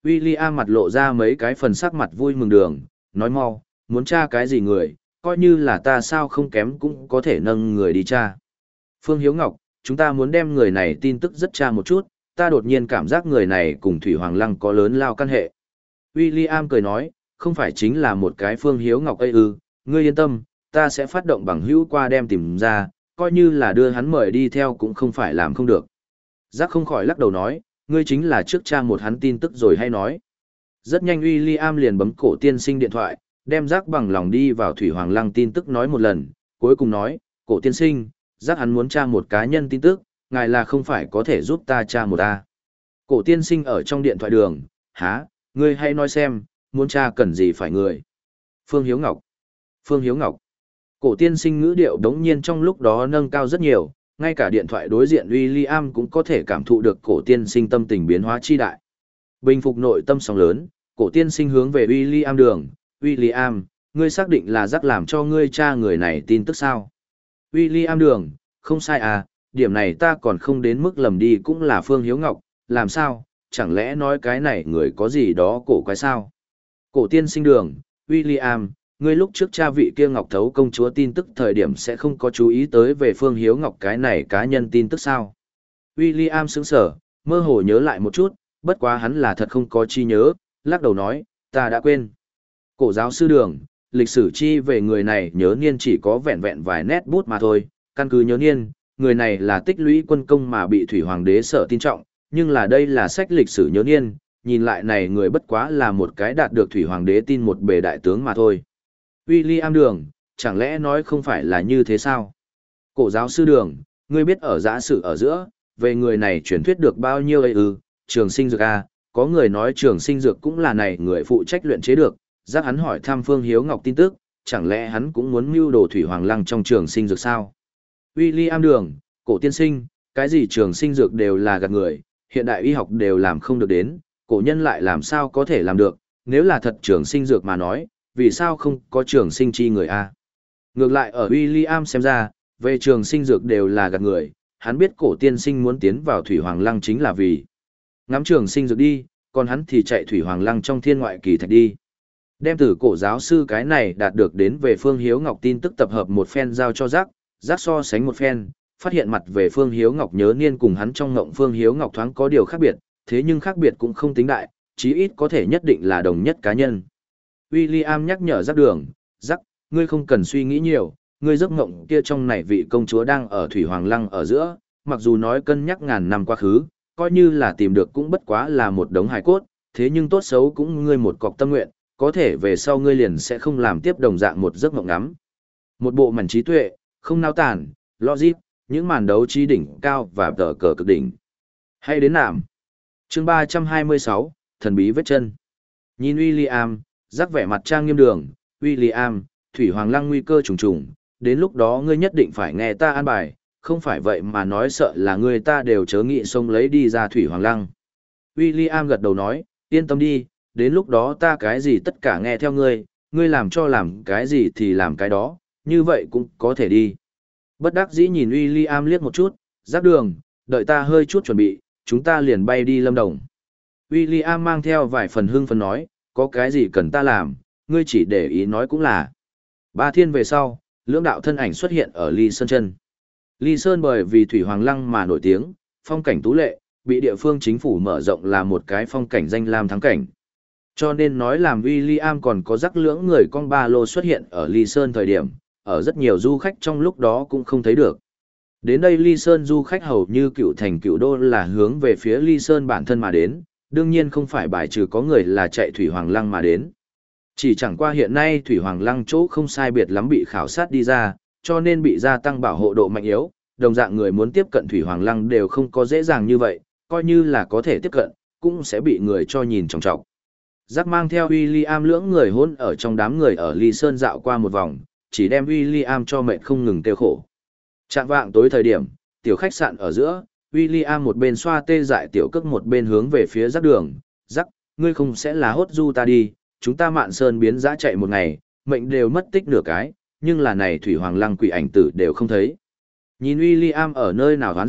William mặt lộ ra mấy cái phần sắc mặt vui mừng đường, nói mau, muốn tra cái gì người, coi như là ta sao không kém cũng có thể nâng người đi tra. Phương Hiếu Ngọc, chúng ta muốn đem người này tin tức rất tra một chút, ta đột nhiên cảm giác người này cùng Thủy Hoàng Lăng có lớn lao căn hệ. William cười nói, không phải chính là một cái Phương Hiếu Ngọc ấy ư, ngươi yên tâm, ta sẽ phát động bằng hữu qua đem tìm ra, coi như là đưa hắn mời đi theo cũng không phải làm không được. Giác không khỏi lắc đầu nói, ngươi chính là trước tra một hắn tin tức rồi hay nói. Rất nhanh William liền bấm cổ tiên sinh điện thoại, đem Giác bằng lòng đi vào Thủy Hoàng Lăng tin tức nói một lần, cuối cùng nói, cổ tiên sinh, Giác hắn muốn tra một cá nhân tin tức, ngài là không phải có thể giúp ta tra một ta. Cổ tiên sinh ở trong điện thoại đường, há, ngươi hay nói xem, muốn tra cần gì phải người. Phương Hiếu Ngọc. Phương Hiếu Ngọc. Cổ tiên sinh ngữ điệu đống nhiên trong lúc đó nâng cao rất nhiều, ngay cả điện thoại đối diện William cũng có thể cảm thụ được cổ tiên sinh tâm tình biến hóa chi đại. Bình phục nội tâm sóng lớn, cổ tiên sinh hướng về William đường, William, ngươi xác định là Giác làm cho ngươi tra người này tin tức sao? William đường, không sai à, điểm này ta còn không đến mức lầm đi cũng là Phương Hiếu Ngọc, làm sao, chẳng lẽ nói cái này người có gì đó cổ quái sao? Cổ tiên sinh đường, William, ngươi lúc trước cha vị kia Ngọc Thấu công chúa tin tức thời điểm sẽ không có chú ý tới về Phương Hiếu Ngọc cái này cá nhân tin tức sao? William sững sở, mơ hồ nhớ lại một chút, bất quá hắn là thật không có chi nhớ, lắc đầu nói, ta đã quên. Cổ giáo sư đường, lịch sử chi về người này nhớ niên chỉ có vẹn vẹn vài nét bút mà thôi, căn cứ nhớ niên, người này là tích lũy quân công mà bị Thủy Hoàng đế sợ tin trọng, nhưng là đây là sách lịch sử nhớ niên, nhìn lại này người bất quá là một cái đạt được Thủy Hoàng đế tin một bề đại tướng mà thôi. William đường, chẳng lẽ nói không phải là như thế sao? Cổ giáo sư đường, ngươi biết ở giã sử ở giữa, về người này truyền thuyết được bao nhiêu ấy ư, trường sinh dược A, có người nói trường sinh dược cũng là này người phụ trách luyện chế được, giác hắn hỏi thăm Phương Hiếu Ngọc tin tức, chẳng lẽ hắn cũng muốn mưu đồ Thủy Hoàng Lăng trong trường sinh dược sao? William đường, cổ tiên sinh, cái gì trường sinh dược đều là gạt người, hiện đại y học đều làm không được đến, cổ nhân lại làm sao có thể làm được, nếu là thật trường sinh dược mà nói, vì sao không có trường sinh chi người A? Ngược lại ở William xem ra, về trường sinh dược đều là gạt người, hắn biết cổ tiên sinh muốn tiến vào Thủy Hoàng Lăng chính là vì ngắm trường sinh dược đi, còn hắn thì chạy Thủy Hoàng Lăng trong thiên ngoại kỳ thạch đi. Đem từ cổ giáo sư cái này đạt được đến về Phương Hiếu Ngọc tin tức tập hợp một phen giao cho Giác, Giác so sánh một phen, phát hiện mặt về Phương Hiếu Ngọc nhớ niên cùng hắn trong ngộng Phương Hiếu Ngọc thoáng có điều khác biệt, thế nhưng khác biệt cũng không tính đại, chí ít có thể nhất định là đồng nhất cá nhân. William nhắc nhở Giác đường, Giác, ngươi không cần suy nghĩ nhiều, ngươi giấc ngộng kia trong này vị công chúa đang ở Thủy Hoàng Lăng ở giữa, mặc dù nói cân nhắc ngàn năm quá khứ, coi như là tìm được cũng bất quá là một đống hài cốt, thế nhưng tốt xấu cũng ngươi một cọc tâm nguyện, có thể về sau ngươi liền sẽ không làm tiếp đồng dạng một giấc mộng ngắm. Một bộ mảnh trí tuệ, không nao tản, logic, những màn đấu trí đỉnh cao và tờ cờ cực đỉnh. Hay đến nạm. Chương ba trăm hai mươi sáu, thần bí vết chân. Nhìn William, Giác vẻ mặt trang nghiêm đường, William, Thủy Hoàng Lăng nguy cơ trùng trùng, đến lúc đó ngươi nhất định phải nghe ta an bài, không phải vậy mà nói sợ là người ta đều chớ nghị xông lấy đi ra Thủy Hoàng Lăng. William gật đầu nói, yên tâm đi, đến lúc đó ta cái gì tất cả nghe theo ngươi, ngươi làm cho làm cái gì thì làm cái đó, như vậy cũng có thể đi. Bất đắc dĩ nhìn William liếc một chút, Giác đường, đợi ta hơi chút chuẩn bị, chúng ta liền bay đi Lâm Đồng. William mang theo vài phần hưng phấn nói, có cái gì cần ta làm, ngươi chỉ để ý nói cũng là. Ba thiên về sau, lưỡng đạo thân ảnh xuất hiện ở Ly Sơn chân. Ly Sơn bởi vì Thủy Hoàng Lăng mà nổi tiếng, phong cảnh tú lệ, bị địa phương chính phủ mở rộng là một cái phong cảnh danh lam thắng cảnh. Cho nên nói làm William còn có rắc lưỡng người con ba lô xuất hiện ở Ly Sơn thời điểm, ở rất nhiều du khách trong lúc đó cũng không thấy được. Đến đây Ly Sơn du khách hầu như cựu thành cựu đô là hướng về phía Ly Sơn bản thân mà đến, đương nhiên không phải bài trừ có người là chạy Thủy Hoàng Lăng mà đến. Chỉ chẳng qua hiện nay Thủy Hoàng Lăng chỗ không sai biệt lắm bị khảo sát đi ra, cho nên bị gia tăng bảo hộ độ mạnh yếu, đồng dạng người muốn tiếp cận Thủy Hoàng Lăng đều không có dễ dàng như vậy, coi như là có thể tiếp cận, cũng sẽ bị người cho nhìn trọng trọng. Giác mang theo William lưỡng người hôn ở trong đám người ở Ly Sơn dạo qua một vòng, chỉ đem William cho mệt không ngừng tiêu khổ. Trạng vạng tối thời điểm, tiểu khách sạn ở giữa, William một bên xoa tê dại tiểu cước một bên hướng về phía Giác đường, Giác, ngươi không sẽ là hốt du ta đi, chúng ta Mạn Sơn biến dã chạy một ngày, mệnh đều mất tích nửa cái, nhưng là này Thủy Hoàng Lăng quỷ ảnh tử đều không thấy. Nhìn William ở nơi nào hoán giận,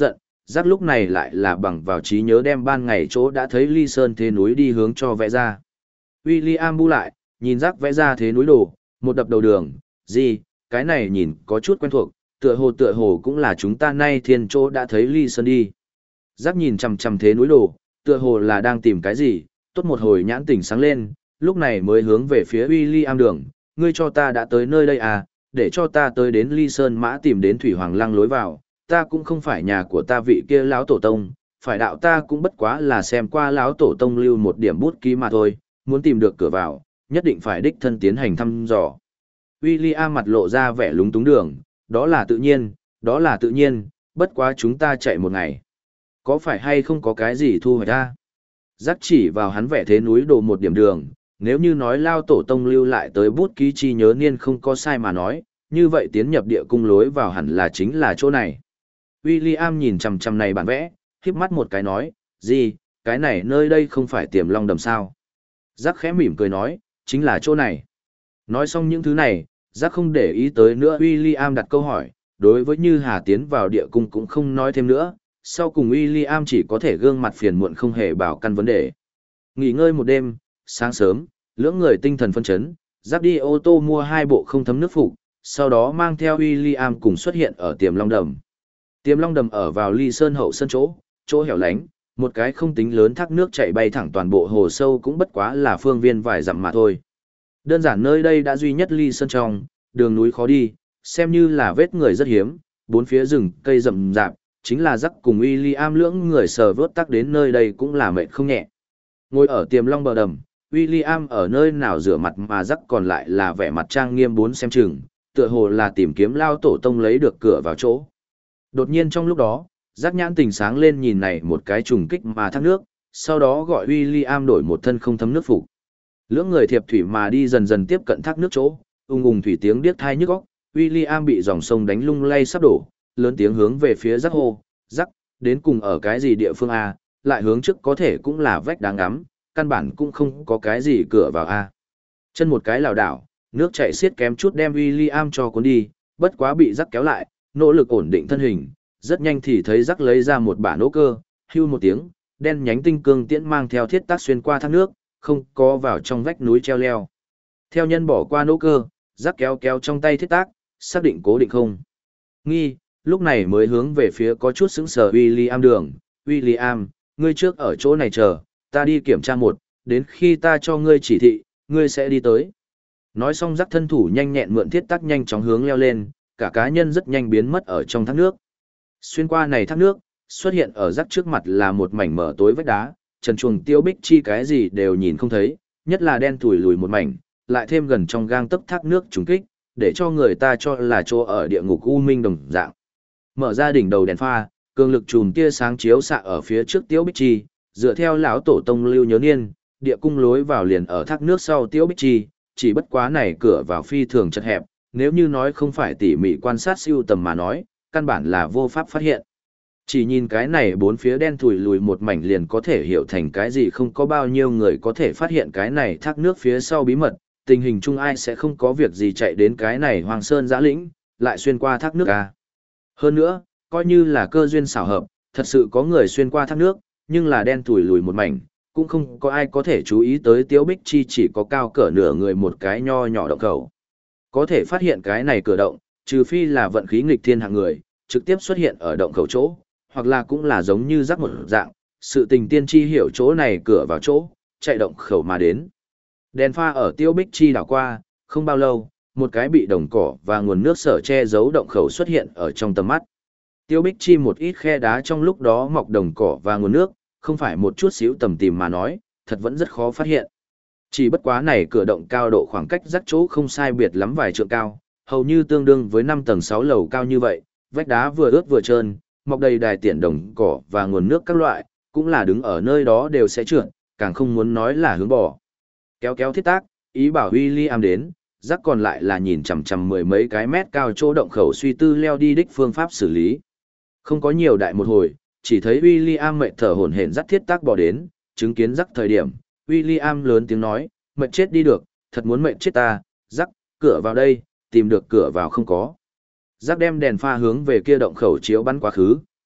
Giác lúc này lại là bằng vào trí nhớ đem ban ngày chỗ đã thấy ly sơn thế núi đi hướng cho vẽ ra. William bu lại, nhìn Giác vẽ ra thế núi đồ, một đập đầu đường, gì, cái này nhìn có chút quen thuộc, tựa hồ tựa hồ cũng là chúng ta nay thiên chỗ đã thấy ly sơn đi. Giác nhìn chằm chằm thế núi đồ, tựa hồ là đang tìm cái gì, tốt một hồi nhãn tỉnh sáng lên, lúc này mới hướng về phía William đường, ngươi cho ta đã tới nơi đây à, để cho ta tới đến ly sơn mã tìm đến thủy hoàng lăng lối vào, ta cũng không phải nhà của ta vị kia lão tổ tông, phải đạo ta cũng bất quá là xem qua lão tổ tông lưu một điểm bút ký mà thôi, muốn tìm được cửa vào, nhất định phải đích thân tiến hành thăm dò. William mặt lộ ra vẻ lúng túng đường, đó là tự nhiên, đó là tự nhiên, bất quá chúng ta chạy một ngày. Có phải hay không có cái gì thu hoạch ta? Giác chỉ vào hắn vẽ thế núi đồ một điểm đường, nếu như nói lao tổ tông lưu lại tới bút ký chi nhớ niên không có sai mà nói, như vậy tiến nhập địa cung lối vào hẳn là chính là chỗ này. William nhìn chằm chằm này bản vẽ, híp mắt một cái nói, gì, cái này nơi đây không phải Tiềm Long Đầm sao? Giác khẽ mỉm cười nói, chính là chỗ này. Nói xong những thứ này, Giác không để ý tới nữa. William đặt câu hỏi, đối với Như Hà tiến vào địa cung cũng không nói thêm nữa, sau cùng William chỉ có thể gương mặt phiền muộn không hề bảo căn vấn đề. Nghỉ ngơi một đêm, sáng sớm, lưỡng người tinh thần phân chấn, Giác đi ô tô mua hai bộ không thấm nước phục, sau đó mang theo William cùng xuất hiện ở Tiềm Long Đầm. Tiềm Long Đầm ở vào ly sơn hậu sân chỗ, chỗ hẻo lánh, một cái không tính lớn thác nước chảy bay thẳng toàn bộ hồ sâu cũng bất quá là phương viên vài dặm mà thôi. Đơn giản nơi đây đã duy nhất ly sơn trong, đường núi khó đi, xem như là vết người rất hiếm, bốn phía rừng cây rậm rạp, chính là Giác cùng William lưỡng người sờ vớt tắc đến nơi đây cũng là mệt không nhẹ. Ngồi ở Tiềm Long bờ đầm, William ở nơi nào rửa mặt mà Giác còn lại là vẻ mặt trang nghiêm bốn xem chừng, tựa hồ là tìm kiếm lao tổ tông lấy được cửa vào chỗ. Đột nhiên trong lúc đó, Giác nhãn tình sáng lên nhìn này một cái trùng kích mà thác nước, sau đó gọi William đổi một thân không thấm nước phục. Lưỡng người thiệp thủy mà đi dần dần tiếp cận thác nước chỗ, ung ung thủy tiếng điếc tai nhức óc, William bị dòng sông đánh lung lay sắp đổ, lớn tiếng hướng về phía Giác hô, Giác, đến cùng ở cái gì địa phương a? Lại hướng trước có thể cũng là vách đáng ngắm, căn bản cũng không có cái gì cửa vào a. Chân một cái lảo đảo, nước chảy xiết kém chút đem William cho cuốn đi, bất quá bị Giác kéo lại, nỗ lực ổn định thân hình, rất nhanh thì thấy Giác lấy ra một bả nỗ cơ, hưu một tiếng, đen nhánh tinh cương tiễn mang theo thiết tác xuyên qua thác nước, không có vào trong vách núi treo leo. Theo nhân bỏ qua nỗ cơ, Giác kéo kéo trong tay thiết tác, xác định cố định không nghi, lúc này mới hướng về phía có chút sững sờ William đường. William, ngươi trước ở chỗ này chờ, ta đi kiểm tra một, đến khi ta cho ngươi chỉ thị, ngươi sẽ đi tới. Nói xong Giác thân thủ nhanh nhẹn mượn thiết tác nhanh chóng hướng leo lên, cả cá nhân rất nhanh biến mất ở trong thác nước. Xuyên qua này thác nước, xuất hiện ở Giác trước mặt là một mảnh mở tối vách đá, trần chuồng tiêu bích chi cái gì đều nhìn không thấy, nhất là đen thủi lùi một mảnh, lại thêm gần trong gang tấc thác nước trùng kích, để cho người ta cho là chỗ ở địa ngục u minh đồng dạng. Mở ra đỉnh đầu đèn pha, cường lực chùm tia sáng chiếu xạ ở phía trước tiêu bích chi, dựa theo lão tổ tông lưu nhớ niên, địa cung lối vào liền ở thác nước sau tiêu bích chi, chỉ bất quá này cửa vào phi thường chật hẹp, nếu như nói không phải tỉ mỉ quan sát siêu tầm mà nói, căn bản là vô pháp phát hiện. Chỉ nhìn cái này bốn phía đen thùi lùi một mảnh liền có thể hiểu thành cái gì, không có bao nhiêu người có thể phát hiện cái này thác nước phía sau bí mật, tình hình chung ai sẽ không có việc gì chạy đến cái này Hoàng Sơn giã lĩnh, lại xuyên qua thác nước à. Hơn nữa, coi như là cơ duyên xảo hợp, thật sự có người xuyên qua thác nước, nhưng là đen thùi lùi một mảnh, cũng không có ai có thể chú ý tới Tiếu Bích Chi chỉ có cao cỡ nửa người một cái nho nhỏ động khẩu. Có thể phát hiện cái này cửa động, trừ phi là vận khí nghịch thiên hạng người, trực tiếp xuất hiện ở động khẩu chỗ, hoặc là cũng là giống như rắc một dạng, sự tình tiên tri hiểu chỗ này cửa vào chỗ, chạy động khẩu mà đến. Đèn pha ở Tiếu Bích Chi đảo qua, không bao lâu, một cái bị đồng cỏ và nguồn nước sở che giấu động khẩu xuất hiện ở trong tầm mắt. Tiếu Bích Chi một ít khe đá trong lúc đó mọc đồng cỏ và nguồn nước, không phải một chút xíu tầm tìm mà nói, thật vẫn rất khó phát hiện. Chỉ bất quá này cửa động cao độ khoảng cách rắc chỗ không sai biệt lắm vài trượng cao, hầu như tương đương với năm tầng sáu lầu cao như vậy, vách đá vừa ướt vừa trơn, mọc đầy đài tiện đồng cỏ và nguồn nước các loại, cũng là đứng ở nơi đó đều sẽ trượt, càng không muốn nói là hướng bỏ. Kéo kéo thiết tác, ý bảo William đến, rắc còn lại là nhìn chằm chằm mười mấy cái mét cao chỗ động khẩu suy tư leo đi đích phương pháp xử lý. Không có nhiều đại một hồi, chỉ thấy William mệt thở hổn hển dắt thiết tác bỏ đến, chứng kiến rắc thời điểm, William lớn tiếng nói, mệt chết đi được, thật muốn mệt chết ta, rắc, cửa vào đây, tìm được cửa vào không có. Rắc đem đèn pha hướng về kia động khẩu chiếu bắn quá khứ,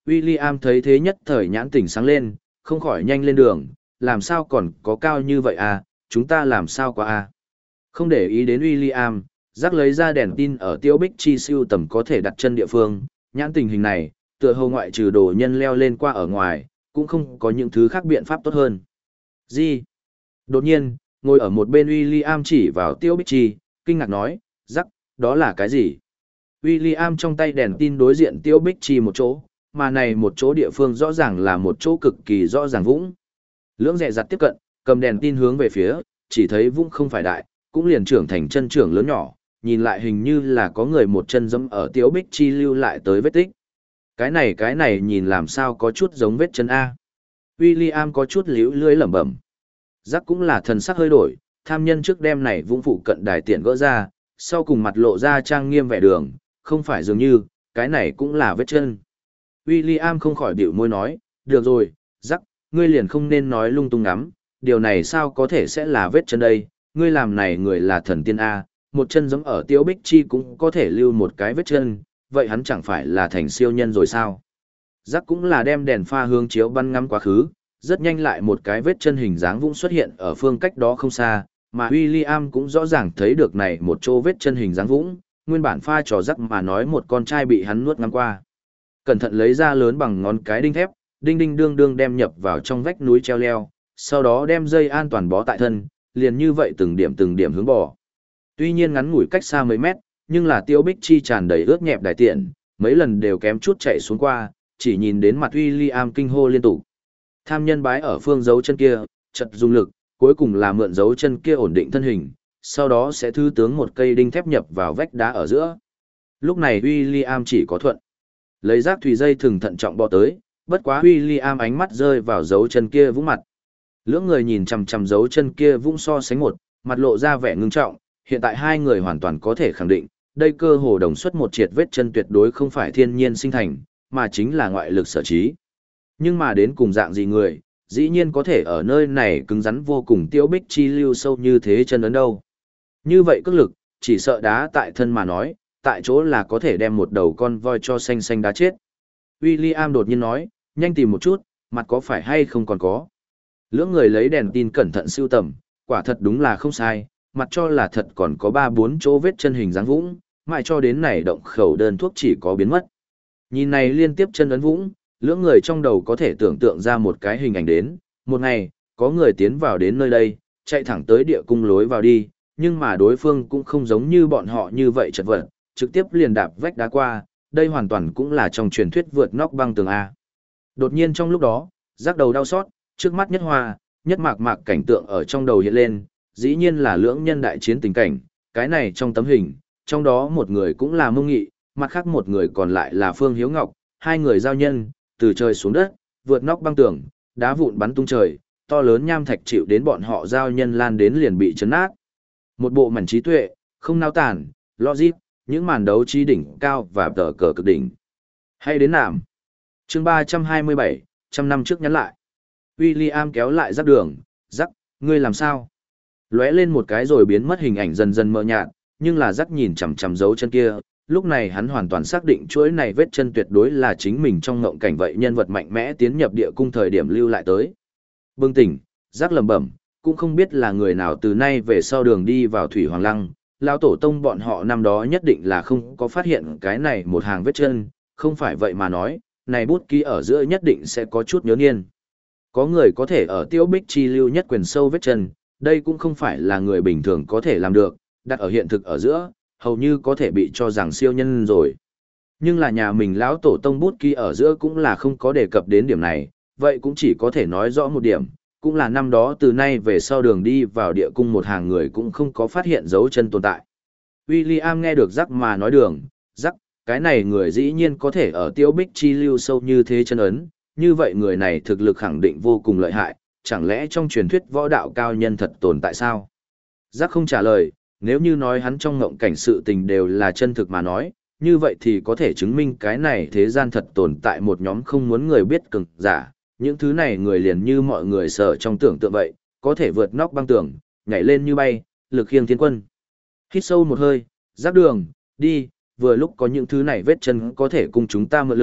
William thấy thế nhất thời nhãn tỉnh sáng lên, không khỏi nhanh lên đường, làm sao còn có cao như vậy à, chúng ta làm sao qua à. Không để ý đến William, Jack lấy ra đèn tin ở Tiêu Bích Chi siêu tầm có thể đặt chân địa phương, nhãn tình hình này, tựa hồ ngoại trừ đồ nhân leo lên qua ở ngoài, cũng không có những thứ khác biện pháp tốt hơn. Gì? Đột nhiên, ngồi ở một bên William chỉ vào Tiêu Bích Chi, kinh ngạc nói, Jack, đó là cái gì? William trong tay đèn tin đối diện Tiêu Bích Chi một chỗ, mà này một chỗ địa phương rõ ràng là một chỗ cực kỳ rõ ràng vũng. Lưỡng dè dặt tiếp cận, cầm đèn tin hướng về phía, chỉ thấy vũng không phải đại, cũng liền trưởng thành chân trưởng lớn nhỏ, nhìn lại hình như là có người một chân dẫm ở Tiêu Bích Chi lưu lại tới vết tích. Cái này cái này nhìn làm sao có chút giống vết chân A. William có chút liễu lưỡi lẩm bẩm. Giác cũng là thần sắc hơi đổi, tham nhân trước đêm này vũng phụ cận đài tiện gỡ ra, sau cùng mặt lộ ra trang nghiêm vẻ đường, không phải dường như, cái này cũng là vết chân. William không khỏi biểu môi nói, được rồi, Giác, ngươi liền không nên nói lung tung lắm, điều này sao có thể sẽ là vết chân đây, ngươi làm này người là thần tiên A, một chân giống ở Tiêu Bích Chi cũng có thể lưu một cái vết chân, vậy hắn chẳng phải là thành siêu nhân rồi sao? Giác cũng là đem đèn pha hướng chiếu bắn ngắm quá khứ, rất nhanh lại một cái vết chân hình dáng vũng xuất hiện ở phương cách đó không xa, mà William cũng rõ ràng thấy được này một chỗ vết chân hình dáng vũng, nguyên bản pha trò Giác mà nói một con trai bị hắn nuốt ngắm qua. Cẩn thận lấy ra lớn bằng ngón cái đinh thép, đinh đinh đương đương đem nhập vào trong vách núi treo leo, sau đó đem dây an toàn bó tại thân, liền như vậy từng điểm từng điểm hướng bỏ. Tuy nhiên ngắn ngủi cách xa mấy mét, nhưng là Tiêu Bích Chi tràn đầy ướt nhẹp đại tiện, mấy lần đều kém chút chạy xuống qua, chỉ nhìn đến mặt William kinh hô liên tục. Tham nhân bái ở phương dấu chân kia, chật dùng lực, cuối cùng là mượn dấu chân kia ổn định thân hình, sau đó sẽ thư tướng một cây đinh thép nhập vào vách đá ở giữa. Lúc này William chỉ có thuận. Lấy rác thủy dây thừng thận trọng bò tới, bất quá William ánh mắt rơi vào dấu chân kia vũng mặt. Lưỡng người nhìn chằm chằm dấu chân kia vũng so sánh một, mặt lộ ra vẻ ngưng trọng, hiện tại hai người hoàn toàn có thể khẳng định, đây cơ hồ đồng xuất một triệt vết chân tuyệt đối không phải thiên nhiên sinh thành, mà chính là ngoại lực sở trí. Nhưng mà đến cùng dạng gì người, dĩ nhiên có thể ở nơi này cứng rắn vô cùng Tiêu Bích Chi lưu sâu như thế chân ấn đâu. Như vậy cước lực, chỉ sợ đá tại thân mà nói, tại chỗ là có thể đem một đầu con voi cho xanh xanh đá chết. William đột nhiên nói, nhanh tìm một chút, mặt có phải hay không còn có. Lưỡng người lấy đèn tin cẩn thận siêu tầm, quả thật đúng là không sai, mặt cho là thật còn có ba bốn chỗ vết chân hình dáng vũng, mãi cho đến này động khẩu đơn thuốc chỉ có biến mất. Nhìn này liên tiếp chân ấn vũng, lưỡng người trong đầu có thể tưởng tượng ra một cái hình ảnh đến, một ngày, có người tiến vào đến nơi đây, chạy thẳng tới địa cung lối vào đi, nhưng mà đối phương cũng không giống như bọn họ như vậy chật vật, trực tiếp liền đạp vách đá qua, đây hoàn toàn cũng là trong truyền thuyết vượt nóc băng tường A. Đột nhiên trong lúc đó, giác đầu đau xót, trước mắt nhất hoa, nhất mạc mạc cảnh tượng ở trong đầu hiện lên, dĩ nhiên là lưỡng nhân đại chiến tình cảnh, cái này trong tấm hình, trong đó một người cũng là Mông Nghị, mặt khác một người còn lại là Phương Hiếu Ngọc, hai người giao nhân, từ trời xuống đất, vượt nóc băng tường, đá vụn bắn tung trời, to lớn nham thạch chịu đến bọn họ giao nhân lan đến liền bị chấn nát. Một bộ mảnh trí tuệ, không nao tản, logic, những màn đấu trí đỉnh cao và tờ cờ cực đỉnh. Hay đến nàm. Chương ba trăm hai mươi bảy, trăm năm trước nhắn lại. William kéo lại rắc đường, rắc, ngươi làm sao? Lóe lên một cái rồi biến mất hình ảnh dần dần mờ nhạt, nhưng là rắc nhìn chằm chằm dấu chân kia, lúc này hắn hoàn toàn xác định chuỗi này vết chân tuyệt đối là chính mình trong ngộng cảnh vậy nhân vật mạnh mẽ tiến nhập địa cung thời điểm lưu lại tới. Bừng tỉnh, rắc lẩm bẩm, cũng không biết là người nào từ nay về sau đường đi vào Thủy Hoàng Lăng, lão tổ tông bọn họ năm đó nhất định là không có phát hiện cái này một hàng vết chân, không phải vậy mà nói, này bút ký ở giữa nhất định sẽ có chút nhớ nghiên. Có người có thể ở Tiêu Bích Chi lưu nhất quyền sâu vết chân, đây cũng không phải là người bình thường có thể làm được, đặt ở hiện thực ở giữa, hầu như có thể bị cho rằng siêu nhân rồi. Nhưng là nhà mình lão tổ tông bút ký ở giữa cũng là không có đề cập đến điểm này, vậy cũng chỉ có thể nói rõ một điểm, cũng là năm đó từ nay về sau đường đi vào địa cung một hàng người cũng không có phát hiện dấu chân tồn tại. William nghe được rắc mà nói đường, rắc, cái này người dĩ nhiên có thể ở Tiêu Bích Chi lưu sâu như thế chân ấn, như vậy người này thực lực khẳng định vô cùng lợi hại, chẳng lẽ trong truyền thuyết võ đạo cao nhân thật tồn tại sao? Giác không trả lời, nếu như nói hắn trong ngộng cảnh sự tình đều là chân thực mà nói, như vậy thì có thể chứng minh cái này thế gian thật tồn tại một nhóm không muốn người biết cường giả, những thứ này người liền như mọi người sợ trong tưởng tượng vậy, có thể vượt nóc băng tường, nhảy lên như bay, lực khiêng thiên quân. Hít sâu một hơi, Giác đường, đi, vừa lúc có những thứ này vết chân có thể cùng chúng ta mượn lực,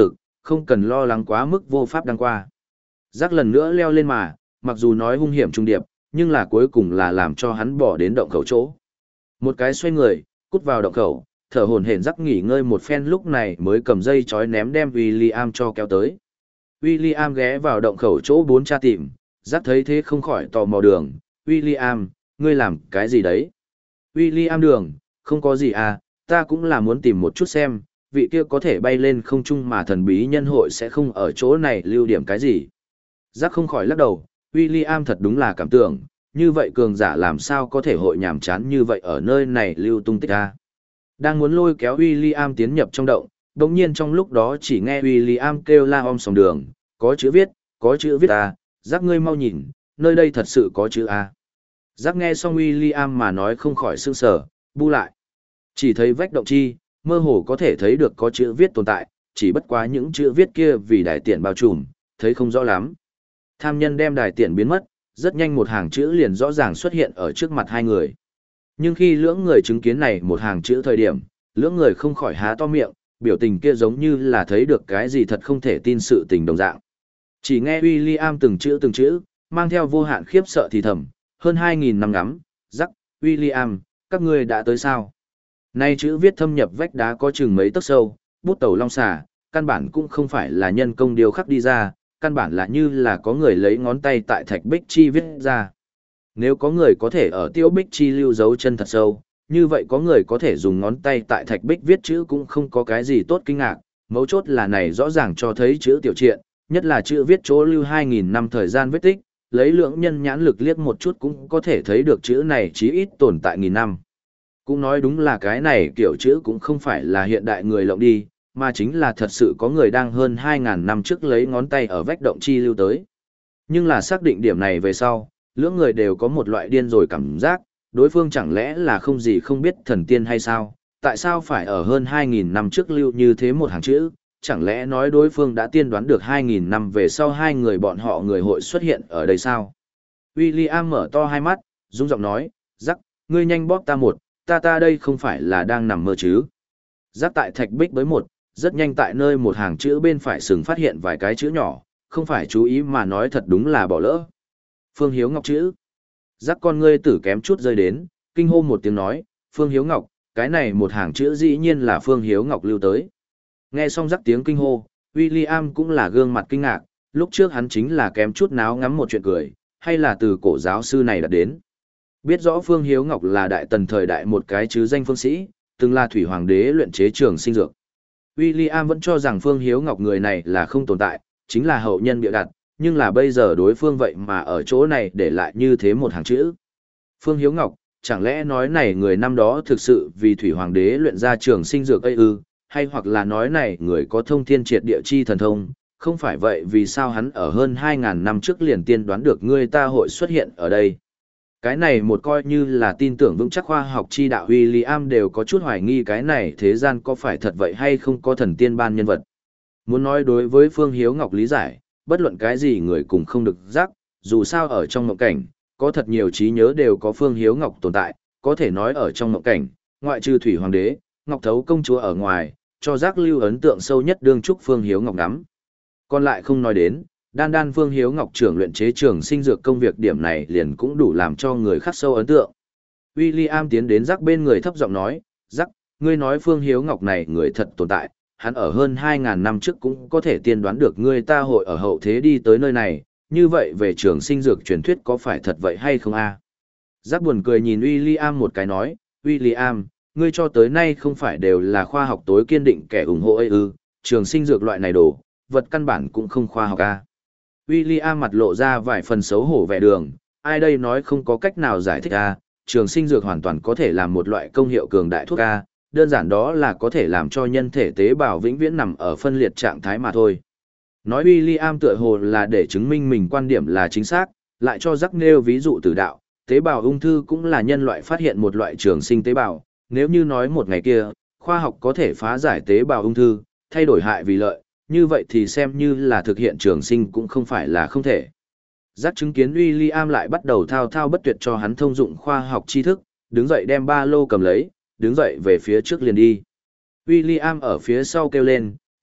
không cần lo lắng quá mức vô pháp đăng qua. Giác lần nữa leo lên mà, mặc dù nói hung hiểm trung điệp, nhưng là cuối cùng là làm cho hắn bỏ đến động khẩu chỗ. Một cái xoay người, cút vào động khẩu, thở hổn hển Giác nghỉ ngơi một phen lúc này mới cầm dây chói ném đem William cho kéo tới. William ghé vào động khẩu chỗ bốn tra tìm, Giác thấy thế không khỏi tò mò đường. William, ngươi làm cái gì đấy? William đường, không có gì à, ta cũng là muốn tìm một chút xem, vị kia có thể bay lên không trung mà thần bí nhân hội sẽ không ở chỗ này lưu điểm cái gì. Giác không khỏi lắc đầu, William thật đúng là cảm tưởng, như vậy cường giả làm sao có thể hội nhàm chán như vậy ở nơi này lưu tung tích à? Đang muốn lôi kéo William tiến nhập trong động, đồng nhiên trong lúc đó chỉ nghe William kêu la om sòng đường, có chữ viết, có chữ viết à, Giác ngươi mau nhìn, nơi đây thật sự có chữ à. Giác nghe xong William mà nói không khỏi sương sở, bu lại. Chỉ thấy vách động chi, mơ hồ có thể thấy được có chữ viết tồn tại, chỉ bất quá những chữ viết kia vì đài tiện bao trùm, thấy không rõ lắm. Tham nhân đem đài tiện biến mất, rất nhanh một hàng chữ liền rõ ràng xuất hiện ở trước mặt hai người. Nhưng khi lưỡng người chứng kiến này một hàng chữ thời điểm, lưỡng người không khỏi há to miệng, biểu tình kia giống như là thấy được cái gì thật không thể tin sự tình đồng dạng. Chỉ nghe William từng chữ từng chữ, mang theo vô hạn khiếp sợ thì thầm, hơn hai nghìn năm ngắm, Giác, William, các ngươi đã tới sao? Nay chữ viết thâm nhập vách đá có chừng mấy tấc sâu, bút tẩu long xà, căn bản cũng không phải là nhân công điều khắc đi ra, căn bản là như là có người lấy ngón tay tại thạch bích chi viết ra. Nếu có người có thể ở tiêu bích chi lưu dấu chân thật sâu, như vậy có người có thể dùng ngón tay tại thạch bích viết chữ cũng không có cái gì tốt kinh ngạc, mấu chốt là này rõ ràng cho thấy chữ tiểu triện, nhất là chữ viết chỗ lưu hai nghìn năm thời gian vết tích, lấy lượng nhân nhãn lực liếc một chút cũng có thể thấy được chữ này chí ít tồn tại nghìn năm. Cũng nói đúng là cái này kiểu chữ cũng không phải là hiện đại người lộng đi, mà chính là thật sự có người đang hơn hai nghìn năm trước lấy ngón tay ở vách động chi lưu tới. Nhưng là xác định điểm này về sau, lưỡng người đều có một loại điên rồi cảm giác, đối phương chẳng lẽ là không gì không biết thần tiên hay sao, tại sao phải ở hơn hai nghìn năm trước lưu như thế một hàng chữ, chẳng lẽ nói đối phương đã tiên đoán được hai nghìn năm về sau hai người bọn họ người hội xuất hiện ở đây sao? William mở to hai mắt, rung giọng nói, Giác, ngươi nhanh bóp ta một, ta ta đây không phải là đang nằm mơ chứ. Giác tại thạch bích với một, rất nhanh tại nơi một hàng chữ bên phải sừng phát hiện vài cái chữ nhỏ, không phải chú ý mà nói thật đúng là bỏ lỡ. Phương Hiếu Ngọc chữ. Giác con ngươi tử kém chút rơi đến, kinh hô một tiếng nói, Phương Hiếu Ngọc, cái này một hàng chữ dĩ nhiên là Phương Hiếu Ngọc lưu tới. Nghe xong Giác tiếng kinh hô, William cũng là gương mặt kinh ngạc, lúc trước hắn chính là kém chút náo ngắm một chuyện cười, hay là từ cổ giáo sư này đã đến. Biết rõ Phương Hiếu Ngọc là đại tần thời đại một cái chứ danh phương sĩ, từng là thủy hoàng đế luyện chế trường sinh dược. William vẫn cho rằng Phương Hiếu Ngọc người này là không tồn tại, chính là hậu nhân bịa đặt, nhưng là bây giờ đối phương vậy mà ở chỗ này để lại như thế một hàng chữ. Phương Hiếu Ngọc, chẳng lẽ nói này người năm đó thực sự vì thủy hoàng đế luyện ra trường sinh dược ấy ư, hay hoặc là nói này người có thông thiên triệt địa chi thần thông, không phải vậy vì sao hắn ở hơn hai nghìn năm trước liền tiên đoán được người ta hội xuất hiện ở đây. Cái này một coi như là tin tưởng vững chắc khoa học chi đạo, William đều có chút hoài nghi cái này thế gian có phải thật vậy hay không có thần tiên ban nhân vật. Muốn nói đối với Phương Hiếu Ngọc lý giải, bất luận cái gì người cùng không được giác, dù sao ở trong mộng cảnh, có thật nhiều trí nhớ đều có Phương Hiếu Ngọc tồn tại, có thể nói ở trong mộng cảnh, ngoại trừ Thủy Hoàng đế, Ngọc Thấu công chúa ở ngoài, cho giác lưu ấn tượng sâu nhất đương trúc Phương Hiếu Ngọc ngắm. Còn lại không nói đến, đan đan Phương Hiếu Ngọc trưởng luyện chế trường sinh dược công việc điểm này liền cũng đủ làm cho người khắc sâu ấn tượng. William tiến đến giác bên người thấp giọng nói, giác, ngươi nói Phương Hiếu Ngọc này người thật tồn tại, hắn ở hơn hai nghìn năm trước cũng có thể tiên đoán được ngươi ta hội ở hậu thế đi tới nơi này, như vậy về trường sinh dược truyền thuyết có phải thật vậy hay không a? Giác buồn cười nhìn William một cái nói, William, ngươi cho tới nay không phải đều là khoa học tối kiên định kẻ ủng hộ ấy ư, trường sinh dược loại này đồ, vật căn bản cũng không khoa học a. William mặt lộ ra vài phần xấu hổ vẻ đường, ai đây nói không có cách nào giải thích a, trường sinh dược hoàn toàn có thể làm một loại công hiệu cường đại thuốc a, đơn giản đó là có thể làm cho nhân thể tế bào vĩnh viễn nằm ở phân liệt trạng thái mà thôi. Nói William tựa hồ là để chứng minh mình quan điểm là chính xác, lại cho rắc nêu ví dụ từ đạo, tế bào ung thư cũng là nhân loại phát hiện một loại trường sinh tế bào, nếu như nói một ngày kia, khoa học có thể phá giải tế bào ung thư, thay đổi hại vì lợi, như vậy thì xem như là thực hiện trường sinh cũng không phải là không thể. Giác chứng kiến William lại bắt đầu thao thao bất tuyệt cho hắn thông dụng khoa học tri thức, đứng dậy đem ba lô cầm lấy, đứng dậy về phía trước liền đi. William ở phía sau kêu lên, Giác,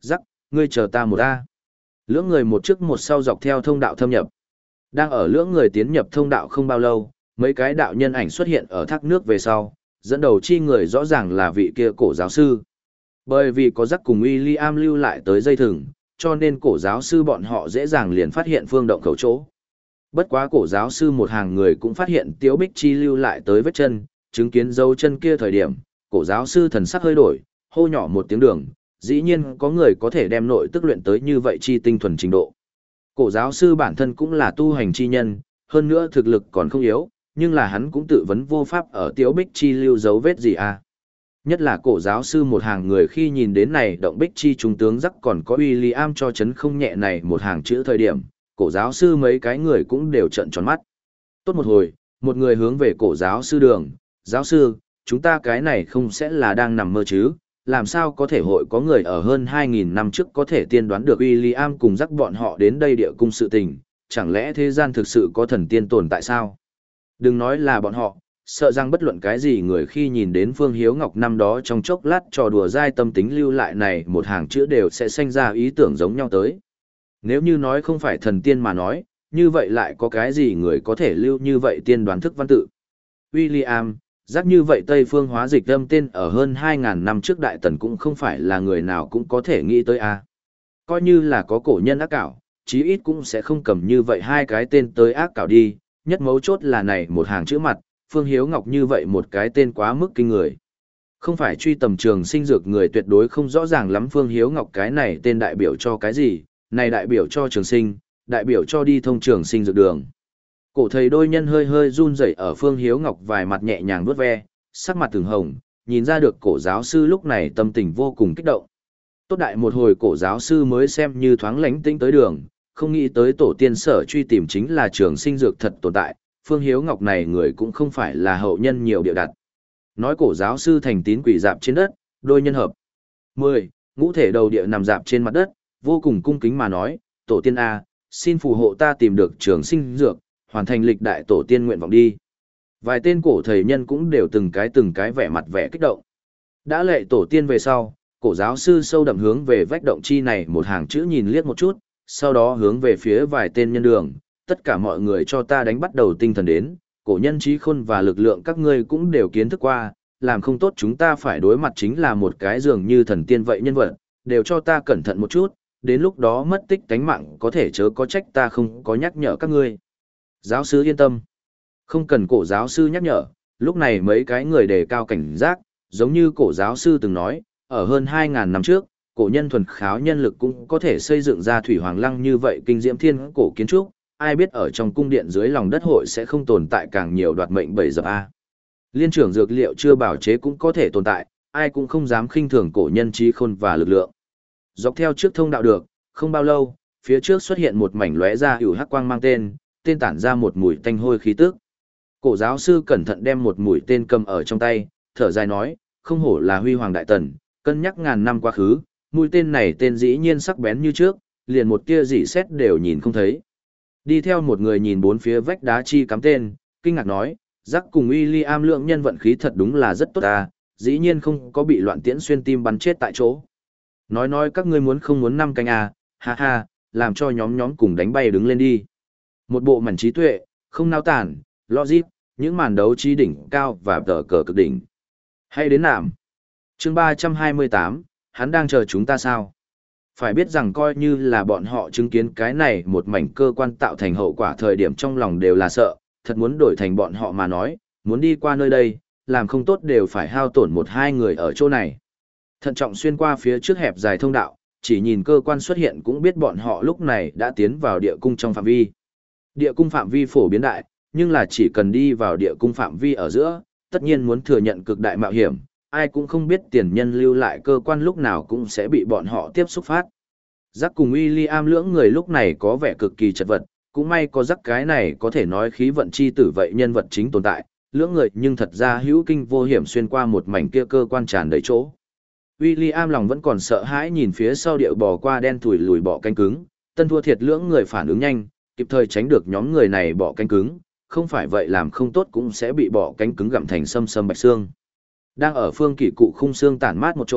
Ngươi chờ ta một a. Lưỡng người một trước một sau dọc theo thông đạo thâm nhập. Đang ở lưỡng người tiến nhập thông đạo không bao lâu, mấy cái đạo nhân ảnh xuất hiện ở thác nước về sau, dẫn đầu chi người rõ ràng là vị kia cổ giáo sư. Bởi vì có Jack cùng William lưu lại tới dây thừng, cho nên cổ giáo sư bọn họ dễ dàng liền phát hiện phương động khẩu chỗ. Bất quá cổ giáo sư một hàng người cũng phát hiện Tiếu Bích Chi lưu lại tới vết chân, chứng kiến dấu chân kia thời điểm, cổ giáo sư thần sắc hơi đổi, hô nhỏ một tiếng đường, dĩ nhiên có người có thể đem nội tức luyện tới như vậy chi tinh thuần trình độ. Cổ giáo sư bản thân cũng là tu hành chi nhân, hơn nữa thực lực còn không yếu, nhưng là hắn cũng tự vấn vô pháp ở Tiếu Bích Chi lưu dấu vết gì à. Nhất là cổ giáo sư một hàng người khi nhìn đến này động Bích Chi trung tướng Jack còn có William cho chấn không nhẹ này một hàng chữ thời điểm, cổ giáo sư mấy cái người cũng đều trợn tròn mắt. Tốt một hồi, một người hướng về cổ giáo sư đường, giáo sư, chúng ta cái này không sẽ là đang nằm mơ chứ, làm sao có thể hội có người ở hơn hai nghìn năm trước có thể tiên đoán được William cùng Jack bọn họ đến đây địa cung sự tình, chẳng lẽ thế gian thực sự có thần tiên tồn tại sao? Đừng nói là bọn họ, sợ rằng bất luận cái gì người khi nhìn đến Phương Hiếu Ngọc năm đó trong chốc lát trò đùa dai tâm tính lưu lại này một hàng chữ đều sẽ sinh ra ý tưởng giống nhau tới. Nếu như nói không phải thần tiên mà nói, như vậy lại có cái gì người có thể lưu như vậy tiên đoán thức văn tự? William, Jack như vậy Tây phương hóa dịch âm tên ở hơn hai nghìn năm trước Đại Tần cũng không phải là người nào cũng có thể nghĩ tới a. Coi như là có cổ nhân ác cảo, chí ít cũng sẽ không cầm như vậy hai cái tên tới ác cảo đi, nhất mấu chốt là này một hàng chữ mặt, Phương Hiếu Ngọc như vậy một cái tên quá mức kinh người. Không phải truy tầm trường sinh dược người tuyệt đối không rõ ràng lắm Phương Hiếu Ngọc cái này tên đại biểu cho cái gì, này đại biểu cho trường sinh, đại biểu cho đi thông trường sinh dược đường. Cổ thầy đôi nhân hơi hơi run rẩy ở Phương Hiếu Ngọc vài mặt nhẹ nhàng vuốt ve, sắc mặt từng hồng, nhìn ra được cổ giáo sư lúc này tâm tình vô cùng kích động. Tốt đại một hồi cổ giáo sư mới xem như thoáng lánh tinh tới đường, không nghĩ tới tổ tiên sở truy tìm chính là trường sinh dược thật tồn tại, Phương Hiếu Ngọc này người cũng không phải là hậu nhân nhiều biểu đặt. Nói cổ giáo sư thành tín quỷ dạp trên đất, đôi nhân hợp. mười. Ngũ thể đầu địa nằm dạp trên mặt đất, vô cùng cung kính mà nói, tổ tiên A, xin phù hộ ta tìm được trường sinh dược, hoàn thành lịch đại tổ tiên nguyện vọng đi. Vài tên cổ thầy nhân cũng đều từng cái từng cái vẻ mặt vẻ kích động. Đã lệ tổ tiên về sau, cổ giáo sư sâu đậm hướng về vách động chi này một hàng chữ nhìn liếc một chút, sau đó hướng về phía vài tên nhân đường, tất cả mọi người cho ta đánh bắt đầu tinh thần đến, cổ nhân trí khôn và lực lượng các ngươi cũng đều kiến thức qua, làm không tốt chúng ta phải đối mặt chính là một cái dường như thần tiên vậy nhân vật, đều cho ta cẩn thận một chút, đến lúc đó mất tích tánh mạng có thể chớ có trách ta không có nhắc nhở các ngươi. Giáo sư yên tâm. Không cần cổ giáo sư nhắc nhở, lúc này mấy cái người đề cao cảnh giác, giống như cổ giáo sư từng nói, ở hơn hai nghìn năm trước, cổ nhân thuần kháo nhân lực cũng có thể xây dựng ra thủy hoàng lăng như vậy kinh diễm thiên cổ kiến trúc, ai biết ở trong cung điện dưới lòng đất hội sẽ không tồn tại càng nhiều đoạt mệnh bầy dập a. Liên trưởng dược liệu chưa bảo chế cũng có thể tồn tại, ai cũng không dám khinh thường cổ nhân trí khôn và lực lượng. Dọc theo trước thông đạo được, không bao lâu, phía trước xuất hiện một mảnh lóe ra hữu hắc quang mang tên, tên tản ra một mùi tanh hôi khí tức. Cổ giáo sư cẩn thận đem một mũi tên cầm ở trong tay, thở dài nói, không hổ là huy hoàng đại tần, cân nhắc ngàn năm quá khứ, mũi tên này tên dĩ nhiên sắc bén như trước, liền một tia dỉ xét đều nhìn không thấy. Đi theo một người nhìn bốn phía vách đá chi cắm tên, kinh ngạc nói, Jack cùng William lượng nhân vận khí thật đúng là rất tốt ta, dĩ nhiên không có bị loạn tiễn xuyên tim bắn chết tại chỗ. Nói nói các ngươi muốn không muốn năm canh à, ha ha, làm cho nhóm nhóm cùng đánh bay đứng lên đi. Một bộ mảnh trí tuệ, không nao tản, logic, những màn đấu trí đỉnh cao và tờ cờ cực đỉnh. Hay đến nạm. Chương ba trăm hai mươi tám, hắn đang chờ chúng ta sao? Phải biết rằng coi như là bọn họ chứng kiến cái này một mảnh cơ quan tạo thành hậu quả thời điểm trong lòng đều là sợ, thật muốn đổi thành bọn họ mà nói, muốn đi qua nơi đây, làm không tốt đều phải hao tổn một hai người ở chỗ này. Thận trọng xuyên qua phía trước hẹp dài thông đạo, chỉ nhìn cơ quan xuất hiện cũng biết bọn họ lúc này đã tiến vào địa cung trong phạm vi. Địa cung phạm vi phổ biến đại, nhưng là chỉ cần đi vào địa cung phạm vi ở giữa, tất nhiên muốn thừa nhận cực đại mạo hiểm, ai cũng không biết tiền nhân lưu lại cơ quan lúc nào cũng sẽ bị bọn họ tiếp xúc phát. Jack cùng William lưỡng người lúc này có vẻ cực kỳ chật vật, cũng may có Jack cái này có thể nói khí vận chi tử vậy nhân vật chính tồn tại, lưỡng người nhưng thật ra hữu kinh vô hiểm xuyên qua một mảnh kia cơ quan tràn đầy chỗ. William lòng vẫn còn sợ hãi nhìn phía sau điệu bò qua đen thủi lùi bọ cánh cứng, tân thua thiệt lưỡng người phản ứng nhanh, kịp thời tránh được nhóm người này bọ cánh cứng, không phải vậy làm không tốt cũng sẽ bị bọ cánh cứng gặm thành sâm sâm bạch xương. Đang ở phương kỷ cụ khung xương tản mát một chỗ,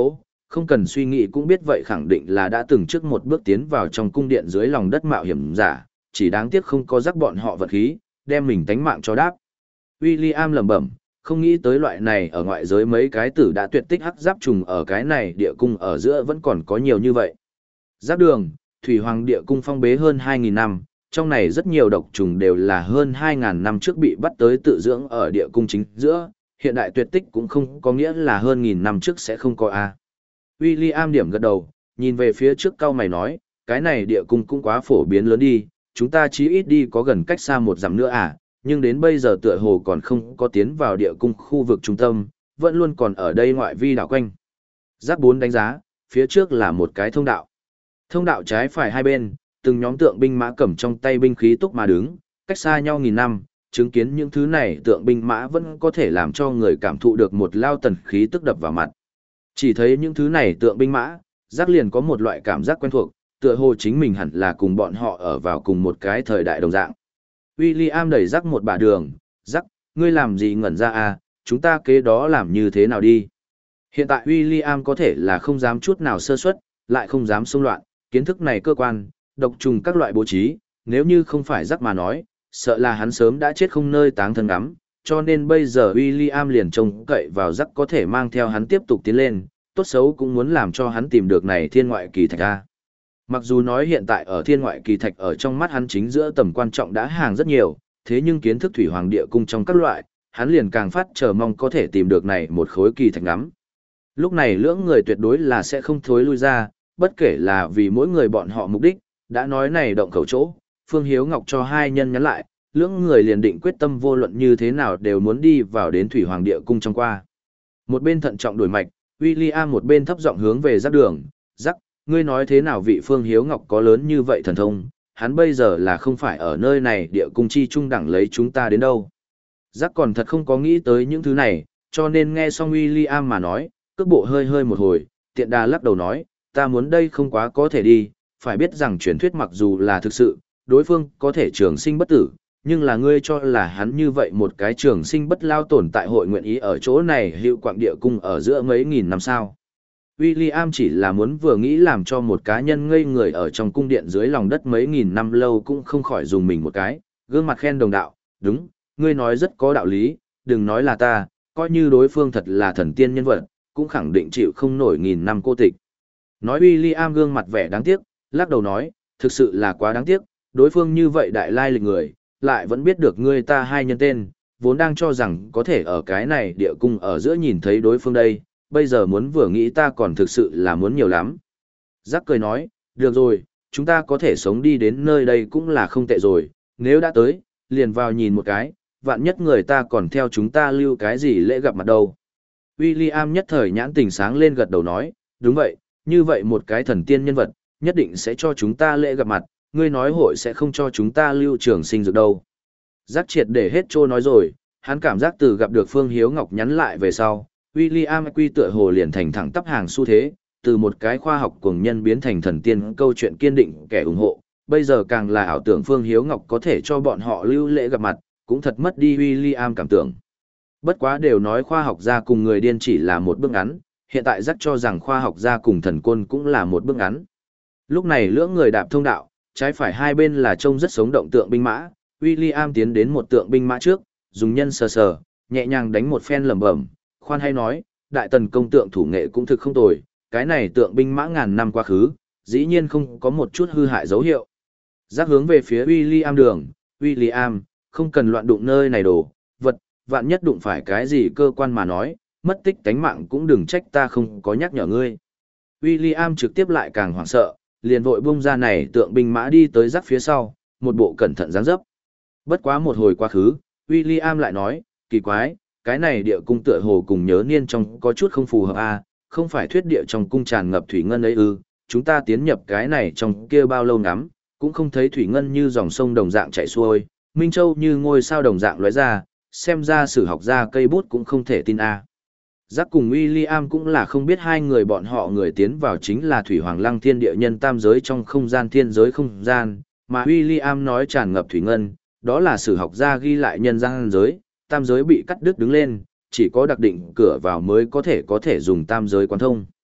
không cần suy nghĩ cũng biết vậy khẳng định là đã từng trước một bước tiến vào trong cung điện dưới lòng đất mạo hiểm giả, chỉ đáng tiếc không có rắc bọn họ vật khí, đem mình tánh mạng cho đáp. William lẩm bẩm, không nghĩ tới loại này ở ngoại giới mấy cái tử đã tuyệt tích hắc giáp trùng ở cái này địa cung ở giữa vẫn còn có nhiều như vậy. Giáp đường, Thủy Hoàng địa cung phong bế hơn hai nghìn năm, trong này rất nhiều độc trùng đều là hơn hai nghìn năm trước bị bắt tới tự dưỡng ở địa cung chính giữa, hiện đại tuyệt tích cũng không có nghĩa là hơn nghìn năm trước sẽ không có a. William điểm gật đầu, nhìn về phía trước cao mày nói, cái này địa cung cũng quá phổ biến lớn đi, chúng ta chí ít đi có gần cách xa một dặm nữa à, nhưng đến bây giờ tựa hồ còn không có tiến vào địa cung khu vực trung tâm, vẫn luôn còn ở đây ngoại vi đảo quanh. Giác bốn đánh giá, phía trước là một cái thông đạo. Thông đạo trái phải hai bên, từng nhóm tượng binh mã cầm trong tay binh khí túc mà đứng, cách xa nhau nghìn năm, chứng kiến những thứ này tượng binh mã vẫn có thể làm cho người cảm thụ được một lao tần khí tức đập vào mặt. Chỉ thấy những thứ này tượng binh mã, giác liền có một loại cảm giác quen thuộc, tựa hồ chính mình hẳn là cùng bọn họ ở vào cùng một cái thời đại đồng dạng. William đẩy giác một bà đường, giác, ngươi làm gì ngẩn ra à, chúng ta kế đó làm như thế nào đi. Hiện tại William có thể là không dám chút nào sơ suất, lại không dám xông loạn, kiến thức này cơ quan, độc trùng các loại bố trí, nếu như không phải giác mà nói, sợ là hắn sớm đã chết không nơi táng thân ngắm, cho nên bây giờ William liền trông cậy vào giác có thể mang theo hắn tiếp tục tiến lên, tốt xấu cũng muốn làm cho hắn tìm được này thiên ngoại kỳ thạch ra. Mặc dù nói hiện tại ở thiên ngoại kỳ thạch ở trong mắt hắn chính giữa tầm quan trọng đã hàng rất nhiều, thế nhưng kiến thức thủy hoàng địa cung trong các loại, hắn liền càng phát chờ mong có thể tìm được này một khối kỳ thạch ngắm. Lúc này lưỡng người tuyệt đối là sẽ không thối lui ra, bất kể là vì mỗi người bọn họ mục đích, đã nói này động khẩu chỗ, Phương Hiếu Ngọc cho hai nhân nhắn lại, lưỡng người liền định quyết tâm vô luận như thế nào đều muốn đi vào đến thủy hoàng địa cung trong qua. Một bên thận trọng đổi mạch, William một bên thấp giọng hướng về giác đường, giác, ngươi nói thế nào vị Phương Hiếu Ngọc có lớn như vậy thần thông, hắn bây giờ là không phải ở nơi này địa cung chi trung đẳng lấy chúng ta đến đâu. Giác còn thật không có nghĩ tới những thứ này, cho nên nghe xong William mà nói, cước bộ hơi hơi một hồi, tiện đà lắc đầu nói, ta muốn đây không quá có thể đi, phải biết rằng truyền thuyết mặc dù là thực sự, đối phương có thể trường sinh bất tử, nhưng là ngươi cho là hắn như vậy một cái trường sinh bất lao tồn tại hội nguyện ý ở chỗ này hiệu quạng địa cung ở giữa mấy nghìn năm sao. William chỉ là muốn vừa nghĩ làm cho một cá nhân ngây người ở trong cung điện dưới lòng đất mấy nghìn năm lâu cũng không khỏi dùng mình một cái, gương mặt khen đồng đạo, đúng, ngươi nói rất có đạo lý, đừng nói là ta, coi như đối phương thật là thần tiên nhân vật, cũng khẳng định chịu không nổi nghìn năm cô tịch. Nói William gương mặt vẻ đáng tiếc, lắc đầu nói, thực sự là quá đáng tiếc, đối phương như vậy đại lai lịch người, lại vẫn biết được ngươi ta hai nhân tên, vốn đang cho rằng có thể ở cái này địa cung ở giữa nhìn thấy đối phương đây, bây giờ muốn vừa nghĩ ta còn thực sự là muốn nhiều lắm. Giác cười nói, được rồi, chúng ta có thể sống đi đến nơi đây cũng là không tệ rồi, nếu đã tới, liền vào nhìn một cái, vạn nhất người ta còn theo chúng ta lưu cái gì lễ gặp mặt đâu. William nhất thời nhãn tình sáng lên gật đầu nói, đúng vậy, như vậy một cái thần tiên nhân vật, nhất định sẽ cho chúng ta lễ gặp mặt, ngươi nói hội sẽ không cho chúng ta lưu trường sinh dược đâu. Giác triệt để hết trô nói rồi, hắn cảm giác từ gặp được Phương Hiếu Ngọc nhắn lại về sau, William quy tựa hồ liền thành thẳng tắp hàng xu thế, từ một cái khoa học cuồng nhân biến thành thần tiên câu chuyện kiên định kẻ ủng hộ, bây giờ càng là ảo tưởng Phương Hiếu Ngọc có thể cho bọn họ lưu lễ gặp mặt, cũng thật mất đi William cảm tưởng. Bất quá đều nói khoa học gia cùng người điên chỉ là một bước ngắn, hiện tại giác cho rằng khoa học gia cùng thần côn cũng là một bước ngắn. Lúc này lưỡng người đạp thông đạo, trái phải hai bên là trông rất sống động tượng binh mã, William tiến đến một tượng binh mã trước, dùng nhân sờ sờ, nhẹ nhàng đánh một phen lẩm bẩm, khoan hay nói, đại tần công tượng thủ nghệ cũng thực không tồi, cái này tượng binh mã ngàn năm quá khứ, dĩ nhiên không có một chút hư hại dấu hiệu. Giác hướng về phía William đường, William, không cần loạn đụng nơi này đồ, vật, vạn nhất đụng phải cái gì cơ quan mà nói, mất tích tánh mạng cũng đừng trách ta không có nhắc nhở ngươi. William trực tiếp lại càng hoảng sợ, liền vội bung ra này tượng binh mã đi tới rắc phía sau, một bộ cẩn thận dáng dấp. Bất quá một hồi quá khứ, William lại nói, kỳ quái, cái này địa cung tựa hồ cùng nhớ niên trong có chút không phù hợp a, không phải thuyết địa trong cung tràn ngập thủy ngân ấy ư, chúng ta tiến nhập cái này trong kia bao lâu ngắm, cũng không thấy thủy ngân như dòng sông đồng dạng chảy xuôi, Minh Châu như ngôi sao đồng dạng lóe ra, xem ra sử học gia cây bút cũng không thể tin a. Giác cùng William cũng là không biết hai người bọn họ người tiến vào chính là Thủy Hoàng Lăng Thiên Địa Nhân tam giới trong không gian thiên giới không gian, mà William nói tràn ngập thủy ngân, đó là sử học gia ghi lại nhân gian giới, tam giới bị cắt đứt đứng lên, chỉ có đặc định cửa vào mới có thể có thể dùng tam giới quán thông.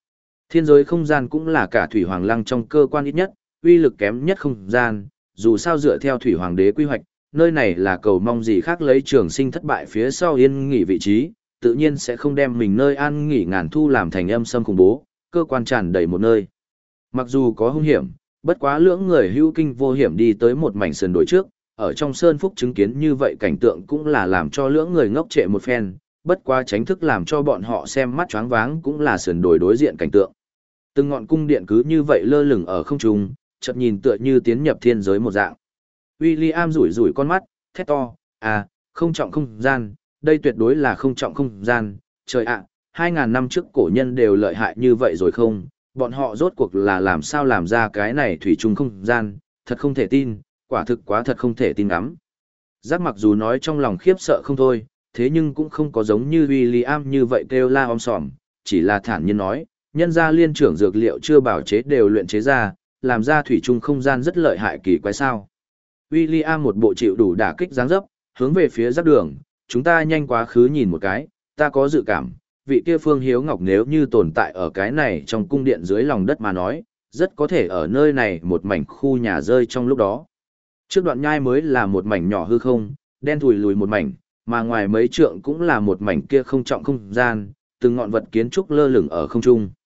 Thiên giới không gian cũng là cả thủy hoàng lăng trong cơ quan ít nhất, uy lực kém nhất không gian, dù sao dựa theo thủy hoàng đế quy hoạch, nơi này là cầu mong gì khác lấy trường sinh thất bại phía sau yên nghỉ vị trí, tự nhiên sẽ không đem mình nơi an nghỉ ngàn thu làm thành âm xâm khủng bố, cơ quan tràn đầy một nơi. Mặc dù có hung hiểm, bất quá lưỡng người hữu kinh vô hiểm đi tới một mảnh sườn đồi trước, ở trong sơn phúc chứng kiến như vậy cảnh tượng cũng là làm cho lưỡng người ngốc trệ một phen, bất quá tránh thức làm cho bọn họ xem mắt choáng váng cũng là sườn đồi đối diện cảnh tượng. Từng ngọn cung điện cứ như vậy lơ lửng ở không trung, chợt nhìn tựa như tiến nhập thiên giới một dạng. William rủi rủi con mắt, thét to, à, không trọng không gian, đây tuyệt đối là không trọng không gian, trời ạ, hai ngàn năm trước cổ nhân đều lợi hại như vậy rồi không, bọn họ rốt cuộc là làm sao làm ra cái này thủy chung không gian, thật không thể tin, quả thực quá thật không thể tin lắm. Giác mặc dù nói trong lòng khiếp sợ không thôi, thế nhưng cũng không có giống như William như vậy kêu la om sòm, chỉ là thản nhiên nói, nhân gia liên trưởng dược liệu chưa bảo chế đều luyện chế ra, làm ra thủy chung không gian rất lợi hại kỳ quái sao. William một bộ chịu đủ đả kích dáng dấp, hướng về phía giác đường, chúng ta nhanh quá khứ nhìn một cái, ta có dự cảm, vị kia Phương Hiếu Ngọc nếu như tồn tại ở cái này trong cung điện dưới lòng đất mà nói, rất có thể ở nơi này một mảnh khu nhà rơi trong lúc đó. Trước đoạn nhai mới là một mảnh nhỏ hư không, đen thùi lùi một mảnh, mà ngoài mấy trượng cũng là một mảnh kia không trọng không gian, từng ngọn vật kiến trúc lơ lửng ở không trung.